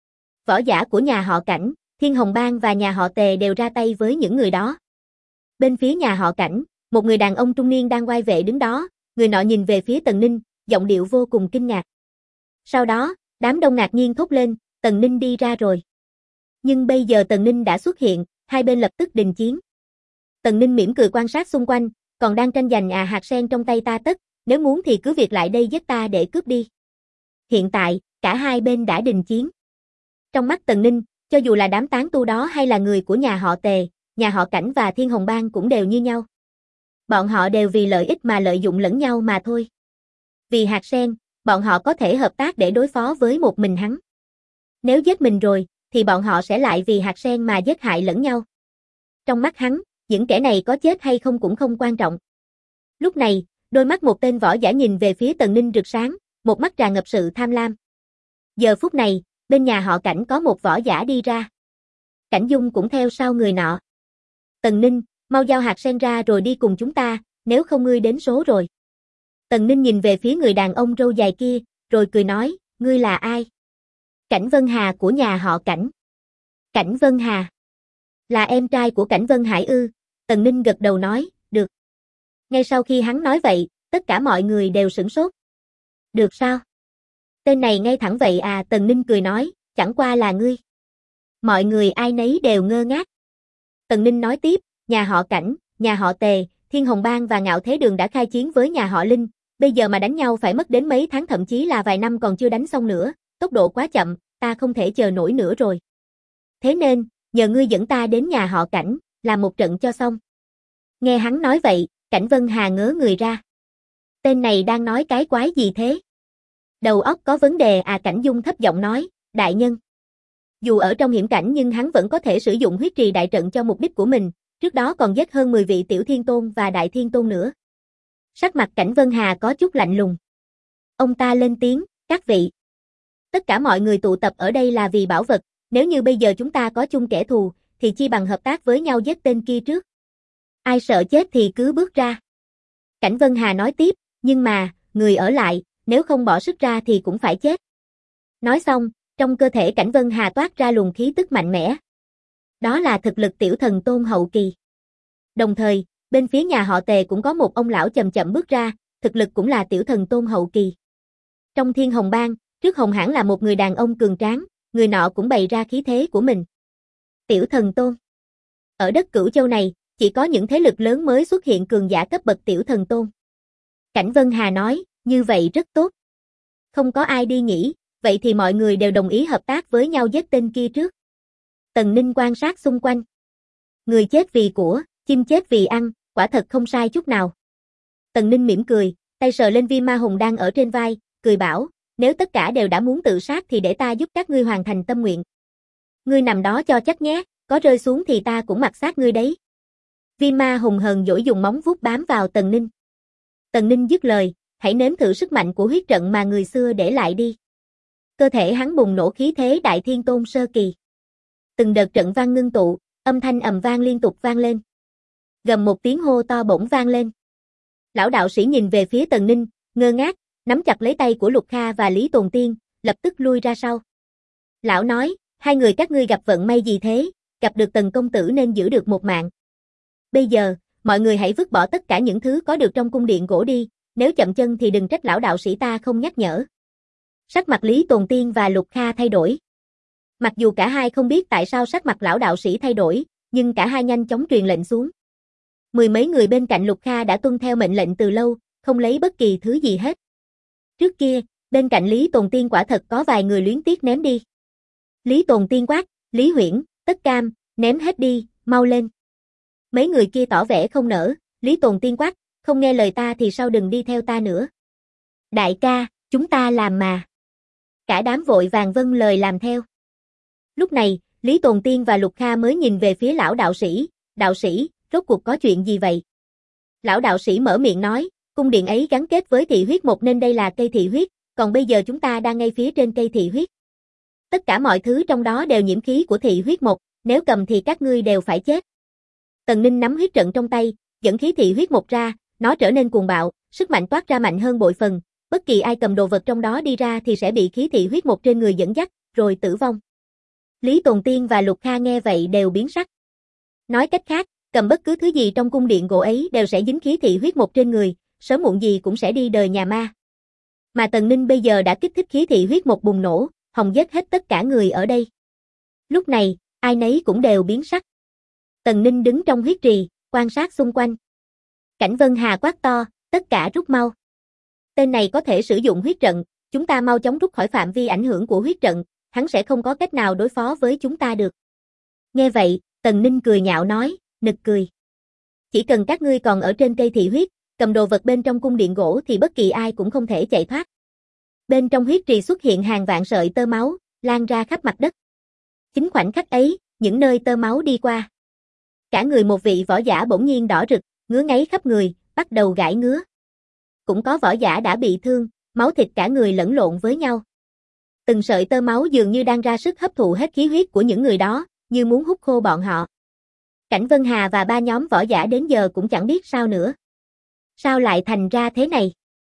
Võ giả của nhà họ Cảnh, Thiên Hồng Bang và nhà họ Tề đều ra tay với những người đó. Bên phía nhà họ Cảnh, một người đàn ông trung niên đang oai vệ đứng đó, người nọ nhìn về phía Tần Ninh, giọng điệu vô cùng kinh ngạc. Sau đó, đám đông ngạc nhiên thốt lên, Tần Ninh đi ra rồi. Nhưng bây giờ Tần Ninh đã xuất hiện, hai bên lập tức đình chiến. Tần Ninh mỉm cười quan sát xung quanh, còn đang tranh giành hạt sen trong tay ta tất, nếu muốn thì cứ việc lại đây giết ta để cướp đi. Hiện tại, cả hai bên đã đình chiến. Trong mắt Tần Ninh, cho dù là đám tán tu đó hay là người của nhà họ Tề, nhà họ Cảnh và Thiên Hồng Bang cũng đều như nhau. Bọn họ đều vì lợi ích mà lợi dụng lẫn nhau mà thôi. Vì hạt sen, bọn họ có thể hợp tác để đối phó với một mình hắn. Nếu giết mình rồi, thì bọn họ sẽ lại vì hạt sen mà giết hại lẫn nhau. Trong mắt hắn, những kẻ này có chết hay không cũng không quan trọng. Lúc này, đôi mắt một tên võ giả nhìn về phía Tần Ninh rực sáng, một mắt tràn ngập sự tham lam. Giờ phút này, bên nhà họ Cảnh có một võ giả đi ra. Cảnh Dung cũng theo sau người nọ. Tần Ninh, mau giao hạt sen ra rồi đi cùng chúng ta, nếu không ngươi đến số rồi. Tần Ninh nhìn về phía người đàn ông râu dài kia, rồi cười nói, ngươi là ai? Cảnh Vân Hà của nhà họ Cảnh. Cảnh Vân Hà. Là em trai của Cảnh Vân Hải ư? Tần Ninh gật đầu nói, được. Ngay sau khi hắn nói vậy, tất cả mọi người đều sửng sốt. Được sao? Tên này ngay thẳng vậy à? Tần Ninh cười nói, chẳng qua là ngươi. Mọi người ai nấy đều ngơ ngác. Tần Ninh nói tiếp, nhà họ Cảnh, nhà họ Tề, Thiên Hồng Bang và Ngạo Thế Đường đã khai chiến với nhà họ Linh, bây giờ mà đánh nhau phải mất đến mấy tháng thậm chí là vài năm còn chưa đánh xong nữa, tốc độ quá chậm, ta không thể chờ nổi nữa rồi. Thế nên, nhờ ngươi dẫn ta đến nhà họ Cảnh, làm một trận cho xong. Nghe hắn nói vậy, Cảnh Vân Hà ngớ người ra. Tên này đang nói cái quái gì thế? Đầu óc có vấn đề à? Cảnh Dung thấp giọng nói, đại nhân. Dù ở trong hiểm cảnh nhưng hắn vẫn có thể sử dụng huyết trì đại trận cho mục đích của mình, trước đó còn giết hơn 10 vị tiểu thiên tôn và đại thiên tôn nữa. Sắc mặt Cảnh Vân Hà có chút lạnh lùng. Ông ta lên tiếng, các vị. Tất cả mọi người tụ tập ở đây là vì bảo vật, nếu như bây giờ chúng ta có chung kẻ thù, thì chi bằng hợp tác với nhau giết tên kia trước. Ai sợ chết thì cứ bước ra. Cảnh Vân Hà nói tiếp, nhưng mà, người ở lại, nếu không bỏ sức ra thì cũng phải chết. Nói xong, trong cơ thể Cảnh Vân Hà toát ra luồng khí tức mạnh mẽ. Đó là thực lực tiểu thần tôn hậu kỳ. Đồng thời, bên phía nhà họ Tề cũng có một ông lão chậm chậm bước ra, thực lực cũng là tiểu thần tôn hậu kỳ. Trong Thiên Hồng Bang, trước Hồng Hãn là một người đàn ông cường tráng, người nọ cũng bày ra khí thế của mình. Tiểu thần tôn. Ở đất Cửu Châu này, chỉ có những thế lực lớn mới xuất hiện cường giả cấp bậc tiểu thần tôn. Cảnh Vân Hà nói, như vậy rất tốt. Không có ai đi nghỉ, vậy thì mọi người đều đồng ý hợp tác với nhau giết tên kia trước. Tần Ninh quan sát xung quanh. Người chết vì của, chim chết vì ăn, quả thật không sai chút nào. Tần Ninh mỉm cười, tay sờ lên viên ma hùng đang ở trên vai, cười bảo, nếu tất cả đều đã muốn tự sát thì để ta giúp các ngươi hoàn thành tâm nguyện. Ngươi nằm đó cho chắc nhé, có rơi xuống thì ta cũng mặc xác ngươi đấy. Viên ma hùng hờn dỗi dùng móng vuốt bám vào Tần Ninh. Tần Ninh dứt lời, hãy nếm thử sức mạnh của huyết trận mà người xưa để lại đi. Cơ thể hắn bùng nổ khí thế Đại Thiên Tôn sơ kỳ. Từng đợt trận vang ngưng tụ, âm thanh ầm vang liên tục vang lên. Gầm một tiếng hô to bỗng vang lên. Lão đạo sĩ nhìn về phía Tần Ninh, ngơ ngác, nắm chặt lấy tay của Lục Kha và Lý Tồn Tiên, lập tức lui ra sau. Lão nói, hai người các ngươi gặp vận may gì thế, gặp được Tần công tử nên giữ được một mạng. Bây giờ, mọi người hãy vứt bỏ tất cả những thứ có được trong cung điện gỗ đi, nếu chậm chân thì đừng trách lão đạo sĩ ta không nhắc nhở. Sắc mặt Lý Tồn Tiên và Lục Kha thay đổi. Mặc dù cả hai không biết tại sao sắc mặt lão đạo sĩ thay đổi, nhưng cả hai nhanh chóng truyền lệnh xuống. Mười mấy người bên cạnh Lục Kha đã tuân theo mệnh lệnh từ lâu, không lấy bất kỳ thứ gì hết. Trước kia, bên cạnh Lý Tồn Tiên quả thật có vài người luyến tiếc ném đi. Lý Tồn Tiên quát, Lý Huyễn, Tất Cam, ném hết đi, mau lên. Mấy người kia tỏ vẻ không nỡ, Lý Tồn Tiên quát, không nghe lời ta thì sao đừng đi theo ta nữa. Đại ca, chúng ta làm mà. Cả đám vội vàng vâng lời làm theo. Lúc này, Lý Tồn Tiên và Lục Kha mới nhìn về phía lão đạo sĩ, rốt cuộc có chuyện gì vậy? Lão đạo sĩ mở miệng nói, cung điện ấy gắn kết với thị huyết một nên đây là cây thị huyết, còn bây giờ chúng ta đang ngay phía trên cây thị huyết. Tất cả mọi thứ trong đó đều nhiễm khí của thị huyết một, nếu cầm thì các ngươi đều phải chết. Tần Ninh nắm huyết trận trong tay, dẫn khí thị huyết một ra, nó trở nên cuồng bạo, sức mạnh toát ra mạnh hơn bội phần, bất kỳ ai cầm đồ vật trong đó đi ra thì sẽ bị khí thị huyết một trên người dẫn dắt, rồi tử vong. Lý Tồn Tiên và Lục Kha nghe vậy đều biến sắc. Nói cách khác, cầm bất cứ thứ gì trong cung điện gỗ ấy đều sẽ dính khí thị huyết một trên người, sớm muộn gì cũng sẽ đi đời nhà ma. Mà Tần Ninh bây giờ đã kích thích khí thị huyết một bùng nổ, hòng giết hết tất cả người ở đây. Lúc này, ai nấy cũng đều biến sắc. Tần Ninh đứng trong huyết trì, quan sát xung quanh. Cảnh Vân Hà quát to, tất cả rút mau. Tên này có thể sử dụng huyết trận, chúng ta mau chóng rút khỏi phạm vi ảnh hưởng của huyết trận, hắn sẽ không có cách nào đối phó với chúng ta được. Nghe vậy, Tần Ninh cười nhạo nói, nực cười. Chỉ cần các ngươi còn ở trên cây thị huyết, cầm đồ vật bên trong cung điện gỗ thì bất kỳ ai cũng không thể chạy thoát. Bên trong huyết trì xuất hiện hàng vạn sợi tơ máu, lan ra khắp mặt đất. Chính khoảnh khắc ấy, những nơi tơ máu đi qua. Cả người một vị võ giả bỗng nhiên đỏ rực, ngứa ngáy khắp người, bắt đầu gãi ngứa. Cũng có võ giả đã bị thương, máu thịt cả người lẫn lộn với nhau. Từng sợi tơ máu dường như đang ra sức hấp thụ hết khí huyết của những người đó, như muốn hút khô bọn họ. Cảnh Vân Hà và ba nhóm võ giả đến giờ cũng chẳng biết sao nữa. Sao lại thành ra thế này?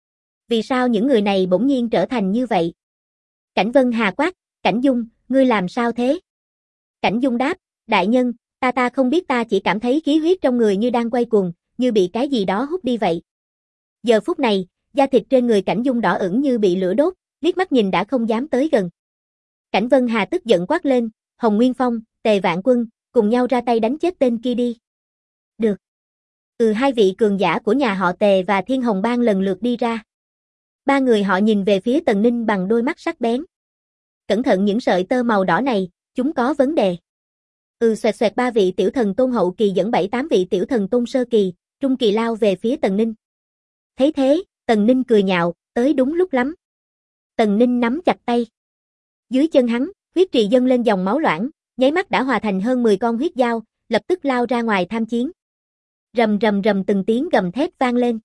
Vì sao những người này bỗng nhiên trở thành như vậy? Cảnh Vân Hà quát, Cảnh Dung, ngươi làm sao thế? Cảnh Dung đáp, đại nhân, ta không biết, ta chỉ cảm thấy khí huyết trong người như đang quay cuồng, như bị cái gì đó hút đi vậy. Giờ phút này, da thịt trên người Cảnh Dung đỏ ửng như bị lửa đốt, liếc mắt nhìn đã không dám tới gần. Cảnh Vân Hà tức giận quát lên, Hồng Nguyên Phong, Tề Vạn Quân, cùng nhau ra tay đánh chết tên kia đi. Được. Hai vị cường giả của nhà họ Tề và Thiên Hồng Bang lần lượt đi ra. Ba người họ nhìn về phía Tần Ninh bằng đôi mắt sắc bén. Cẩn thận những sợi tơ màu đỏ này, chúng có vấn đề. Xoẹt xoẹt, ba vị tiểu thần tôn hậu kỳ dẫn 7-8 vị tiểu thần tôn sơ kỳ, trung kỳ lao về phía Tần Ninh. Thấy thế, Tần Ninh cười nhạo, tới đúng lúc lắm. Tần Ninh nắm chặt tay. Dưới chân hắn, huyết trì dâng lên dòng máu loãng, nháy mắt đã hòa thành hơn 10 con huyết dao, lập tức lao ra ngoài tham chiến. Rầm rầm rầm, từng tiếng gầm thét vang lên.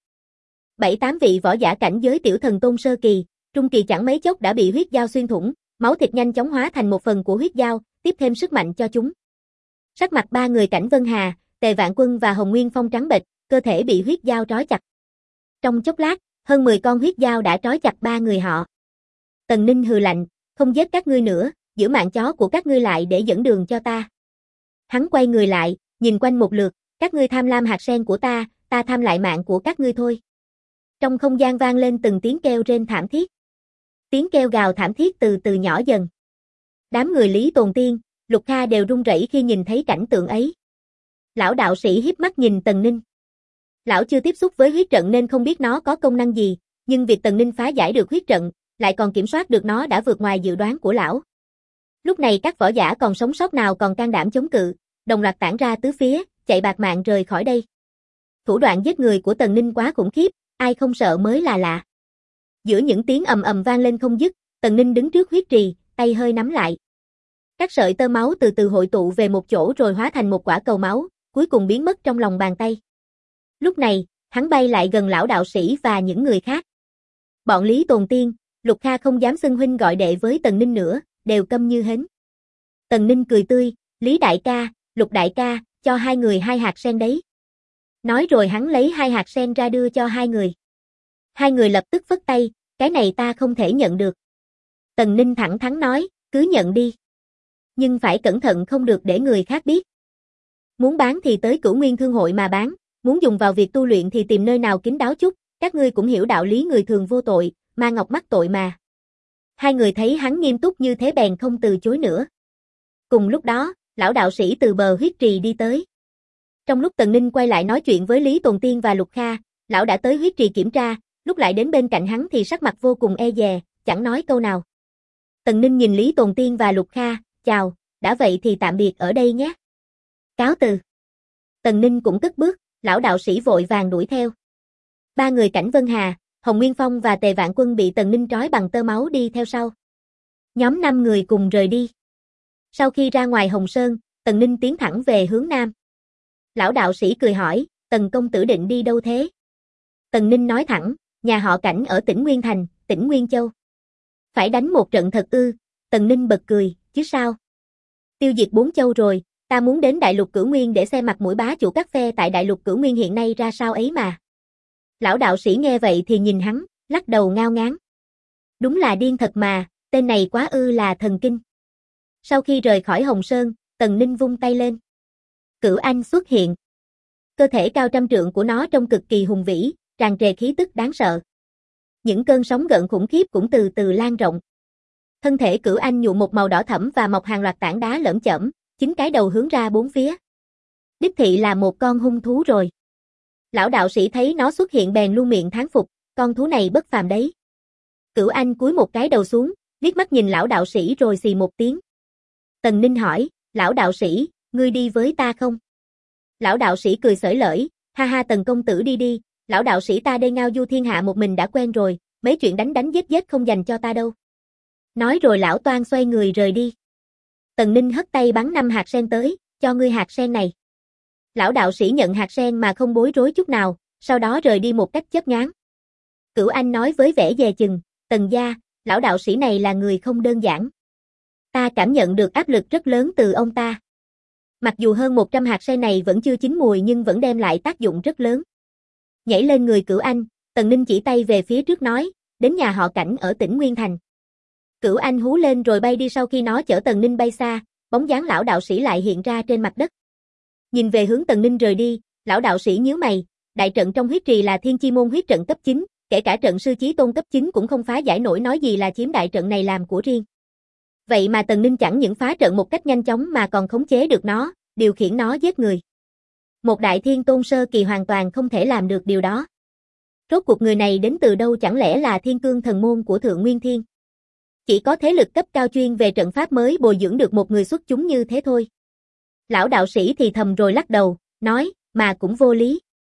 7-8 vị võ giả cảnh giới tiểu thần tôn sơ kỳ, trung kỳ chẳng mấy chốc đã bị huyết dao xuyên thủng, máu thịt nhanh chóng hóa thành một phần của huyết dao, tiếp thêm sức mạnh cho chúng. Sắc mặt ba người Cảnh Vân Hà, Tề Vạn Quân và Hồng Nguyên Phong trắng bệch, cơ thể bị huyết dao trói chặt. Trong chốc lát, hơn 10 con huyết dao đã trói chặt ba người họ. Tần Ninh hừ lạnh, không giết các ngươi nữa, giữ mạng chó của các ngươi lại để dẫn đường cho ta. Hắn quay người lại, nhìn quanh một lượt, các ngươi tham lam hạt sen của ta tham lại mạng của các ngươi thôi. Trong không gian vang lên từng tiếng kêu rên thảm thiết. Tiếng kêu gào thảm thiết từ từ nhỏ dần. Đám người Lý Tồn Tiên, Lục Kha đều run rẩy khi nhìn thấy cảnh tượng ấy. Lão đạo sĩ híp mắt nhìn Tần Ninh. Lão chưa tiếp xúc với huyết trận nên không biết nó có công năng gì, nhưng việc Tần Ninh phá giải được huyết trận, lại còn kiểm soát được nó đã vượt ngoài dự đoán của lão. Lúc này các võ giả còn sống sót nào còn can đảm chống cự, đồng loạt tản ra tứ phía, chạy bạt mạng rời khỏi đây. Thủ đoạn giết người của Tần Ninh quá khủng khiếp, ai không sợ mới là lạ. Giữa những tiếng ầm ầm vang lên không dứt, Tần Ninh đứng trước huyết trì, tay hơi nắm lại. Các sợi tơ máu từ từ hội tụ về một chỗ rồi hóa thành một quả cầu máu, cuối cùng biến mất trong lòng bàn tay. Lúc này, hắn bay lại gần lão đạo sĩ và những người khác. Bọn Lý Tồn Tiên, Lục Kha không dám xưng huynh gọi đệ với Tần Ninh nữa, đều câm như hến. Tần Ninh cười tươi, Lý đại ca, Lục đại ca, cho hai người 2 hạt sen đấy. Nói rồi hắn lấy 2 hạt sen ra đưa cho hai người. Hai người lập tức phất tay, cái này ta không thể nhận được. Tần Ninh thẳng thắn nói, cứ nhận đi. Nhưng phải cẩn thận không được để người khác biết. Muốn bán thì tới Cửu Nguyên Thương hội mà bán, muốn dùng vào việc tu luyện thì tìm nơi nào kín đáo chút, các ngươi cũng hiểu đạo lý người thường vô tội, ma ngọc mắc tội mà. Hai người thấy hắn nghiêm túc như thế bèn không từ chối nữa. Cùng lúc đó, lão đạo sĩ từ bờ huyết trì đi tới. Trong lúc Tần Ninh quay lại nói chuyện với Lý Tồn Tiên và Lục Kha, lão đã tới huyết trì kiểm tra, lúc lại đến bên cạnh hắn thì sắc mặt vô cùng e dè, chẳng nói câu nào. Tần Ninh nhìn Lý Tồn Tiên và Lục Kha, chào, đã vậy thì tạm biệt ở đây nhé. Cáo từ. Tần Ninh cũng cất bước, lão đạo sĩ vội vàng đuổi theo. 3 người Cảnh Vân Hà, Hồng Nguyên Phong và Tề Vạn Quân bị Tần Ninh trói bằng tơ máu đi theo sau. Nhóm 5 người cùng rời đi. Sau khi ra ngoài Hồng Sơn, Tần Ninh tiến thẳng về hướng Nam. Lão đạo sĩ cười hỏi, Tần công tử định đi đâu thế? Tần Ninh nói thẳng, nhà họ Cảnh ở tỉnh Nguyên Thành, tỉnh Nguyên Châu. Phải đánh một trận thật ư? Tần Ninh bật cười, chứ sao? Tiêu diệt 4 châu rồi, ta muốn đến Đại Lục Cửu Nguyên để xem mặt mũi bá chủ các phe tại Đại Lục Cửu Nguyên hiện nay ra sao ấy mà. Lão đạo sĩ nghe vậy thì nhìn hắn, lắc đầu ngao ngán. Đúng là điên thật mà, tên này quá ư là thần kinh. Sau khi rời khỏi Hồng Sơn, Tần Ninh vung tay lên. Cửu Anh xuất hiện. Cơ thể cao trăm trượng của nó trông cực kỳ hùng vĩ, tràn trề khí tức đáng sợ. Những cơn sóng gợn khủng khiếp cũng từ từ lan rộng. Thân thể Cửu Anh nhuộm một màu đỏ thẫm và mọc hàng loạt tảng đá lởm chởm, 9 cái đầu hướng ra 4 phía. Đích thị là một con hung thú rồi. Lão đạo sĩ thấy nó xuất hiện bèn luôn miệng thán phục, con thú này bất phàm đấy. Cửu Anh cúi một cái đầu xuống, liếc mắt nhìn lão đạo sĩ rồi xì một tiếng. Tần Ninh hỏi, lão đạo sĩ, ngươi đi với ta không? Lão đạo sĩ cười xởi lởi, ha ha Tần công tử đi đi, lão đạo sĩ ta đây ngao du thiên hạ một mình đã quen rồi, mấy chuyện đánh đánh giết giết không dành cho ta đâu. Nói rồi lão toan xoay người rời đi. Tần Ninh hất tay bắn 5 hạt sen tới, cho ngươi hạt sen này. Lão đạo sĩ nhận hạt sen mà không bối rối chút nào, sau đó rời đi một cách chớp nhoáng. Cửu Anh nói với vẻ dè chừng, Tần gia, lão đạo sĩ này là người không đơn giản. Ta cảm nhận được áp lực rất lớn từ ông ta. Mặc dù hơn 100 hạt sen này vẫn chưa chín mùi nhưng vẫn đem lại tác dụng rất lớn. Nhảy lên người Cửu Anh, Tần Ninh chỉ tay về phía trước nói, đến nhà họ Cảnh ở tỉnh Nguyên Thành. Cửu Anh hú lên rồi bay đi sau khi nó chở Tần Ninh bay xa, bóng dáng lão đạo sĩ lại hiện ra trên mặt đất. Nhìn về hướng Tần Ninh rời đi, lão đạo sĩ nhíu mày, đại trận trong huyết trì là Thiên Chi môn huyết trận cấp 9, kể cả trận sư chí tôn cấp 9 cũng không phá giải nổi nói gì là chiếm đại trận này làm của riêng. Vậy mà Tần Ninh chẳng những phá trận một cách nhanh chóng mà còn khống chế được nó, điều khiển nó giết người. Một đại thiên tôn sơ kỳ hoàn toàn không thể làm được điều đó. Rốt cuộc người này đến từ đâu, chẳng lẽ là Thiên Cương thần môn của Thượng Nguyên Thiên? Chỉ có thế lực cấp cao chuyên về trận pháp mới bồi dưỡng được một người xuất chúng như thế thôi. Lão đạo sĩ thì thầm rồi lắc đầu, nói, mà cũng vô lý.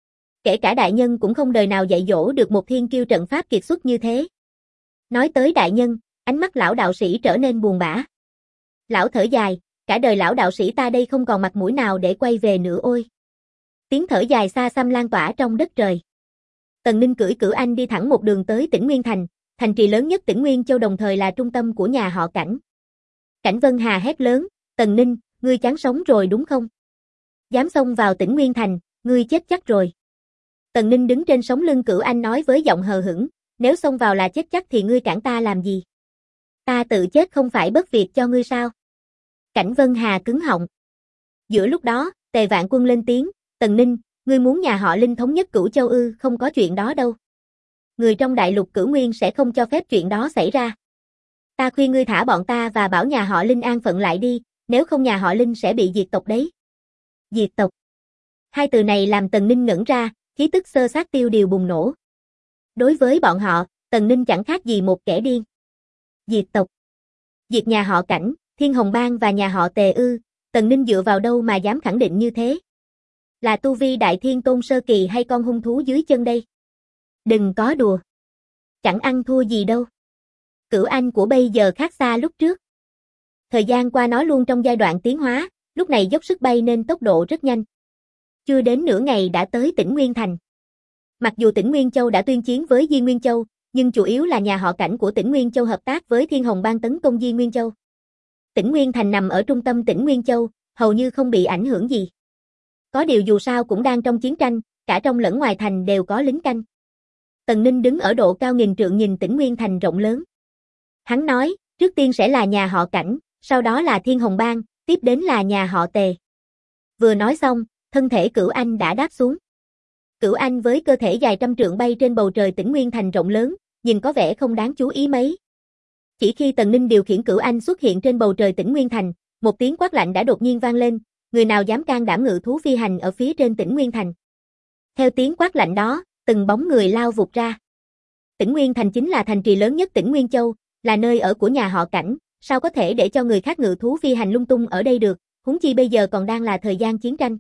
Kể cả đại nhân cũng không đời nào dạy dỗ được một thiên kiêu trận pháp kiệt xuất như thế. Nói tới đại nhân, ánh mắt lão đạo sĩ trở nên buồn bã. Lão thở dài, cả đời lão đạo sĩ ta đây không còn mặt mũi nào để quay về nữa ôi. Tiếng thở dài xa xăm lan tỏa trong đất trời. Tần Ninh cưỡi Cửu Anh đi thẳng một đường tới tỉnh Nguyên Thành, thành trì lớn nhất tỉnh Nguyên Châu đồng thời là trung tâm của nhà họ Cảnh. Cảnh Vân Hà hét lớn, Tần Ninh, ngươi chán sống rồi đúng không? Dám xông vào tỉnh Nguyên Thành, ngươi chết chắc rồi. Tần Ninh đứng trên sống lưng Cửu Anh nói với giọng hờ hững, nếu xông vào là chết chắc thì ngươi cản ta làm gì? Ta tự chết không phải bất việc cho ngươi sao? Cảnh Vân Hà cứng họng. Giữa lúc đó, Tề Vạn Quân lên tiếng, Tần Ninh, ngươi muốn nhà họ Linh thống nhất Cửu Châu ư? Không có chuyện đó đâu. Người trong đại lục Cửu Nguyên sẽ không cho phép chuyện đó xảy ra. Ta khuyên ngươi thả bọn ta và bảo nhà họ Linh an phận lại đi, nếu không nhà họ Linh sẽ bị diệt tộc đấy. Diệt tộc. Hai từ này làm Tần Ninh ngẩn ra, khí tức xơ xác tiêu điều bùng nổ. Đối với bọn họ, Tần Ninh chẳng khác gì một kẻ điên. Diệt tộc. Diệt nhà họ Cảnh, Thiên Hồng Bang và nhà họ Tề ư? Tần Ninh dựa vào đâu mà dám khẳng định như thế? Là tu vi Đại Thiên Tôn sơ kỳ hay con hung thú dưới chân đây? Đừng có đùa. Chẳng ăn thua gì đâu. Cửu Anh của bây giờ khác xa lúc trước. Thời gian qua nó luôn trong giai đoạn tiến hóa, lúc này dốc sức bay nên tốc độ rất nhanh. Chưa đến nửa ngày đã tới tỉnh Nguyên Thành. Mặc dù tỉnh Nguyên Châu đã tuyên chiến với Di Nguyên Châu, nhưng chủ yếu là nhà họ Cảnh của tỉnh Nguyên Châu hợp tác với Thiên Hồng Bang tấn công Di Nguyên Châu. Tỉnh Nguyên Thành nằm ở trung tâm tỉnh Nguyên Châu, hầu như không bị ảnh hưởng gì. Có điều dù sao cũng đang trong chiến tranh, cả trong lẫn ngoài thành đều có lính canh. Tần Ninh đứng ở độ cao nghìn trượng nhìn tỉnh Nguyên Thành rộng lớn. Hắn nói, trước tiên sẽ là nhà họ Cảnh, sau đó là Thiên Hồng Bang, tiếp đến là nhà họ Tề. Vừa nói xong, thân thể Cửu Anh đã đáp xuống. Cửu Anh với cơ thể dài trăm trượng bay trên bầu trời tỉnh Nguyên Thành rộng lớn, nhìn có vẻ không đáng chú ý mấy. Chỉ khi Tần Ninh điều khiển Cửu Anh xuất hiện trên bầu trời tỉnh Nguyên Thành, một tiếng quát lạnh đã đột nhiên vang lên, người nào dám can đảm ngự thú phi hành ở phía trên tỉnh Nguyên Thành. Theo tiếng quát lạnh đó, từng bóng người lao vụt ra. Tỉnh Nguyên Thành chính là thành trì lớn nhất tỉnh Nguyên Châu, là nơi ở của nhà họ Cảnh, sao có thể để cho người khác ngự thú phi hành lung tung ở đây được, huống chi bây giờ còn đang là thời gian chiến tranh.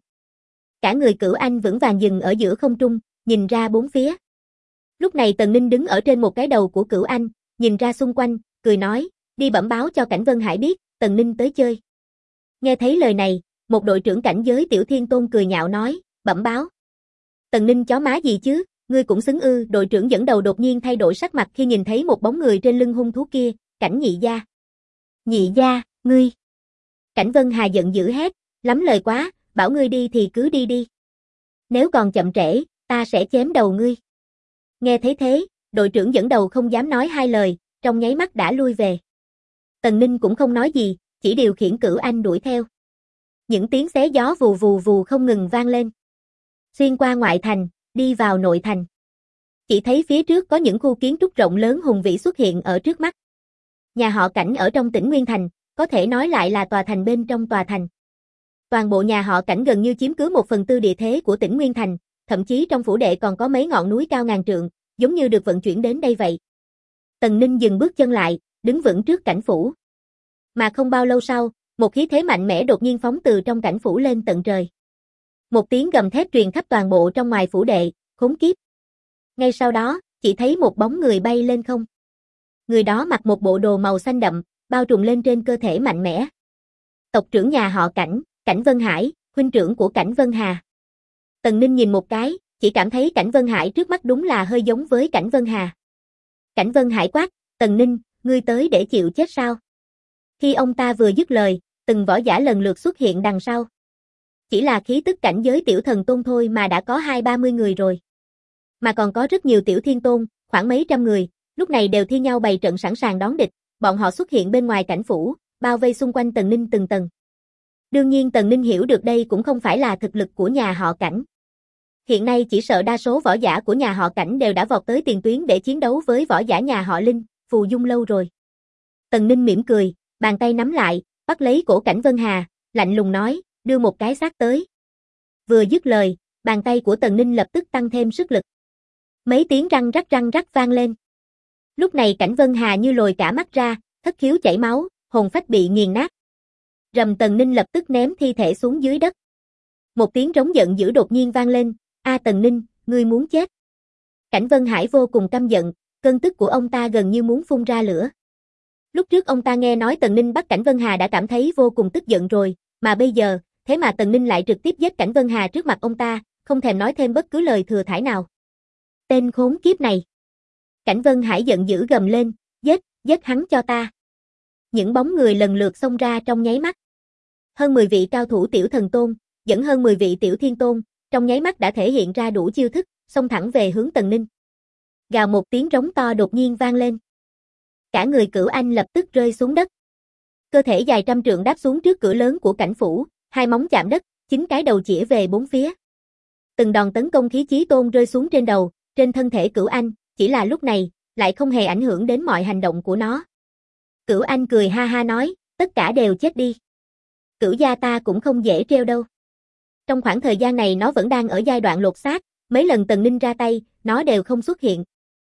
Cả người Cửu Anh vững vàng dừng ở giữa không trung, nhìn ra bốn phía. Lúc này Tần Ninh đứng ở trên một cái đầu của Cửu Anh, nhìn ra xung quanh, cười nói, đi bẩm báo cho Cảnh Vân Hải biết, Tần Ninh tới chơi. Nghe thấy lời này, một đội trưởng cảnh giới Tiểu Thiên Tôn cười nhạo nói, bẩm báo. Tần Ninh chó má gì chứ, ngươi cũng xứng ư, đội trưởng dẫn đầu đột nhiên thay đổi sắc mặt khi nhìn thấy một bóng người trên lưng hung thú kia, Cảnh nhị gia. Nhị gia, ngươi. Cảnh Vân Hà giận dữ hét, lắm lời quá, bảo ngươi đi thì cứ đi đi. Nếu còn chậm trễ, ta sẽ chém đầu ngươi. Nghe thấy thế, đội trưởng dẫn đầu không dám nói hai lời, trong nháy mắt đã lui về. Tần Ninh cũng không nói gì, chỉ điều khiển Cửu Anh đuổi theo. Những tiếng xé gió vù vù vù không ngừng vang lên. Xuyên qua ngoại thành, đi vào nội thành. Chỉ thấy phía trước có những khu kiến trúc rộng lớn hùng vĩ xuất hiện ở trước mắt. Nhà họ Cảnh ở trong tỉnh Nguyên Thành, có thể nói lại là tòa thành bên trong tòa thành. Toàn bộ nhà họ Cảnh gần như chiếm cứ 1/4 địa thế của tỉnh Nguyên Thành, thậm chí trong phủ đệ còn có mấy ngọn núi cao ngàn trượng, giống như được vận chuyển đến đây vậy. Tần Ninh dừng bước chân lại, đứng vững trước cảnh phủ. Mà không bao lâu sau, một khí thế mạnh mẽ đột nhiên phóng từ trong cảnh phủ lên tận trời. Một tiếng gầm thét truyền khắp toàn bộ trong ngoài phủ đệ, khốn kiếp. Ngay sau đó, chỉ thấy một bóng người bay lên không. Người đó mặc một bộ đồ màu xanh đậm, bao trùm lên trên cơ thể mạnh mẽ. Tộc trưởng nhà họ Cảnh, Cảnh Vân Hải, huynh trưởng của Cảnh Vân Hà. Tần Ninh nhìn một cái, chỉ cảm thấy Cảnh Vân Hải trước mắt đúng là hơi giống với Cảnh Vân Hà. Cảnh Vân Hải quát, Tần Ninh, ngươi tới để chịu chết sao? Khi ông ta vừa dứt lời, từng võ giả lần lượt xuất hiện đằng sau. Chỉ là khí tức cảnh giới tiểu thần tôn thôi mà đã có 20-30 người rồi. Mà còn có rất nhiều tiểu thiên tôn, khoảng mấy trăm người, lúc này đều thi nhau bày trận sẵn sàng đón địch, bọn họ xuất hiện bên ngoài cảnh phủ, bao vây xung quanh Tần Ninh từng tầng. Đương nhiên Tần Ninh hiểu được đây cũng không phải là thực lực của nhà họ Cảnh. Hiện nay chỉ sợ đa số võ giả của nhà họ Cảnh đều đã vọt tới tiền tuyến để chiến đấu với võ giả nhà họ Linh, Phù Dung lâu rồi. Tần Ninh mỉm cười, bàn tay nắm lại, bắt lấy cổ Cảnh Vân Hà, lạnh lùng nói, đưa một cái xác tới. Vừa dứt lời, bàn tay của Tần Ninh lập tức tăng thêm sức lực. Mấy tiếng răng rắc vang lên. Lúc này Cảnh Vân Hà như lồi cả mắt ra, thất khiếu chảy máu, hồn phách bị nghiền nát. Rầm, Tần Ninh lập tức ném thi thể xuống dưới đất. Một tiếng trống giận dữ đột nhiên vang lên, a Tần Ninh, ngươi muốn chết. Cảnh Vân Hải vô cùng căm giận, cơn tức của ông ta gần như muốn phun ra lửa. Lúc trước ông ta nghe nói Tần Ninh bắt Cảnh Vân Hà đã cảm thấy vô cùng tức giận rồi, mà bây giờ, thế mà Tần Ninh lại trực tiếp giết Cảnh Vân Hà trước mặt ông ta, không thèm nói thêm bất cứ lời thừa thãi nào. Tên khốn kiếp này. Cảnh Vân Hải giận dữ gầm lên, giết hắn cho ta. Những bóng người lần lượt xông ra trong nháy mắt. Hơn 10 vị cao thủ tiểu thần tôn, dẫn hơn 10 vị tiểu thiên tôn, trong nháy mắt đã thể hiện ra đủ chiêu thức, xông thẳng về hướng Tần Ninh. Gào một tiếng rống to đột nhiên vang lên. Cả người Cửu Anh lập tức rơi xuống đất. Cơ thể dài trăm trượng đáp xuống trước cửa lớn của cảnh phủ, hai móng chạm đất, 9 cái đầu chĩa về bốn phía. Từng đòn tấn công khí chí tôn rơi xuống trên đầu, trên thân thể Cửu Anh, chỉ là lúc này, lại không hề ảnh hưởng đến mọi hành động của nó. Cửu Anh cười ha ha nói, tất cả đều chết đi. Cửu gia ta cũng không dễ treo đâu. Trong khoảng thời gian này nó vẫn đang ở giai đoạn lột xác, mấy lần Tần Ninh ra tay, nó đều không xuất hiện.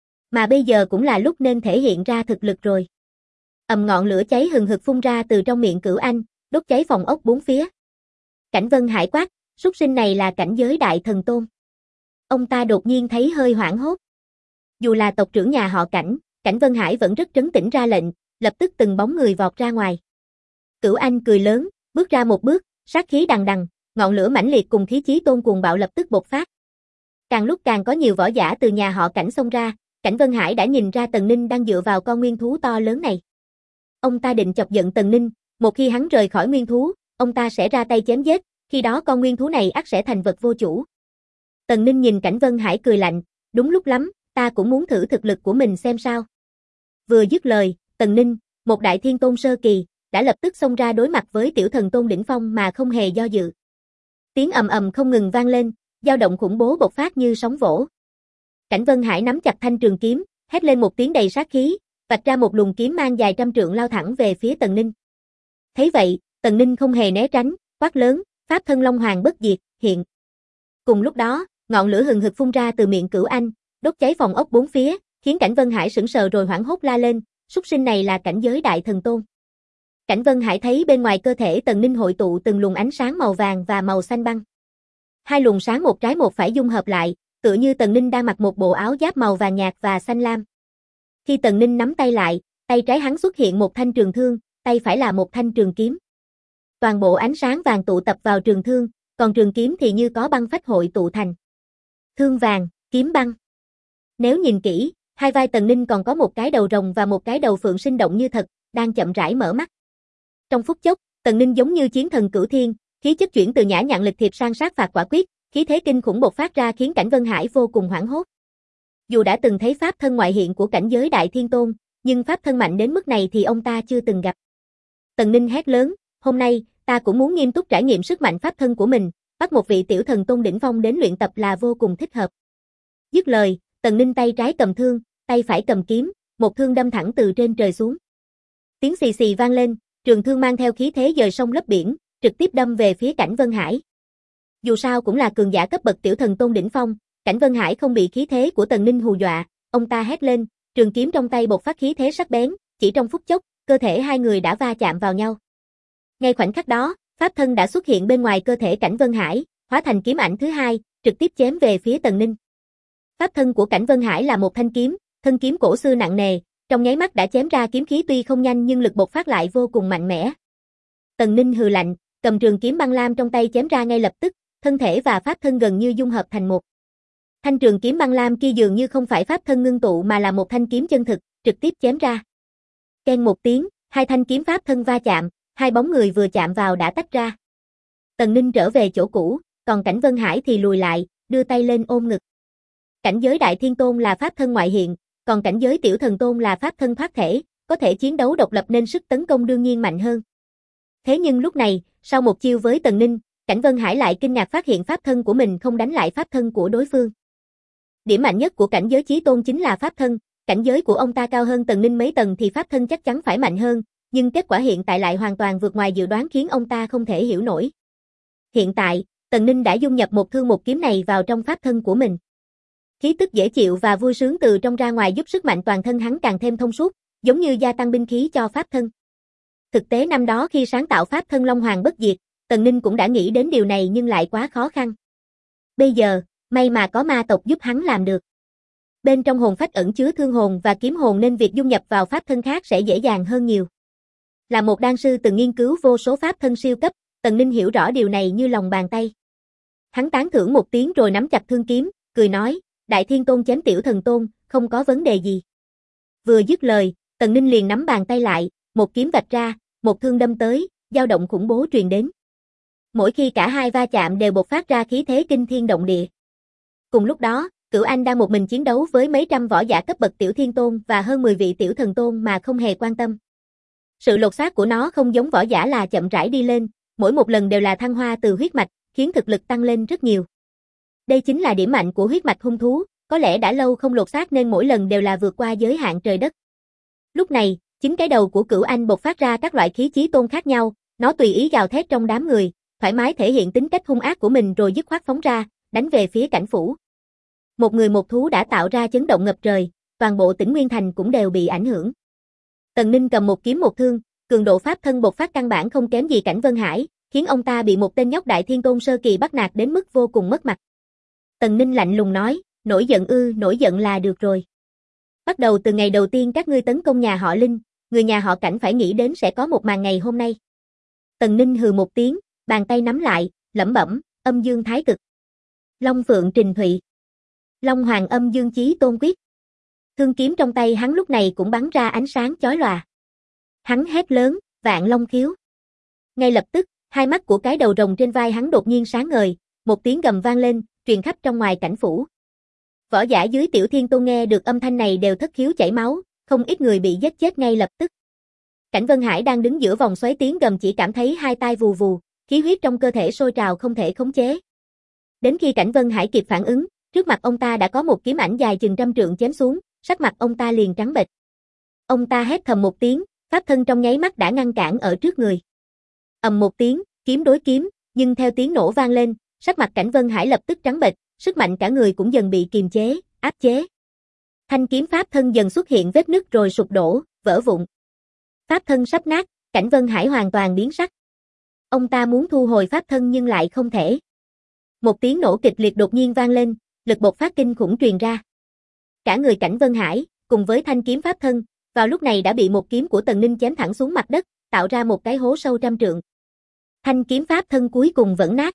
Mà bây giờ cũng là lúc nên thể hiện ra thực lực rồi. Ngọn lửa cháy hừng hực phun ra từ trong miệng Cửu Anh, đốt cháy phòng ốc bốn phía. Cảnh Vân Hải quát, Súc sinh này là cảnh giới đại thần tôn. Ông ta đột nhiên thấy hơi hoảng hốt. Dù là tộc trưởng nhà họ Cảnh, Cảnh Vân Hải vẫn rất trấn tĩnh ra lệnh, lập tức từng bóng người vọt ra ngoài. Cửu Anh cười lớn, bước ra một bước, sát khí đằng đằng, ngọn lửa mãnh liệt cùng khí chí tôn cuồng bạo lập tức bộc phát. Càng lúc càng có nhiều võ giả từ nhà họ Cảnh xông ra, Cảnh Vân Hải đã nhìn ra Tần Ninh đang dựa vào con nguyên thú to lớn này. Ông ta định chọc giận Tần Ninh, một khi hắn rời khỏi nguyên thú, ông ta sẽ ra tay chém giết, khi đó con nguyên thú này ắt sẽ thành vật vô chủ. Tần Ninh nhìn Cảnh Vân Hải cười lạnh, đúng lúc lắm, ta cũng muốn thử thực lực của mình xem sao. Vừa dứt lời, Tần Ninh, một đại thiên tôn sơ kỳ, đã lập tức xông ra đối mặt với tiểu thần tôn đỉnh phong mà không hề do dự. Tiếng ầm ầm không ngừng vang lên, dao động khủng bố bộc phát như sóng vỗ. Cảnh Vân Hải nắm chặt thanh trường kiếm, hét lên một tiếng đầy sát khí, vạch ra một luồng kiếm mang dài trăm trượng lao thẳng về phía Tần Ninh. Thấy vậy, Tần Ninh không hề né tránh, quát lớn, pháp thân Long Hoàng bất diệt, hiện. Cùng lúc đó, ngọn lửa hừng hực phun ra từ miệng Cửu Anh, đốt cháy phòng ốc bốn phía, khiến Cảnh Vân Hải sững sờ rồi hoảng hốt la lên, súc sinh này là cảnh giới đại thần tôn. Cảnh Vân Hải thấy bên ngoài cơ thể Tần Ninh hội tụ từng luồng ánh sáng màu vàng và màu xanh băng. Hai luồng sáng một trái một phải dung hợp lại, tựa như Tần Ninh đang mặc một bộ áo giáp màu vàng nhạt và xanh lam. Khi Tần Ninh nắm tay lại, tay trái hắn xuất hiện một thanh trường thương, tay phải là một thanh trường kiếm. Toàn bộ ánh sáng vàng tụ tập vào trường thương, còn trường kiếm thì như có băng phách hội tụ thành. Thương vàng, kiếm băng. Nếu nhìn kỹ, hai vai Tần Ninh còn có một cái đầu rồng và một cái đầu phượng sinh động như thật, đang chậm rãi mở mắt. Trong phút chốc, Tần Ninh giống như chiến thần cửu thiên, khí chất chuyển từ nhã nhặn lịch thiệp sang sát phạt quả quyết, khí thế kinh khủng bộc phát ra khiến Cảnh Vân Hải vô cùng hoảng hốt. Dù đã từng thấy pháp thân ngoại hiện của cảnh giới đại thiên tôn, nhưng pháp thân mạnh đến mức này thì ông ta chưa từng gặp. Tần Ninh hét lớn, hôm nay, ta cũng muốn nghiêm túc trải nghiệm sức mạnh pháp thân của mình, bắt một vị tiểu thần tôn đỉnh phong đến luyện tập là vô cùng thích hợp. Dứt lời, Tần Ninh tay trái cầm thương, tay phải cầm kiếm, một thương đâm thẳng từ trên trời xuống. Tiếng xì xì vang lên, trường thương mang theo khí thế dời sông lấp biển, trực tiếp đâm về phía Cảnh Vân Hải. Dù sao cũng là cường giả cấp bậc tiểu thần tôn đỉnh phong, Cảnh Vân Hải không bị khí thế của Tần Ninh hù dọa, ông ta hét lên, trường kiếm trong tay bộc phát khí thế sắc bén, chỉ trong phút chốc, cơ thể hai người đã va chạm vào nhau. Ngay khoảnh khắc đó, pháp thân đã xuất hiện bên ngoài cơ thể Cảnh Vân Hải, hóa thành kiếm ảnh thứ hai, trực tiếp chém về phía Tần Ninh. Pháp thân của Cảnh Vân Hải là một thanh kiếm, thân kiếm cổ xưa nặng nề, trong nháy mắt đã chém ra kiếm khí tuy không nhanh nhưng lực bộc phát lại vô cùng mạnh mẽ. Tần Ninh hừ lạnh, cầm trường kiếm băng lam trong tay chém ra ngay lập tức, thân thể và pháp thân gần như dung hợp thành một. Thanh trường kiếm băng lam kia dường như không phải pháp thân ngưng tụ mà là một thanh kiếm chân thực, trực tiếp chém ra. Keng một tiếng, hai thanh kiếm pháp thân va chạm, hai bóng người vừa chạm vào đã tách ra. Tần Ninh trở về chỗ cũ, còn Cảnh Vân Hải thì lùi lại, đưa tay lên ôm ngực. Cảnh giới đại thiên tôn là pháp thân ngoại hiện, còn cảnh giới tiểu thần tôn là pháp thân thoát thể, có thể chiến đấu độc lập nên sức tấn công đương nhiên mạnh hơn. Thế nhưng lúc này, sau một chiêu với Tần Ninh, Cảnh Vân Hải lại kinh ngạc phát hiện pháp thân của mình không đánh lại pháp thân của đối phương. Điểm mạnh nhất của cảnh giới chí tôn chính là pháp thân, cảnh giới của ông ta cao hơn Tần Ninh mấy tầng thì pháp thân chắc chắn phải mạnh hơn, nhưng kết quả hiện tại lại hoàn toàn vượt ngoài dự đoán khiến ông ta không thể hiểu nổi. Hiện tại, Tần Ninh đã dung nhập một thương một kiếm này vào trong pháp thân của mình. Khí tức dễ chịu và vui sướng từ trong ra ngoài giúp sức mạnh toàn thân hắn càng thêm thông suốt, giống như gia tăng binh khí cho pháp thân. Thực tế năm đó khi sáng tạo pháp thân Long Hoàng bất diệt, Tần Ninh cũng đã nghĩ đến điều này nhưng lại quá khó khăn. Bây giờ, may mà có ma tộc giúp hắn làm được. Bên trong hồn phách ẩn chứa thương hồn và kiếm hồn nên việc dung nhập vào pháp thân khác sẽ dễ dàng hơn nhiều. Là một đan sư từng nghiên cứu vô số pháp thân siêu cấp, Tần Ninh hiểu rõ điều này như lòng bàn tay. Hắn tán thưởng một tiếng rồi nắm chặt thương kiếm, cười nói, Đại Thiên Tôn chém tiểu thần tôn, không có vấn đề gì. Vừa dứt lời, Tần Ninh liền nắm bàn tay lại, một kiếm vạch ra, một thương đâm tới, dao động khủng bố truyền đến. Mỗi khi cả hai va chạm đều bộc phát ra khí thế kinh thiên động địa. Cùng lúc đó, Cửu Anh đang một mình chiến đấu với mấy trăm võ giả cấp bậc tiểu thiên tôn và hơn 10 vị tiểu thần tôn mà không hề quan tâm. Sự lột xác của nó không giống võ giả là chậm rãi đi lên, mỗi một lần đều là thăng hoa từ huyết mạch, khiến thực lực tăng lên rất nhiều. Đây chính là điểm mạnh của huyết mạch hung thú, có lẽ đã lâu không lột xác nên mỗi lần đều là vượt qua giới hạn trời đất. Lúc này, chính cái đầu của Cửu Anh bộc phát ra các loại khí chí tôn khác nhau, nó tùy ý gào thét trong đám người, thoải mái thể hiện tính cách hung ác của mình rồi dứt khoát phóng ra, đánh về phía Cảnh Phủ. Một người một thú đã tạo ra chấn động ngập trời, toàn bộ Tĩnh Nguyên Thành cũng đều bị ảnh hưởng. Tần Ninh cầm một kiếm một thương, cường độ pháp thân bộc phát căn bản không kém gì Cảnh Vân Hải, khiến ông ta bị một tên nhóc Đại Thiên Tôn sơ kỳ bắt nạt đến mức vô cùng mất mặt. Tần Ninh lạnh lùng nói, nổi giận là được rồi. Bắt đầu từ ngày đầu tiên các ngươi tấn công nhà họ Linh, người nhà họ Cảnh phải nghĩ đến sẽ có một màn ngày hôm nay. Tần Ninh hừ một tiếng, bàn tay nắm lại, lẩm bẩm, âm dương thái cực. Long Phượng Trình Thụy. Long Hoàng âm dương chí tôn quyết. Thương kiếm trong tay hắn lúc này cũng bắn ra ánh sáng chói lòa. Hắn hét lớn, Vạn Long khiếu. Ngay lập tức, hai mắt của cái đầu rồng trên vai hắn đột nhiên sáng ngời, một tiếng gầm vang lên, truyền khắp trong ngoài cảnh phủ. Võ giả dưới Tiểu Thiên Tôn nghe được âm thanh này đều thất khiếu chảy máu, không ít người bị giết chết ngay lập tức. Cảnh Vân Hải đang đứng giữa vòng xoáy tiếng gầm chỉ cảm thấy hai tai vù vù, khí huyết trong cơ thể sôi trào không thể khống chế. Đến khi Cảnh Vân Hải kịp phản ứng, trước mặt ông ta đã có một kiếm ảnh dài chừng 100 trượng chém xuống, sắc mặt ông ta liền trắng bệch. Ông ta hét thầm một tiếng, pháp thân trong nháy mắt đã ngăn cản ở trước người. Ầm một tiếng, kiếm đối kiếm, nhưng theo tiếng nổ vang lên, sắc mặt Cảnh Vân Hải lập tức trắng bệch, sức mạnh cả người cũng dần bị kiềm chế, áp chế. Thanh kiếm pháp thân dần xuất hiện vết nứt rồi sụp đổ, vỡ vụn. Pháp thân sắp nát, Cảnh Vân Hải hoàn toàn biến sắc. Ông ta muốn thu hồi pháp thân nhưng lại không thể. Một tiếng nổ kịch liệt đột nhiên vang lên, lực bộc phát kinh khủng truyền ra. Cả người Cảnh Vân Hải, cùng với thanh kiếm pháp thân, vào lúc này đã bị một kiếm của Tần Ninh chém thẳng xuống mặt đất, tạo ra một cái hố sâu 100 trượng. Thanh kiếm pháp thân cuối cùng vẫn nát.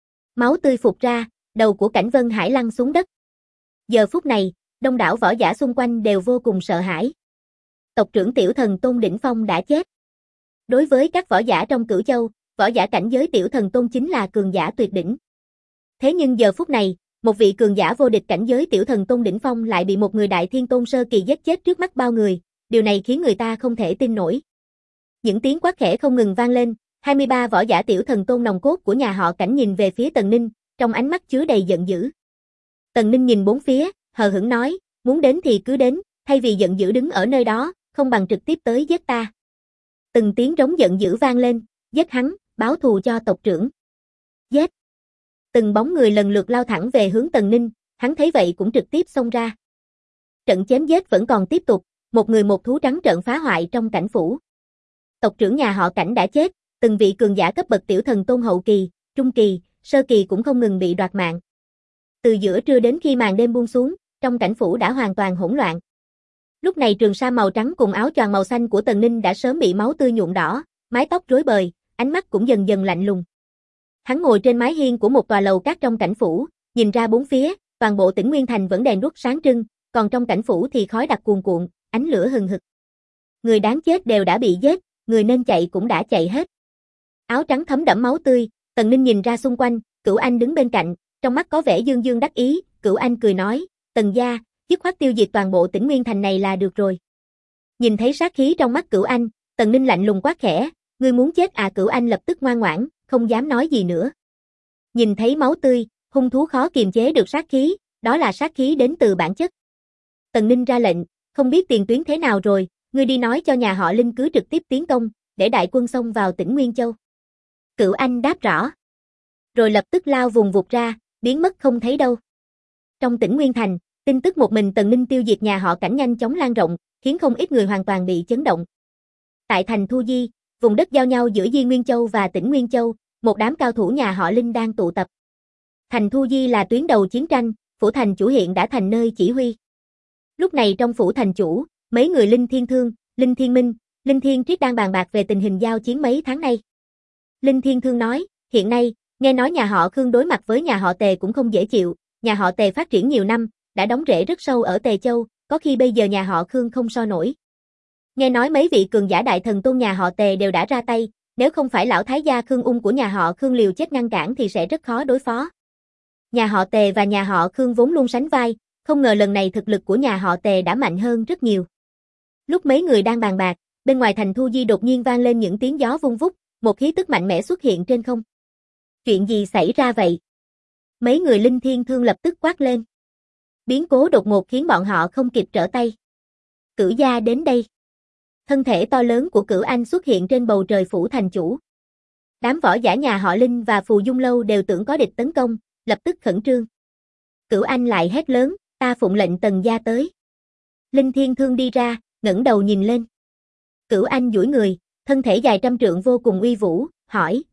Máu tươi phụt ra, đầu của Cảnh Vân Hải lăn xuống đất. Giờ phút này, đông đảo võ giả xung quanh đều vô cùng sợ hãi. Tộc trưởng Tiểu Thần Tôn đỉnh phong đã chết. Đối với các võ giả trong Cửu Châu, võ giả cảnh giới Tiểu Thần Tôn chính là cường giả tuyệt đỉnh. Thế nhưng giờ phút này, một vị cường giả vô địch cảnh giới Tiểu Thần Tôn đỉnh phong lại bị một người Đại Thiên Tôn sơ kỳ giết chết trước mắt bao người, điều này khiến người ta không thể tin nổi. Những tiếng quát khẽ không ngừng vang lên, 23 võ giả Tiểu Thần Tôn nòng cốt của nhà họ Cảnh nhìn về phía Tần Ninh, trong ánh mắt chứa đầy giận dữ. Tần Ninh nhìn bốn phía, hờ hững nói, muốn đến thì cứ đến, thay vì giận dữ đứng ở nơi đó, không bằng trực tiếp tới giết ta. Từng tiếng rống giận dữ vang lên, giết hắn, báo thù cho tộc trưởng. Giết. Từng bóng người lần lượt lao thẳng về hướng Tần Ninh, hắn thấy vậy cũng trực tiếp xông ra. Trận chém giết vẫn còn tiếp tục, một người một thú trắng trợn phá hoại trong cảnh phủ. Tộc trưởng nhà họ Cảnh đã chết, từng vị cường giả cấp bậc Tiểu Thần Tôn hậu kỳ, trung kỳ, sơ kỳ cũng không ngừng bị đoạt mạng. Từ giữa trưa đến khi màn đêm buông xuống, trong cảnh phủ đã hoàn toàn hỗn loạn. Lúc này trường sa màu trắng cùng áo choàng màu xanh của Tần Ninh đã sớm bị máu tươi nhuộm đỏ, mái tóc rối bời, ánh mắt cũng dần dần lạnh lùng. Hắn ngồi trên mái hiên của một tòa lầu cát trong cảnh phủ, nhìn ra bốn phía, toàn bộ Tĩnh Nguyên Thành vẫn đèn đuốc sáng trưng, còn trong cảnh phủ thì khói đặc cuồn cuộn, ánh lửa hừng hực. Người đáng chết đều đã bị giết, người nên chạy cũng đã chạy hết. Áo trắng thấm đẫm máu tươi, Tần Ninh nhìn ra xung quanh, Cửu Anh đứng bên cạnh, trong mắt có vẻ dương dương đắc ý, Cửu Anh cười nói, Tần gia, dứt khoát tiêu diệt toàn bộ Tĩnh Nguyên Thành này là được rồi. Nhìn thấy sát khí trong mắt Cửu Anh, Tần Ninh lạnh lùng quát khẽ, ngươi muốn chết à? Cửu Anh lập tức ngoan ngoãn, không dám nói gì nữa. Nhìn thấy máu tươi, hung thú khó kiềm chế được sát khí, đó là sát khí đến từ bản chất. Tần Ninh ra lệnh, không biết tiền tuyến thế nào rồi, ngươi đi nói cho nhà họ Linh cứ trực tiếp tiến công, để đại quân xông vào Tĩnh Nguyên Châu. Cửu Anh đáp rõ. Rồi lập tức lao vùng vụt ra, biến mất không thấy đâu. Trong Tĩnh Nguyên Thành, tin tức một mình Tần Ninh tiêu diệt nhà họ Cảnh nhanh chóng lan rộng, khiến không ít người hoàn toàn bị chấn động. Tại thành Thu Di, vùng đất giao nhau giữa Di Nguyên Châu và Tĩnh Nguyên Châu, một đám cao thủ nhà họ Linh đang tụ tập. Thành Thu Di là tuyến đầu chiến tranh, phủ thành chủ hiện đã thành nơi chỉ huy. Lúc này trong phủ thành chủ, mấy người Linh Thiên Thương, Linh Thiên Minh, Linh Thiên Triết đang bàn bạc về tình hình giao chiến mấy tháng nay. Linh Thiên Thương nói, hiện nay, nghe nói nhà họ Khương đối mặt với nhà họ Tề cũng không dễ chịu, nhà họ Tề phát triển nhiều năm, đã đóng rễ rất sâu ở Tề Châu, có khi bây giờ nhà họ Khương không so nổi. Nghe nói mấy vị cường giả đại thần tôn nhà họ Tề đều đã ra tay, nếu không phải lão thái gia Khương Ung của nhà họ Khương liều chết ngăn cản thì sẽ rất khó đối phó. Nhà họ Tề và nhà họ Khương vốn luôn sánh vai, không ngờ lần này thực lực của nhà họ Tề đã mạnh hơn rất nhiều. Lúc mấy người đang bàn bạc, bên ngoài thành Thu Di đột nhiên vang lên những tiếng gió vung vút, một khí tức mạnh mẽ xuất hiện trên không. Chuyện gì xảy ra vậy? Mấy người Linh Thiên Thương lập tức quát lên. Biến cố đột ngột khiến bọn họ không kịp trở tay. Cửu gia đến đây. Thân thể to lớn của Cửu Anh xuất hiện trên bầu trời phủ thành chủ. Đám võ giả nhà họ Linh và Phù Dung Lâu đều tưởng có địch tấn công, lập tức khẩn trương. Cửu Anh lại hét lớn, ta phụng lệnh Tần gia tới. Linh Thiên Thương đi ra, ngẩng đầu nhìn lên. Cửu Anh duỗi người, thân thể dài 100 trượng vô cùng uy vũ, hỏi,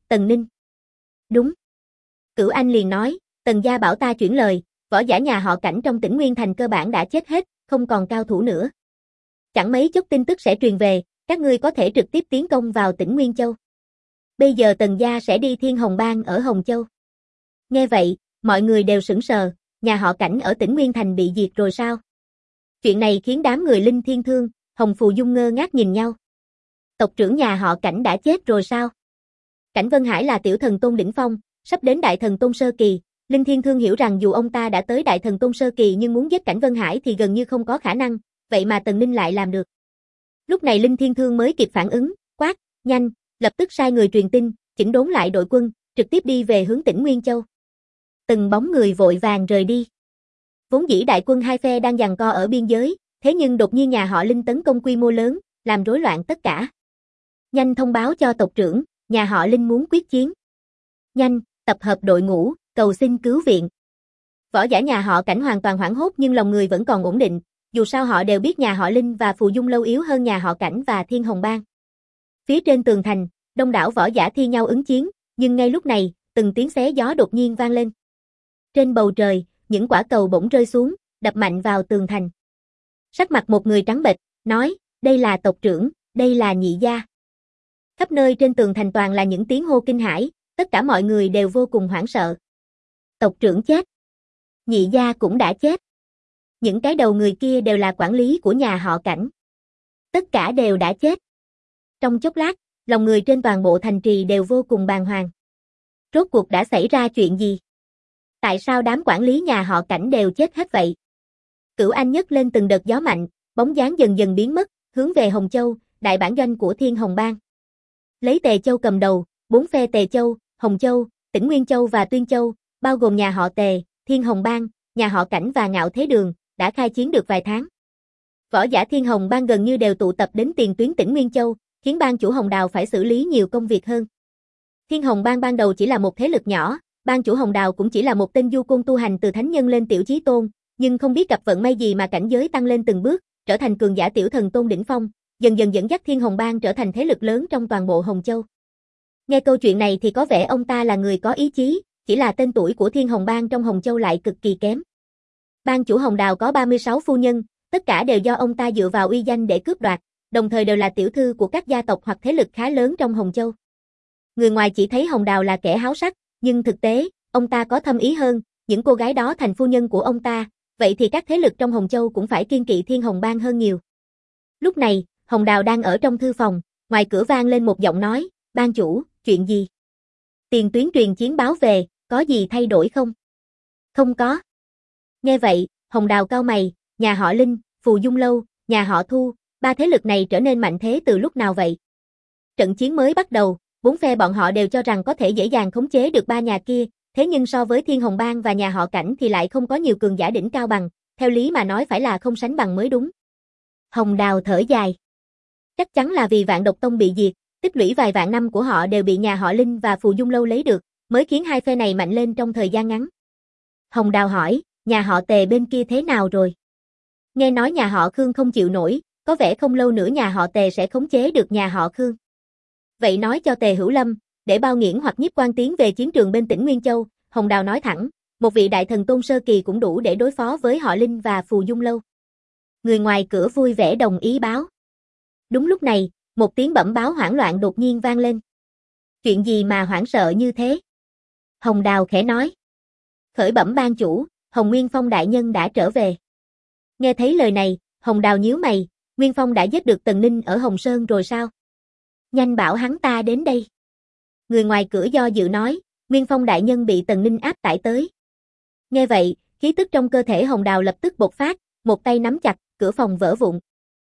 Tần Ninh. Đúng. Cửu Anh liền nói, Tần gia bảo ta chuyển lời, võ giả nhà họ Cảnh trong tỉnh Nguyên Thành cơ bản đã chết hết, không còn cao thủ nữa. Chẳng mấy chốc tin tức sẽ truyền về, các ngươi có thể trực tiếp tiến công vào tỉnh Nguyên Châu. Bây giờ Tần gia sẽ đi Thiên Hồng Bang ở Hồng Châu. Nghe vậy, mọi người đều sững sờ, nhà họ Cảnh ở tỉnh Nguyên Thành bị diệt rồi sao? Chuyện này khiến đám người Linh Thiên Thương, Hồng Phù Dung ngơ ngác nhìn nhau. Tộc trưởng nhà họ Cảnh đã chết rồi sao? Cảnh Vân Hải là tiểu thần tôn đỉnh phong, sắp đến đại thần tôn sơ kỳ. Linh Thiên Thương hiểu rằng dù ông ta đã tới đại thần tôn sơ kỳ nhưng muốn giết Cảnh Vân Hải thì gần như không có khả năng, vậy mà Tần Ninh lại làm được. Lúc này Linh Thiên Thương mới kịp phản ứng, quát, nhanh, lập tức sai người truyền tin, chỉnh đốn lại đội quân, trực tiếp đi về hướng tỉnh Nguyên Châu. Từng bóng người vội vàng rời đi. Vốn dĩ đại quân hai phe đang giằng co ở biên giới, thế nhưng đột nhiên nhà họ Linh tấn công quy mô lớn, làm rối loạn tất cả. Nhanh thông báo cho tộc trưởng, nhà họ Linh muốn quyết chiến. Nhanh, tập hợp đội ngũ, cầu xin cứu viện. Võ giả nhà họ Cảnh hoàn toàn hoảng hốt nhưng lòng người vẫn còn ổn định, dù sao họ đều biết nhà họ Linh và Phù Dung Lâu yếu hơn nhà họ Cảnh và Thiên Hồng Bang. Phía trên tường thành, đông đảo võ giả thi nhau ứng chiến, nhưng ngay lúc này, từng tiếng xé gió đột nhiên vang lên. Trên bầu trời, những quả cầu bỗng rơi xuống, đập mạnh vào tường thành. Sắc mặt một người trắng bệch, nói, đây là tộc trưởng, đây là Nhị gia. Khắp nơi trên tường thành toàn là những tiếng hô kinh hãi, tất cả mọi người đều vô cùng hoảng sợ. Tộc trưởng chết. Nhị gia cũng đã chết. Những cái đầu người kia đều là quản lý của nhà họ Cảnh. Tất cả đều đã chết. Trong chốc lát, lòng người trên toàn bộ thành trì đều vô cùng bàng hoàng. Rốt cuộc đã xảy ra chuyện gì? Tại sao đám quản lý nhà họ Cảnh đều chết hết vậy? Cửu Anh nhấc lên từng đợt gió mạnh, bóng dáng dần dần biến mất, hướng về Hồng Châu, đại bản doanh của Thiên Hồng Bang. Lấy Tề Châu cầm đầu, bốn phe Tề Châu, Hồng Châu, tỉnh Nguyên Châu và Tuyên Châu, bao gồm nhà họ Tề, Thiên Hồng Bang, nhà họ Cảnh và Ngạo Thế Đường, đã khai chiến được vài tháng. Võ giả Thiên Hồng Bang gần như đều tụ tập đến tiền tuyến tỉnh Nguyên Châu, khiến bang chủ Hồng Đào phải xử lý nhiều công việc hơn. Thiên Hồng Bang ban đầu chỉ là một thế lực nhỏ, bang chủ Hồng Đào cũng chỉ là một tên du côn tu hành từ thánh nhân lên tiểu chí tôn, nhưng không biết gặp vận may gì mà cảnh giới tăng lên từng bước, trở thành cường giả tiểu thần tôn đỉnh phong, dần dần dẫn dắt Thiên Hồng Bang trở thành thế lực lớn trong toàn bộ Hồng Châu. Nghe câu chuyện này thì có vẻ ông ta là người có ý chí, chỉ là tên tuổi của Thiên Hồng Bang trong Hồng Châu lại cực kỳ kém. Bang chủ Hồng Đào có 36 phu nhân, tất cả đều do ông ta dựa vào uy danh để cướp đoạt, đồng thời đều là tiểu thư của các gia tộc hoặc thế lực khá lớn trong Hồng Châu. Người ngoài chỉ thấy Hồng Đào là kẻ háo sắc, nhưng thực tế, ông ta có thâm ý hơn, những cô gái đó thành phu nhân của ông ta, vậy thì các thế lực trong Hồng Châu cũng phải kiêng kỵ Thiên Hồng Bang hơn nhiều. Lúc này, Hồng Đào đang ở trong thư phòng, ngoài cửa vang lên một giọng nói, "Ban chủ, chuyện gì?" "Tiền tuyến truyền chiến báo về, có gì thay đổi không?" "Không có." Nghe vậy, Hồng Đào cau mày, nhà họ Linh, Phù Dung Lâu, nhà họ Thu, ba thế lực này trở nên mạnh thế từ lúc nào vậy? Trận chiến mới bắt đầu, bốn phe bọn họ đều cho rằng có thể dễ dàng khống chế được ba nhà kia, thế nhưng so với Thiên Hồng Bang và nhà họ Cảnh thì lại không có nhiều cường giả đỉnh cao bằng, theo lý mà nói phải là không sánh bằng mới đúng. Hồng Đào thở dài. Chắc chắn là vì Vạn Độc Tông bị diệt, tích lũy vài vạn năm của họ đều bị nhà họ Linh và Phù Dung Lâu lấy được, mới khiến hai phe này mạnh lên trong thời gian ngắn. Hồng Đào hỏi, nhà họ Tề bên kia thế nào rồi? Nghe nói nhà họ Khương không chịu nổi, có vẻ không lâu nữa nhà họ Tề sẽ khống chế được nhà họ Khương. Vậy nói cho Tề Hữu Lâm, để Bao Nghiễn hoặc Nhiếp Quan tiến về chiến trường bên tỉnh Nguyên Châu, Hồng Đào nói thẳng, một vị đại thần tôn sơ kỳ cũng đủ để đối phó với họ Linh và Phù Dung Lâu. Người ngoài cửa vui vẻ đồng ý báo. Đúng lúc này, một tiếng bẩm báo hoảng loạn đột nhiên vang lên. Chuyện gì mà hoảng sợ như thế? Hồng Đào khẽ nói. Khởi bẩm ban chủ, Hồng Nguyên Phong đại nhân đã trở về. Nghe thấy lời này, Hồng Đào nhíu mày, Nguyên Phong đã giết được Tần Ninh ở Hồng Sơn rồi sao? Nhanh bảo hắn ta đến đây. Người ngoài cửa do dự nói, Nguyên Phong đại nhân bị Tần Ninh áp tải tới. Nghe vậy, khí tức trong cơ thể Hồng Đào lập tức bộc phát, một tay nắm chặt, cửa phòng vỡ vụn.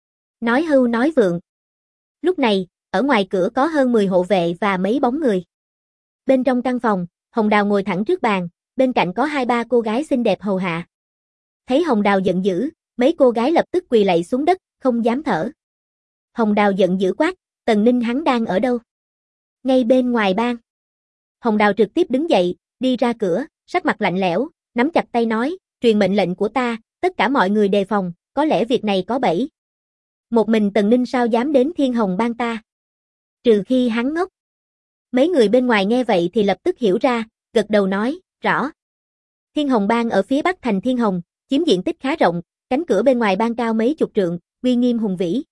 Nói hưu nói vượng. Lúc này, ở ngoài cửa có hơn 10 hộ vệ và mấy bóng người. Bên trong căn phòng, Hồng Đào ngồi thẳng trước bàn, bên cạnh có 2-3 cô gái xinh đẹp hầu hạ. Thấy Hồng Đào giận dữ, mấy cô gái lập tức quỳ lạy xuống đất, không dám thở. Hồng Đào giận dữ quát, Tần Ninh hắn đang ở đâu? Ngay bên ngoài bang. Hồng Đào trực tiếp đứng dậy, đi ra cửa, sắc mặt lạnh lẽo, nắm chặt tay nói, truyền mệnh lệnh của ta, tất cả mọi người đề phòng, có lẽ việc này có bẫy. Một mình Tần Ninh sao dám đến Thiên Hồng Bang ta? Trừ khi hắn ngốc. Mấy người bên ngoài nghe vậy thì lập tức hiểu ra, gật đầu nói, rõ. Thiên Hồng Bang ở phía bắc thành Thiên Hồng, chiếm diện tích khá rộng, cánh cửa bên ngoài bang cao mấy chục trượng, uy nghiêm hùng vĩ.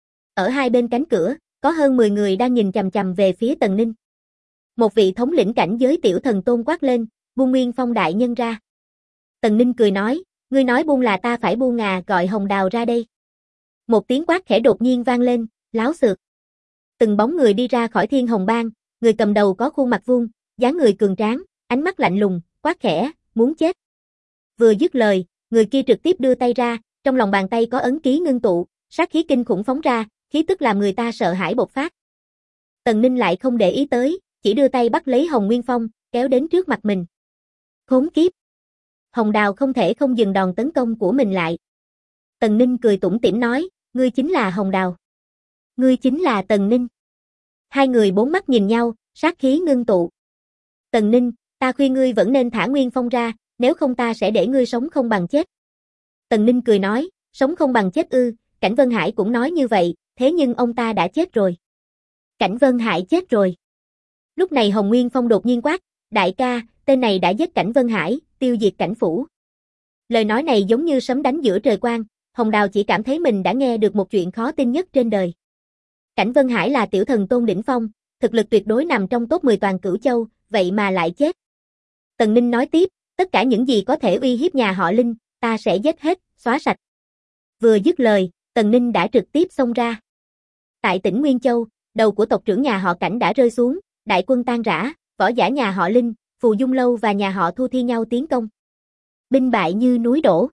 Ở hai bên cánh cửa, có hơn 10 người đang nhìn chằm chằm về phía Tần Ninh. Một vị thống lĩnh cảnh giới tiểu thần tôn quát lên, buông Nguyên Phong đại nhân ra. Tần Ninh cười nói, ngươi nói buông là ta phải buông à, gọi Hồng Đào ra đây. Một tiếng quát khẽ đột nhiên vang lên, láo xược. Từng bóng người đi ra khỏi Thiên Hồng Bang, người cầm đầu có khuôn mặt vuông, dáng người cường tráng, ánh mắt lạnh lùng, quát khẽ, muốn chết. Vừa dứt lời, người kia trực tiếp đưa tay ra, trong lòng bàn tay có ấn ký ngưng tụ, sát khí kinh khủng phóng ra, khí tức làm người ta sợ hãi bộc phát. Tần Ninh lại không để ý tới, chỉ đưa tay bắt lấy Hồng Nguyên Phong, kéo đến trước mặt mình. Khốn kiếp! Hồng Đào không thể không dừng đòn tấn công của mình lại. Tần Ninh cười tủm tỉm nói, ngươi chính là Hồng Đào. Ngươi chính là Tần Ninh. Hai người bốn mắt nhìn nhau, sát khí ngưng tụ. Tần Ninh, ta khuyên ngươi vẫn nên thả Nguyên Phong ra, nếu không ta sẽ để ngươi sống không bằng chết. Tần Ninh cười nói, sống không bằng chết ư, Cảnh Vân Hải cũng nói như vậy, thế nhưng ông ta đã chết rồi. Cảnh Vân Hải chết rồi. Lúc này Hồng Nguyên Phong đột nhiên quát, đại ca, tên này đã giết Cảnh Vân Hải, tiêu diệt cảnh phủ. Lời nói này giống như sấm đánh giữa trời quang, Hồng Đào chỉ cảm thấy mình đã nghe được một chuyện khó tin nhất trên đời. Cảnh Vân Hải là tiểu thần tôn đỉnh phong, thực lực tuyệt đối nằm trong top 10 toàn Cửu Châu, vậy mà lại chết. Tần Ninh nói tiếp, tất cả những gì có thể uy hiếp nhà họ Linh, ta sẽ giết hết, xóa sạch. Vừa dứt lời, Tần Ninh đã trực tiếp xông ra. Tại tỉnh Nguyên Châu, đầu của tộc trưởng nhà họ Cảnh đã rơi xuống, đại quân tan rã, võ giả nhà họ Linh, Phù Dung Lâu và nhà họ Thu thi nhau tiến công. Binh bại như núi đổ.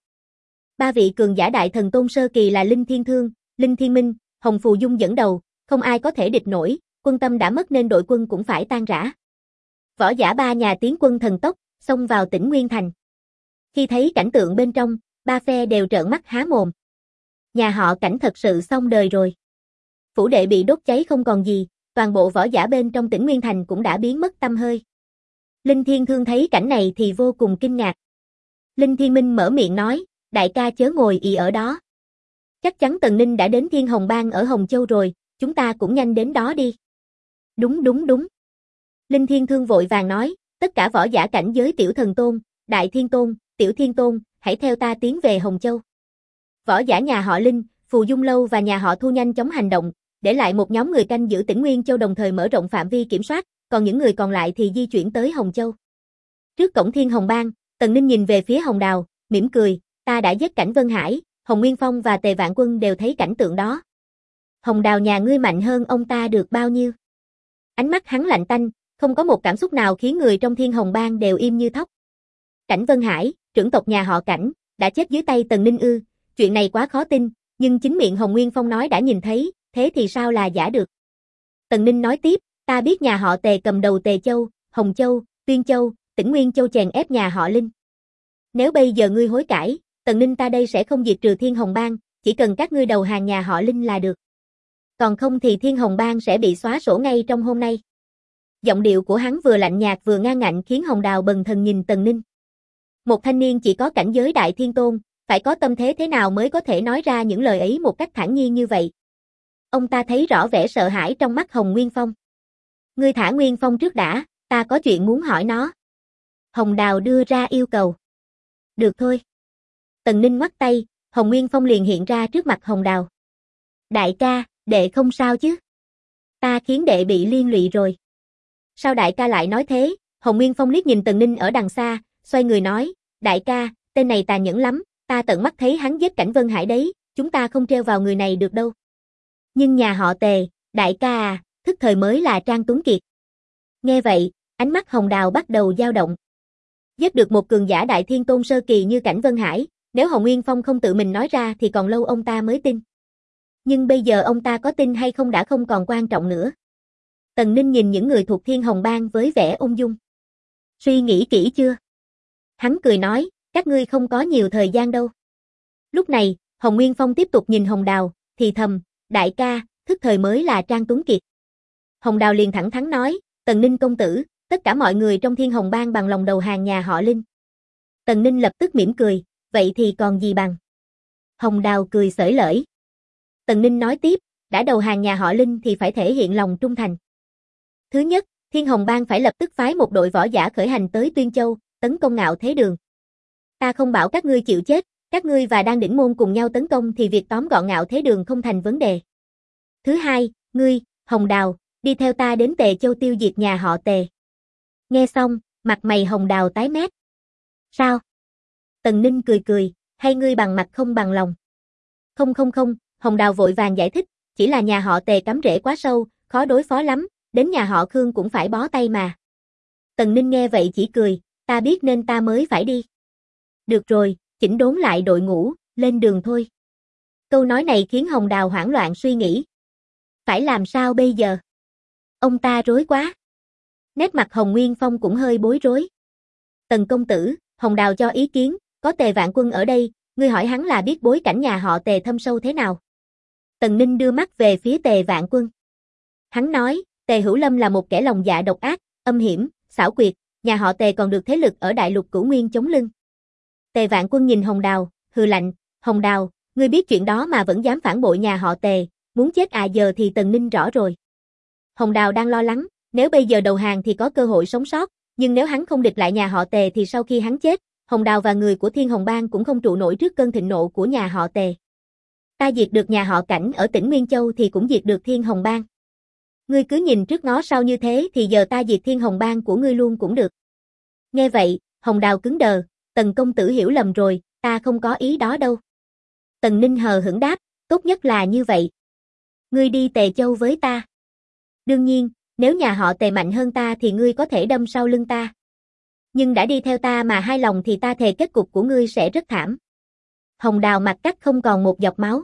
Ba vị cường giả đại thần tôn sơ kỳ là Linh Thiên Thương, Linh Thiên Minh, Hồng Phù Dung dẫn đầu, không ai có thể địch nổi, quân tâm đã mất nên đội quân cũng phải tan rã. Võ giả ba nhà tiến quân thần tốc, xông vào tỉnh Nguyên Thành. Khi thấy cảnh tượng bên trong, ba phe đều trợn mắt há mồm. Nhà họ Cảnh thật sự xong đời rồi. Phủ đệ bị đốt cháy không còn gì, toàn bộ võ giả bên trong tỉnh Nguyên Thành cũng đã biến mất tăm hơi. Linh Thiên Thương thấy cảnh này thì vô cùng kinh ngạc. Linh Thiên Minh mở miệng nói, đại ca chớ ngồi ì ở đó. Chắc chắn Tần Ninh đã đến Thiên Hồng Bang ở Hồng Châu rồi, chúng ta cũng nhanh đến đó đi. Đúng. Linh Thiên Thương vội vàng nói, tất cả võ giả cảnh giới tiểu thần tôn, đại thiên tôn, tiểu thiên tôn, hãy theo ta tiến về Hồng Châu. Võ giả nhà họ Linh, Phù Dung Lâu và nhà họ Thu nhanh chóng hành động, để lại một nhóm người canh giữ tỉnh Nguyên Châu đồng thời mở rộng phạm vi kiểm soát, còn những người còn lại thì di chuyển tới Hồng Châu. Trước cổng Thiên Hồng Bang, Tần Ninh nhìn về phía Hồng Đào, mỉm cười, ta đã giết Cảnh Vân Hải, Hồng Nguyên Phong và Tề Vạn Quân đều thấy cảnh tượng đó. Hồng Đào nhà ngươi mạnh hơn ông ta được bao nhiêu? Ánh mắt hắn lạnh tanh, không có một cảm xúc nào khiến người trong Thiên Hồng Bang đều im như thóc. Cảnh Vân Hải, trưởng tộc nhà họ Cảnh, đã chết dưới tay Tần Ninh ư, chuyện này quá khó tin, nhưng chính miệng Hồng Nguyên Phong nói đã nhìn thấy, thế thì sao là giả được. Tần Ninh nói tiếp, ta biết nhà họ Tề cầm đầu Tề Châu, Hồng Châu, Tuyên Châu, tỉnh Nguyên Châu chèn ép nhà họ Linh. Nếu bây giờ ngươi hối cải, Tần Ninh ta đây sẽ không diệt trừ Thiên Hồng Bang, chỉ cần các ngươi đầu hàng nhà họ Linh là được. Còn không thì Thiên Hồng Bang sẽ bị xóa sổ ngay trong hôm nay. Giọng điệu của hắn vừa lạnh nhạt vừa ngang ngạnh khiến Hồng Đào bần thần nhìn Tần Ninh. Một thanh niên chỉ có cảnh giới đại thiên tôn, phải có tâm thế thế nào mới có thể nói ra những lời ấy một cách thản nhiên như vậy. Ông ta thấy rõ vẻ sợ hãi trong mắt Hồng Nguyên Phong. Ngươi thả Nguyên Phong trước đã, ta có chuyện muốn hỏi nó. Hồng Đào đưa ra yêu cầu. Được thôi. Tần Ninh ngoắt tay, Hồng Nguyên Phong liền hiện ra trước mặt Hồng Đào. Đại ca, đệ không sao chứ? Ta khiến đệ bị liên lụy rồi. Sao đại ca lại nói thế? Hồng Nguyên Phong liếc nhìn Tần Ninh ở đằng xa, xoay người nói, đại ca, tên này tàn nhẫn lắm, ta tận mắt thấy hắn giết Cảnh Vân Hải đấy, chúng ta không treo vào người này được đâu. Nhưng nhà họ Tề, đại ca à, thức thời mới là Trang Tuấn Kiệt. Nghe vậy, ánh mắt Hồng Đào bắt đầu dao động. Giết được một cường giả đại thiên tôn sơ kỳ như Cảnh Vân Hải, nếu Hồng Nguyên Phong không tự mình nói ra thì còn lâu ông ta mới tin. Nhưng bây giờ ông ta có tin hay không đã không còn quan trọng nữa. Tần Ninh nhìn những người thuộc Thiên Hồng Bang với vẻ ung dung. Suy nghĩ kỹ chưa? Hắn cười nói, các ngươi không có nhiều thời gian đâu. Lúc này, Hồng Nguyên Phong tiếp tục nhìn Hồng Đào, thì thầm, đại ca, thức thời mới là Trang Tuấn Kiệt. Hồng Đào liền thẳng thắn nói, Tần Ninh công tử, tất cả mọi người trong Thiên Hồng Bang bằng lòng đầu hàng nhà họ Linh. Tần Ninh lập tức mỉm cười, vậy thì còn gì bằng. Hồng Đào cười xởi lởi. Tần Ninh nói tiếp, đã đầu hàng nhà họ Linh thì phải thể hiện lòng trung thành. Thứ nhất, Thiên Hồng Bang phải lập tức phái một đội võ giả khởi hành tới Tuyên Châu, tấn công Ngạo Thế Đường. Ta không bảo các ngươi chịu chết, các ngươi và Đan Đỉnh Môn cùng nhau tấn công thì việc tóm gọn Ngạo Thế Đường không thành vấn đề. Thứ hai, ngươi, Hồng Đào, đi theo ta đến Tề Châu tiêu diệt nhà họ Tề. Nghe xong, mặt mày Hồng Đào tái mét. Sao? Tần Ninh cười cười, hay ngươi bằng mặt không bằng lòng? Không, Hồng Đào vội vàng giải thích, chỉ là nhà họ Tề cắm rễ quá sâu, khó đối phó lắm, đến nhà họ Khương cũng phải bó tay mà. Tần Ninh nghe vậy chỉ cười, ta biết nên ta mới phải đi. Được rồi, chỉnh đốn lại đội ngũ, lên đường thôi. Câu nói này khiến Hồng Đào hoảng loạn suy nghĩ. Phải làm sao bây giờ? Ông ta rối quá. Nét mặt Hồng Nguyên Phong cũng hơi bối rối. Tần công tử, Hồng Đào cho ý kiến, có Tề Vạn Quân ở đây, ngươi hỏi hắn là biết bối cảnh nhà họ Tề thâm sâu thế nào. Tần Ninh đưa mắt về phía Tề Vạn Quân. Hắn nói, Tề Hữu Lâm là một kẻ lòng dạ độc ác, âm hiểm, xảo quyệt, nhà họ Tề còn được thế lực ở Đại Lục Cửu Nguyên chống lưng. Tề Vạn Quân nhìn Hồng Đào, hừ lạnh, Hồng Đào, ngươi biết chuyện đó mà vẫn dám phản bội nhà họ Tề, muốn chết à? Giờ thì Tần Ninh rõ rồi. Hồng Đào đang lo lắng, nếu bây giờ đầu hàng thì có cơ hội sống sót, nhưng nếu hắn không địch lại nhà họ Tề thì sau khi hắn chết, Hồng Đào và người của Thiên Hồng Bang cũng không trụ nổi trước cơn thịnh nộ của nhà họ Tề. Ta diệt được nhà họ Cảnh ở tỉnh Nguyên Châu thì cũng diệt được Thiên Hồng Bang. Ngươi cứ nhìn trước ngó sau như thế thì giờ ta diệt Thiên Hồng Bang của ngươi luôn cũng được. Nghe vậy, Hồng Đào cứng đờ, Tần công tử hiểu lầm rồi, ta không có ý đó đâu. Tần Ninh hờ hững đáp, tốt nhất là như vậy. Ngươi đi Tề Châu với ta. Đương nhiên, nếu nhà họ Tề mạnh hơn ta thì ngươi có thể đâm sau lưng ta. Nhưng đã đi theo ta mà hai lòng thì ta thề kết cục của ngươi sẽ rất thảm. Hồng Đào mặt cắt không còn một giọt máu.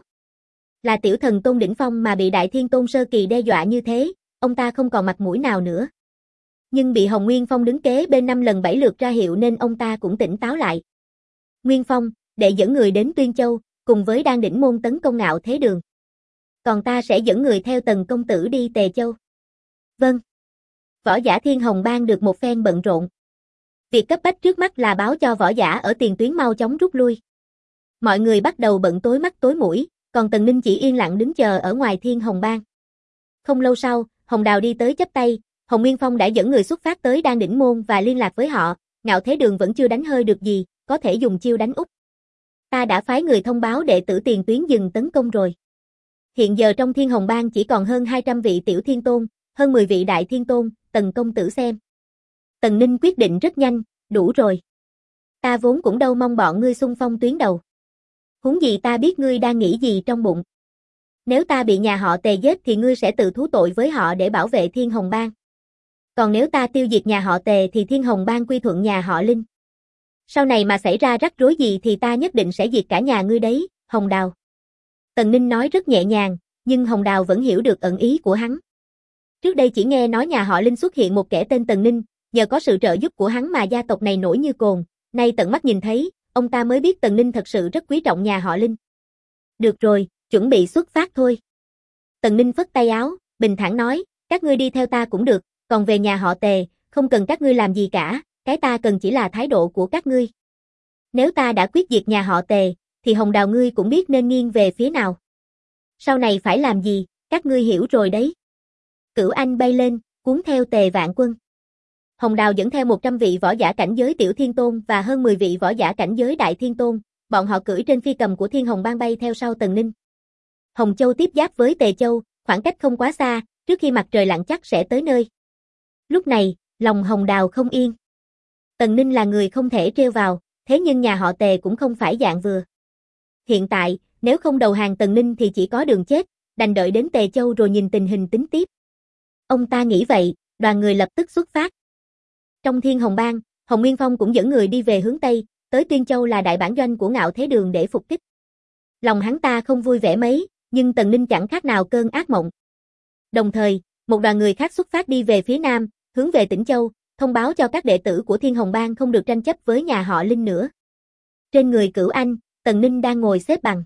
Là tiểu thần tôn đỉnh phong mà bị Đại Thiên Tôn sơ kỳ đe dọa như thế, ông ta không còn mặt mũi nào nữa. Nhưng bị Hồng Nguyên Phong đứng kế bên 5 lần 7 lượt ra hiệu nên ông ta cũng tỉnh táo lại. Nguyên Phong, đệ dẫn người đến Tuyên Châu, cùng với Đan Đỉnh Môn tấn công Ngạo Thế Đường. Còn ta sẽ dẫn người theo Tần công tử đi Tề Châu. Vâng. Võ giả Thiên Hồng Bang được một phen bận rộn. Việc cấp bách trước mắt là báo cho võ giả ở tiền tuyến mau chóng rút lui. Mọi người bắt đầu bận tối mắt tối mũi, còn Tần Ninh chỉ yên lặng đứng chờ ở ngoài Thiên Hồng Bang. Không lâu sau, Hồng Đào đi tới chắp tay, Hồng Nguyên Phong đã dẫn người xuất phát tới Đan Đỉnh Môn và liên lạc với họ, Ngạo Thế Đường vẫn chưa đánh hơi được gì, có thể dùng chiêu đánh úp. Ta đã phái người thông báo đệ tử tiền tuyến dừng tấn công rồi. Hiện giờ trong Thiên Hồng Bang chỉ còn hơn 200 vị tiểu thiên tôn, hơn 10 vị đại thiên tôn, Tần công tử xem. Tần Ninh quyết định rất nhanh, đủ rồi. Ta vốn cũng đâu mong bọn ngươi xung phong tuyến đầu. Huống gì ta biết ngươi đang nghĩ gì trong bụng. Nếu ta bị nhà họ Tề giết thì ngươi sẽ tự thú tội với họ để bảo vệ Thiên Hồng Bang. Còn nếu ta tiêu diệt nhà họ Tề thì Thiên Hồng Bang quy thuận nhà họ Linh. Sau này mà xảy ra rắc rối gì thì ta nhất định sẽ diệt cả nhà ngươi đấy, Hồng Đào. Tần Ninh nói rất nhẹ nhàng, nhưng Hồng Đào vẫn hiểu được ẩn ý của hắn. Trước đây chỉ nghe nói nhà họ Linh xuất hiện một kẻ tên Tần Ninh, nhờ có sự trợ giúp của hắn mà gia tộc này nổi như cồn, nay tận mắt nhìn thấy, ông ta mới biết Tần Ninh thật sự rất quý trọng nhà họ Linh. Được rồi, chuẩn bị xuất phát thôi. Tần Ninh phất tay áo, bình thản nói, các ngươi đi theo ta cũng được, còn về nhà họ Tề, không cần các ngươi làm gì cả, cái ta cần chỉ là thái độ của các ngươi. Nếu ta đã quyết diệt nhà họ Tề, thì Hồng Đào ngươi cũng biết nên nghiêng về phía nào. Sau này phải làm gì, các ngươi hiểu rồi đấy. Cửu Anh bay lên, cuốn theo Tề Vạn Quân. Hồng Đào dẫn theo 100 vị võ giả cảnh giới tiểu thiên tôn và hơn 10 vị võ giả cảnh giới đại thiên tôn, bọn họ cưỡi trên phi cầm của Thiên Hồng Bang bay theo sau Tần Ninh. Hồng Châu tiếp giáp với Tề Châu, khoảng cách không quá xa, trước khi mặt trời lặn chắc sẽ tới nơi. Lúc này, lòng Hồng Đào không yên. Tần Ninh là người không thể trêu vào, thế nhưng nhà họ Tề cũng không phải dạng vừa. Hiện tại, nếu không đầu hàng Tần Ninh thì chỉ có đường chết, đành đợi đến Tề Châu rồi nhìn tình hình tính tiếp. Ông ta nghĩ vậy, đoàn người lập tức xuất phát. Trong Thiên Hồng Bang, Hồng Nguyên Phong cũng dẫn người đi về hướng Tây, tới Tuyên Châu là đại bản doanh của Ngạo Thế Đường để phục kích. Lòng hắn ta không vui vẻ mấy, nhưng Tần Ninh chẳng khác nào cơn ác mộng. Đồng thời, một đoàn người khác xuất phát đi về phía Nam, hướng về Tĩnh Châu, thông báo cho các đệ tử của Thiên Hồng Bang không được tranh chấp với nhà họ Linh nữa. Trên người Cửu Anh, Tần Ninh đang ngồi xếp bằng.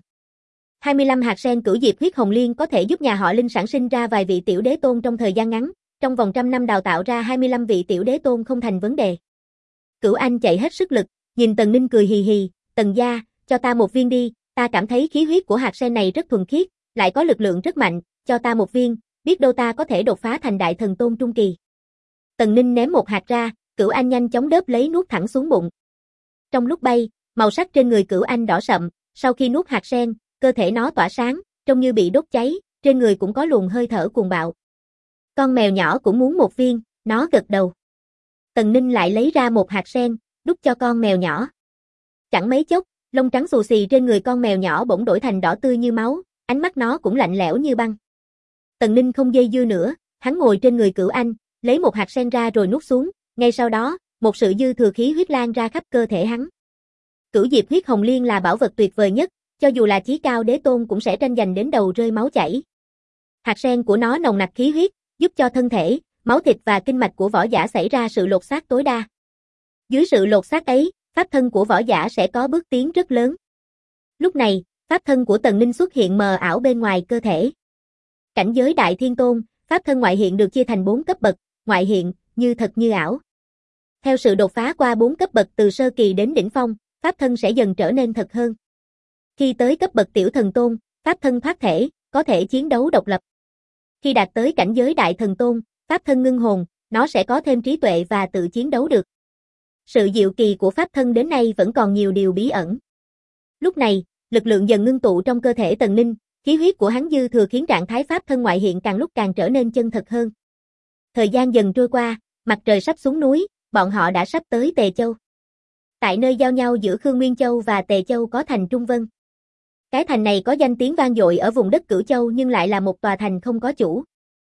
25 hạt sen cửu diệp huyết hồng liên có thể giúp nhà họ Linh sản sinh ra vài vị tiểu đế tôn trong thời gian ngắn, trong vòng 100 năm đào tạo ra 25 vị tiểu đế tôn không thành vấn đề. Cửu Anh chạy hết sức lực, nhìn Tần Ninh cười hì hì, Tần gia, cho ta một viên đi, ta cảm thấy khí huyết của hạt sen này rất thuần khiết, lại có lực lượng rất mạnh, cho ta một viên, biết đâu ta có thể đột phá thành đại thần tôn trung kỳ. Tần Ninh ném một hạt ra, Cửu Anh nhanh chóng đớp lấy nuốt thẳng xuống bụng. Trong lúc bay, màu sắc trên người Cửu Anh đỏ sậm, sau khi nuốt hạt sen, cơ thể nó tỏa sáng, trông như bị đốt cháy, trên người cũng có luồng hơi thở cuồng bạo. Con mèo nhỏ cũng muốn một viên, nó gật đầu. Tần Ninh lại lấy ra một hạt sen, đút cho con mèo nhỏ. Chẳng mấy chốc, lông trắng xù xì trên người con mèo nhỏ bỗng đổi thành đỏ tươi như máu, ánh mắt nó cũng lạnh lẽo như băng. Tần Ninh không dây dưa nữa, hắn ngồi trên người Cửu Anh, lấy một hạt sen ra rồi nuốt xuống, ngay sau đó, một sự dư thừa khí huyết lan ra khắp cơ thể hắn. Cửu Diệp huyết hồng liên là bảo vật tuyệt vời nhất, cho dù là chí cao đế tôn cũng sẽ tranh giành đến đầu rơi máu chảy. Hạt sen của nó nồng nặc khí huyết, giúp cho thân thể, máu thịt và kinh mạch của võ giả xảy ra sự lột xác tối đa. Dưới sự lột xác ấy, pháp thân của võ giả sẽ có bước tiến rất lớn. Lúc này, pháp thân của Tần Ninh xuất hiện mờ ảo bên ngoài cơ thể. Cảnh giới Đại Thiên Tôn, pháp thân ngoại hiện được chia thành 4 cấp bậc, ngoại hiện, như thật như ảo. Theo sự đột phá qua 4 cấp bậc từ sơ kỳ đến đỉnh phong, pháp thân sẽ dần trở nên thật hơn. Khi tới cấp bậc Tiểu Thần Tôn, pháp thân thoát thể, có thể chiến đấu độc lập. Khi đạt tới cảnh giới Đại Thần Tôn, pháp thân ngưng hồn, nó sẽ có thêm trí tuệ và tự chiến đấu được. Sự diệu kỳ của pháp thân đến nay vẫn còn nhiều điều bí ẩn. Lúc này, lực lượng dần ngưng tụ trong cơ thể Tần Ninh, khí huyết của hắn dư thừa khiến trạng thái pháp thân ngoại hiện càng lúc càng trở nên chân thật hơn. Thời gian dần trôi qua, mặt trời sắp xuống núi, bọn họ đã sắp tới Tề Châu. Tại nơi giao nhau giữa Khương Nguyên Châu và Tề Châu có thành Trung Vân. Cái thành này có danh tiếng vang dội ở vùng đất Cửu Châu nhưng lại là một tòa thành không có chủ.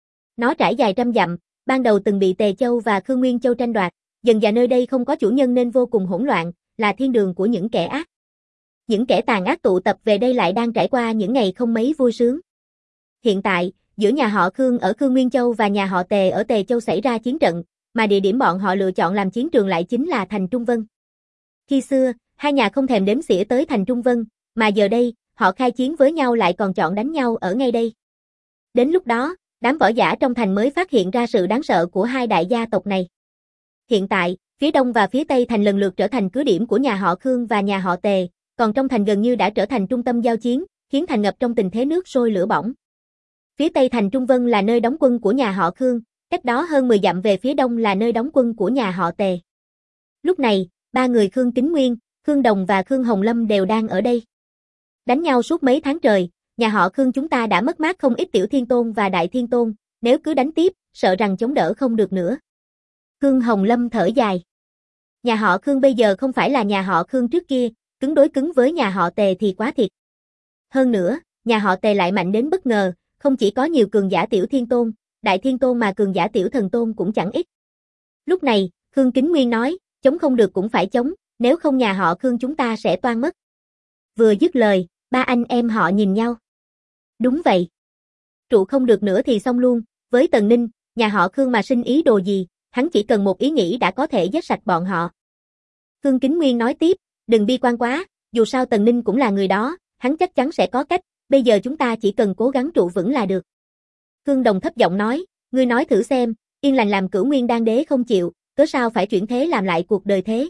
Nó trải dài trăm dặm, ban đầu từng bị Tề Châu và Khương Nguyên Châu tranh đoạt, dần dà nơi đây không có chủ nhân nên vô cùng hỗn loạn, là thiên đường của những kẻ ác. Những kẻ tàn ác tụ tập về đây lại đang trải qua những ngày không mấy vui sướng. Hiện tại, giữa nhà họ Khương ở Khương Nguyên Châu và nhà họ Tề ở Tề Châu xảy ra chiến trận, mà địa điểm bọn họ lựa chọn làm chiến trường lại chính là thành Trung Vân. Khi xưa, hai nhà không thèm đếm xỉa tới thành Trung Vân, mà giờ đây, họ khai chiến với nhau lại còn chọn đánh nhau ở ngay đây. Đến lúc đó, đám võ giả trong thành mới phát hiện ra sự đáng sợ của hai đại gia tộc này. Hiện tại, phía đông và phía tây thành lần lượt trở thành cứ điểm của nhà họ Khương và nhà họ Tề, còn trong thành gần như đã trở thành trung tâm giao chiến, khiến thành ngập trong tình thế nước sôi lửa bỏng. Phía tây thành Trung Vân là nơi đóng quân của nhà họ Khương, cách đó hơn 10 dặm về phía đông là nơi đóng quân của nhà họ Tề. Lúc này, ba người Khương Kính Nguyên, Khương Đồng và Khương Hồng Lâm đều đang ở đây. Đánh nhau suốt mấy tháng trời, nhà họ Khương chúng ta đã mất mát không ít Tiểu Thiên Tôn và Đại Thiên Tôn, nếu cứ đánh tiếp, sợ rằng chống đỡ không được nữa. Khương Hồng Lâm thở dài. Nhà họ Khương bây giờ không phải là nhà họ Khương trước kia, cứng đối cứng với nhà họ Tề thì quá thiệt. Hơn nữa, nhà họ Tề lại mạnh đến bất ngờ, không chỉ có nhiều cường giả Tiểu Thiên Tôn, Đại Thiên Tôn mà cường giả Tiểu Thần Tôn cũng chẳng ít. Lúc này, Khương Kính Nguyên nói, chống không được cũng phải chống, nếu không nhà họ Khương chúng ta sẽ toang mất. Vừa dứt lời, ba anh em họ nhìn nhau. Đúng vậy. Trụ không được nữa thì xong luôn, với Tần Ninh, nhà họ Khương mà sinh ý đồ gì, hắn chỉ cần một ý nghĩ đã có thể giết sạch bọn họ. Khương Kính Nguyên nói tiếp, đừng bi quan quá, dù sao Tần Ninh cũng là người đó, hắn chắc chắn sẽ có cách, bây giờ chúng ta chỉ cần cố gắng trụ vững là được. Khương Đồng thấp giọng nói, ngươi nói thử xem, yên lành làm Cửu Nguyên Đan Đế không chịu, cớ sao phải chuyển thế làm lại cuộc đời thế.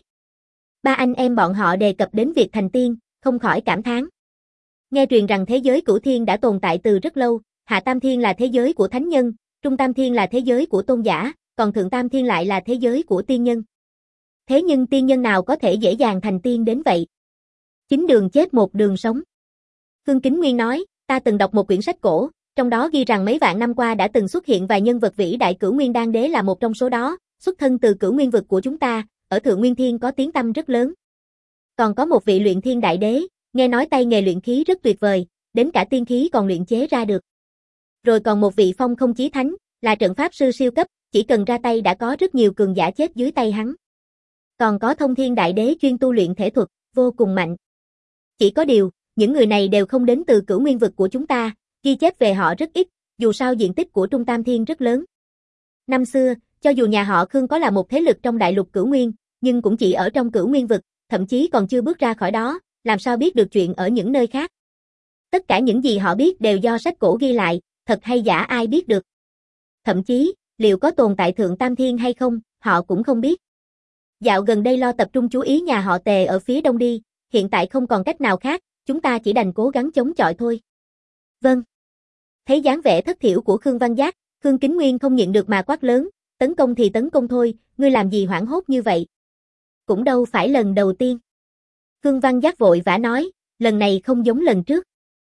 Ba anh em bọn họ đề cập đến việc thành tiên, không khỏi cảm thán. Nghe truyền rằng thế giới Cửu Thiên đã tồn tại từ rất lâu, Hạ Tam Thiên là thế giới của thánh nhân, Trung Tam Thiên là thế giới của tôn giả, còn Thượng Tam Thiên lại là thế giới của tiên nhân. Thế nhưng tiên nhân nào có thể dễ dàng thành tiên đến vậy? Chính đường chết một đường sống. Khương Kính Nguyên nói, ta từng đọc một quyển sách cổ, trong đó ghi rằng mấy vạn năm qua đã từng xuất hiện vài nhân vật vĩ đại. Cửu Nguyên Đan Đế là một trong số đó, xuất thân từ Cửu Nguyên vực của chúng ta, ở Thượng Nguyên Thiên có tiếng tăm rất lớn. Còn có một vị luyện thiên đại đế, nghe nói tay nghề luyện khí rất tuyệt vời, đến cả tiên khí còn luyện chế ra được. Rồi còn một vị phong không chí thánh, là trận pháp sư siêu cấp, chỉ cần ra tay đã có rất nhiều cường giả chết dưới tay hắn. Còn có thông thiên đại đế chuyên tu luyện thể thuật, vô cùng mạnh. Chỉ có điều, những người này đều không đến từ Cửu Nguyên vực của chúng ta, ghi chép về họ rất ít, dù sao diện tích của Trung Tam Thiên rất lớn. Năm xưa, cho dù nhà họ Khương có là một thế lực trong đại lục Cửu Nguyên, nhưng cũng chỉ ở trong Cửu Nguyên vực, thậm chí còn chưa bước ra khỏi đó, làm sao biết được chuyện ở những nơi khác. Tất cả những gì họ biết đều do sách cổ ghi lại, thật hay giả ai biết được. Thậm chí, liệu có tồn tại Thượng Tam Thiên hay không, họ cũng không biết. Dạo gần đây lo tập trung chú ý nhà họ Tề ở phía đông đi, hiện tại không còn cách nào khác, chúng ta chỉ đành cố gắng chống chọi thôi. Vâng. Thấy dáng vẻ thất thiểu của Khương Văn Giác, Khương Kính Nguyên không nhịn được mà quát lớn, Tấn công thì tấn công thôi, ngươi làm gì hoảng hốt như vậy? Cũng đâu phải lần đầu tiên. Khương Văn Giác vội vã nói, lần này không giống lần trước.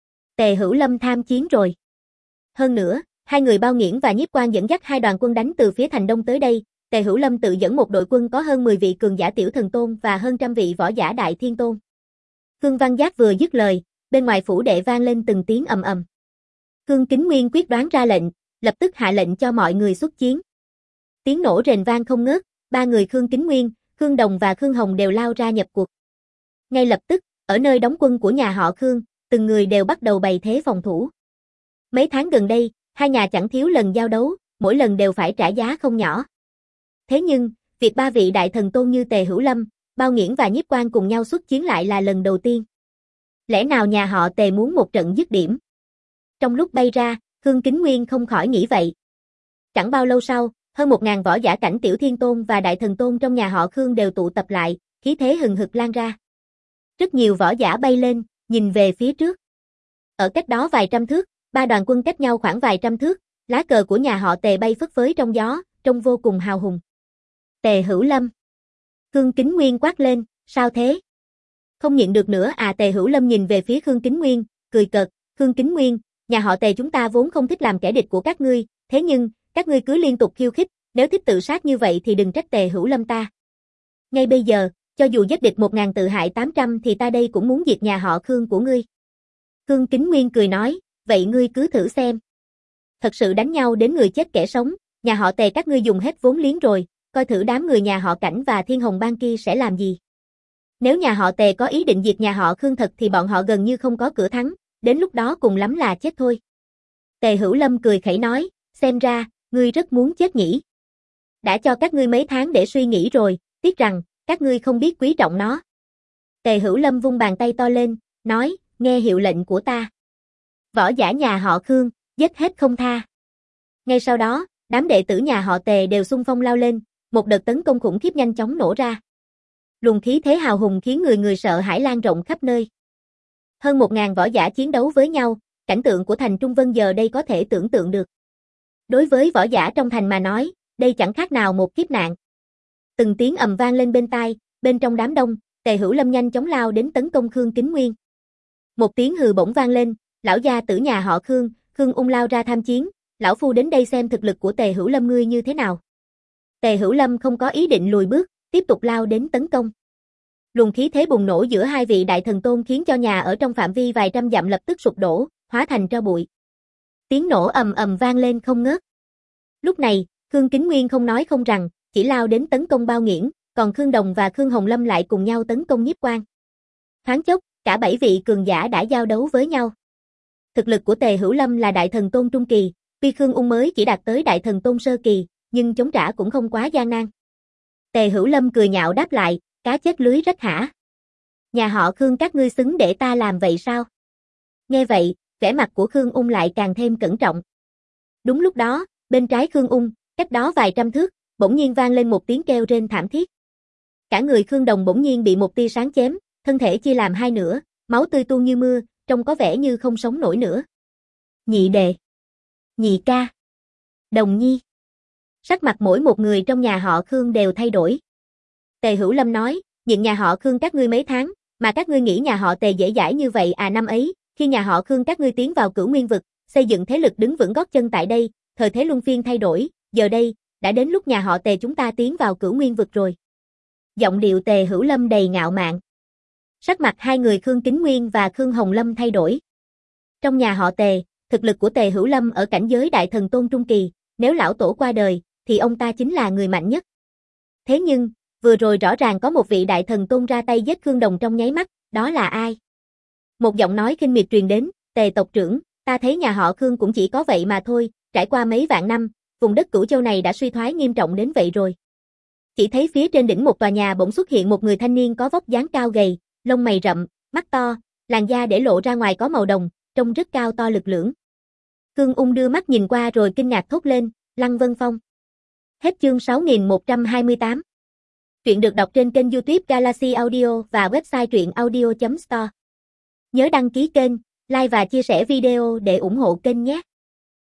Tề Hữu Lâm tham chiến rồi. Hơn nữa, hai người Bao Nghiễn và Nhiếp Quan dẫn dắt hai đoàn quân đánh từ phía thành đông tới đây, Tề Hữu Lâm tự dẫn một đội quân có hơn 10 vị cường giả tiểu thần tôn và hơn trăm vị võ giả đại thiên tôn. Khương Văn Giác vừa dứt lời, bên ngoài phủ đệ vang lên từng tiếng ầm ầm. Khương Kính Nguyên quyết đoán ra lệnh, lập tức hạ lệnh cho mọi người xuất chiến. Tiếng nổ rền vang không ngớt, ba người Khương Kính Nguyên, Khương Đồng và Khương Hồng đều lao ra nhập cuộc. Ngay lập tức, ở nơi đóng quân của nhà họ Khương, từng người đều bắt đầu bày thế phòng thủ. Mấy tháng gần đây, hai nhà chẳng thiếu lần giao đấu, mỗi lần đều phải trả giá không nhỏ. Thế nhưng, việc ba vị đại thần tôn như Tề Hữu Lâm, Bao Nghiễn và Nhiếp Quan cùng nhau xuất chiến lại là lần đầu tiên. Lẽ nào nhà họ Tề muốn một trận dứt điểm? Trong lúc bay ra, Khương Kính Nguyên không khỏi nghĩ vậy. Chẳng bao lâu sau, hơn 1000 võ giả cảnh tiểu thiên tôn và đại thần tôn trong nhà họ Khương đều tụ tập lại, khí thế hừng hực lan ra. Rất nhiều võ giả bay lên, nhìn về phía trước. Ở cách đó vài trăm thước, ba đoàn quân cách nhau khoảng vài trăm thước, lá cờ của nhà họ Tề bay phất phới trong gió, trông vô cùng hào hùng. Tề Hữu Lâm. Khương Kính Nguyên quát lên, sao thế? Không nhịn được nữa à? Tề Hữu Lâm nhìn về phía Khương Kính Nguyên, cười cợt, Khương Kính Nguyên, nhà họ Tề chúng ta vốn không thích làm kẻ địch của các ngươi, thế nhưng, các ngươi cứ liên tục khiêu khích, nếu thích tự sát như vậy thì đừng trách Tề Hữu Lâm ta. Ngay bây giờ, cho dù giết địch 1000 tự hại 800 thì ta đây cũng muốn diệt nhà họ Khương của ngươi. Khương Kính Nguyên cười nói, vậy ngươi cứ thử xem. Thật sự đánh nhau đến người chết kẻ sống, nhà họ Tề các ngươi dùng hết vốn liếng rồi, coi thử đám người nhà họ Cảnh và Thiên Hồng Bang kia sẽ làm gì. Nếu nhà họ Tề có ý định diệt nhà họ Khương thật thì bọn họ gần như không có cửa thắng, đến lúc đó cùng lắm là chết thôi. Tề Hữu Lâm cười khẩy nói, xem ra, ngươi rất muốn chết nhỉ. Đã cho các ngươi mấy tháng để suy nghĩ rồi, tiếc rằng, các ngươi không biết quý trọng nó. Tề Hữu Lâm vung bàn tay to lên, nói, nghe hiệu lệnh của ta. Võ giả nhà họ Khương, giết hết không tha. Ngay sau đó, đám đệ tử nhà họ Tề đều xung phong lao lên, một đợt tấn công khủng khiếp nhanh chóng nổ ra. Luồng khí thế hào hùng khiến người người sợ hãi lan rộng khắp nơi. Hơn 1000 võ giả chiến đấu với nhau, cảnh tượng của thành Trung Vân giờ đây có thể tưởng tượng được. Đối với võ giả trong thành mà nói, đây chẳng khác nào một kiếp nạn. Từng tiếng ầm vang lên bên tai, bên trong đám đông, Tề Hữu Lâm nhanh chóng lao đến tấn công Khương Kính Nguyên. Một tiếng hừ bỗng vang lên, lão gia tử nhà họ Khương, Khương Ung lao ra tham chiến, lão phu đến đây xem thực lực của Tề Hữu Lâm ngươi như thế nào. Tề Hữu Lâm không có ý định lùi bước, tiếp tục lao đến tấn công. Luồng khí thế bùng nổ giữa hai vị đại thần tôn khiến cho nhà ở trong phạm vi vài trăm dặm lập tức sụp đổ, hóa thành tro bụi. Tiếng nổ ầm ầm vang lên không ngớt. Lúc này, Khương Kính Nguyên không nói không rằng, chỉ lao đến tấn công Bao Nghiễn, còn Khương Đồng và Khương Hồng Lâm lại cùng nhau tấn công Nhiếp Quan. Thoáng chốc, cả 7 vị cường giả đã giao đấu với nhau. Thực lực của Tề Hữu Lâm là đại thần tôn trung kỳ, tuy Khương Ung mới chỉ đạt tới đại thần tôn sơ kỳ, nhưng chống trả cũng không quá gian nan. Tề Hữu Lâm cười nhạo đáp lại, cá chết lưới rách hả? Nhà họ Khương các ngươi xứng để ta làm vậy sao? Nghe vậy, vẻ mặt của Khương Ung lại càng thêm cẩn trọng. Đúng lúc đó, bên trái Khương Ung, cách đó vài trăm thước, bỗng nhiên vang lên một tiếng kêu rên thảm thiết. Cả người Khương Đồng bỗng nhiên bị một tia sáng chém, thân thể chia làm hai nửa, máu tươi tuôn như mưa, trông có vẻ như không sống nổi nữa. Nhị đệ, nhị ca, Đồng Nhi. Sắc mặt mỗi một người trong nhà họ Khương đều thay đổi. Tề Hữu Lâm nói, nhịn nhà họ Khương các ngươi mấy tháng, mà các ngươi nghĩ nhà họ Tề dễ dãi như vậy à? Năm ấy, khi nhà họ Khương các ngươi tiến vào Cửu Nguyên vực, xây dựng thế lực đứng vững gót chân tại đây, thời thế luân phiên thay đổi, giờ đây, đã đến lúc nhà họ Tề chúng ta tiến vào Cửu Nguyên vực rồi. Giọng điệu Tề Hữu Lâm đầy ngạo mạn. Sắc mặt hai người Khương Kính Nguyên và Khương Hồng Lâm thay đổi. Trong nhà họ Tề, thực lực của Tề Hữu Lâm ở cảnh giới đại thần tôn trung kỳ, nếu lão tổ qua đời, thì ông ta chính là người mạnh nhất. Thế nhưng, vừa rồi rõ ràng có một vị đại thần tôn ra tay giết Khương Đồng trong nháy mắt, đó là ai? Một giọng nói khinh miệt truyền đến, Tề tộc trưởng, ta thấy nhà họ Khương cũng chỉ có vậy mà thôi, trải qua mấy vạn năm, vùng đất Cửu Châu này đã suy thoái nghiêm trọng đến vậy rồi. Chỉ thấy phía trên đỉnh một tòa nhà bỗng xuất hiện một người thanh niên có vóc dáng cao gầy, lông mày rậm, mắt to, làn da để lộ ra ngoài có màu đồng, trông rất cao to lực lưỡng. Khương Ung đưa mắt nhìn qua rồi kinh ngạc thốt lên, Lăng Vân Phong. Hết chương 6128. Truyện được đọc trên kênh YouTube Galaxy Audio và website truyệnaudio.store. Nhớ đăng ký kênh, like và chia sẻ video để ủng hộ kênh nhé.